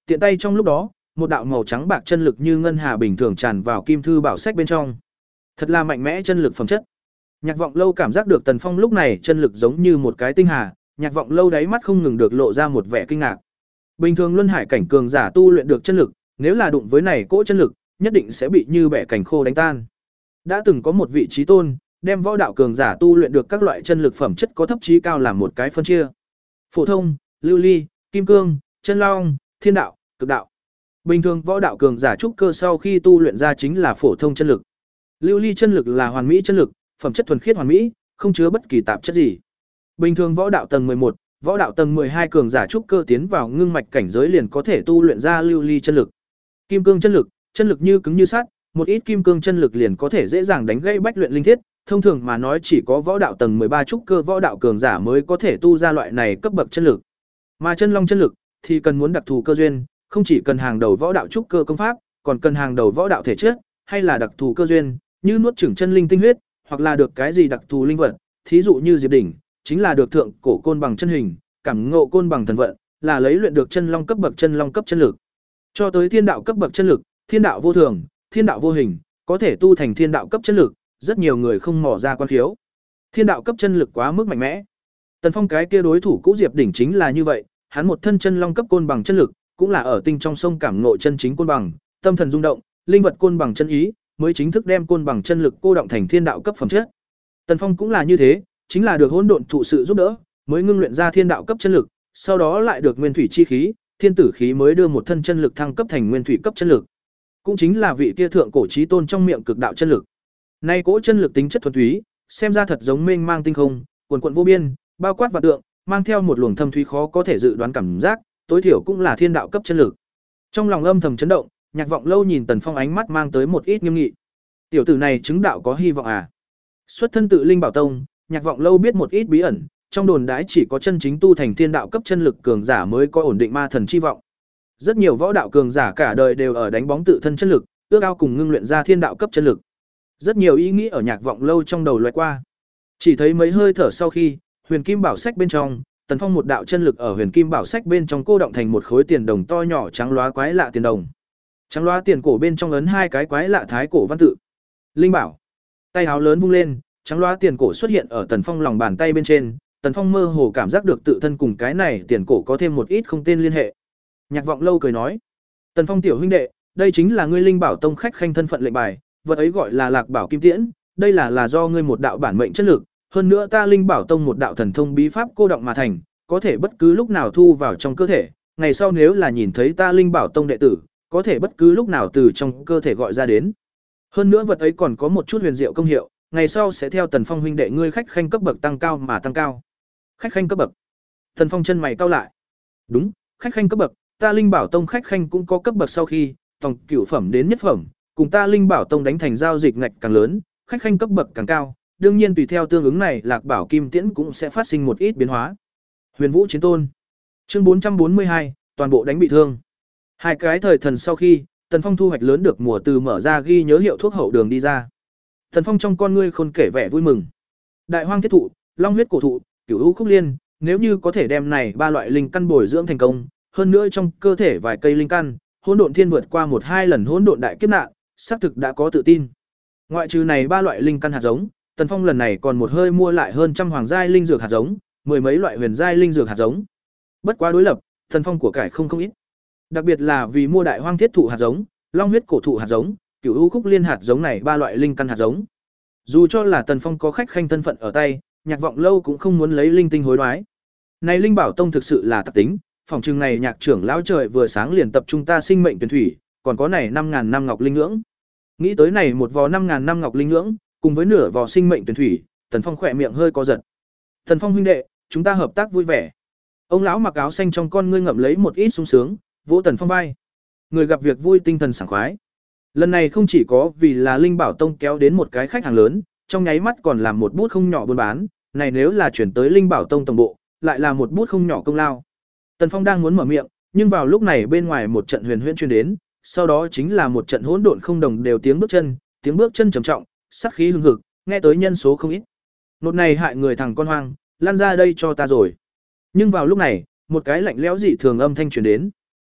tiện tay trong lúc đó, một đạo màu trắng bạc chân lực như ngân hà bình thường tràn vào kim thư bảo sách bên trong. Thật là mạnh mẽ chân lực phẩm chất. Nhạc Vọng Lâu cảm giác được Tần Phong lúc này chân lực giống như một cái tinh hà, Nhạc Vọng Lâu đáy mắt không ngừng được lộ ra một vẻ kinh ngạc. Bình thường luân hải cảnh cường giả tu luyện được chân lực, nếu là đụng với này cỗ chân lực, nhất định sẽ bị như bẻ cảnh khô đánh tan. Đã từng có một vị trí tôn, đem võ đạo cường giả tu luyện được các loại chân lực phẩm chất có thấp chí cao làm một cái phân chia. Phổ thông, lưu ly, kim cương, chân long, thiên đạo, cực đạo. Bình thường võ đạo cường giả trúc cơ sau khi tu luyện ra chính là phổ thông chân lực. Lưu ly chân lực là hoàn mỹ chân lực, phẩm chất thuần khiết hoàn mỹ, không chứa bất kỳ tạp chất gì. Bình thường võ đạo tầng một, võ đạo tầng hai cường giả trúc cơ tiến vào ngưng mạch cảnh giới liền có thể tu luyện ra lưu ly chân lực. Kim cương chân lực, chân lực như cứng như sắt, một ít kim cương chân lực liền có thể dễ dàng đánh gãy bách luyện linh thiết, thông thường mà nói chỉ có võ đạo tầng ba trúc cơ võ đạo cường giả mới có thể tu ra loại này cấp bậc chân lực. Mà chân long chân lực thì cần muốn đặc thù cơ duyên, không chỉ cần hàng đầu võ đạo trúc cơ công pháp, còn cần hàng đầu võ đạo thể chất, hay là đặc thù cơ duyên, như nuốt chửng chân linh tinh huyết, hoặc là được cái gì đặc thù linh vật, thí dụ như Diệp đỉnh, chính là được thượng cổ côn bằng chân hình, cảm ngộ côn bằng thần vận, là lấy luyện được chân long cấp bậc chân long cấp chân lực. Cho tới thiên đạo cấp bậc chân lực, thiên đạo vô thường, thiên đạo vô hình, có thể tu thành thiên đạo cấp chân lực, rất nhiều người không mò ra quan khiếu. Thiên đạo cấp chân lực quá mức mạnh mẽ. Tần Phong cái kia đối thủ cũ Diệp đỉnh chính là như vậy, hắn một thân chân long cấp côn bằng chân lực, cũng là ở tinh trong sông cảm ngộ chân chính côn bằng, tâm thần rung động, linh vật côn bằng chân ý, mới chính thức đem côn bằng chân lực cô động thành thiên đạo cấp phẩm chất. Tần Phong cũng là như thế, chính là được hỗn độn thụ sự giúp đỡ, mới ngưng luyện ra thiên đạo cấp chân lực, sau đó lại được nguyên thủy chi khí, thiên tử khí mới đưa một thân chân lực thăng cấp thành nguyên thủy cấp chân lực. Cũng chính là vị kia thượng cổ chí tôn trong miệng cực đạo chân lực. Nay cỗ chân lực tính chất thuần túy, xem ra thật giống mênh mang tinh không, cuồn cuộn vô biên, bao quát vạn tượng, mang theo một luồng thâm thúy khó có thể dự đoán cảm giác, tối thiểu cũng là thiên đạo cấp chân lực. Trong lòng âm thầm chấn động, Nhạc Vọng Lâu nhìn Tần Phong ánh mắt mang tới một ít nghiêm nghị. Tiểu tử này chứng đạo có hy vọng à? Xuất thân tự Linh Bảo Tông, Nhạc Vọng Lâu biết một ít bí ẩn, trong đồn đãi chỉ có chân chính tu thành thiên đạo cấp chân lực cường giả mới có ổn định ma thần chi vọng. Rất nhiều võ đạo cường giả cả đời đều ở đánh bóng tự thân chân lực, ước ao cùng ngưng luyện ra thiên đạo cấp chân lực. Rất nhiều ý nghĩ ở Nhạc Vọng Lâu trong đầu lóe qua. Chỉ thấy mấy hơi thở sau khi, Huyền Kim Bảo Sách bên trong, Tần Phong một đạo chân lực ở Huyền Kim Bảo Sách bên trong cô động thành một khối tiền đồng to nhỏ trắng loá quái lạ tiền đồng. Trắng loá tiền cổ bên trong ấn hai cái quái lạ thái cổ văn tự. Linh bảo. Tay áo lớn vung lên, trắng loá tiền cổ xuất hiện ở Tần Phong lòng bàn tay bên trên, Tần Phong mơ hồ cảm giác được tự thân cùng cái này tiền cổ có thêm một ít không tên liên hệ. Nhạc Vọng Lâu cười nói: "Tần Phong tiểu huynh đệ, đây chính là ngươi Linh Bảo Tông khách khanh thân phận lệnh bài, vật ấy gọi là Lạc Bảo Kim Tiễn, đây là là do ngươi một đạo bản mệnh chất lực, hơn nữa ta Linh Bảo Tông một đạo thần thông bí pháp cô động mà thành, có thể bất cứ lúc nào thu vào trong cơ thể, ngày sau nếu là nhìn thấy ta Linh Bảo Tông đệ tử, có thể bất cứ lúc nào từ trong cơ thể gọi ra đến. Hơn nữa vật ấy còn có một chút huyền diệu công hiệu, ngày sau sẽ theo Tần Phong huynh đệ ngươi khách khanh cấp bậc tăng cao mà tăng cao." Khách khanh cấp bậc? Tần Phong chân mày cau lại. "Đúng, khách khanh cấp bậc, ta Linh Bảo Tông khách khanh cũng có cấp bậc sau khi tổng cửu phẩm đến nhất phẩm, cùng ta Linh Bảo Tông đánh thành giao dịch ngạch càng lớn, khách khanh cấp bậc càng cao, đương nhiên tùy theo tương ứng này, Lạc Bảo Kim Tiễn cũng sẽ phát sinh một ít biến hóa." Huyền Vũ Chiến Tôn. Chương bốn trăm bốn mươi hai, toàn bộ đánh bị thương. Hai cái thời thần sau khi, Tần Phong thu hoạch lớn được mùa từ mở ra ghi nhớ hiệu thuốc hậu đường đi ra. Tần Phong trong con ngươi khôn kể vẻ vui mừng. Đại Hoang Thiết Thụ, Long Huyết Cổ Thụ, Cửu U Khúc Liên, nếu như có thể đem này ba loại linh căn bồi dưỡng thành công, hơn nữa trong cơ thể vài cây linh căn, Hỗn Độn Thiên vượt qua một hai lần hỗn độn đại kiếp nạn, xác thực đã có tự tin. Ngoại trừ này ba loại linh căn hạt giống, Tần Phong lần này còn một hơi mua lại hơn trăm hoàng giai linh dược hạt giống, mười mấy loại huyền giai linh dược hạt giống. Bất quá đối lập, Tần Phong của cải không không ít. Đặc biệt là vì mua Đại Hoang Thiết Thụ hạt giống, Long Huyết Cổ Thụ hạt giống, Cửu U Khúc Liên hạt giống này ba loại linh căn hạt giống. Dù cho là Tần Phong có khách khanh thân phận ở tay, Nhạc Vọng Lâu cũng không muốn lấy linh tinh hối đoái. Này Linh Bảo Tông thực sự là tặc tính, phòng trường này Nhạc trưởng lão trời vừa sáng liền tập trung ta sinh mệnh tuyển thủy, còn có này năm ngàn năm ngọc linh ngưỡng. Nghĩ tới này một vò năm ngàn năm ngọc linh ngưỡng, cùng với nửa vò sinh mệnh tuyển thủy, Tần Phong khỏe miệng hơi co giật. "Tần Phong huynh đệ, chúng ta hợp tác vui vẻ." Ông lão mặc áo xanh trong con ngươi ngậm lấy một ít sung sướng, vỗ Tần Phong vai. Người gặp việc vui tinh thần sảng khoái. Lần này không chỉ có vì là Linh Bảo Tông kéo đến một cái khách hàng lớn, trong nháy mắt còn làm một bút không nhỏ buôn bán, này nếu là chuyển tới Linh Bảo Tông tổng bộ, lại là một bút không nhỏ công lao. Tần Phong đang muốn mở miệng, nhưng vào lúc này bên ngoài một trận huyền huyễn truyền đến, sau đó chính là một trận hỗn độn không đồng đều tiếng bước chân, tiếng bước chân trầm trọng, sát khí hừng hực, nghe tới nhân số không ít. Nốt này hại người thằng con hoang, lan ra đây cho ta rồi. Nhưng vào lúc này, một cái lạnh lẽo dị thường âm thanh truyền đến.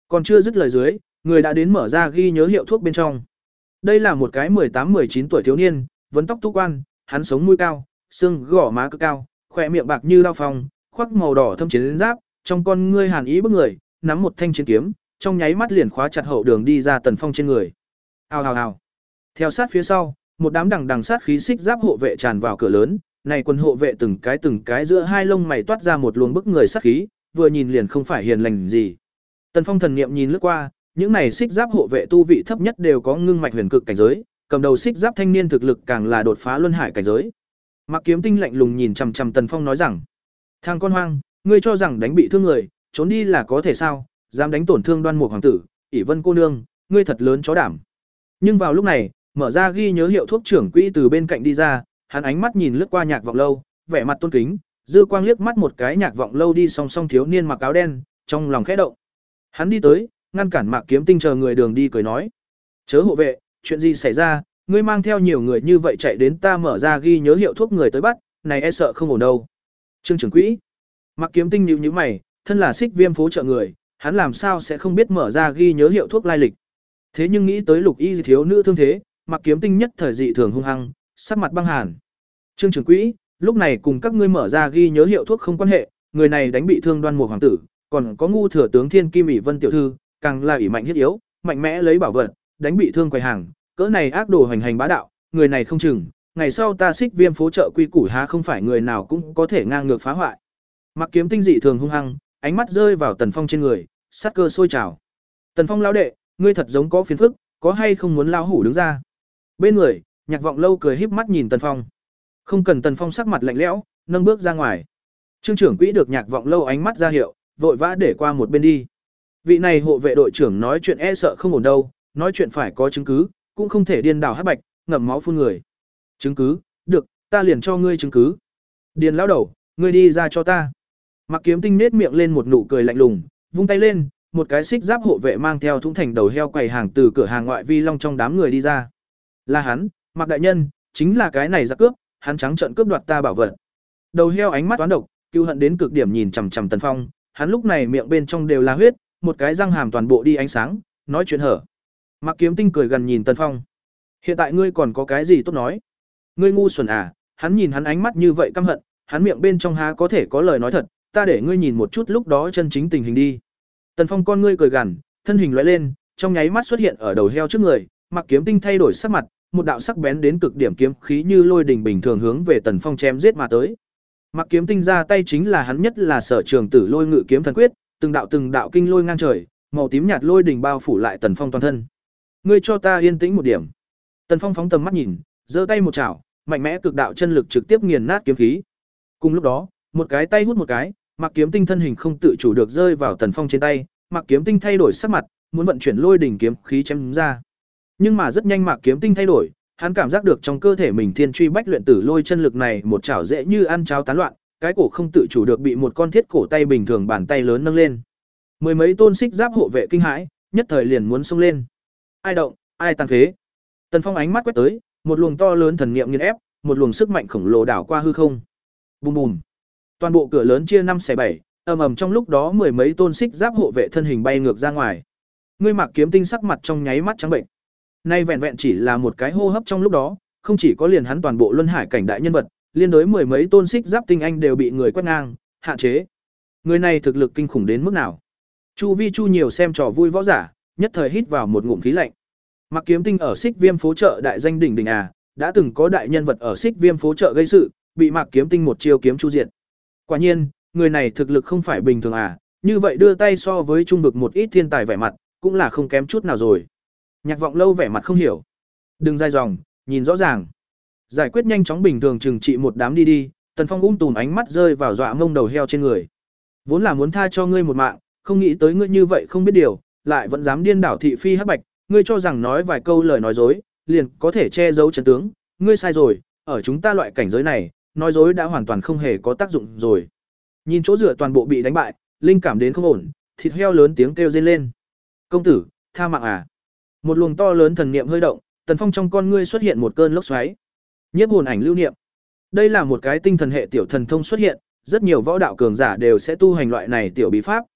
Còn chưa dứt lời dưới, người đã đến mở ra ghi nhớ hiệu thuốc bên trong. Đây là một cái mười tám mười chín tuổi thiếu niên, vấn tóc tu quan, hắn sống mũi cao, xương gò má cực cao, khỏe miệng bạc như lao phong, khoác màu đỏ thâm chiến giáp, trong con ngươi hàn ý bức người, nắm một thanh chiến kiếm, trong nháy mắt liền khóa chặt hậu đường đi ra Tần Phong trên người. Hào hào hào. Theo sát phía sau, một đám đằng đằng sát khí xích giáp hộ vệ tràn vào cửa lớn, này quân hộ vệ từng cái từng cái giữa hai lông mày toát ra một luồng bức người sát khí, vừa nhìn liền không phải hiền lành gì. Tần Phong thần niệm nhìn lướt qua, những này xích giáp hộ vệ tu vị thấp nhất đều có ngưng mạch huyền cực cảnh giới, cầm đầu xích giáp thanh niên thực lực càng là đột phá luân hải cảnh giới. Mạc Kiếm Tinh lạnh lùng nhìn chằm chằm Tần Phong nói rằng: "Thằng con hoang, ngươi cho rằng đánh bị thương người, trốn đi là có thể sao? Dám đánh tổn thương Đoan Mục hoàng tử, ỷ Vân cô nương, ngươi thật lớn chó đảm." Nhưng vào lúc này, mở ra ghi nhớ hiệu thuốc trưởng quỹ từ bên cạnh đi ra, hắn ánh mắt nhìn lướt qua Nhạc Vọng Lâu, vẻ mặt tôn kính, dư quang liếc mắt một cái Nhạc Vọng Lâu đi song song thiếu niên mặc áo đen, trong lòng khẽ động. Hắn đi tới, ngăn cản Mạc Kiếm Tinh chờ người đường đi cười nói: "Chớ hộ vệ, chuyện gì xảy ra, ngươi mang theo nhiều người như vậy chạy đến ta mở ra ghi nhớ hiệu thuốc người tới bắt, này e sợ không ổn đâu." Trương trưởng quỹ. Mạc Kiếm Tinh nhíu nhíu mày, thân là Xích Viêm phố chợ người, hắn làm sao sẽ không biết mở ra ghi nhớ hiệu thuốc lai lịch. Thế nhưng nghĩ tới Lục Y thiếu nữ thương thế, Mạc Kiếm Tinh nhất thời dị thường hung hăng, sắc mặt băng hàn. "Trương trưởng quỹ, lúc này cùng các ngươi mở ra ghi nhớ hiệu thuốc không quan hệ, người này đánh bị thương Đoan Mục hoàng tử, còn có ngu thừa tướng Thiên Kim ỷ Vân tiểu thư, càng là ỷ mạnh hiết yếu, mạnh mẽ lấy bảo vật, đánh bị thương quầy hàng, cỡ này ác đồ hành hành bá đạo, người này không chừng, ngày sau ta Xích Viêm phố chợ quy củ há không phải người nào cũng có thể ngang ngược phá hoại." Mạc Kiếm Tinh dị thường hung hăng, ánh mắt rơi vào Tần Phong trên người, sát cơ sôi trào. "Tần Phong lão đệ, ngươi thật giống có phiền phức, có hay không muốn lao hủ đứng ra?" Bên người, Nhạc Vọng Lâu cười híp mắt nhìn Tần Phong. Không cần. Tần Phong sắc mặt lạnh lẽo, nâng bước ra ngoài. Trương trưởng quỹ được Nhạc Vọng Lâu ánh mắt ra hiệu, vội vã để qua một bên đi. Vị này hộ vệ đội trưởng nói chuyện e sợ không ổn đâu, nói chuyện phải có chứng cứ, cũng không thể điên đảo hắc bạch, ngậm máu phun người. "Chứng cứ? Được, ta liền cho ngươi chứng cứ." "Điền lão đầu, ngươi đi ra cho ta." Mạc Kiếm Tinh nết miệng lên một nụ cười lạnh lùng, vung tay lên, một cái xích giáp hộ vệ mang theo thúng thành đầu heo quầy hàng từ cửa hàng ngoại vi long trong đám người đi ra. "Là hắn, Mạc đại nhân, chính là cái này giặc cướp, hắn trắng trợn cướp đoạt ta bảo vật." Đầu heo ánh mắt toán độc, cừu hận đến cực điểm nhìn chằm chằm Tần Phong, hắn lúc này miệng bên trong đều là huyết, một cái răng hàm toàn bộ đi ánh sáng, nói chuyện hở. Mạc Kiếm Tinh cười gần nhìn Tần Phong. "Hiện tại ngươi còn có cái gì tốt nói? Ngươi ngu xuẩn à?" Hắn nhìn hắn ánh mắt như vậy căm hận, hắn miệng bên trong há có thể có lời nói thật, "Ta để ngươi nhìn một chút lúc đó chân chính tình hình đi." Tần Phong con ngươi cười gằn, thân hình lóe lên, trong nháy mắt xuất hiện ở đầu heo trước người, Mạc Kiếm Tinh thay đổi sắc mặt, một đạo sắc bén đến cực điểm kiếm khí như lôi đình bình thường hướng về Tần Phong chém giết mà tới. Mạc Kiếm Tinh ra tay chính là hắn nhất là Sở Trường Tử Lôi Ngự Kiếm Thần Quyết, từng đạo từng đạo kinh lôi ngang trời, màu tím nhạt lôi đình bao phủ lại Tần Phong toàn thân. "Ngươi cho ta yên tĩnh một điểm." Tần Phong phóng tầm mắt nhìn, giơ tay một chảo, mạnh mẽ cực đạo chân lực trực tiếp nghiền nát kiếm khí. Cùng lúc đó, một cái tay hút một cái, Mạc Kiếm Tinh thân hình không tự chủ được rơi vào Tần Phong trên tay, Mạc Kiếm Tinh thay đổi sắc mặt, muốn vận chuyển lôi đỉnh kiếm khí chém ra. Nhưng mà rất nhanh Mạc Kiếm Tinh thay đổi, hắn cảm giác được trong cơ thể mình thiên truy bách luyện tử lôi chân lực này một chảo dễ như ăn cháo tán loạn, cái cổ không tự chủ được bị một con thiết cổ tay bình thường bàn tay lớn nâng lên. Mười mấy tôn xích giáp hộ vệ kinh hãi, nhất thời liền muốn xông lên. Ai động, ai tàn phế. Tần Phong ánh mắt quét tới, một luồng to lớn thần niệm nghiền ép, một luồng sức mạnh khổng lồ đảo qua hư không. Bùm bùm. Toàn bộ cửa lớn chia năm xẻ bảy, ầm ầm trong lúc đó mười mấy tôn xích giáp hộ vệ thân hình bay ngược ra ngoài. Ngươi Mạc Kiếm Tinh sắc mặt trong nháy mắt trắng bệnh. Nay vẹn vẹn chỉ là một cái hô hấp trong lúc đó, không chỉ có liền hắn toàn bộ luân hải cảnh đại nhân vật, liên đối mười mấy tôn xích giáp tinh anh đều bị người quét ngang, hạn chế. Người này thực lực kinh khủng đến mức nào? Chu vi chu nhiều xem trò vui võ giả, nhất thời hít vào một ngụm khí lạnh. Mạc Kiếm Tinh ở Xích Viêm phố chợ đại danh đỉnh đỉnh à, đã từng có đại nhân vật ở Xích Viêm phố chợ gây sự, bị Mạc Kiếm Tinh một chiêu kiếm chu diệt. Quả nhiên, người này thực lực không phải bình thường à, như vậy đưa tay so với trung vực một ít thiên tài vẻ mặt, cũng là không kém chút nào rồi. Nhạc Vọng Lâu vẻ mặt không hiểu. Đừng dai dòng, nhìn rõ ràng. Giải quyết nhanh chóng bình thường trừng trị một đám đi đi, Tần Phong ung tùm ánh mắt rơi vào dọa mông đầu heo trên người. Vốn là muốn tha cho ngươi một mạng, không nghĩ tới ngươi như vậy không biết điều, lại vẫn dám điên đảo thị phi hắc bạch, ngươi cho rằng nói vài câu lời nói dối, liền có thể che giấu chân tướng, ngươi sai rồi, ở chúng ta loại cảnh giới này, nói dối đã hoàn toàn không hề có tác dụng rồi. Nhìn chỗ dựa toàn bộ bị đánh bại, linh cảm đến không ổn, thịt heo lớn tiếng kêu rên lên. Công tử, tha mạng à? Một luồng to lớn thần niệm hơi động, Tần Phong trong con ngươi xuất hiện một cơn lốc xoáy. Nhiếp hồn ảnh lưu niệm. Đây là một cái tinh thần hệ tiểu thần thông xuất hiện, rất nhiều võ đạo cường giả đều sẽ tu hành loại này tiểu bí pháp.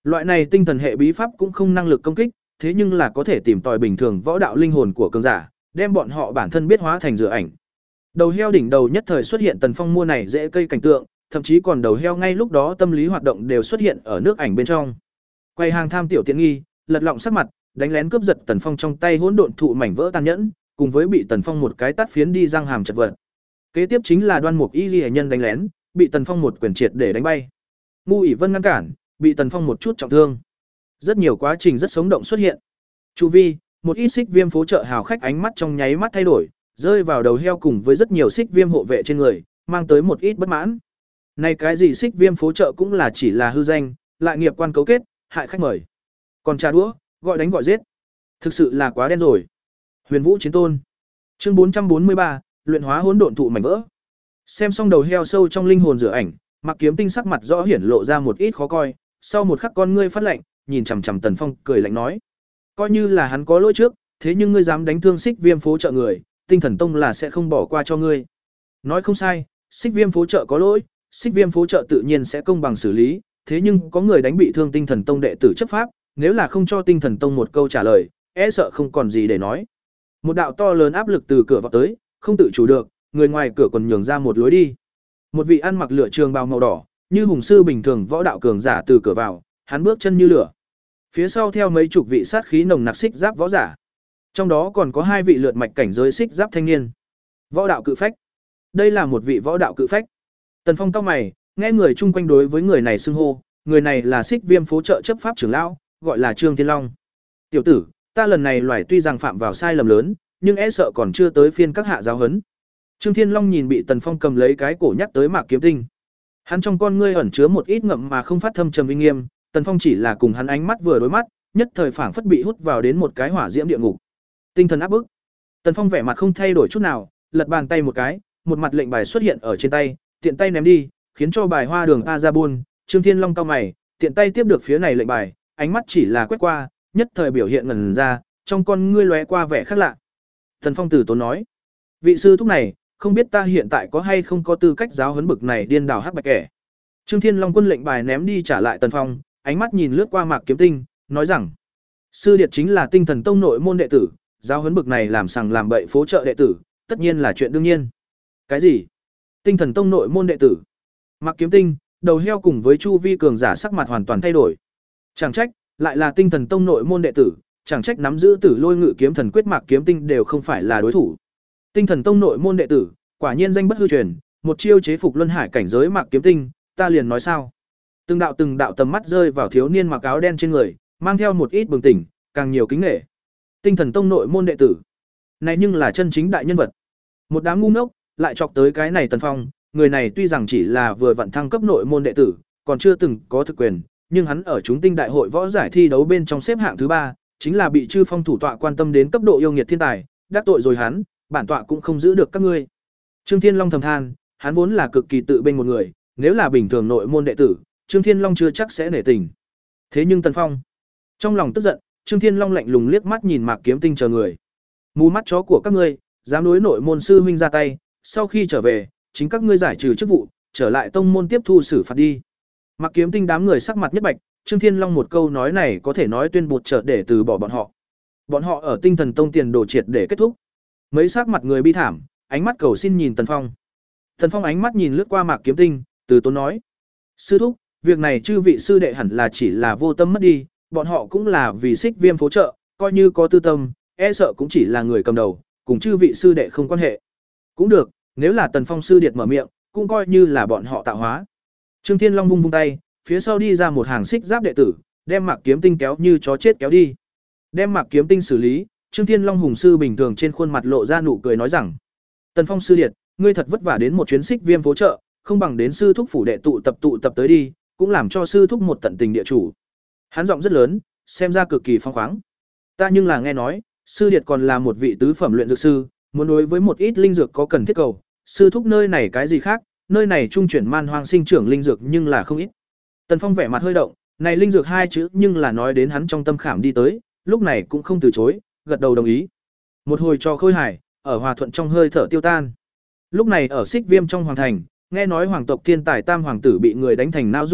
Loại này tinh thần hệ bí pháp cũng không năng lực công kích, thế nhưng là có thể tìm tòi bình thường võ đạo linh hồn của cường giả, đem bọn họ bản thân biết hóa thành rửa ảnh. Đầu heo đỉnh đầu nhất thời xuất hiện Tần Phong mua này dễ cây cảnh tượng, thậm chí còn đầu heo ngay lúc đó tâm lý hoạt động đều xuất hiện ở nước ảnh bên trong. Quay hàng tham tiểu tiện nghi, lật lọng sắc mặt, đánh lén cướp giật Tần Phong trong tay hỗn độn thụ mảnh vỡ tàn nhẫn, cùng với bị Tần Phong một cái tát phiến đi răng hàm chật vật. Kế tiếp chính là Đoan Mục Y Liễu nhân đánh lén, bị Tần Phong một quyền triệt để đánh bay. Ngu ỷ Vân ngăn cản, bị Tần Phong một chút trọng thương. Rất nhiều quá trình rất sống động xuất hiện. Chu vi, một ít xích viêm phố chợ hào khách ánh mắt trong nháy mắt thay đổi, rơi vào đầu heo cùng với rất nhiều xích viêm hộ vệ trên người, mang tới một ít bất mãn. Này cái gì xích viêm phố chợ cũng là chỉ là hư danh, lại nghiệp quan cấu kết, hại khách mời. Còn trà đũa, gọi đánh gọi giết. Thực sự là quá đen rồi. Huyền Vũ Chiến Tôn. Chương bốn trăm bốn mươi ba, luyện hóa hỗn độn thụ mảnh vỡ. Xem xong đầu heo sâu trong linh hồn rửa ảnh, Mạc Kiếm Tinh sắc mặt rõ hiển lộ ra một ít khó coi, sau một khắc con ngươi phát lạnh, nhìn chằm chằm Tần Phong, cười lạnh nói: "Coi như là hắn có lỗi trước, thế nhưng ngươi dám đánh thương xích viêm phố chợ người, Tinh Thần Tông là sẽ không bỏ qua cho ngươi." Nói không sai, xích viêm phố chợ có lỗi, xích viêm phố chợ tự nhiên sẽ công bằng xử lý, thế nhưng có người đánh bị thương Tinh Thần Tông đệ tử chấp pháp, nếu là không cho Tinh Thần Tông một câu trả lời, e sợ không còn gì để nói. Một đạo to lớn áp lực từ cửa vào tới, không tự chủ được, người ngoài cửa còn nhường ra một lối đi. Một vị ăn mặc lửa trường bào màu đỏ, như hùng sư bình thường võ đạo cường giả từ cửa vào, hắn bước chân như lửa. Phía sau theo mấy chục vị sát khí nồng nặc xích giáp võ giả. Trong đó còn có hai vị lượt mạch cảnh giới xích giáp thanh niên. Võ đạo cự phách. Đây là một vị võ đạo cự phách. Tần Phong cau mày, nghe người chung quanh đối với người này xưng hô, người này là xích viêm phố chợ chấp pháp trưởng lão, gọi là Trương Thiên Long. "Tiểu tử, ta lần này loài tuy rằng phạm vào sai lầm lớn, nhưng e sợ còn chưa tới phiên các hạ giáo huấn." Trương Thiên Long nhìn bị Tần Phong cầm lấy cái cổ nhắc tới Mạc Kiếm Tinh. Hắn trong con ngươi ẩn chứa một ít ngậm mà không phát thâm trầm uy nghiêm, Tần Phong chỉ là cùng hắn ánh mắt vừa đối mắt, nhất thời phảng phất bị hút vào đến một cái hỏa diễm địa ngục. Tinh thần áp bức. Tần Phong vẻ mặt không thay đổi chút nào, lật bàn tay một cái, một mặt lệnh bài xuất hiện ở trên tay, tiện tay ném đi, khiến cho bài hoa đường A ra buôn. Trương Thiên Long cau mày, tiện tay tiếp được phía này lệnh bài, ánh mắt chỉ là quét qua, nhất thời biểu hiện ngần ra, trong con ngươi lóe qua vẻ khác lạ. Tần Phong từ tốn nói: "Vị sư thúc này, không biết ta hiện tại có hay không có tư cách giáo huấn bực này điên đảo hắc bạch kẻ." Trương Thiên Long quân lệnh bài ném đi trả lại Tần Phong, ánh mắt nhìn lướt qua Mạc Kiếm Tinh, nói rằng: "Sư điệt chính là Tinh Thần Tông nội môn đệ tử, giáo huấn bực này làm sằng làm bậy phố chợ đệ tử, tất nhiên là chuyện đương nhiên." "Cái gì? Tinh Thần Tông nội môn đệ tử?" Mạc Kiếm Tinh, đầu heo cùng với chu vi cường giả sắc mặt hoàn toàn thay đổi. Chẳng trách, lại là Tinh Thần Tông nội môn đệ tử, chẳng trách nắm giữ Tử Lôi Ngự kiếm thần quyết Mạc Kiếm Tinh đều không phải là đối thủ. Tinh Thần Tông nội môn đệ tử, quả nhiên danh bất hư truyền, một chiêu chế phục luân hải cảnh giới Mạc Kiếm Tinh, ta liền nói sao? Từng đạo từng đạo tầm mắt rơi vào thiếu niên mặc áo đen trên người, mang theo một ít bừng tỉnh, càng nhiều kính nể. Tinh Thần Tông nội môn đệ tử, này nhưng là chân chính đại nhân vật. Một đám ngu ngốc lại chọc tới cái này Tần Phong, người này tuy rằng chỉ là vừa vặn thăng cấp nội môn đệ tử, còn chưa từng có thực quyền, nhưng hắn ở chúng tinh đại hội võ giải thi đấu bên trong xếp hạng thứ ba, chính là bị chư phong thủ tọa quan tâm đến cấp độ yêu nghiệt thiên tài, đắc tội rồi hắn, bản tọa cũng không giữ được các ngươi. Trương Thiên Long thầm than, hắn vốn là cực kỳ tự bên một người, nếu là bình thường nội môn đệ tử, Trương Thiên Long chưa chắc sẽ nể tình. Thế nhưng Tần Phong, trong lòng tức giận, Trương Thiên Long lạnh lùng liếc mắt nhìn Mạc Kiếm Tinh chờ người. Mù mắt chó của các ngươi, dám đối nội môn sư huynh ra tay, sau khi trở về, chính các ngươi giải trừ chức vụ, trở lại tông môn tiếp thu xử phạt đi. Mạc Kiếm Tinh đám người sắc mặt nhất bạch, Trương Thiên Long một câu nói này có thể nói tuyên bột chợt để từ bỏ bọn họ. Bọn họ ở Tinh Thần Tông tiền đồ triệt để kết thúc. Mấy sắc mặt người bi thảm, ánh mắt cầu xin nhìn Tần Phong. Tần Phong ánh mắt nhìn lướt qua Mạc Kiếm Tinh, từ tốn nói: "Sư thúc, việc này chư vị sư đệ hẳn là chỉ là vô tâm mất đi, bọn họ cũng là vì xích viêm phố chợ, coi như có tư tâm, e sợ cũng chỉ là người cầm đầu, cùng chư vị sư đệ không quan hệ." Cũng được, nếu là Tần Phong sư điệt mở miệng, cũng coi như là bọn họ tạo hóa. Trương Thiên Long vung vung tay, phía sau đi ra một hàng xích giáp đệ tử, đem Mạc Kiếm Tinh kéo như chó chết kéo đi. Đem Mạc Kiếm Tinh xử lý, Trương Thiên Long hùng sư bình thường trên khuôn mặt lộ ra nụ cười nói rằng: "Tần Phong sư điệt, ngươi thật vất vả đến một chuyến xích viêm phố chợ, không bằng đến sư thúc phủ đệ tụ tập tụ tập tới đi, cũng làm cho sư thúc một tận tình địa chủ." Hắn giọng rất lớn, xem ra cực kỳ phong khoáng. "Ta nhưng là nghe nói, sư điệt còn là một vị tứ phẩm luyện dược sư, muốn đối với một ít linh dược có cần thiết cầu, sư thúc nơi này cái gì khác, nơi này trung chuyển man hoang sinh trưởng linh dược nhưng là không ít." Tần Phong vẻ mặt hơi động, này linh dược hai chữ nhưng là nói đến hắn trong tâm khảm đi tới, lúc này cũng không từ chối, gật đầu đồng ý. Một hồi trò khôi hài, ở hòa thuận trong hơi thở tiêu tan. Lúc này ở Xích Viêm trong hoàng thành, nghe nói hoàng tộc thiên tài tam hoàng tử bị người đánh thành nao rung động,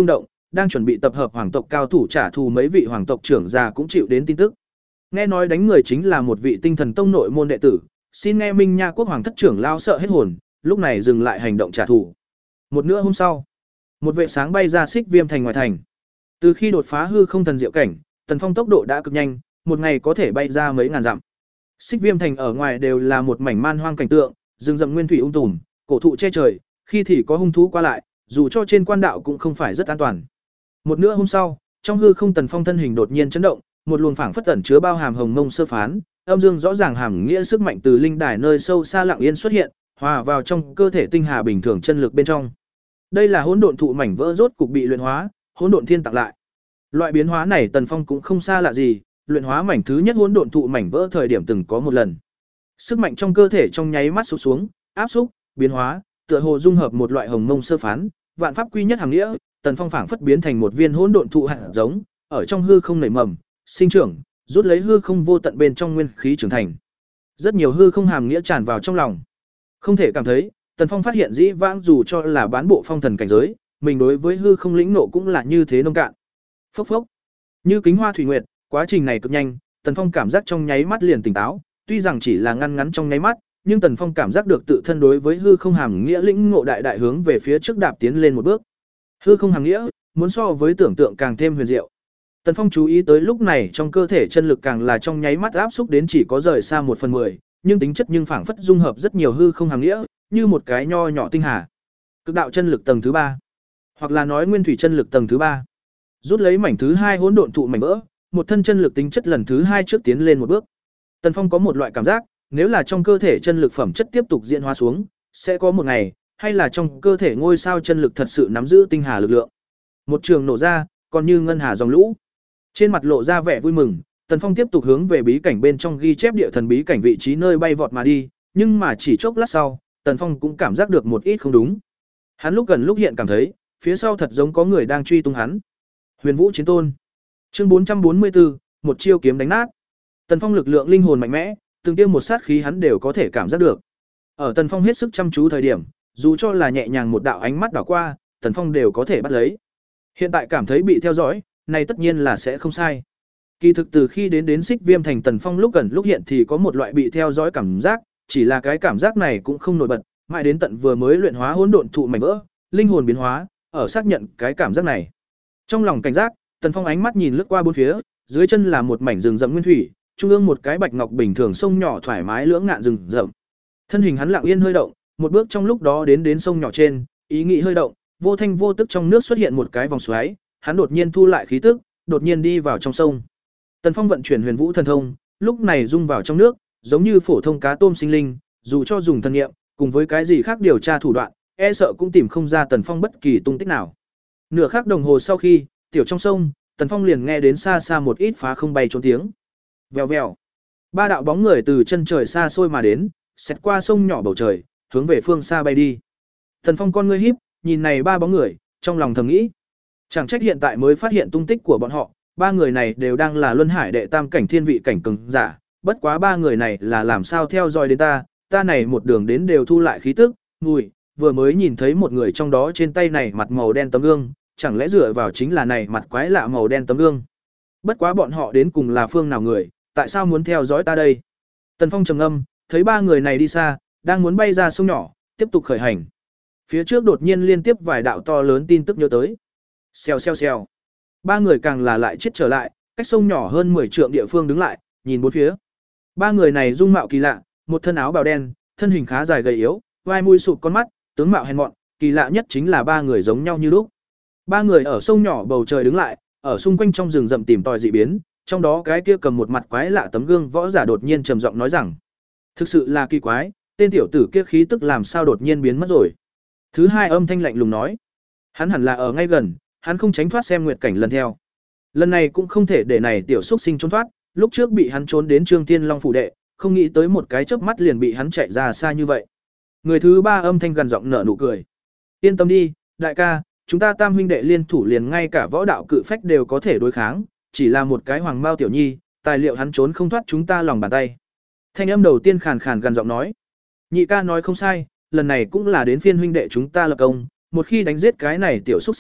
đang chuẩn bị tập hợp hoàng tộc cao thủ trả thù mấy vị hoàng tộc trưởng già cũng chịu đến tin tức. Nghe nói đánh người chính là một vị Tinh Thần Tông nội môn đệ tử, xin nghe Minh Nha quốc hoàng thất trưởng lao sợ hết hồn, lúc này dừng lại hành động trả thù. Một nửa hôm sau, một vệ sáng bay ra Xích Viêm thành ngoài thành. Từ khi đột phá hư không thần diệu cảnh, Tần Phong tốc độ đã cực nhanh, một ngày có thể bay ra mấy ngàn dặm. Xích Viêm thành ở ngoài đều là một mảnh man hoang cảnh tượng, rừng rậm nguyên thủy ung tùm, cổ thụ che trời, khi thì có hung thú qua lại, dù cho trên quan đạo cũng không phải rất an toàn. Một nửa hôm sau, trong hư không Tần Phong thân hình đột nhiên chấn động, một luồng phảng phất tẩn chứa bao hàm hồng mông sơ phán, âm dương rõ ràng hàm nghĩa sức mạnh từ linh đài nơi sâu xa lặng yên xuất hiện, hòa vào trong cơ thể tinh hà bình thường chân lực bên trong. Đây là hỗn độn thụ mảnh vỡ rốt cục bị luyện hóa, hỗn độn thiên tặng lại. Loại biến hóa này Tần Phong cũng không xa lạ gì, luyện hóa mảnh thứ nhất hỗn độn thụ mảnh vỡ thời điểm từng có một lần. Sức mạnh trong cơ thể trong nháy mắt sụt xuống, áp xúc, biến hóa, tựa hồ dung hợp một loại hồng mông sơ phán, vạn pháp quy nhất hàm nghĩa, Tần Phong phảng phất biến thành một viên hỗn độn thụ hạt giống, ở trong hư không nảy mầm, sinh trưởng, rút lấy hư không vô tận bên trong nguyên khí trưởng thành. Rất nhiều hư không hàm nghĩa tràn vào trong lòng. Không thể cảm thấy, Tần Phong phát hiện dĩ vãng dù cho là bán bộ phong thần cảnh giới, mình đối với hư không lĩnh nộ cũng là như thế nông cạn. Phốc phốc. Như kính hoa thủy nguyệt, quá trình này cực nhanh, Tần Phong cảm giác trong nháy mắt liền tỉnh táo, tuy rằng chỉ là ngăn ngắn trong nháy mắt, nhưng Tần Phong cảm giác được tự thân đối với hư không hàm nghĩa lĩnh ngộ đại đại hướng về phía trước đạp tiến lên một bước. Hư không hàm nghĩa, muốn so với tưởng tượng càng thêm huyền diệu. Tần Phong chú ý tới lúc này trong cơ thể chân lực càng là trong nháy mắt áp xúc đến chỉ có rời xa một phần mười, nhưng tính chất nhưng phảng phất dung hợp rất nhiều hư không hàm nghĩa, như một cái nho nhỏ tinh hà. Cực đạo chân lực tầng thứ ba, hoặc là nói nguyên thủy chân lực tầng thứ ba. Rút lấy mảnh thứ hai hỗn độn thụ mảnh vỡ, một thân chân lực tính chất lần thứ hai trước tiến lên một bước. Tần Phong có một loại cảm giác, nếu là trong cơ thể chân lực phẩm chất tiếp tục diễn hóa xuống, sẽ có một ngày, hay là trong cơ thể ngôi sao chân lực thật sự nắm giữ tinh hà lực lượng. Một trường nổ ra, còn như ngân hà dòng lũ. Trên mặt lộ ra vẻ vui mừng, Tần Phong tiếp tục hướng về bí cảnh bên trong ghi chép địa thần bí cảnh vị trí nơi bay vọt mà đi, nhưng mà chỉ chốc lát sau, Tần Phong cũng cảm giác được một ít không đúng. Hắn lúc gần lúc hiện cảm thấy, phía sau thật giống có người đang truy tung hắn. Huyền Vũ Chiến Tôn. Chương bốn trăm bốn mươi tư, một chiêu kiếm đánh nát. Tần Phong lực lượng linh hồn mạnh mẽ, từng tiêm một sát khí hắn đều có thể cảm giác được. Ở Tần Phong hết sức chăm chú thời điểm, dù cho là nhẹ nhàng một đạo ánh mắt đảo qua, Tần Phong đều có thể bắt lấy. Hiện tại cảm thấy bị theo dõi, này tất nhiên là sẽ không sai. Kỳ thực từ khi đến đến Xích Viêm thành Tần Phong lúc gần lúc hiện thì có một loại bị theo dõi cảm giác, chỉ là cái cảm giác này cũng không nổi bật, mãi đến tận vừa mới luyện hóa hỗn độn thụ mảnh vỡ, linh hồn biến hóa, ở xác nhận cái cảm giác này. Trong lòng cảnh giác, Tần Phong ánh mắt nhìn lướt qua bốn phía, dưới chân là một mảnh rừng rậm nguyên thủy, trung ương một cái bạch ngọc bình thường sông nhỏ thoải mái lưỡng ngạn rừng rậm. Thân hình hắn lặng yên hơi động, một bước trong lúc đó đến đến sông nhỏ trên, ý nghĩ hơi động, vô thanh vô tức trong nước xuất hiện một cái vòng xoáy, hắn đột nhiên thu lại khí tức, đột nhiên đi vào trong sông. Tần Phong vận chuyển Huyền Vũ thần thông, lúc này dung vào trong nước, giống như phổ thông cá tôm sinh linh, dù cho dùng thần niệm, cùng với cái gì khác điều tra thủ đoạn, e sợ cũng tìm không ra Tần Phong bất kỳ tung tích nào. Nửa khắc đồng hồ sau khi, tiểu trong sông, Tần Phong liền nghe đến xa xa một ít phá không bay trốn tiếng. Vèo vèo. Ba đạo bóng người từ chân trời xa xôi mà đến, xẹt qua sông nhỏ bầu trời, hướng về phương xa bay đi. Tần Phong con ngươi híp, nhìn này ba bóng người, trong lòng thầm nghĩ, chẳng trách hiện tại mới phát hiện tung tích của bọn họ, ba người này đều đang là luân hải đệ tam cảnh thiên vị cảnh cường giả, bất quá ba người này là làm sao theo dõi đến ta, ta này một đường đến đều thu lại khí tức, mùi, vừa mới nhìn thấy một người trong đó trên tay này mặt màu đen tấm gương, chẳng lẽ dựa vào chính là này mặt quái lạ màu đen tấm gương. Bất quá bọn họ đến cùng là phương nào người, tại sao muốn theo dõi ta đây? Tần Phong trầm ngâm, thấy ba người này đi xa, đang muốn bay ra sông nhỏ, tiếp tục khởi hành. Phía trước đột nhiên liên tiếp vài đạo to lớn tin tức nhớ tới. Xèo xèo xèo. Ba người càng là lại chết trở lại, cách sông nhỏ hơn mười trượng địa phương đứng lại, nhìn bốn phía. Ba người này dung mạo kỳ lạ, một thân áo bào đen, thân hình khá dài gầy yếu, vai mũi sụp con mắt, tướng mạo hèn mọn, kỳ lạ nhất chính là ba người giống nhau như lúc. Ba người ở sông nhỏ bầu trời đứng lại, ở xung quanh trong rừng rậm tìm tòi dị biến, trong đó cái kia cầm một mặt quái lạ tấm gương võ giả đột nhiên trầm giọng nói rằng: "Thực sự là kỳ quái, tên tiểu tử kia khí tức làm sao đột nhiên biến mất rồi?" Thứ hai âm thanh lạnh lùng nói: "Hắn hẳn là ở ngay gần, hắn không tránh thoát xem nguyệt cảnh lần theo. Lần này cũng không thể để này tiểu xúc sinh trốn thoát, lúc trước bị hắn trốn đến Trương Tiên Long phủ đệ, không nghĩ tới một cái chớp mắt liền bị hắn chạy ra xa như vậy." Người thứ ba âm thanh gần giọng nở nụ cười: "Yên tâm đi, đại ca, chúng ta tam huynh đệ liên thủ liền ngay cả võ đạo cự phách đều có thể đối kháng, chỉ là một cái hoàng mao tiểu nhi, tài liệu hắn trốn không thoát chúng ta lòng bàn tay." Thanh âm đầu tiên khàn khàn gần giọng nói: "Nhị ca nói không sai, lần này cũng là đến phiên huynh đệ chúng ta lập công, một khi đánh giết cái này tiểu xúc sinh,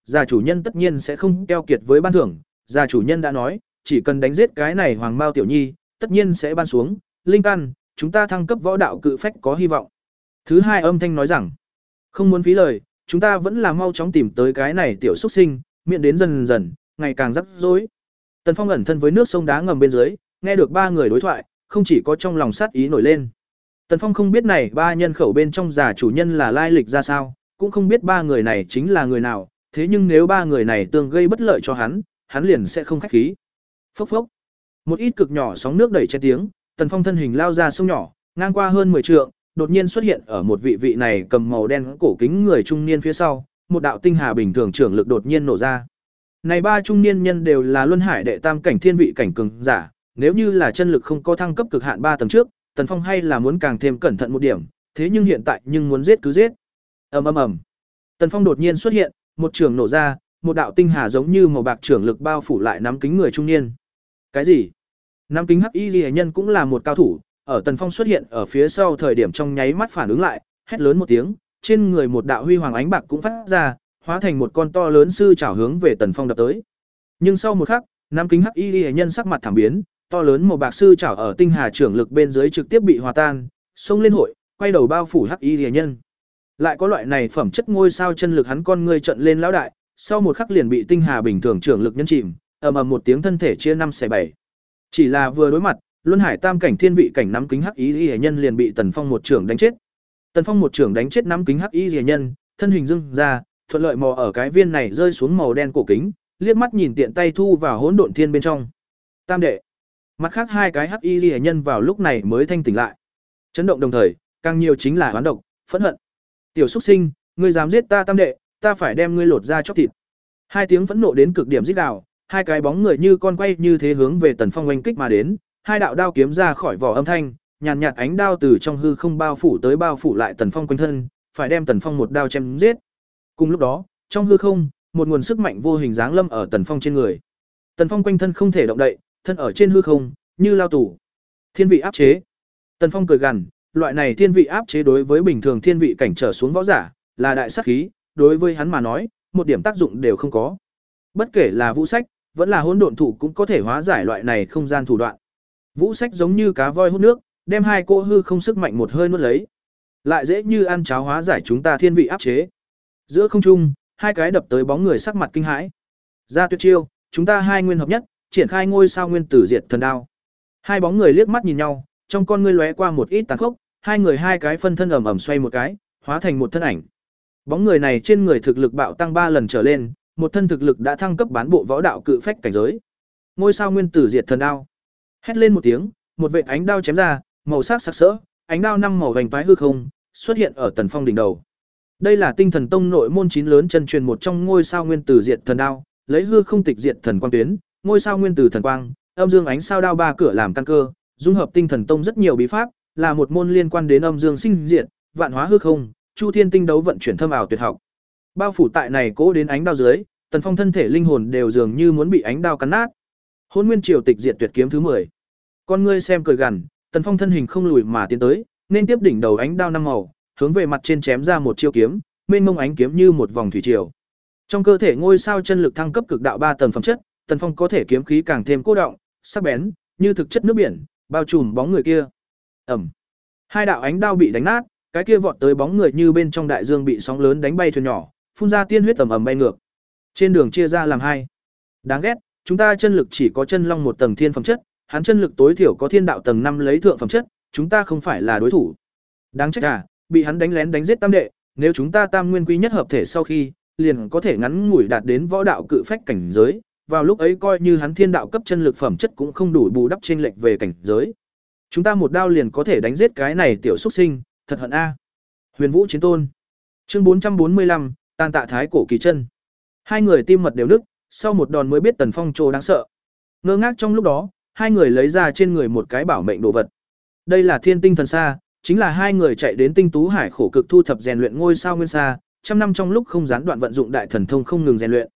già chủ nhân tất nhiên sẽ không keo kiệt với ban thưởng, già chủ nhân đã nói, chỉ cần đánh giết cái này Hoàng Mao tiểu nhi, tất nhiên sẽ ban xuống linh căn, chúng ta thăng cấp võ đạo cự phách có hy vọng. Thứ hai âm thanh nói rằng, không muốn phí lời, chúng ta vẫn là mau chóng tìm tới cái này tiểu xuất sinh, miệng đến dần dần, ngày càng rắc rối. Tần Phong ẩn thân với nước sông đá ngầm bên dưới, nghe được ba người đối thoại, không chỉ có trong lòng sát ý nổi lên. Tần Phong không biết này ba nhân khẩu bên trong già chủ nhân là lai lịch ra sao, cũng không biết ba người này chính là người nào, thế nhưng nếu ba người này tương gây bất lợi cho hắn, hắn liền sẽ không khách khí. Phốc phốc. Một ít cực nhỏ sóng nước đẩy che tiếng, Tần Phong thân hình lao ra sông nhỏ, ngang qua hơn mười trượng, đột nhiên xuất hiện ở một vị vị này cầm màu đen cổ kính người trung niên phía sau, một đạo tinh hà bình thường trưởng lực đột nhiên nổ ra. Này ba trung niên nhân đều là luân hải đệ tam cảnh thiên vị cảnh cường giả, nếu như là chân lực không có thăng cấp cực hạn ba tầng trước, Tần Phong hay là muốn càng thêm cẩn thận một điểm, thế nhưng hiện tại nhưng muốn giết cứ giết. Ầm ầm ầm. Tần Phong đột nhiên xuất hiện, một trường nổ ra, một đạo tinh hà giống như màu bạc trưởng lực bao phủ lại nắm kính người trung niên. Cái gì? Nắm kính hắc y liễu nhân cũng là một cao thủ, ở Tần Phong xuất hiện ở phía sau thời điểm trong nháy mắt phản ứng lại, hét lớn một tiếng, trên người một đạo huy hoàng ánh bạc cũng phát ra, hóa thành một con to lớn sư chảo hướng về Tần Phong đập tới. Nhưng sau một khắc, nắm kính hắc y liễu nhân sắc mặt thảm biến, to lớn màu bạc sư chảo ở tinh hà trưởng lực bên dưới trực tiếp bị hòa tan, xông lên hội, quay đầu bao phủ hắc y liễu nhân. Lại có loại này phẩm chất ngôi sao chân lực hắn con ngươi trận lên lão đại, sau một khắc liền bị tinh hà bình thường trưởng lực nhân chìm, ầm ầm một tiếng thân thể chia năm xẻ bảy. Chỉ là vừa đối mặt, luân hải tam cảnh thiên vị cảnh nắm kính hắc y liễu nhân liền bị Tần Phong một trưởng đánh chết. Tần Phong một trưởng đánh chết nắm kính hắc y liễu nhân, thân hình dưng ra, thuận lợi mò ở cái viên này rơi xuống màu đen cổ kính, liếc mắt nhìn tiện tay thu vào hỗn độn thiên bên trong. Tam đệ. Mặt khác hai cái hắc y liễu nhân vào lúc này mới thanh tỉnh lại. Chấn động đồng thời, càng nhiều chính là oán độc, phẫn hận. Tiểu xuất sinh, ngươi dám giết ta tam đệ, ta phải đem ngươi lột ra chóc thịt. Hai tiếng phẫn nộ đến cực điểm rít gào, hai cái bóng người như con quay như thế hướng về Tần Phong oanh kích mà đến, hai đạo đao kiếm ra khỏi vỏ âm thanh, nhàn nhạt, nhạt ánh đao từ trong hư không bao phủ tới bao phủ lại Tần Phong quanh thân, phải đem Tần Phong một đao chém giết. Cùng lúc đó, trong hư không, một nguồn sức mạnh vô hình giáng lâm ở Tần Phong trên người. Tần Phong quanh thân không thể động đậy, thân ở trên hư không, như lao tù. Thiên vị áp chế. Tần Phong cười gằn, loại này thiên vị áp chế đối với bình thường thiên vị cảnh trở xuống võ giả, là đại sát khí, đối với hắn mà nói, một điểm tác dụng đều không có. Bất kể là vũ sách, vẫn là hỗn độn thủ cũng có thể hóa giải loại này không gian thủ đoạn. Vũ sách giống như cá voi hút nước, đem hai cỗ hư không sức mạnh một hơi nuốt lấy. Lại dễ như ăn cháo hóa giải chúng ta thiên vị áp chế. Giữa không trung, hai cái đập tới bóng người sắc mặt kinh hãi. Ra tuyệt chiêu, chúng ta hai nguyên hợp nhất, triển khai ngôi sao nguyên tử diệt thần đao. Hai bóng người liếc mắt nhìn nhau, trong con ngươi lóe qua một ít tàn khốc, hai người hai cái phân thân ầm ầm xoay một cái, hóa thành một thân ảnh. Bóng người này trên người thực lực bạo tăng ba lần trở lên, một thân thực lực đã thăng cấp bán bộ võ đạo cự phách cảnh giới. Ngôi sao nguyên tử diệt thần đao. Hét lên một tiếng, một vệt ánh đao chém ra, màu sắc sặc sỡ, ánh đao năm màu vành toái hư không, xuất hiện ở Tần Phong đỉnh đầu. Đây là Tinh Thần Tông nội môn chín lớn chân truyền một trong ngôi sao nguyên tử diệt thần đao, lấy hư không tịch diệt thần quang tuyến, ngôi sao nguyên tử thần quang, âm dương ánh sao đao ba cửa làm căn cơ, dung hợp Tinh Thần Tông rất nhiều bí pháp, là một môn liên quan đến âm dương sinh diệt, vạn hóa hư không, chu thiên tinh đấu vận chuyển thâm ảo tuyệt học. Bao phủ tại này cố đến ánh đao dưới, Tần Phong thân thể linh hồn đều dường như muốn bị ánh đao cắn nát. Hôn Nguyên Triều Tịch Diệt Tuyệt kiếm thứ mười. Con ngươi xem cười gằn, Tần Phong thân hình không lùi mà tiến tới, nên tiếp đỉnh đầu ánh đao năm màu, hướng về mặt trên chém ra một chiêu kiếm, mênh mông ánh kiếm như một vòng thủy triều. Trong cơ thể ngôi sao chân lực thăng cấp cực đạo ba tầng phẩm chất, Tần Phong có thể kiếm khí càng thêm cố động, sắc bén, như thực chất nước biển, bao trùm bóng người kia. Ầm. Hai đạo ánh đao bị đánh nát, cái kia vọt tới bóng người như bên trong đại dương bị sóng lớn đánh bay thuyền nhỏ, phun ra tiên huyết ầm ầm bay ngược. Trên đường chia ra làm hai. Đáng ghét, chúng ta chân lực chỉ có chân long một tầng thiên phẩm chất, hắn chân lực tối thiểu có thiên đạo tầng năm lấy thượng phẩm chất, chúng ta không phải là đối thủ. Đáng trách à, bị hắn đánh lén đánh giết tam đệ, nếu chúng ta tam nguyên quy nhất hợp thể sau khi, liền có thể ngắn ngủi đạt đến võ đạo cự phách cảnh giới, vào lúc ấy coi như hắn thiên đạo cấp chân lực phẩm chất cũng không đủ bù đắp chênh lệch về cảnh giới. Chúng ta một đao liền có thể đánh giết cái này tiểu xuất sinh, thật hận a. Huyền Vũ Chiến Tôn. Chương bốn trăm bốn mươi lăm, Tàn Tạ Thái Cổ Kỳ Chân. Hai người tim mật đều nức, sau một đòn mới biết Tần Phong trô đáng sợ. Ngơ ngác trong lúc đó, hai người lấy ra trên người một cái bảo mệnh đồ vật. Đây là Thiên Tinh Thần Sa, chính là hai người chạy đến Tinh Tú Hải khổ cực thu thập rèn luyện ngôi sao nguyên sa, trăm năm trong lúc không gián đoạn vận dụng đại thần thông không ngừng rèn luyện.